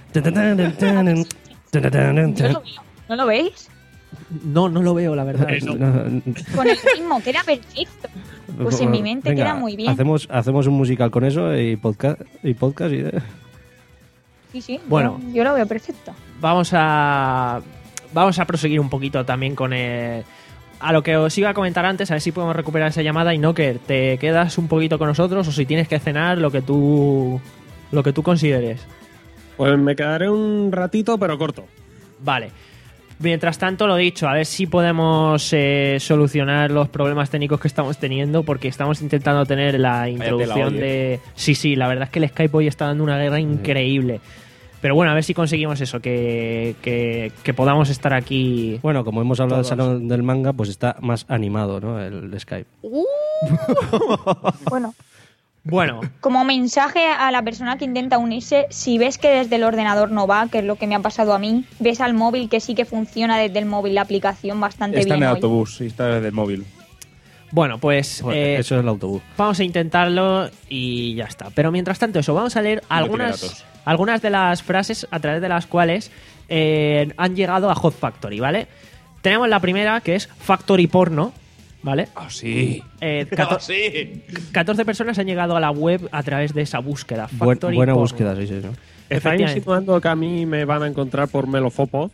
¿No lo, ¿No lo veis? No, no lo veo, la verdad. Con el ritmo, queda perfecto. Pues en mi mente Venga, queda muy bien. Hacemos, hacemos un musical con eso y podcast y podcast y Sí, sí, Bueno. yo, yo lo veo perfecto. Vamos a vamos a proseguir un poquito también con el, a lo que os iba a comentar antes, a ver si podemos recuperar esa llamada. Y Knocker, te quedas un poquito con nosotros o si tienes que cenar, lo que tú lo que tú consideres. Pues me quedaré un ratito, pero corto. Vale. Mientras tanto, lo dicho, a ver si podemos eh, solucionar los problemas técnicos que estamos teniendo, porque estamos intentando tener la introducción tela, oye. de... Sí, sí, la verdad es que el Skype hoy está dando una guerra increíble. Pero bueno, a ver si conseguimos eso, que, que, que podamos estar aquí. Bueno, como hemos hablado todos. del salón del manga, pues está más animado, ¿no? El Skype. Bueno, Bueno, como mensaje a la persona que intenta unirse, si ves que desde el ordenador no va, que es lo que me ha pasado a mí, ves al móvil que sí que funciona desde el móvil la aplicación bastante Está en bien el hoy. autobús y está desde el móvil. bueno, pues Bueno, eh, eso es el autobús. vamos a intentarlo y ya está. Pero mientras tanto, eso, vamos a leer tiene algunas, datos. algunas de las frases a través de las cuales eh, han llegado a Hot Factory, ¿vale? Tenemos la primera, que es Factory Porno, ¿vale? Ah, sí. Eh, Ah, cato- sí. catorce personas han llegado a la web a través de esa búsqueda. Buen- Factory buena Porno. búsqueda, sí, sí. ¿no? ¿Estáis Efectivamente. insinuando que a mí me van a encontrar por Melofopod?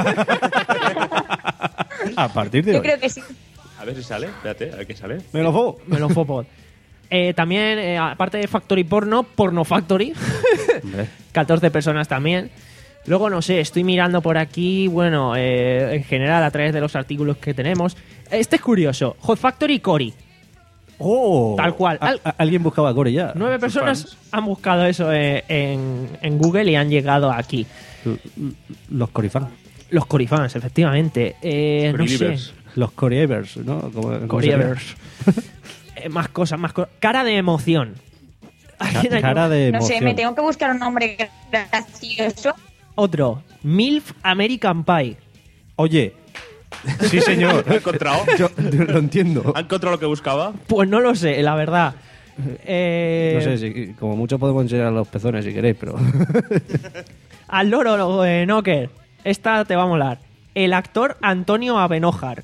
A partir de Yo hoy. creo que sí. A ver si sale. Espérate, a ver qué sale. Me lo fo. Melofopod. Eh, también, eh, aparte de Factory Porno, Porno Factory. Hombre. catorce personas también. Luego, no sé, estoy mirando por aquí, bueno, eh, en general a través de los artículos que tenemos. Este es curioso. Hot Factory Cory. ¡Oh! Tal cual. A- Al- a- alguien buscaba a Core ya. Nueve personas han buscado eso eh, en, en Google y han llegado aquí. Los Corifans. Los Corifans, efectivamente. Eh, no sé. Coribers. Los Corievers, ¿no? ¿Cómo- cómo sería? Corievers. Eh, más cosas, más cosas. Cara de emoción. ¿Alguien ha Cara de No sé, emoción. me tengo que buscar un nombre gracioso. Otro, MILF American Pie. Oye. Sí, señor. ¿Lo ha encontrado? Yo lo entiendo. ¿Ha encontrado lo que buscaba? Pues no lo sé, la verdad. Eh, No sé, si, como mucho podemos enseñar los pezones si queréis, pero... Al loro, eh, Knocker. Esta te va a molar. El actor Antonio Abenojar.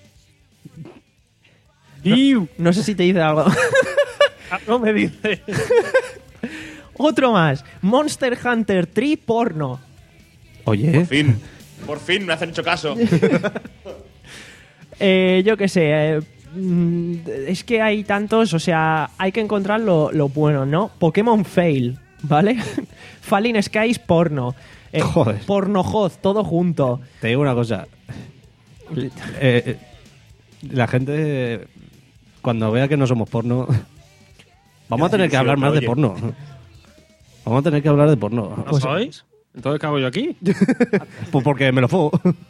No, no sé si te dice algo. No me dice. Otro más. Monster Hunter tres porno. Oye. Por fin. Por fin me hacen hecho caso. Eh, yo qué sé. eh, mm, es que hay tantos, o sea, hay que encontrar lo, lo bueno, ¿no? Pokémon Fail, ¿vale? Falling Skies porno. Eh, Joder. Pornohoz, todo junto. Te digo una cosa. Eh, eh, la gente, cuando vea que no somos porno, vamos a tener que Sí, hablar más de oye. porno. Vamos a tener que hablar de porno. ¿No sois? Entonces, ¿qué hago yo aquí? Pues porque me lo fo.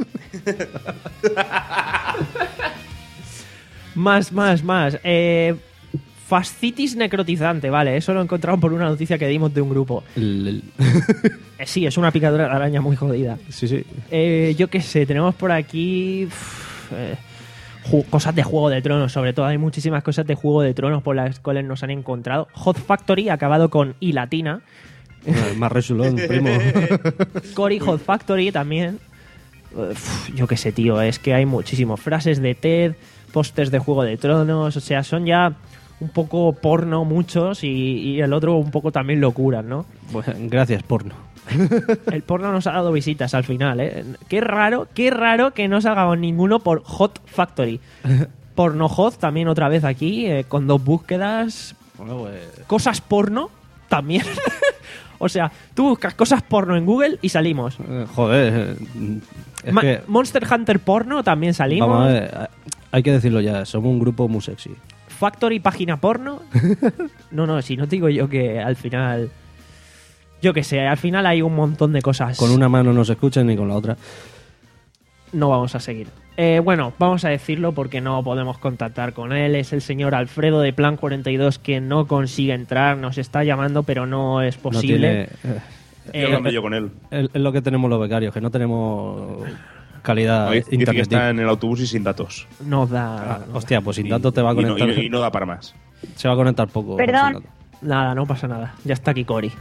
Más, más, más. Eh, fascitis necrotizante, vale. Eso lo he encontrado por una noticia que dimos de un grupo. El- Eh, sí, es una picadura de araña muy jodida. Sí, sí. Eh, yo qué sé, tenemos por aquí uf, eh, ju- cosas de Juego de Tronos, sobre todo hay muchísimas cosas de Juego de Tronos por las cuales nos han encontrado. Hot Factory, acabado con I latina. Bueno, más resulón, primo. Cory Hot Factory también. Uf, yo qué sé, tío, es que hay muchísimas frases de Ted, pósters de Juego de Tronos, o sea, son ya un poco porno muchos y, y el otro un poco también locuras, ¿no? Bueno, gracias, porno. El porno nos ha dado visitas al final, ¿eh? Qué raro, qué raro que no salgamos ninguno por Hot Factory. Porno Hot también otra vez aquí, eh, con dos búsquedas. Bueno, pues, Cosas porno también. O sea, tú buscas cosas porno en Google y salimos. eh, joder. eh, Es Ma- que, Monster Hunter porno también salimos. vamos a ver, hay que decirlo ya, somos un grupo muy sexy. Factory página porno. No, no, si no te digo yo que al final... Yo qué sé, al final hay un montón de cosas. Con una mano no se escuchan ni con la otra. No vamos a seguir. Eh, bueno, vamos a decirlo porque no podemos contactar con él. Es el señor Alfredo de Plan cuarenta y dos que no consigue entrar. Nos está llamando, pero no es posible. No tiene, eh, Eh, Yo hablando yo con él. es, es lo que tenemos los becarios, que no tenemos calidad Dice que internet. está en el autobús y sin datos. No da... Ah, hostia, pues sin datos te va a Y no, conectar. y no- y no da para más. Se va a conectar poco. Perdón. sin datos. Nada, no pasa nada. Ya está aquí Cory.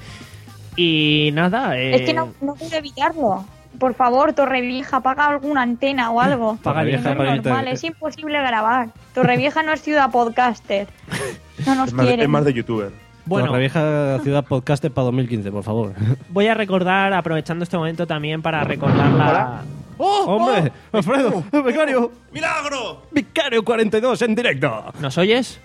Y nada, eh, Es que no, no puedo evitarlo. Por favor, Torrevieja, paga alguna antena o algo. Torrevieja, no es para normal, es imposible grabar. Torrevieja no es ciudad podcaster. No nos Es más, de, quieren. es más de youtuber. Bueno. Torrevieja Ciudad Podcast para dos mil quince, por favor. voy a recordar, aprovechando este momento también para recordar la... ¡Oh, hombre! ¡Alfredo! ¡El becario! ¡Milagro! ¡Becario cuarenta y dos en directo! ¿Nos oyes?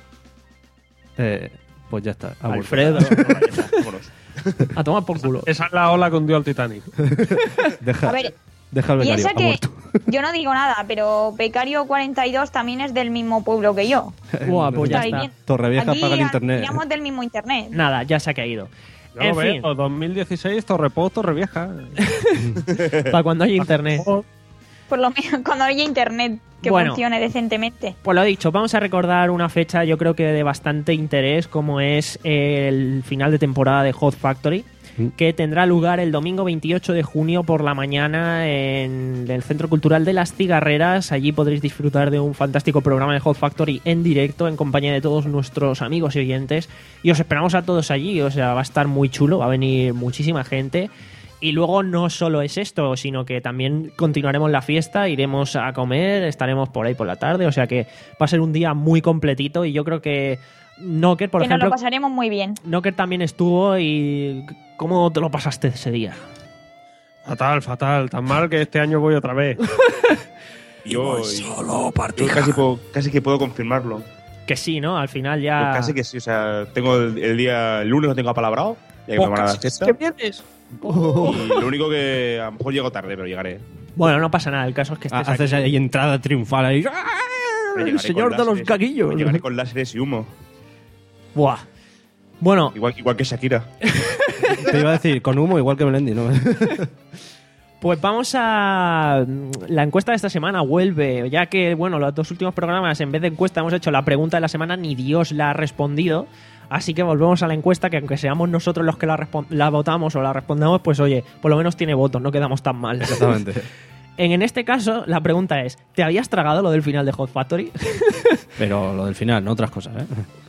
Eh, pues ya está. ha vuelto. Alfredo. Vámonos. A tomar por culo. Esa es la ola que hundió al Titanic. Deja, A ver, deja al becario. piensa ha que muerto. Yo no digo nada, pero Becario cuarenta y dos también es del mismo pueblo que yo. Buah, pues ya Está está. bien. Torrevieja Aquí paga el internet. Somos del mismo internet. Nada, ya se ha caído. No, En ve, fin, o dos mil dieciséis, Torrepost, Torrevieja. para cuando haya internet. Por lo menos cuando haya internet que Bueno. funcione decentemente. Pues lo dicho, vamos a recordar una fecha yo creo que de bastante interés, como es el final de temporada de Hot Factory, que tendrá lugar el domingo veintiocho de junio por la mañana en el Centro Cultural de las Cigarreras. Allí podréis disfrutar de un fantástico programa de Hot Factory en directo en compañía de todos nuestros amigos y oyentes. Y os esperamos a todos allí, o sea, va a estar muy chulo, va a venir muchísima gente. Y luego no solo es esto, sino que también continuaremos la fiesta, iremos a comer, estaremos por ahí por la tarde, o sea que va a ser un día muy completito y yo creo que Knocker, por que nos ejemplo, lo pasaremos muy bien. Knocker también estuvo y ¿cómo te lo pasaste ese día? Fatal, fatal. Tan mal que este año voy otra vez. Yo, solo, yo casi, puedo- casi que pudo confirmarlo. Que sí, ¿no? Al final ya... Pues casi que sí, o sea, tengo el, el día, el lunes lo tengo apalabrado, ya que me van a la fiesta. ¿Qué vienes? Y lo único que a lo mejor llego tarde, pero llegaré. Bueno, no pasa nada, el caso es que estés Haces aquí. ahí entrada triunfal ahí. Pero El llegaré señor con de los láseres- gaguillos. Llegaré con láseres y humo. Buah. Bueno, Igual, igual que Shakira. Te iba a decir, con humo igual que Melendi, ¿no? pues vamos a... La encuesta de esta semana vuelve, ya que, bueno, los dos últimos programas, en vez de encuesta, hemos hecho la pregunta de la semana, ni Dios la ha respondido. Así que volvemos a la encuesta, que aunque seamos nosotros los que la, respon- la votamos o la respondamos, pues oye, por lo menos tiene votos, no quedamos tan mal. Exactamente. En, en este caso, la pregunta es, ¿te habías tragado lo del final de Hot Factory? Pero lo del final, no otras cosas, ¿eh?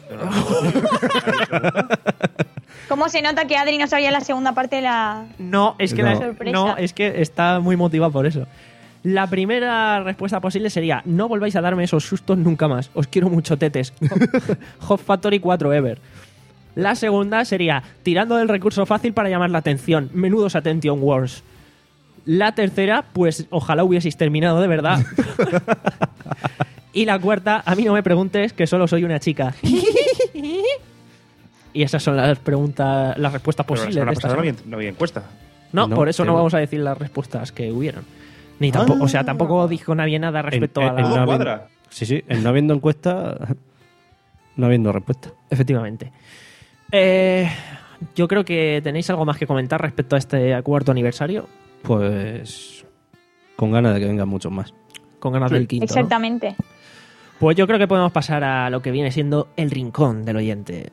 ¿Cómo se nota que Adri no sabía la segunda parte de la... No, es que No. la- Sorpresa. no, es que está muy motivado por eso. La primera respuesta posible sería: no volváis a darme esos sustos nunca más. Os quiero mucho, tetes. Hot Factory cuatro Ever. La segunda sería: tirando del recurso fácil para llamar la atención. Menudos Attention Wars. La tercera, pues ojalá hubieseis terminado de verdad. Y la cuarta: a mí no me preguntes, que solo soy una chica. Y esas son las preguntas, las respuestas Pero la posibles. semana de esta pasada no semana. había, no había encuesta. No, No, por eso no pero- vamos a decir las respuestas que hubieron. Ni tampoco, o sea, tampoco dijo nadie nada respecto En- a en- la... en no Todo habiendo- cuadra. Sí, sí, en no habiendo encuesta, no habiendo respuesta. Efectivamente. Eh, yo creo que tenéis algo más que comentar respecto a este cuarto aniversario. Pues con ganas de que vengan muchos más. Con ganas del quinto, ¿no? Exactamente. Pues yo creo que podemos pasar a lo que viene siendo el rincón del oyente.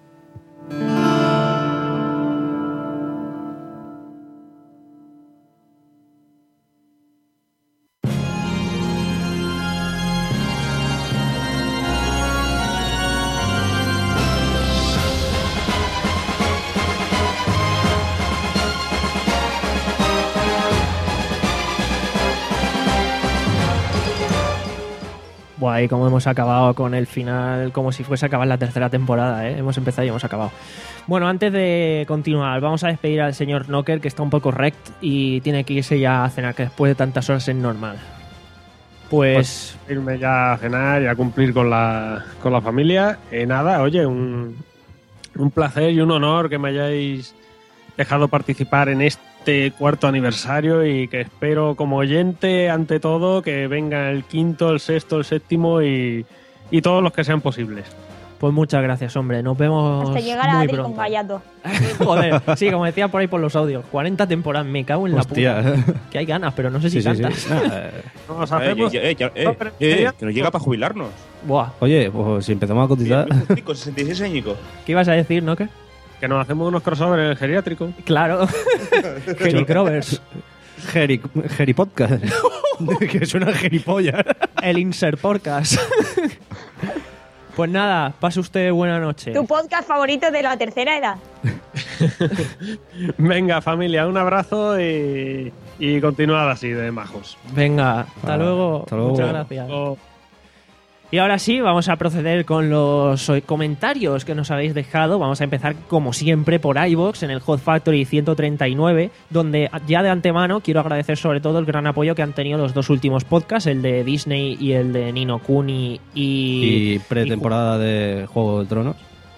Buah, y como hemos acabado con el final, como si fuese a acabar la tercera temporada, ¿eh? Hemos empezado y hemos acabado. Bueno, antes de continuar, vamos a despedir al señor Knocker, que está un poco rect y tiene que irse ya a cenar, que después de tantas horas es normal. Pues... Pues irme ya a cenar y a cumplir con la, con la familia. Eh, nada, oye, un, un placer y un honor que me hayáis dejado participar en este cuarto aniversario y que espero como oyente, ante todo, que venga el quinto, el sexto, el séptimo y, y todos los que sean posibles. Pues muchas gracias, hombre. Nos vemos Hasta llegar a muy Adri pronto. con Gallato. Joder, sí, como decía por ahí por los audios. cuarenta temporadas, me cago en la Hostia. puta. Que hay ganas, pero no sé si Sí, sí, sí. tantas. Nah, eh, Nos Eh, hacemos... eh, eh, eh, No, pero- eh, que nos llega para jubilarnos. Buah, Oye, pues si empezamos a cotizar. Chico, sesenta y seis añicos. ¿qué ibas a decir, no? ¿Qué? Que nos hacemos unos crossovers en el geriátrico. Claro. Jerry Crovers. Geri, Geri Podcast. Que suena a gilipollas. El Insert Podcast. Pues nada, pase usted buena noche. ¿Tu podcast favorito de la tercera edad? Venga, familia, un abrazo y, y continuad así de majos. Venga, hasta Ah, luego. hasta luego. Muchas gracias. Oh. Y ahora sí, vamos a proceder con los eh, comentarios que nos habéis dejado. Vamos a empezar, como siempre, por iVoox, en el Hot Factory ciento treinta y nueve, donde ya de antemano quiero agradecer sobre todo el gran apoyo que han tenido los dos últimos podcasts, el de Disney y el de Nino Kuni y... Y pretemporada de Juego de Tronos.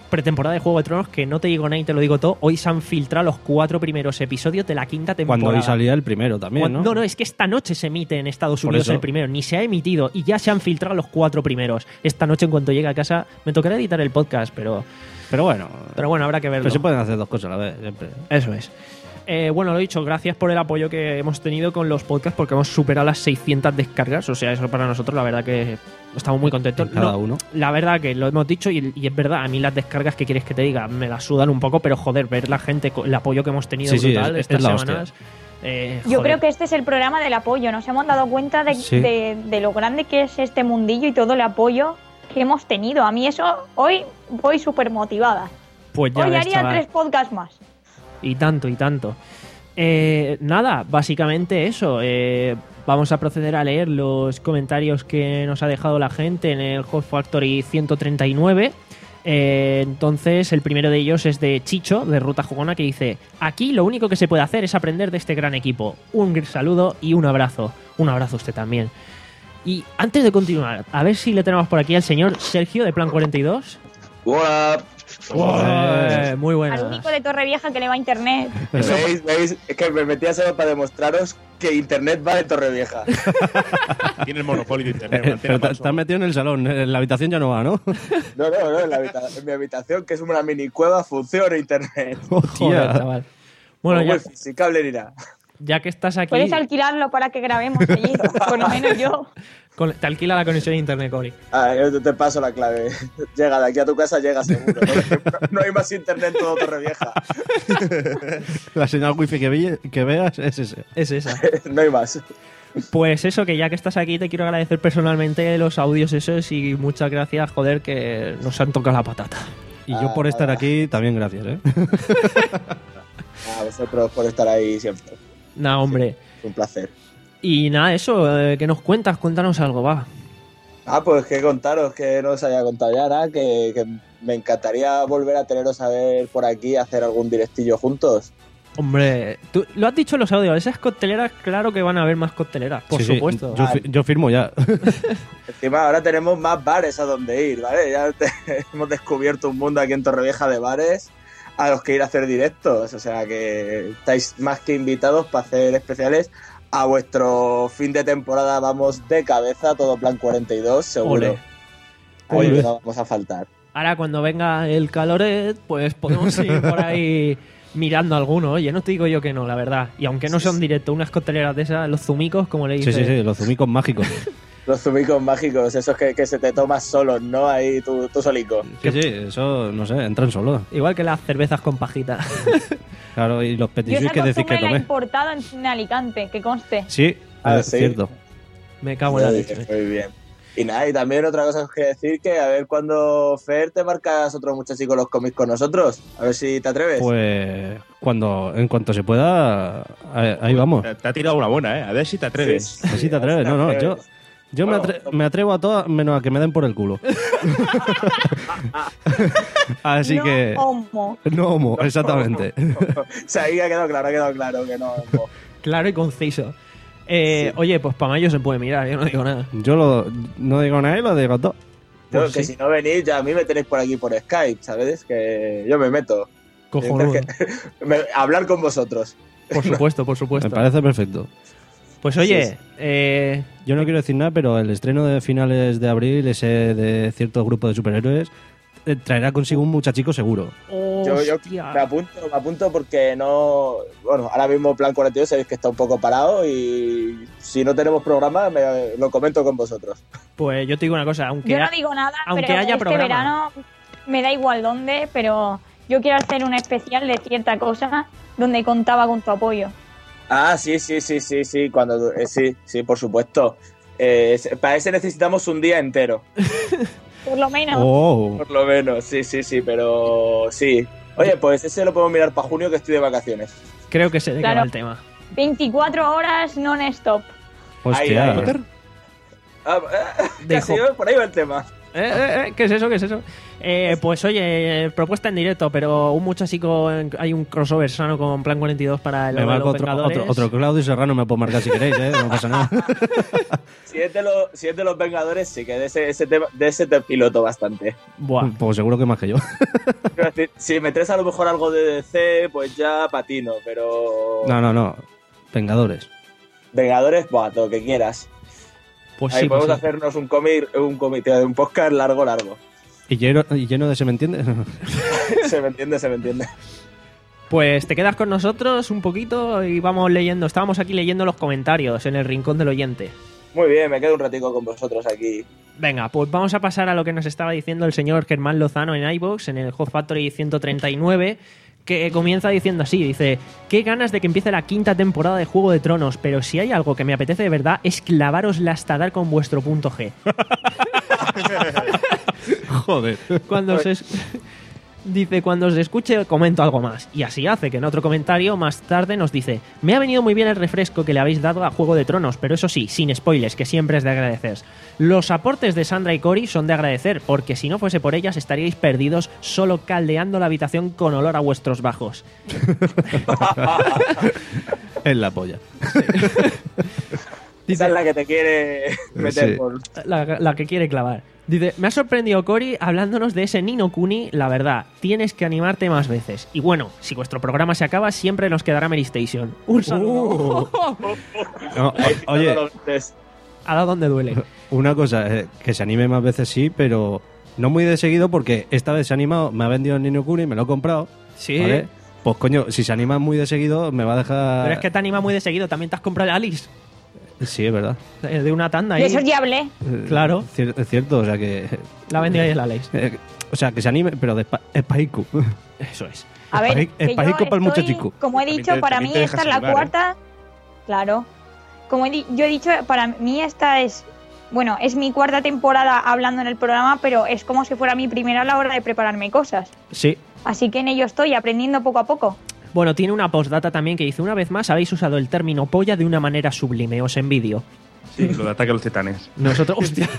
pretemporada de Juego de Tronos, que no te digo nada y te lo digo todo, hoy se han filtrado los cuatro primeros episodios de la quinta temporada. Cuando hoy salía el primero también, Cuando- ¿no? No, no, es que esta noche se emite en Estados Por Unidos eso. el primero, ni se ha emitido y ya se han filtrado los cuatro primeros. Esta noche, en cuanto llegue a casa, me tocará editar el podcast, pero... Pero bueno... Pero bueno, habrá que verlo. Pero se pueden hacer dos cosas a la vez, siempre. Eso es. Eh, bueno, lo dicho, gracias por el apoyo que hemos tenido con los podcasts porque hemos superado las seiscientas descargas. O sea, eso para nosotros, la verdad que estamos muy contentos. Cada No, uno. La verdad que lo hemos dicho y, y es verdad, a mí las descargas, ¿qué quieres que te diga? Me las sudan un poco, pero joder, ver la gente, el apoyo que hemos tenido Sí, sí, brutal es- estas es la semanas. eh, Yo joder. creo que este es el programa del apoyo. Nos hemos dado cuenta de, Sí. de- de lo grande que es este mundillo y todo el apoyo que hemos tenido. A mí eso, hoy voy súper motivada. Pues ya Hoy ves, haría chaval. tres podcasts más. Y tanto, y tanto. Eh, nada, básicamente eso. eh, vamos a proceder a leer los comentarios que nos ha dejado la gente en el Hot Factory ciento treinta y nueve. Eh, entonces, el primero de ellos es de Chicho, de Ruta Jugona, que dice: aquí lo único que se puede hacer es aprender de este gran equipo. Un saludo y un abrazo. Un abrazo a usted también. Y antes de continuar, a ver si le tenemos por aquí al señor Sergio de Plan cuarenta y dos. Hola. Eh, muy Al buena. único de Torrevieja que le va a internet. ¿Veis? ¿Veis? Es que me metía solo para demostraros que internet va de Torrevieja. Tiene el monopolio de internet. Eh, pero te, te has metido en el salón, en la habitación ya no va, ¿no? No, no, no, en, la habita- en mi habitación, que es una mini cueva, funciona internet. Joder, chaval. Bueno, No ya, wifi, sin cable ni nada. ya que estás aquí, Puedes alquilarlo para que grabemos allí. Por lo menos yo. con- te alquila la conexión de internet, Cory. Ah, yo te- te paso la clave. Llega de aquí a tu casa, llega seguro. No, no hay más internet en todo Torrevieja. La señal wifi que, vi- que veas es ese. Es esa. No hay más. Pues eso, que ya que estás aquí, te quiero agradecer personalmente los audios esos y muchas gracias, joder, que nos han tocado la patata. Y yo por estar aquí también gracias, ¿eh? A vosotros por estar ahí siempre. Nada, hombre. Un placer. Y nada, eso, eh, ¿qué nos cuentas? Cuéntanos algo, va. Ah, pues que contaros, que no os haya contado ya nada, que, que me encantaría volver a teneros a ver por aquí, hacer algún directillo juntos. Hombre, tú lo has dicho en los audios, esas cocteleras, claro que van a haber más cocteleras, por Sí, sí, supuesto. yo, fi- yo firmo ya. Encima ahora tenemos más bares a donde ir, ¿vale? Ya te- hemos descubierto un mundo aquí en Torrevieja de bares a los que ir a hacer directos. O sea que estáis más que invitados para hacer especiales. A vuestro fin de temporada vamos de cabeza, todo plan cuarenta y dos, seguro. Ole. Ahí Ole. no vamos a faltar. Ahora cuando venga el caloret, pues podemos ir por ahí mirando alguno. Oye, no te digo yo que no, la verdad. Y aunque no son directo, unas cocteleras de esas, los zumicos, como le Sí, dice. sí, sí, los zumicos mágicos. Los zumicos mágicos, esos que, que se te tomas solos, ¿no? Ahí tú, tú solico. Sí, sí, eso, no sé, entran solos. Igual que las cervezas con pajita. Claro, y los petit Yo suisse esa que decís que costumbre la he tomé. importado en Alicante, que conste. Sí, Ah, es ¿sí? cierto. Me cago en la Muy leche. bien, muy bien. Y nada, y también otra cosa que os quería decir, que a ver cuando Fer te marcas otro muchachico los cómics con nosotros. A ver si te atreves. Pues cuando, en cuanto se pueda, ahí, ahí vamos. Te ha tirado una buena, ¿eh? A ver si te atreves. Sí, Así te atreves, no, no, yo, yo me, atre- me atrevo a todas menos a que me den por el culo. Así no que... homo. No homo, exactamente. O sea, ahí ha quedado claro, ha quedado claro que no. no. Claro y conciso. Eh, Oye, pues para mayo se puede mirar, yo no digo nada. Yo lo, no digo nada y lo digo todo. Yo, Pues que sí. si no venís, ya a mí me tenéis por aquí por Skype, ¿sabes? Que yo me meto. Cojonudo. Me- hablar con vosotros. Por supuesto, por Me supuesto. parece perfecto. Pues oye, Sí, sí. eh, Yo no quiero decir nada, pero el estreno de finales de abril, ese de cierto grupo de superhéroes, eh, traerá consigo un muchachico seguro. Yo, yo hostia. me apunto, me apunto porque no. Bueno, ahora mismo Plan cuarenta y dos sabéis que está un poco parado y si no tenemos programa, me, lo comento con vosotros. Pues yo te digo una cosa, aunque, Yo no ha- digo nada, aunque pero haya este programa. verano me da igual dónde, pero yo quiero hacer un especial de cierta cosa donde contaba con tu apoyo. Ah, sí, sí, sí, sí, sí, cuando, eh, sí, sí, por supuesto. Eh, es- para ese necesitamos un día entero. Por lo menos. Oh, Por lo menos, sí, sí, sí, pero sí. Oye, pues ese lo podemos mirar para junio que estoy de vacaciones. creo que sé de qué Claro. va el tema. veinticuatro horas non-stop. hostia. Ahí, ahí. Ah, ah, De casi, hijo- ¿eh? Por ahí va el tema. Eh, eh, eh, ¿Qué es eso? ¿Qué es eso? Eh, pues oye, propuesta en directo, pero un mucho así con, hay un crossover sano con Plan cuarenta y dos para el Me marco otro, otro, otro Claudio Serrano, me puedo marcar si queréis, ¿eh? No pasa nada. Si es de los, si es de los Vengadores, sí que de ese, ese tema, de ese te piloto bastante. Buah. Pues seguro que más que yo. Si me traes a lo mejor algo de D C, pues ya patino, pero... No, no, no. Vengadores. Vengadores, buah, todo lo que quieras. Pues Ahí sí, podemos pues sí. hacernos un cómic, un cómic, tío, un podcast largo, largo. ¿Y lleno, y lleno de se me entiende? Se me entiende, se me entiende. Pues te quedas con nosotros un poquito y vamos leyendo. Estábamos aquí leyendo los comentarios en el rincón del oyente. Muy bien, me quedo un ratico con vosotros aquí. Venga, pues vamos a pasar a lo que nos estaba diciendo el señor Germán Lozano en iVoox, en el Hot Factory ciento treinta y nueve, que comienza diciendo así, dice: qué ganas de que empiece la quinta temporada de Juego de Tronos, pero si hay algo que me apetece de verdad es clavarosla hasta dar con vuestro punto G. Joder. Cuando se... es- Dice, cuando os escuche comento algo más. Y así hace, que en otro comentario más tarde nos dice: me ha venido muy bien el refresco que le habéis dado a Juego de Tronos, pero eso sí, sin spoilers, que siempre es de agradecer. Los aportes de Sandra y Cory son de agradecer, porque si no fuese por ellas estaríais perdidos solo caldeando la habitación con olor a vuestros bajos. Es la polla. Esa es la que te quiere meter Sí. por... La, la que quiere clavar. Dice, me ha sorprendido Cory hablándonos de ese Ni no Kuni, la verdad, tienes que animarte más veces. Y bueno, si vuestro programa se acaba, siempre nos quedará Mary Station. Un saludo. No, o- oye, A la donde duele. una cosa, eh, que se anime más veces sí, pero no muy de seguido porque esta vez se ha animado, me ha vendido el Nino Kuni, me lo he comprado. Sí. ¿Vale? Pues coño, si se anima muy de seguido, me va a dejar... Pero es que te anima muy de seguido, también te has comprado el Alice. Sí, es verdad. De de una tanda ahí. De eso ya hablé. Eh, Claro. cier- Es cierto, o sea que... La vendió ahí el Alice. eh, o sea, que se anime, pero de espa- espajico. Eso es. A ver, Espajico- que yo espajico para el estoy- muchachico. Como he También dicho, te- para también mí te esta dejas es la animar, cuarta. Claro. Como he, di- yo he dicho, para mí esta es. Bueno, es mi cuarta temporada hablando en el programa, pero es como si fuera mi primera a la hora de prepararme cosas. Sí. Así que en ello estoy, aprendiendo poco a poco. Bueno, tiene una postdata también que dice: una vez más habéis usado el término polla de una manera sublime, os envidio. Sí, lo de ataque a los titanes. Nosotros, hostia,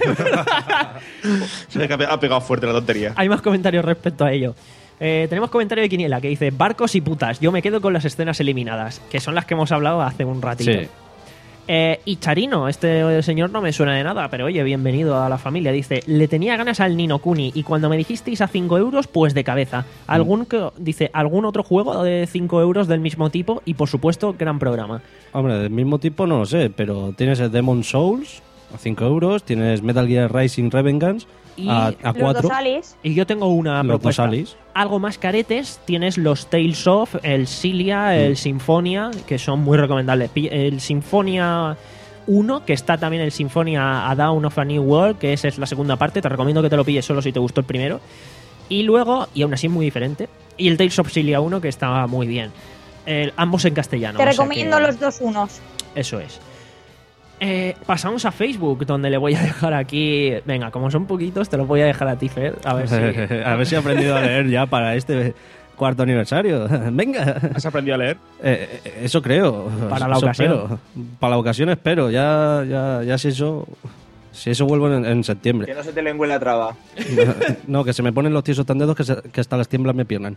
Se ve que ha pe- ha pegado fuerte la tontería. hay más comentarios respecto a ello. Eh, tenemos comentario de Quiniela que dice: barcos y putas, yo me quedo con las escenas eliminadas, que son las que hemos hablado hace un ratito. Sí. Eh, y Charino, este señor no me suena de nada, pero oye, bienvenido a la familia. Dice: le tenía ganas al Ni no Kuni y cuando me dijisteis a cinco euros, pues de cabeza. Algún que, dice, algún otro juego de cinco euros del mismo tipo y por supuesto, gran programa. Hombre, del mismo tipo no lo sé, pero tienes el Demon Souls a cinco euros, tienes Metal Gear Rising Revengeance Y a, a Los cuatro. dos Alice. Y yo tengo una Los dos propuesta. Alice. Algo más caretes, tienes los Tales of, el Cilia, el Sinfonia, que son muy recomendables. Pi- El Sinfonia uno, que está también el Sinfonia A Dawn of a New World, que esa es la segunda parte, te recomiendo que te lo pilles solo si te gustó el primero. Y luego, y aún así muy diferente, y el Tales of Cilia uno, que estaba muy bien. El- ambos en castellano. Te o sea recomiendo que- los dos unos. Eso es. Eh, pasamos a Facebook, donde le voy a dejar aquí... Venga, como son poquitos, te los voy a dejar a ti, Fer. A ver si... a ver si he aprendido a leer ya para este cuarto aniversario. Venga. ¿Has aprendido a leer? Eh, eh, eso creo. Para la Eso ocasión. espero. Para la ocasión espero. Ya, ya, ya si eso... Si eso vuelvo en, en septiembre. Que no se te lengüe la traba. No, que se me ponen los tiesos tan dedos que, se- que hasta las tiemblas me piernan.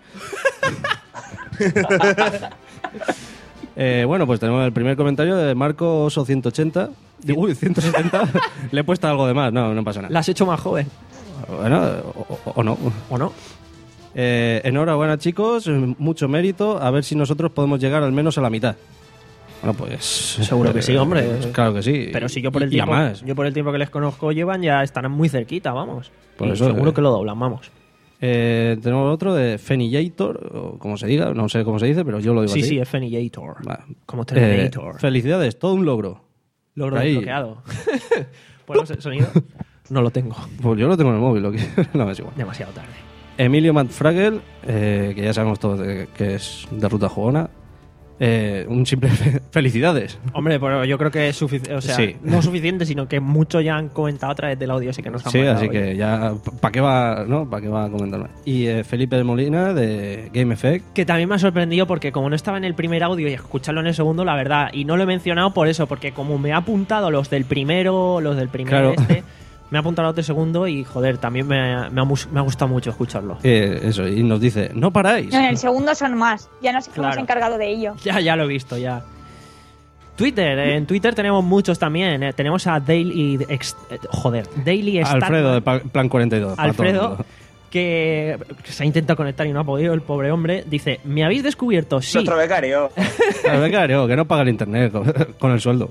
Eh, bueno, pues tenemos el primer comentario de Marco Oso ciento ochenta. Digo, uy, ciento setenta. Le he puesto algo de más. No, no pasa nada. La has hecho más joven. Bueno, o, o- o no. ¿O no? Eh, enhorabuena, chicos. Mucho mérito. A ver si nosotros podemos llegar al menos a la mitad. Bueno, pues... Seguro que sí, hombre. Pues claro que sí. Pero si yo por el Y- y a tiempo, más. yo por el tiempo que les conozco llevan, ya estarán muy cerquita, vamos. Por Y eso, seguro eh. que lo doblan, vamos. Eh, tenemos otro de Fenillator, o como se diga, no sé cómo se dice, pero yo lo digo Sí, así. sí, es Fenillator. Va. Como Eh, Terminator. felicidades, todo un logro. Logro Ahí. desbloqueado. ¿Ponemos el sonido? No lo tengo. Pues yo lo tengo en el móvil, lo que no es igual. Demasiado tarde. Emilio Manfragel, eh, que ya sabemos todos de- que es de Ruta Jugona. Eh, un simple fe- felicidades. Hombre, pero yo creo que es suficiente. O sea, Sí. no suficiente, sino que muchos ya han comentado a través del audio, así que nos han Sí, mandado así hoy. que ya, ¿para qué va, no? ¿Para qué va a comentarme? Y eh, Felipe de Molina, de Game Effect. Que también me ha sorprendido porque como no estaba en el primer audio y escucharlo en el segundo, la verdad, y no lo he mencionado por eso, porque como me ha apuntado los del primero, los del primer Claro. este, Me ha apuntado otro segundo y, joder, también me, me, ha, mus- me ha gustado mucho escucharlo. Eh, eso, y nos dice, no paráis. No, en el segundo son más. Ya nos hemos Claro. encargado de ello. Ya, ya lo he visto, ya. Twitter, eh, en Twitter tenemos muchos también. eh, tenemos a Daily... Ex- eh, joder, Daily Statman. Alfredo de Pa- Plan cuarenta y dos. para todo el Alfredo, mundo. que, que se ha intentado conectar y no ha podido, el pobre hombre, dice, ¿me habéis descubierto? Sí. Nuestro becario. A ver, claro, que no paga el internet con, con el sueldo.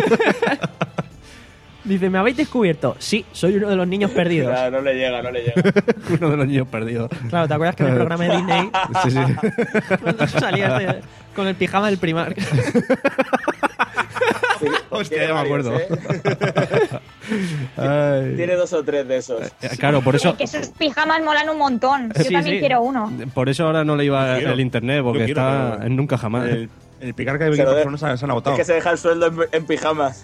Dice, ¿me habéis descubierto? Sí, soy uno de los niños perdidos. Ya, no le llega, no le llega. Uno de los niños perdidos. Claro, ¿te acuerdas que en el programa de Disney Sí, sí. cuando salías de- con el pijama del primar? Hostia, ya me acuerdo. ¿eh? Ay. Tiene dos o tres de esos. Eh, Claro, por eso, Que esos pijamas molan un montón. Yo Sí, también sí. quiero uno. por eso ahora no le iba Yo quiero. el internet, porque Yo quiero, está pero- en nunca jamás. El, el picar que hay Se lo de- personas se han- se han agotado. Es que se deja el sueldo en, en pijamas.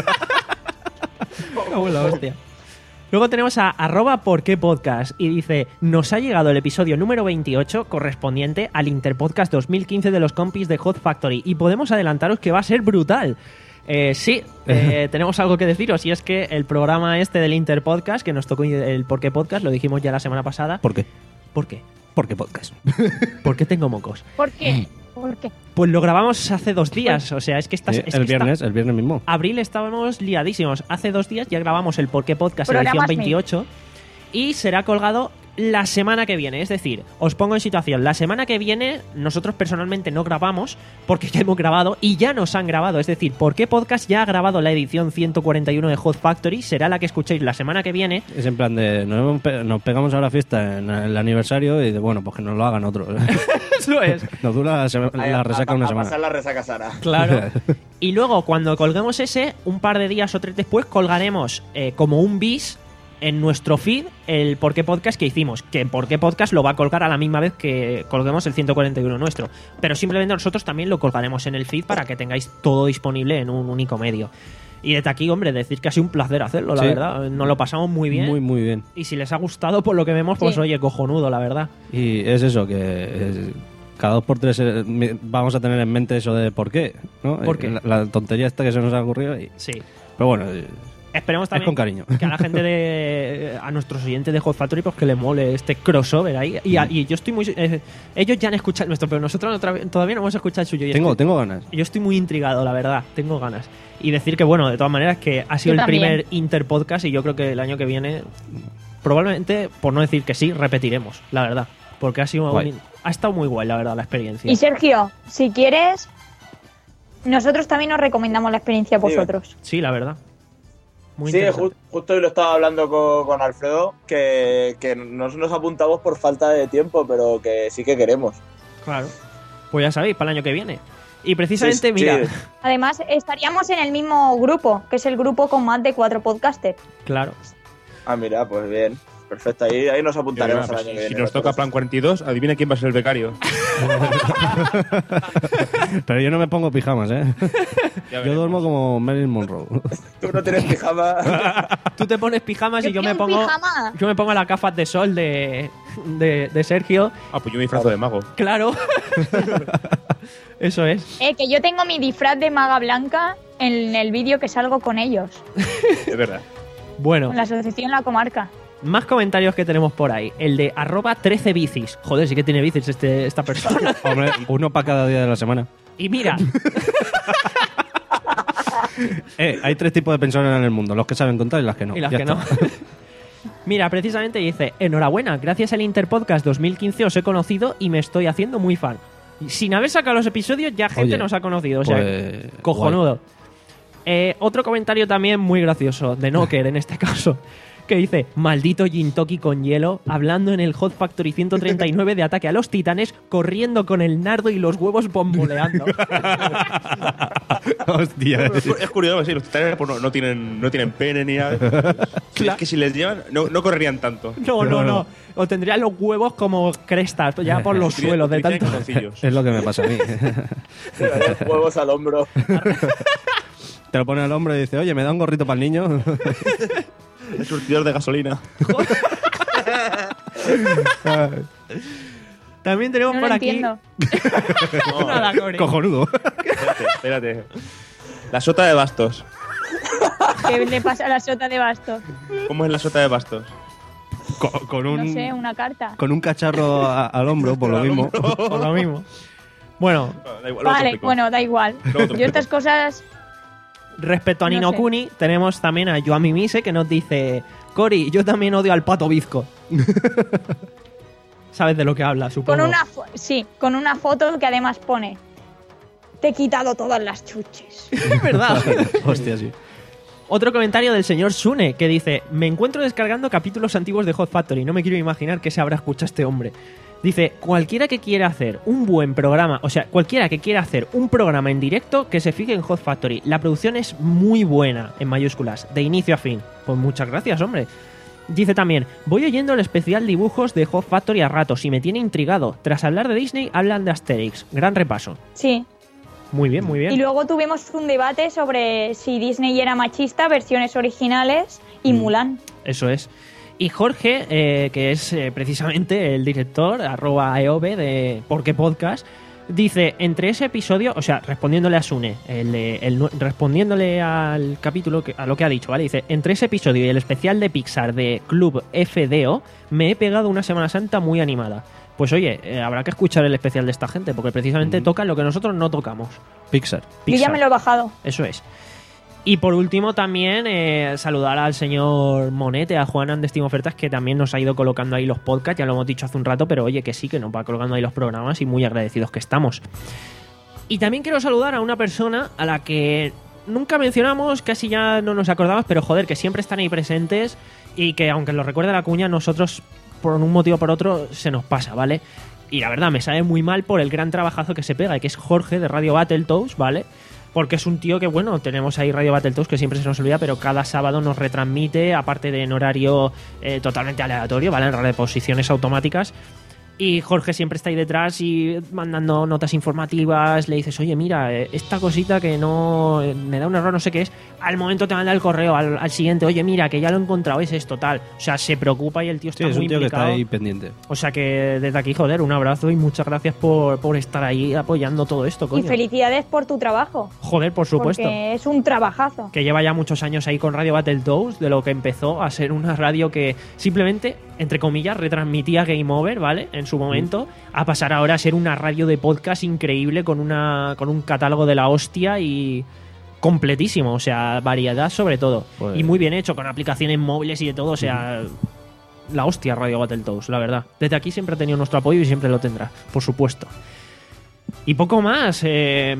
Cago en la hostia. Luego tenemos a arroba por qué podcast y dice, nos ha llegado el episodio número veintiocho correspondiente al Interpodcast dos mil quince de los compis de Hot Factory y podemos adelantaros que va a ser brutal. Eh, sí, eh, tenemos algo que deciros y es que el programa este del Interpodcast, que nos tocó el por qué podcast, lo dijimos ya la semana pasada. ¿Por qué? ¿Por qué? ¿Por qué podcast? ¿Por qué tengo mocos? ¿Por qué? ¿Por qué? Pues lo grabamos hace dos días, o sea, es que estás... Sí, es el que está- viernes, el viernes mismo. Abril estábamos liadísimos. Hace dos días ya grabamos el Por qué Podcast, Programas edición mil. veintiocho, y será colgado la semana que viene. Es decir, os pongo en situación. La semana que viene nosotros personalmente no grabamos porque ya hemos grabado y ya nos han grabado. Es decir, Por qué Podcast ya ha grabado la edición ciento cuarenta y uno de Hot Factory. Será la que escuchéis la semana que viene. Es en plan de, nos, hemos pe- nos pegamos ahora fiesta en el aniversario y de, bueno, pues que nos lo hagan otros. Eso es. Nos dura la, sema- Ahí, la a- resaca a- una a semana. pasar la resaca Sara. Claro. Y luego, cuando colguemos ese, un par de días o tres después, colgaremos eh, como un bis en nuestro feed el Por qué Podcast que hicimos. Que Por qué Podcast lo va a colgar a la misma vez que colguemos el ciento cuarenta y uno nuestro. Pero simplemente nosotros también lo colgaremos en el feed para que tengáis todo disponible en un único medio. Y desde aquí, hombre, decir que ha sido un placer hacerlo, la Sí. verdad. Nos lo pasamos muy bien. Muy, muy bien. Y si les ha gustado, por lo que vemos, pues Sí. oye, cojonudo, la verdad. Y es eso, que es- cada dos por tres eh, mi- vamos a tener en mente eso de por qué, ¿no? ¿Por qué? La, la tontería esta que se nos ha ocurrido. Y, Sí. pero bueno, eh, Esperemos es también con cariño. que a la gente de a nuestros oyentes de Hot Factory pues que le mole este crossover ahí y, a- y yo estoy muy eh, ellos ya han escuchado el nuestro pero nosotros otra vez- todavía no hemos escuchado el suyo y Tengo, estoy- tengo ganas. yo estoy muy intrigado, la verdad, tengo ganas y decir que bueno, de todas maneras que ha sido Yo el también. primer Interpodcast y yo creo que el año que viene probablemente, por no decir que sí, repetiremos, la verdad, porque ha sido Guay. un- ha estado muy guay la verdad la experiencia. Y Sergio, si quieres, nosotros también os recomendamos la experiencia a Sí. vosotros. Sí, la verdad. Muy Sí, interesante. ju- justo hoy lo estaba hablando con, con Alfredo, que, que no nos apuntamos por falta de tiempo, pero que sí que queremos. Claro. Pues ya sabéis, para el año que viene. Y precisamente, Sí, mira, sí. Además, estaríamos en el mismo grupo, que es el grupo con más de cuatro podcasters. claro. Ah, mira, pues bien. Perfecto, ahí, ahí nos apuntaremos al año que viene. Si nos toca plan cuarenta y dos, adivina quién va a ser el becario. Pero yo no me pongo pijamas, ¿eh? Yo duermo como Marilyn Monroe. Tú no tienes pijama. Tú te pones pijamas y yo me quiero un pongo pijama. yo me pongo las gafas de sol de, de, de Sergio. Ah, pues yo me disfrazo de mago. Claro. Eso es. Eh, que yo tengo mi disfraz de maga blanca en el vídeo que salgo con ellos, Es verdad. Bueno, con la asociación La Comarca. más comentarios que tenemos por ahí. El de arroba trece bicis. Joder, sí que tiene bicis este, esta persona. Hombre, uno para cada día de la semana. Y mira, Eh, hay tres tipos de personas en el mundo, los que saben contar y las que no. y las Ya que está. no. Mira, precisamente dice, enhorabuena, gracias al Interpodcast dos mil quince os he conocido y me estoy haciendo muy fan. Y sin haber sacado los episodios, ya gente Oye, nos ha conocido. O sea, pues, cojonudo. Eh, otro comentario también muy gracioso, de Knocker en este caso, que dice, maldito Jintoki con hielo, hablando en el Hot Factory ciento treinta y nueve de Ataque a los Titanes, corriendo con el nardo y los huevos bomboleando. Hostia. Es, es curioso, sí, los titanes pues, no, no tienen, no tienen pene ni nada. Es que si les llevan, no, no correrían tanto. No, no, no. O tendrían los huevos como crestas, ya por los Utilizan- suelos de utilizan tanto. calzoncillos. Es lo que me pasa a mí. Huevos al hombro. Te lo pone al hombro y dice, oye, ¿me da un gorrito para el niño? El surtidor de gasolina. También tenemos No por lo aquí. entiendo. Nada, Cori. Cojonudo. Espérate, espérate. La sota de bastos. ¿Qué le pasa a la sota de bastos? ¿Cómo es la sota de bastos? Con, con un, No sé, una carta. con un cacharro a- al hombro, por lo mismo. Por lo mismo. Bueno, Da igual, luego te Vale, explico. bueno, da igual. Luego te Yo estas cosas... respecto a No Nino sé. Kuni, tenemos también a Yoami Mise que nos dice: Cori, yo también odio al pato bizco. ¿Sabes de lo que habla, supongo? Con una fo- sí, con una foto que además pone: te he quitado todas las chuches. Es verdad. Hostia, sí. Otro comentario del señor Sune que dice: me encuentro descargando capítulos antiguos de Hot Factory. No me quiero imaginar qué se habrá escuchado este hombre. Dice: cualquiera que quiera hacer un buen programa, o sea, cualquiera que quiera hacer un programa en directo, que se fije en Hot Factory. La producción es muy buena, en mayúsculas, de inicio a fin. Pues muchas gracias, hombre. Dice también: voy oyendo el especial dibujos de Hot Factory a ratos y me tiene intrigado. Tras hablar de Disney, hablan de Asterix. Gran repaso. Sí. Muy bien, muy bien. Y luego tuvimos un debate sobre si Disney era machista, versiones originales y Mulan. Eso es. Y Jorge, eh, que es eh, precisamente el director, arroba E O B de Porque Podcast, dice: entre ese episodio, o sea, respondiéndole a Sune, el, de- el nu- respondiéndole al capítulo, que- a lo que ha dicho, ¿vale? Dice: entre ese episodio y el especial de Pixar de Club F D O, me he pegado una Semana Santa muy animada. Pues oye, eh, habrá que escuchar el especial de esta gente, porque precisamente tocan lo que nosotros no tocamos. Pixar. Yo ya Pixar. me lo he bajado. Eso es. Y por último también eh, saludar al señor Monete, a Juan de Steam Ofertas, que también nos ha ido colocando ahí los podcasts, ya lo hemos dicho hace un rato, pero oye, que sí, que nos va colocando ahí los programas y muy agradecidos que estamos. Y también quiero saludar a una persona a la que nunca mencionamos, casi ya no nos acordamos, pero joder, que siempre están ahí presentes y que aunque lo recuerde la cuña, nosotros por un motivo o por otro se nos pasa, ¿vale? Y la verdad me sabe muy mal por el gran trabajazo que se pega, y que es Jorge de Radio Battletoads, ¿vale? Porque es un tío que, bueno, tenemos ahí Radio Battletoads, que siempre se nos olvida, pero cada sábado nos retransmite, aparte de en horario eh, totalmente aleatorio, ¿vale? En reposiciones automáticas. Y Jorge siempre está ahí detrás y mandando notas informativas, le dices: oye, mira, eh, esta cosita que no eh, me da un error, no sé qué es. Al momento te manda el correo al, al siguiente: oye, mira, que ya lo he encontrado, es esto, tal. O sea, se preocupa y el tío está Sí, es muy un tío que implicado. está ahí pendiente. O sea que desde aquí, joder, un abrazo y muchas gracias por, por estar ahí apoyando todo esto, coño. Y felicidades por tu trabajo. Joder, por supuesto. Porque es un trabajazo. Que lleva ya muchos años ahí con Radio Battletoads, de lo que empezó a ser una radio que simplemente, entre comillas, retransmitía Game Over, ¿vale? En su momento, a pasar ahora a ser una radio de podcast increíble con una con un catálogo de la hostia y completísimo, o sea, variedad sobre todo. Pues- Y muy bien hecho, con aplicaciones móviles y de todo, o sea, la hostia Radio Battletoads, la verdad. Desde aquí siempre ha tenido nuestro apoyo y siempre lo tendrá, por supuesto. Y poco más. eh,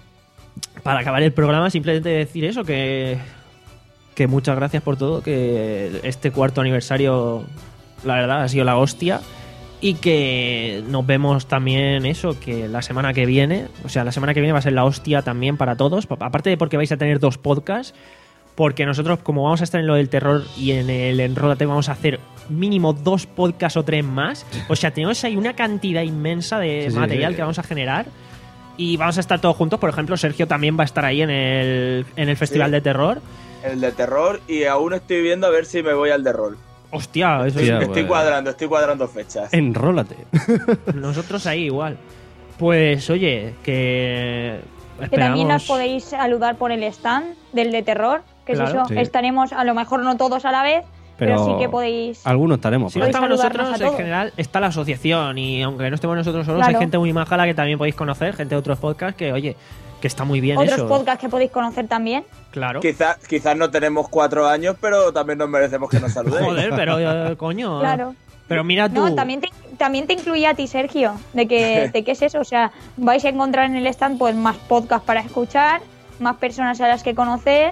para acabar el programa, simplemente decir eso, que, que muchas gracias por todo, que este cuarto aniversario, la verdad, ha sido la hostia. Y que nos vemos también eso, que la semana que viene, o sea, la semana que viene va a ser la hostia también para todos, pa- aparte de porque vais a tener dos podcasts, porque nosotros, como vamos a estar en lo del terror y en el Enrólate, vamos a hacer mínimo dos podcasts o tres más. O sea, tenemos ahí una cantidad inmensa de Sí, sí, material sí. que vamos a generar. Y vamos a estar todos juntos. Por ejemplo, Sergio también va a estar ahí en el, en el Festival Sí. de Terror. El de terror, y aún estoy viendo a ver si me voy al de rol. Hostia, eso Hostia, es... Estoy pues. cuadrando, estoy cuadrando fechas. Enrólate. Nosotros ahí igual. Pues oye, que... Que también nos Esperamos... podéis saludar por el stand del de terror. Que Claro, si eso, sí. estaremos a lo mejor no todos a la vez, pero, Pero sí que podéis. algunos estaremos. Si no por ahí. estamos saludarnos nosotros, a en todos. general está la asociación, y aunque no estemos nosotros solos, Claro. hay gente muy majala que también podéis conocer, gente de otros podcasts que, oye, que está muy bien Otros eso. podcasts que podéis conocer también. Claro. Quizás quizás no tenemos cuatro años, pero también nos merecemos que nos saludéis. Joder, pero eh, coño. Claro. Pero mira tú. No, también te, también te incluía a ti, Sergio, de que, de qué es eso. O sea, vais a encontrar en el stand pues más podcasts para escuchar, más personas a las que conocer,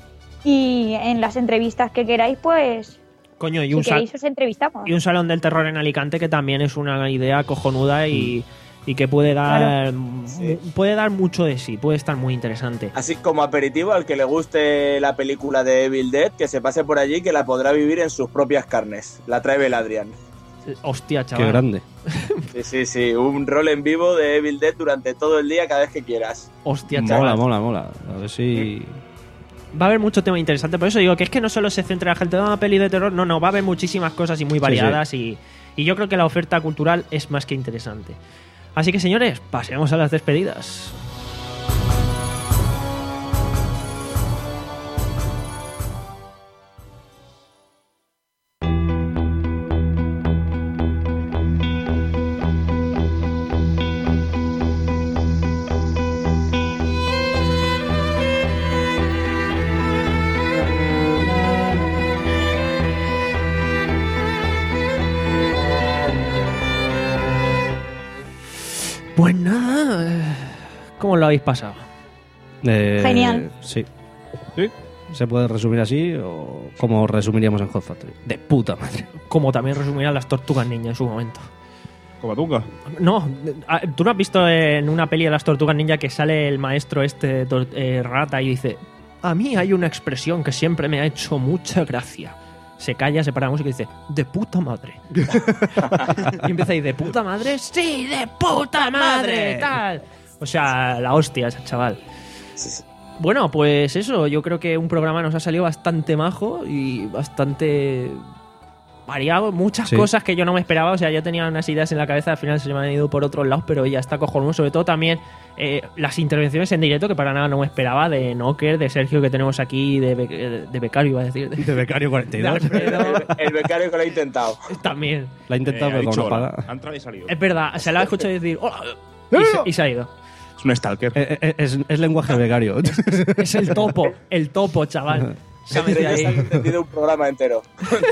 y en las entrevistas que queráis, pues Coño, y si un, sal- queréis os entrevistamos. y un salón del terror en Alicante, que también es una idea cojonuda y, y que puede dar Sí. puede dar mucho de sí, puede estar muy interesante. Así como aperitivo, al que le guste la película de Evil Dead, que se pase por allí, que la podrá vivir en sus propias carnes. La trae Beladrian. Hostia, chaval. Qué grande. Sí, sí, sí. Un rol en vivo de Evil Dead durante todo el día, cada vez que quieras. Hostia, Mola, chaval. mola, mola. A ver si... Va a haber mucho tema interesante, por eso digo que es que no solo se centra la gente en una peli de terror, no, no, va a haber muchísimas cosas y muy variadas, Y, y yo creo que la oferta cultural es más que interesante. Así que señores, pasemos a las despedidas. Pues nada, eh, ¿cómo lo habéis pasado? Eh, Genial. Sí. ¿Sí? ¿Se puede resumir así o cómo resumiríamos en Hot Factory? De puta madre. Como también resumirían las Tortugas Ninja en su momento. ¿Comatunga? No, ¿tú no has visto en una peli de las Tortugas Ninja que sale el maestro este tor- eh, rata y dice: a mí hay una expresión que siempre me ha hecho mucha gracia? Se calla, se para la música y dice: de puta madre. Y empieza ahí: ¿de puta madre? ¡Sí, de puta madre! Tal. O sea, la hostia ese chaval. Bueno, pues eso, yo creo que un programa nos ha salido bastante majo y bastante variado, muchas Sí. cosas que yo no me esperaba, o sea, yo tenía unas ideas en la cabeza, al final se me han ido por otros lados, pero ya está cojonudo, sobre todo también eh, las intervenciones en directo, que para nada no me esperaba, de Knocker, de Sergio que tenemos aquí, de, be- de becario, iba a decir. De becario cuarenta y De dos. Alfredo, El becario que lo ha intentado. también. La ha intentado, Eh, ha pero dicho como no hola. paga. Ha entrado y salido. Es verdad, se la ha escuchado decir hola, y se, y se ha ido. Es un stalker. Eh, eh, Es, es lenguaje becario. Es el topo, el topo, chaval. Se ha metido Entre ellos ahí. han entendido un programa entero.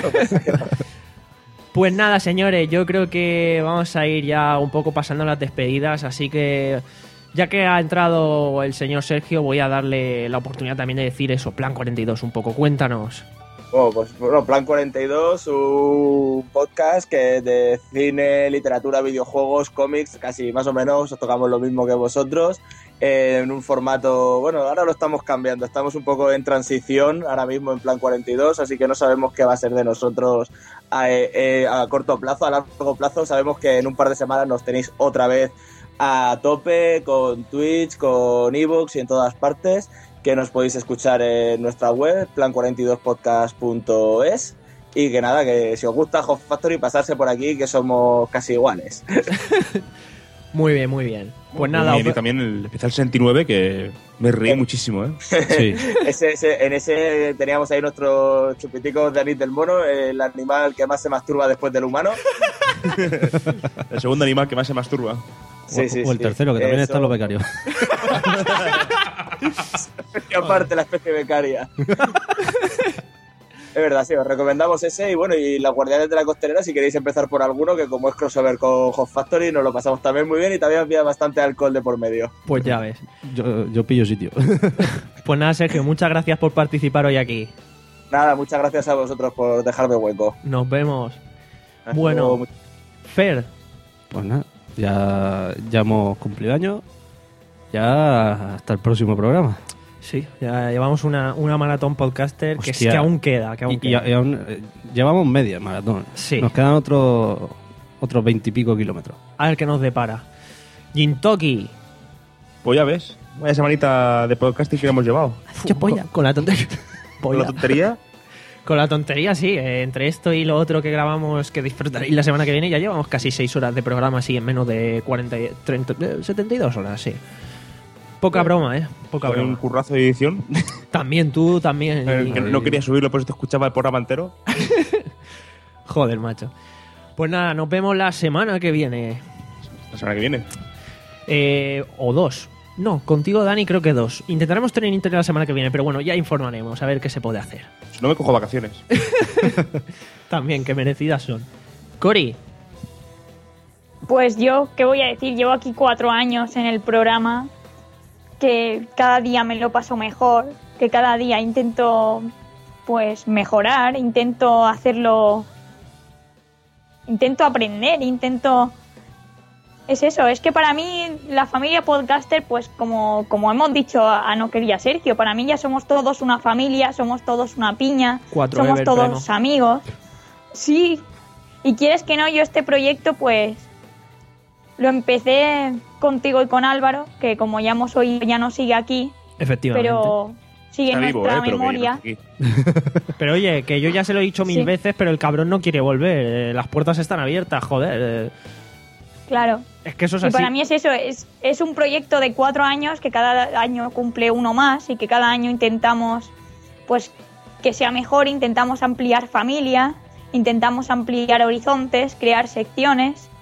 Pues nada, señores, yo creo que vamos a ir ya un poco pasando las despedidas, así que ya que ha entrado el señor Sergio, voy a darle la oportunidad también de decir eso, Plan cuarenta y dos, un poco, cuéntanos. Bueno, pues bueno, Plan cuarenta y dos, un podcast que es de cine, literatura, videojuegos, cómics, casi más o menos tocamos lo mismo que vosotros, eh, en un formato, bueno, ahora lo estamos cambiando, estamos un poco en transición ahora mismo en Plan cuarenta y dos, así que no sabemos qué va a ser de nosotros a, eh, a corto plazo, a largo plazo. Sabemos que en un par de semanas nos tenéis otra vez a tope con Twitch, con iVoox y en todas partes, que nos podéis escuchar en nuestra web, plan cuarenta y dos podcast punto es, y que nada, que si os gusta Hot Factory, pasarse por aquí, que somos casi iguales. Muy bien, muy bien. Pues nada, Y también el especial sesenta y nueve, que me reí muchísimo, ¿eh? Sí. ese, ese- en ese teníamos ahí nuestros chupiticos de anís del mono, el animal que más se masturba después del humano. El segundo animal que más se masturba. Sí, sí, o el sí. tercero, que también Eso. están los becarios. Y aparte la especie becaria. Es verdad, sí, os recomendamos ese y bueno, y las Guardianes de la Costanera, si queréis empezar por alguno, que como es crossover con Hot Factory, nos lo pasamos también muy bien y también había bastante alcohol de por medio. pues ya ves. Yo, yo pillo sitio. Pues nada, Sergio, muchas gracias por participar hoy aquí. Nada, muchas gracias a vosotros por dejarme hueco. Nos vemos. Hasta Bueno, luego. Fer, Pues nada, ya, ya hemos cumplido años. Ya hasta el próximo programa. sí, ya llevamos una, una maratón podcaster que, es Hostia. que aún queda, que aún Y, y- queda. y aún, eh, llevamos media maratón. Sí. Nos quedan otros otros veintipico kilómetros. A ver qué nos depara. Jintoki. Pues ya ves, vaya semanita de podcasting que hemos llevado. Qué polla. Con la tontería. Con la tontería. Con la tontería, sí. eh, entre esto y lo otro que grabamos, que disfrutaréis la semana que viene, ya llevamos casi seis horas de programa, así, en menos de cuarenta, y- treinta, eh, setenta y dos horas, sí. Poca broma, ¿eh? Poca Con un broma. currazo de edición. También, tú también. Eh, y- que no quería subirlo, por eso te escuchaba el programa entero. Joder, macho. Pues nada, nos vemos la semana que viene. La semana que viene. Eh, o dos. No, contigo, Dani, creo que dos. Intentaremos tener internet la semana que viene, pero bueno, ya informaremos a ver qué se puede hacer. Si no me cojo vacaciones. También, que merecidas son. Cori, Pues yo, ¿qué voy a decir? Llevo aquí cuatro años en el programa, que cada día me lo paso mejor, que cada día intento, pues, mejorar, intento hacerlo, intento aprender, intento... Es eso, es que para mí la familia podcaster, pues como, como hemos dicho a, a No Quería Sergio, para mí ya somos todos una familia, somos todos una piña, Cuatro somos Ever todos Premo. amigos. Sí, y quieres que no, yo este proyecto pues lo empecé contigo y con Álvaro, que como ya hemos oído ya no sigue aquí, efectivamente. pero sigue en Está vivo, nuestra eh, pero que no memoria. está aquí. Pero oye, que yo ya se lo he dicho mil Sí. veces, pero el cabrón no quiere volver. Eh, las puertas están abiertas, joder. eh. Claro. Es que eso es Y así. para mí es eso, es, es un proyecto de cuatro años que cada año cumple uno más y que cada año intentamos pues que sea mejor, intentamos ampliar familia, intentamos ampliar horizontes, crear secciones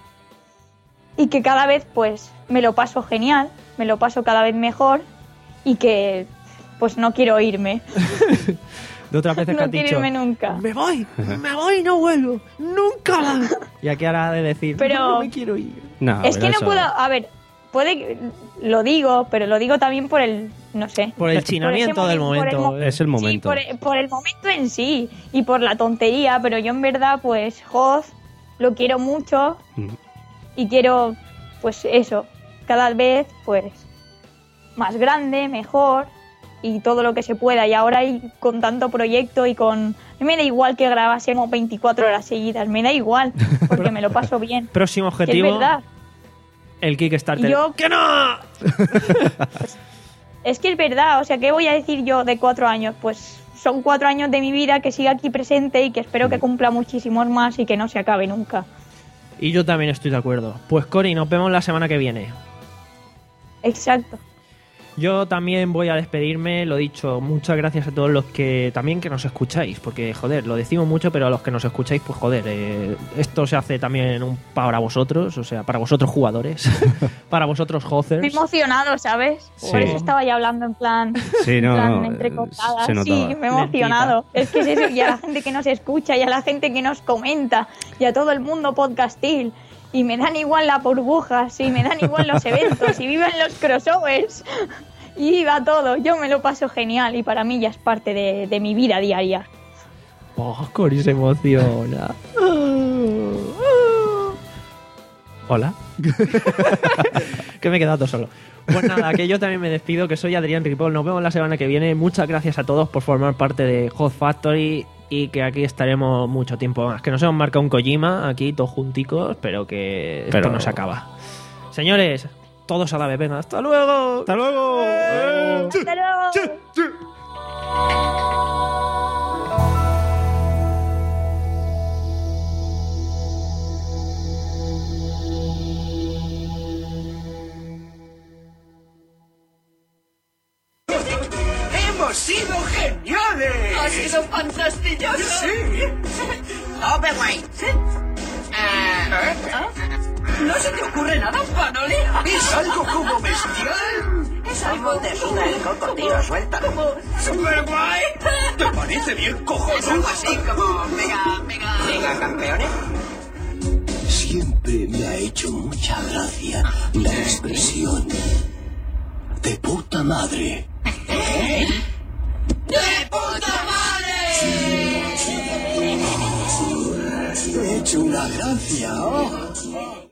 y que cada vez pues me lo paso genial, me lo paso cada vez mejor y que pues no quiero irme, De otras veces que no has quiero dicho, irme nunca. me voy, me voy y no vuelvo, nunca más. Y aquí ahora de decir, Pero- no, no me quiero ir. No, Es pero que no eso- puedo, a ver, puede que- lo digo, pero lo digo también por el, no sé. Por el ese chinamiento del momen- por el momento. mo- Es el Sí, momento. por, el- por el momento en sí y por la tontería, pero yo en verdad, pues, Hoz lo quiero mucho Mm. y quiero, pues, eso, cada vez, pues, más grande, mejor y todo lo que se pueda. Y ahora y con tanto proyecto y con... A mí me da igual que grabásemos veinticuatro horas seguidas, me da igual, porque me lo paso bien. Próximo Que objetivo, es verdad. el Kickstarter. Y yo- ¡Que no! Es que es verdad, o sea, ¿qué voy a decir yo de cuatro años? Pues son cuatro años de mi vida que siga aquí presente y que espero que cumpla muchísimos más y que no se acabe nunca. Y yo también estoy de acuerdo. Pues Cori, nos vemos la semana que viene. Exacto. Yo también voy a despedirme, lo dicho, muchas gracias a todos los que también que nos escucháis, porque joder, lo decimos mucho, pero a los que nos escucháis, pues joder, eh, esto se hace también un para vosotros, o sea, para vosotros jugadores, para vosotros Me he hocers. emocionado, ¿sabes? Sí. Por eso estaba ya hablando en plan, Sí, no, en plan no, entrecortada. se Sí, notaba. me he emocionado. Es que es eso, y a la gente que nos escucha, y a la gente que nos comenta, y a todo el mundo podcastil. Y me dan igual las burbujas, y me dan igual los eventos, y viven los crossovers. Y viva todo. Yo me lo paso genial, y para mí ya es parte de, de mi vida diaria. Oh, Cori se emociona. Hola. Que me he quedado solo. Pues nada, que yo también me despido, que soy Adrián Ripoll. Nos vemos la semana que viene. Muchas gracias a todos por formar parte de Hot Factory y que aquí estaremos mucho tiempo más. Que nos hemos marcado un Kojima aquí, todos junticos, pero que esto Pero- no se acaba. Señores, todos a la vez. Venga, hasta luego. Hasta luego. Hasta luego. ¡Hemos sido geniales! ¡Ha sido fantástico! ¡Sí! Oberwein. ¿Eh? ¿No se te ocurre nada, Panoli? ¿Es algo como bestial? Es algo de suda el coco, tío, suéltalo. Como ¡Super guay! ¿Te parece bien, Es cojonudo? algo así como mega, mega... Mega campeones. Siempre me ha hecho mucha gracia la expresión de puta madre. ¡De puta madre! He hecho una gracia. oh.